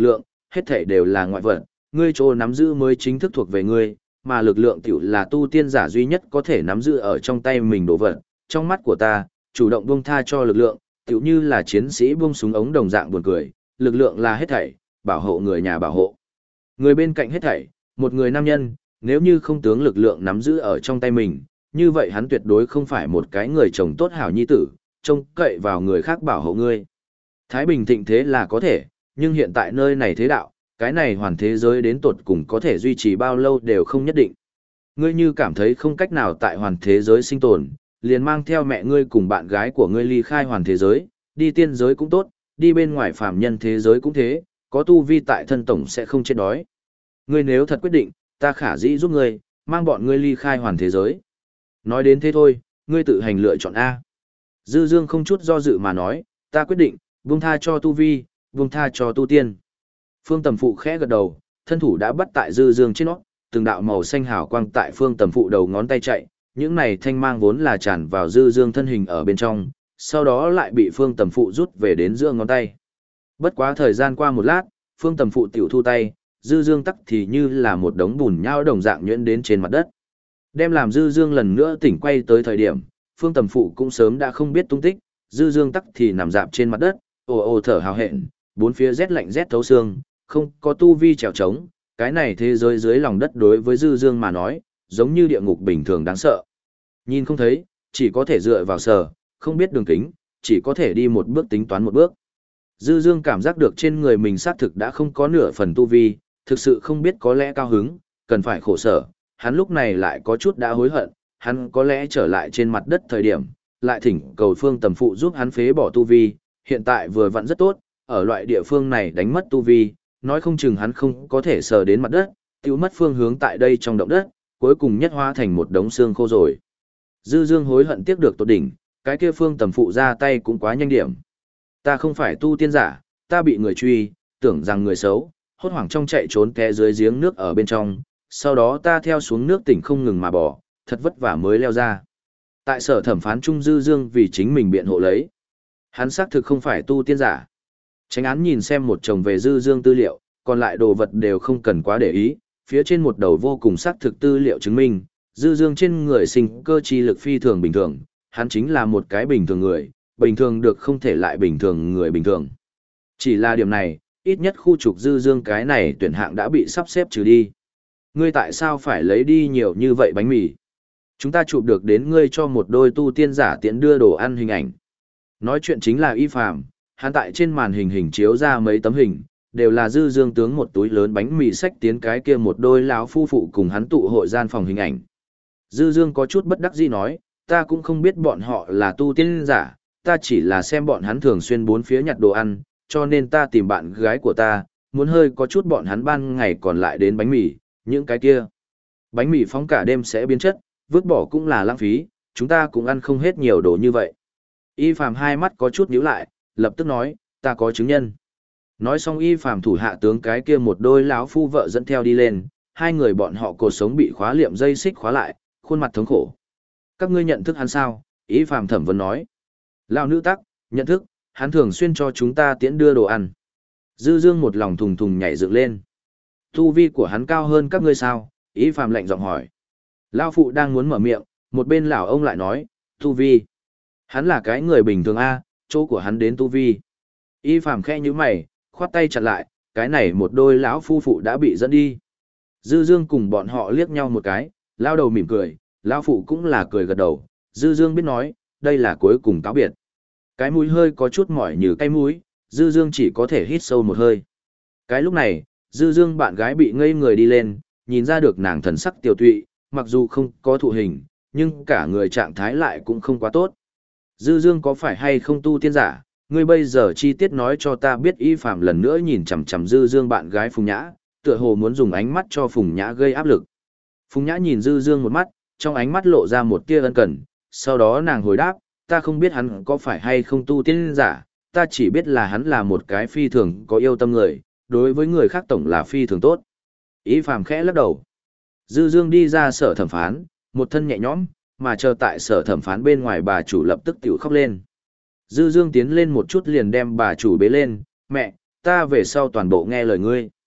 Speaker 1: hết thảy đều là ngoại vật, ngươi chỗ nắm giữ mới chính thức thuộc về ngươi, mà lực lượng tiểu là tu tiên giả duy nhất có thể nắm giữ ở trong tay mình đồ vật. Trong mắt của ta, chủ động buông tha cho lực lượng, tiểu như là chiến sĩ buông súng ống đồng dạng buồn cười, lực lượng là hết thảy, bảo hộ người nhà bảo hộ. Người bên cạnh hết thảy, một người nam nhân, nếu như không tướng lực lượng nắm giữ ở trong tay mình, như vậy hắn tuyệt đối không phải một cái người chồng tốt hảo nhi tử, trông cậy vào người khác bảo hộ ngươi. Thái bình thịnh thế là có thể, nhưng hiện tại nơi này thế đạo, cái này hoàn thế giới đến tột cùng có thể duy trì bao lâu đều không nhất định. Ngươi như cảm thấy không cách nào tại hoàn thế giới sinh tồn, liền mang theo mẹ ngươi cùng bạn gái của ngươi ly khai hoàn thế giới, đi tiên giới cũng tốt, đi bên ngoài phàm nhân thế giới cũng thế, có tu vi tại thân tổng sẽ không chết đói. Ngươi nếu thật quyết định, ta khả dĩ giúp ngươi, mang bọn ngươi ly khai hoàn thế giới. Nói đến thế thôi, ngươi tự hành lựa chọn A. Dư Dương không chút do dự mà nói, ta quyết định, buông tha cho tu vi, buông tha cho tu tiên. Phương Tầm Phụ khẽ gật đầu, thân thủ đã bắt tại Dư Dương trên nó, từng đạo màu xanh hào quang tại Phương Tầm Phụ đầu ngón tay chạy, những này thanh mang vốn là tràn vào Dư Dương thân hình ở bên trong, sau đó lại bị Phương Tầm Phụ rút về đến giữa ngón tay. Bất quá thời gian qua một lát, Phương Tầm Phụ tiểu thu tay, Dư Dương tắc thì như là một đống bùn nhão đồng dạng nhuyễn đến trên mặt đất. Đem làm Dư Dương lần nữa tỉnh quay tới thời điểm, Phương Tầm Phụ cũng sớm đã không biết tung tích, Dư Dương tắc thì nằm dạp trên mặt đất, ồ ồ thở hào hẹn, bốn phía rét lạnh rét thấu xương, không có tu vi trèo trống, cái này thế giới dưới lòng đất đối với Dư Dương mà nói, giống như địa ngục bình thường đáng sợ. Nhìn không thấy, chỉ có thể dựa vào sờ, không biết đường kính, chỉ có thể đi một bước tính toán một bước. Dư Dương cảm giác được trên người mình xác thực đã không có nửa phần tu vi, thực sự không biết có lẽ cao hứng, cần phải khổ sở, hắn lúc này lại có chút đã hối hận, hắn có lẽ trở lại trên mặt đất thời điểm, lại thỉnh cầu Phương Tầm Phụ giúp hắn phế bỏ tu vi, hiện tại vừa vặn rất tốt, ở loại địa phương này đánh mất tu vi, nói không chừng hắn không có thể sờ đến mặt đất, tiêu mất phương hướng tại đây trong động đất, cuối cùng nhất hóa thành một đống xương khô rồi. Dư Dương hối hận tiếc được tột đỉnh, cái kia Phương Tầm Phụ ra tay cũng quá nhanh điểm. Ta không phải tu tiên giả, ta bị người truy, tưởng rằng người xấu, hốt hoảng trong chạy trốn té dưới giếng nước ở bên trong, sau đó ta theo xuống nước tỉnh không ngừng mà bỏ, thật vất vả mới leo ra. Tại sở thẩm phán trung Dư Dương vì chính mình biện hộ lấy. Hắn xác thực không phải tu tiên giả. Chánh án nhìn xem một chồng về Dư Dương tư liệu, còn lại đồ vật đều không cần quá để ý, phía trên một đầu vô cùng xác thực tư liệu chứng minh, Dư Dương trên người sinh cơ chi lực phi thường bình thường, hắn chính là một cái bình thường người, bình thường được không thể lại bình thường người bình thường. Chỉ là điểm này, ít nhất khu trục Dư Dương cái này tuyển hạng đã bị sắp xếp trừ đi. Ngươi tại sao phải lấy đi nhiều như vậy bánh mì? Chúng ta chụp được đến ngươi cho một đôi tu tiên giả tiễn đưa đồ ăn hình ảnh. Nói chuyện chính là Y Phàm, hắn tại trên màn hình chiếu ra mấy tấm hình, đều là Dư Dương tướng một túi lớn bánh mì xách tiến cái kia một đôi lão phu phụ cùng hắn tụ hội gian phòng hình ảnh. Dư Dương có chút bất đắc dĩ nói, ta cũng không biết bọn họ là tu tiên giả, ta chỉ là xem bọn hắn thường xuyên bốn phía nhặt đồ ăn, cho nên ta tìm bạn gái của ta, muốn hơi có chút bọn hắn ban ngày còn lại đến bánh mì, những cái kia. Bánh mì phóng cả đêm sẽ biến chất, vứt bỏ cũng là lãng phí, chúng ta cũng ăn không hết nhiều đồ như vậy. Y Phàm hai mắt có chút nhíu lại, lập tức nói, ta có chứng nhân. Nói xong Y Phàm thủ hạ tướng cái kia một đôi lão phu vợ dẫn theo đi lên, hai người bọn họ cột sống bị khóa liệm dây xích khóa lại, khuôn mặt thống khổ. Các ngươi nhận thức hắn sao? Y Phàm thẩm vấn nói. Lão nữ tắc, nhận thức, hắn thường xuyên cho chúng ta tiễn đưa đồ ăn. Dư Dương một lòng thùng thùng nhảy dựng lên. Tu vi của hắn cao hơn các ngươi sao? Y Phàm lạnh giọng hỏi. Lão phụ đang muốn mở miệng, một bên lão ông lại nói, tu vi. Hắn là cái người bình thường A, chỗ của hắn đến tu vi. Y Phàm khẽ như mày, khoát tay chặt lại, cái này một đôi lão phu phụ đã bị dẫn đi. Dư Dương cùng bọn họ liếc nhau một cái, lao đầu mỉm cười, lão phụ cũng là cười gật đầu. Dư Dương biết nói, đây là cuối cùng cáo biệt. Cái mũi hơi có chút mỏi như cái mũi, Dư Dương chỉ có thể hít sâu một hơi. Cái lúc này, Dư Dương bạn gái bị ngây người đi lên, nhìn ra được nàng thần sắc tiểu tụy, mặc dù không có thụ hình, nhưng cả người trạng thái lại cũng không quá tốt. Dư Dương có phải hay không tu tiên giả, ngươi bây giờ chi tiết nói cho ta biết. Y Phàm lần nữa nhìn chằm chằm Dư Dương bạn gái Phùng Nhã, tựa hồ muốn dùng ánh mắt cho Phùng Nhã gây áp lực. Phùng Nhã nhìn Dư Dương một mắt, trong ánh mắt lộ ra một tia ân cần, sau đó nàng hồi đáp, ta không biết hắn có phải hay không tu tiên giả, ta chỉ biết là hắn là một cái phi thường có yêu tâm người, đối với người khác tổng là phi thường tốt. Y Phàm khẽ lắc đầu. Dư Dương đi ra sở thẩm phán, một thân nhẹ nhõm, mà chờ tại sở thẩm phán bên ngoài bà chủ lập tức tiểu khóc lên. Dư Dương tiến lên một chút liền đem bà chủ bế lên, mẹ, ta về sau toàn bộ nghe lời ngươi.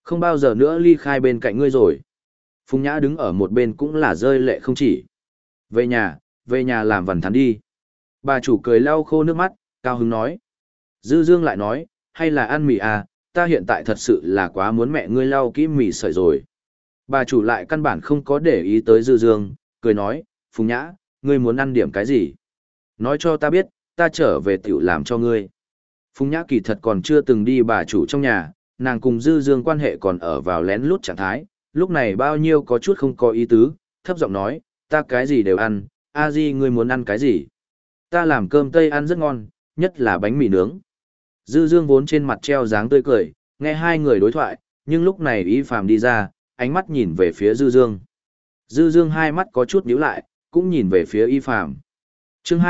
Speaker 1: Không bao giờ nữa ly khai bên cạnh ngươi rồi. Phùng Nhã đứng ở một bên cũng là rơi lệ không chỉ. Về nhà làm vằn thắn đi. Bà chủ cười lau khô nước mắt, cao hứng nói. Dư Dương lại nói, hay là ăn mì à, ta hiện tại thật sự là quá muốn mẹ ngươi lau kỹ mì sợi rồi. Bà chủ lại căn bản không có để ý tới Dư Dương, cười nói, Phùng Nhã, ngươi muốn ăn điểm cái gì? Nói cho ta biết, ta trở về tiểu làm cho ngươi. Phùng Nhã kỳ thật còn chưa từng đi bà chủ trong nhà, nàng cùng Dư Dương quan hệ còn ở vào lén lút trạng thái, lúc này bao nhiêu có chút không có ý tứ, thấp giọng nói, ta cái gì đều ăn, a di ngươi muốn ăn cái gì? Ta làm cơm tây ăn rất ngon, nhất là bánh mì nướng. Dư Dương vốn trên mặt treo dáng tươi cười, nghe hai người đối thoại, nhưng lúc này Y Phàm đi ra, ánh mắt nhìn về phía Dư Dương. Dư Dương hai mắt có chút nhíu lại, cũng nhìn về phía Y Phàm. Chương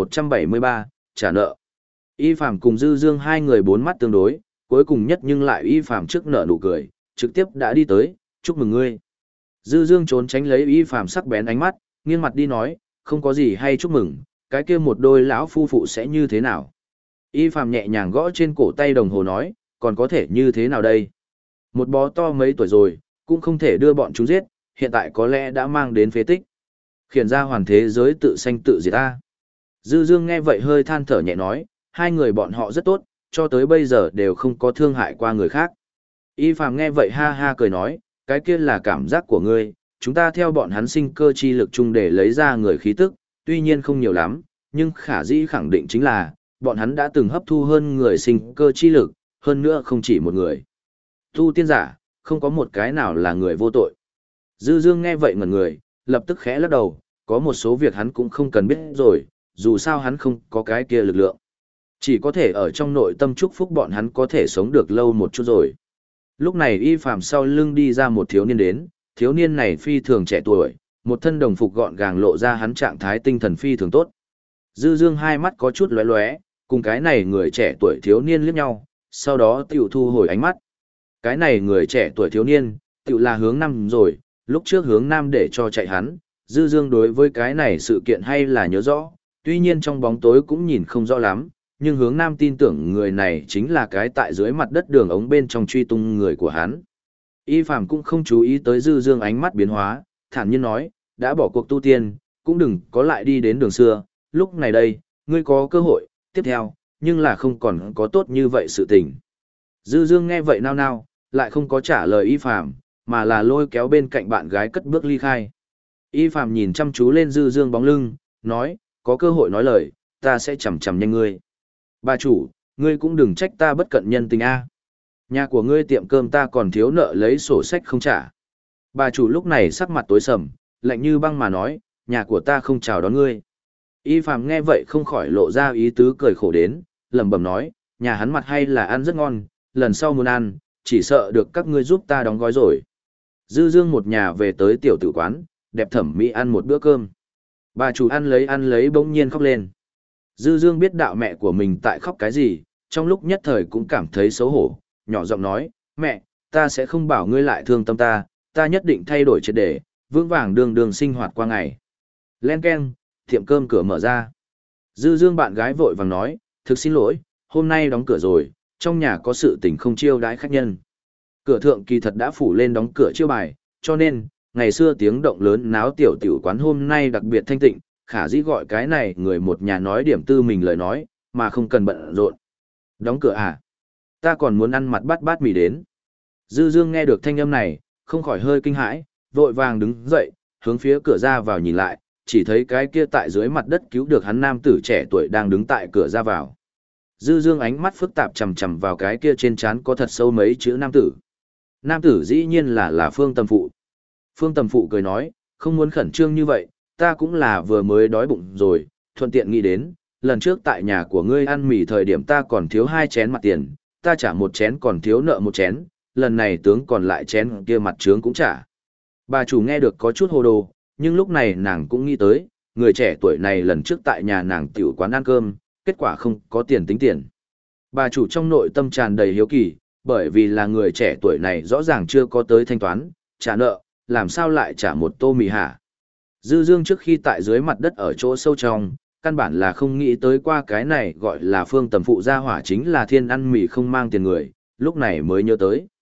Speaker 1: 2173, trả nợ. Y Phàm cùng Dư Dương hai người bốn mắt tương đối, cuối cùng nhất nhưng lại Y Phàm trước nở nụ cười, trực tiếp đã đi tới, chúc mừng ngươi. Dư Dương trốn tránh lấy Y Phàm sắc bén ánh mắt, nghiêng mặt đi nói, không có gì hay chúc mừng, cái kia một đôi lão phu phụ sẽ như thế nào? Y Phàm nhẹ nhàng gõ trên cổ tay đồng hồ nói, còn có thể như thế nào đây? Một bó to mấy tuổi rồi, cũng không thể đưa bọn chúng giết, hiện tại có lẽ đã mang đến phế tích. Khiển ra hoàn thế giới tự sanh tự diệt ta. Dư Dương nghe vậy hơi than thở nhẹ nói, hai người bọn họ rất tốt, cho tới bây giờ đều không có thương hại qua người khác. Y Phàm nghe vậy ha ha cười nói, cái kia là cảm giác của ngươi, chúng ta theo bọn hắn sinh cơ chi lực chung để lấy ra người khí tức, tuy nhiên không nhiều lắm, nhưng khả dĩ khẳng định chính là, bọn hắn đã từng hấp thu hơn người sinh cơ chi lực, hơn nữa không chỉ một người. Tu tiên giả, không có một cái nào là người vô tội. Dư Dương nghe vậy ngẩn người, lập tức khẽ lắc đầu, có một số việc hắn cũng không cần biết rồi, dù sao hắn không có cái kia lực lượng. Chỉ có thể ở trong nội tâm chúc phúc bọn hắn có thể sống được lâu một chút rồi. Lúc này Y Phàm sau lưng đi ra một thiếu niên đến, thiếu niên này phi thường trẻ tuổi, một thân đồng phục gọn gàng lộ ra hắn trạng thái tinh thần phi thường tốt. Dư Dương hai mắt có chút lóe lóe, cùng cái này người trẻ tuổi thiếu niên liếc nhau, sau đó tiểu thu hồi ánh mắt. Cái này người trẻ tuổi thiếu niên, tiểu là hướng nam rồi, lúc trước hướng nam để cho chạy hắn, Dư Dương đối với cái này sự kiện hay là nhớ rõ, tuy nhiên trong bóng tối cũng nhìn không rõ lắm, nhưng hướng nam tin tưởng người này chính là cái tại dưới mặt đất đường ống bên trong truy tung người của hắn. Y Phàm cũng không chú ý tới Dư Dương ánh mắt biến hóa, thản nhiên nói, đã bỏ cuộc tu tiên, cũng đừng có lại đi đến đường xưa, lúc này đây, ngươi có cơ hội, tiếp theo, nhưng là không còn có tốt như vậy sự tình. Dư Dương nghe vậy nao nao, lại không có trả lời Y Phàm, mà là lôi kéo bên cạnh bạn gái cất bước ly khai. Y Phàm nhìn chăm chú lên Dư Dương bóng lưng, nói, có cơ hội nói lời, ta sẽ chầm chầm nhanh ngươi. Bà chủ, ngươi cũng đừng trách ta bất cận nhân tình a. Nhà của ngươi tiệm cơm ta còn thiếu nợ lấy sổ sách không trả. Bà chủ lúc này sắc mặt tối sầm, lạnh như băng mà nói, nhà của ta không chào đón ngươi. Y Phàm nghe vậy không khỏi lộ ra ý tứ cười khổ đến, lẩm bẩm nói, nhà hắn mặt hay là ăn rất ngon, lần sau muốn ăn, chỉ sợ được các ngươi giúp ta đóng gói rồi. Dư Dương một nhà về tới tiểu tử quán, đẹp thẩm mỹ ăn một bữa cơm. Bà chủ ăn lấy bỗng nhiên khóc lên. Dư Dương biết đạo mẹ của mình tại khóc cái gì, trong lúc nhất thời cũng cảm thấy xấu hổ, nhỏ giọng nói, mẹ, ta sẽ không bảo ngươi lại thương tâm ta nhất định thay đổi triệt để, vững vàng đường sinh hoạt qua ngày. Len keng, tiệm cơm cửa mở ra. Dư Dương bạn gái vội vàng nói, thực xin lỗi, hôm nay đóng cửa rồi, trong nhà có sự tình không chiêu đãi khách nhân. Cửa thượng kỳ thật đã phủ lên đóng cửa chiêu bài, cho nên, ngày xưa tiếng động lớn náo tiểu tiểu quán hôm nay đặc biệt thanh tịnh, khả dĩ gọi cái này người một nhà nói điểm tư mình lời nói, mà không cần bận rộn. Đóng cửa à? Ta còn muốn ăn mặt bát mì đến. Dư Dương nghe được thanh âm này, không khỏi hơi kinh hãi, vội vàng đứng dậy, hướng phía cửa ra vào nhìn lại, chỉ thấy cái kia tại dưới mặt đất cứu được hắn nam tử trẻ tuổi đang đứng tại cửa ra vào. Dư Dương ánh mắt phức tạp chầm chầm vào cái kia trên trán có thật sâu mấy chữ nam tử. Nam tử dĩ nhiên là Phương Tầm Phụ. Phương Tầm Phụ cười nói, không muốn khẩn trương như vậy, ta cũng là vừa mới đói bụng rồi, thuận tiện nghĩ đến, lần trước tại nhà của ngươi ăn mì thời điểm ta còn thiếu 2 chén mặt tiền, ta trả 1 chén còn thiếu nợ 1 chén, lần này tướng còn lại chén kia mặt trướng cũng trả. Bà chủ nghe được có chút hồ đồ, nhưng lúc này nàng cũng nghĩ tới, người trẻ tuổi này lần trước tại nhà nàng tiểu quán ăn cơm, kết quả không có tiền tính tiền. Bà chủ trong nội tâm tràn đầy hiếu kỳ, bởi vì là người trẻ tuổi này rõ ràng chưa có tới thanh toán, trả nợ, làm sao lại trả một tô mì hả? Dư Dương trước khi tại dưới mặt đất ở chỗ sâu trong, căn bản là không nghĩ tới qua cái này gọi là Phương Tầm Phụ gia hỏa chính là thiên ăn mì không mang tiền người, lúc này mới nhớ tới.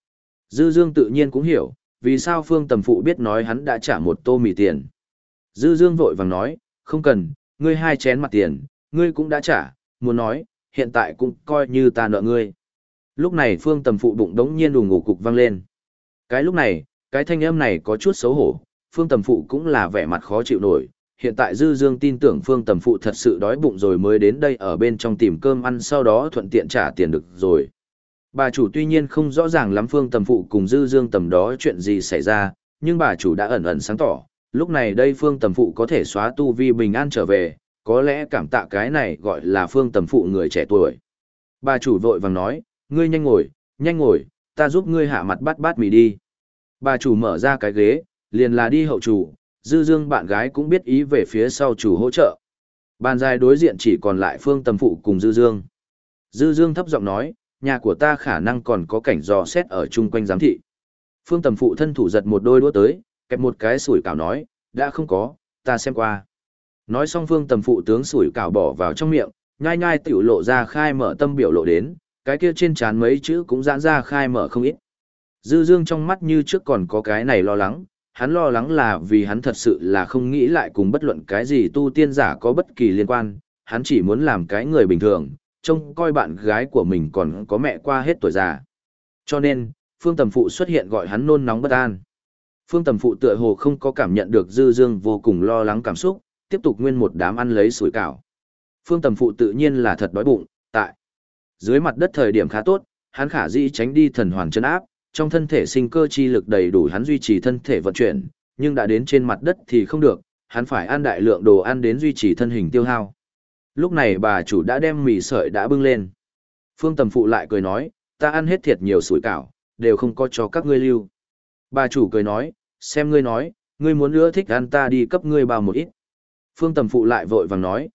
Speaker 1: Dư Dương tự nhiên cũng hiểu, vì sao Phương Tầm Phụ biết nói hắn đã trả một tô mì tiền. Dư Dương vội vàng nói, không cần, ngươi 2 chén mặt tiền, ngươi cũng đã trả, muốn nói, hiện tại cũng coi như ta nợ ngươi. Lúc này Phương Tầm Phụ bụng đống nhiên đùng ngủ cục vang lên. Cái lúc này, cái thanh âm này có chút xấu hổ, Phương Tầm Phụ cũng là vẻ mặt khó chịu nổi. Hiện tại Dư Dương tin tưởng Phương Tầm Phụ thật sự đói bụng rồi mới đến đây ở bên trong tìm cơm ăn, sau đó thuận tiện trả tiền được rồi. Bà chủ tuy nhiên không rõ ràng lắm Phương Tầm Phụ cùng Dư Dương tầm đó chuyện gì xảy ra, nhưng bà chủ đã ẩn ẩn sáng tỏ, lúc này đây Phương Tầm Phụ có thể xóa tu vi bình an trở về, có lẽ cảm tạ cái này gọi là Phương Tầm Phụ người trẻ tuổi. Bà chủ vội vàng nói, ngươi nhanh ngồi, ta giúp ngươi hạ mặt bát mì đi. Bà chủ mở ra cái ghế, liền là đi hậu chủ, Dư Dương bạn gái cũng biết ý về phía sau chủ hỗ trợ. Bàn dài đối diện chỉ còn lại Phương Tầm Phụ cùng Dư Dương. Dư Dương thấp giọng nói, nhà của ta khả năng còn có cảnh dò xét ở chung quanh giám thị. Phương Tầm Phụ thân thủ giật một đôi đũa tới, kẹp một cái sủi cảo nói, đã không có, ta xem qua. Nói xong Phương Tầm Phụ tướng sủi cảo bỏ vào trong miệng, nhai nhai tiểu lộ ra khai mở tâm biểu lộ đến, cái kia trên trán mấy chữ cũng giãn ra khai mở không ít. Dư Dương trong mắt như trước còn có cái này lo lắng, hắn lo lắng là vì hắn thật sự là không nghĩ lại cùng bất luận cái gì tu tiên giả có bất kỳ liên quan, hắn chỉ muốn làm cái người bình thường, trông coi bạn gái của mình còn có mẹ qua hết tuổi già. Cho nên, Phương Tầm Phụ xuất hiện gọi hắn nôn nóng bất an. Phương Tầm Phụ tựa hồ không có cảm nhận được Dư Dương vô cùng lo lắng cảm xúc, tiếp tục nguyên một đám ăn lấy sủi cảo. Phương Tầm Phụ tự nhiên là thật đói bụng, tại dưới mặt đất thời điểm khá tốt, hắn khả dĩ tránh đi thần hoàn chân áp, trong thân thể sinh cơ chi lực đầy đủ hắn duy trì thân thể vận chuyển, nhưng đã đến trên mặt đất thì không được, hắn phải ăn đại lượng đồ ăn đến duy trì thân hình tiêu hao. Lúc này bà chủ đã đem mì sợi đã bưng lên. Phương Tầm Phụ lại cười nói, ta ăn hết thiệt nhiều sủi cảo, đều không có cho các ngươi lưu. Bà chủ cười nói, xem ngươi nói, ngươi muốn ưa thích ăn ta đi cấp ngươi bao một ít. Phương Tầm Phụ lại vội vàng nói,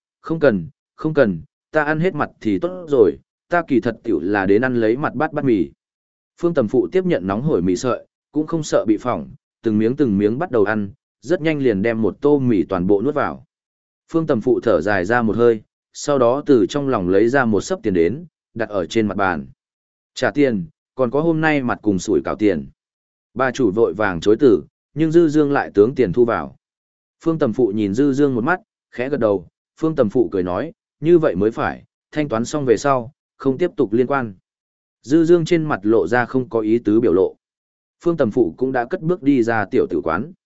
Speaker 1: không cần, ta ăn hết mặt thì tốt rồi, ta kỳ thật tiểu là đến ăn lấy mặt bát mì. Phương Tầm Phụ tiếp nhận nóng hổi mì sợi, cũng không sợ bị phỏng, từng miếng bắt đầu ăn, rất nhanh liền đem một tô mì toàn bộ nuốt vào. Phương Tầm Phụ thở dài ra một hơi, sau đó từ trong lòng lấy ra một xấp tiền đến, đặt ở trên mặt bàn. Trả tiền, còn có hôm nay mặt cùng sủi cảo tiền. Bà chủ vội vàng chối từ, nhưng Dư Dương lại tướng tiền thu vào. Phương Tầm Phụ nhìn Dư Dương một mắt, khẽ gật đầu, Phương Tầm Phụ cười nói, như vậy mới phải, thanh toán xong về sau, không tiếp tục liên quan. Dư Dương trên mặt lộ ra không có ý tứ biểu lộ. Phương Tầm Phụ cũng đã cất bước đi ra tiểu tử quán.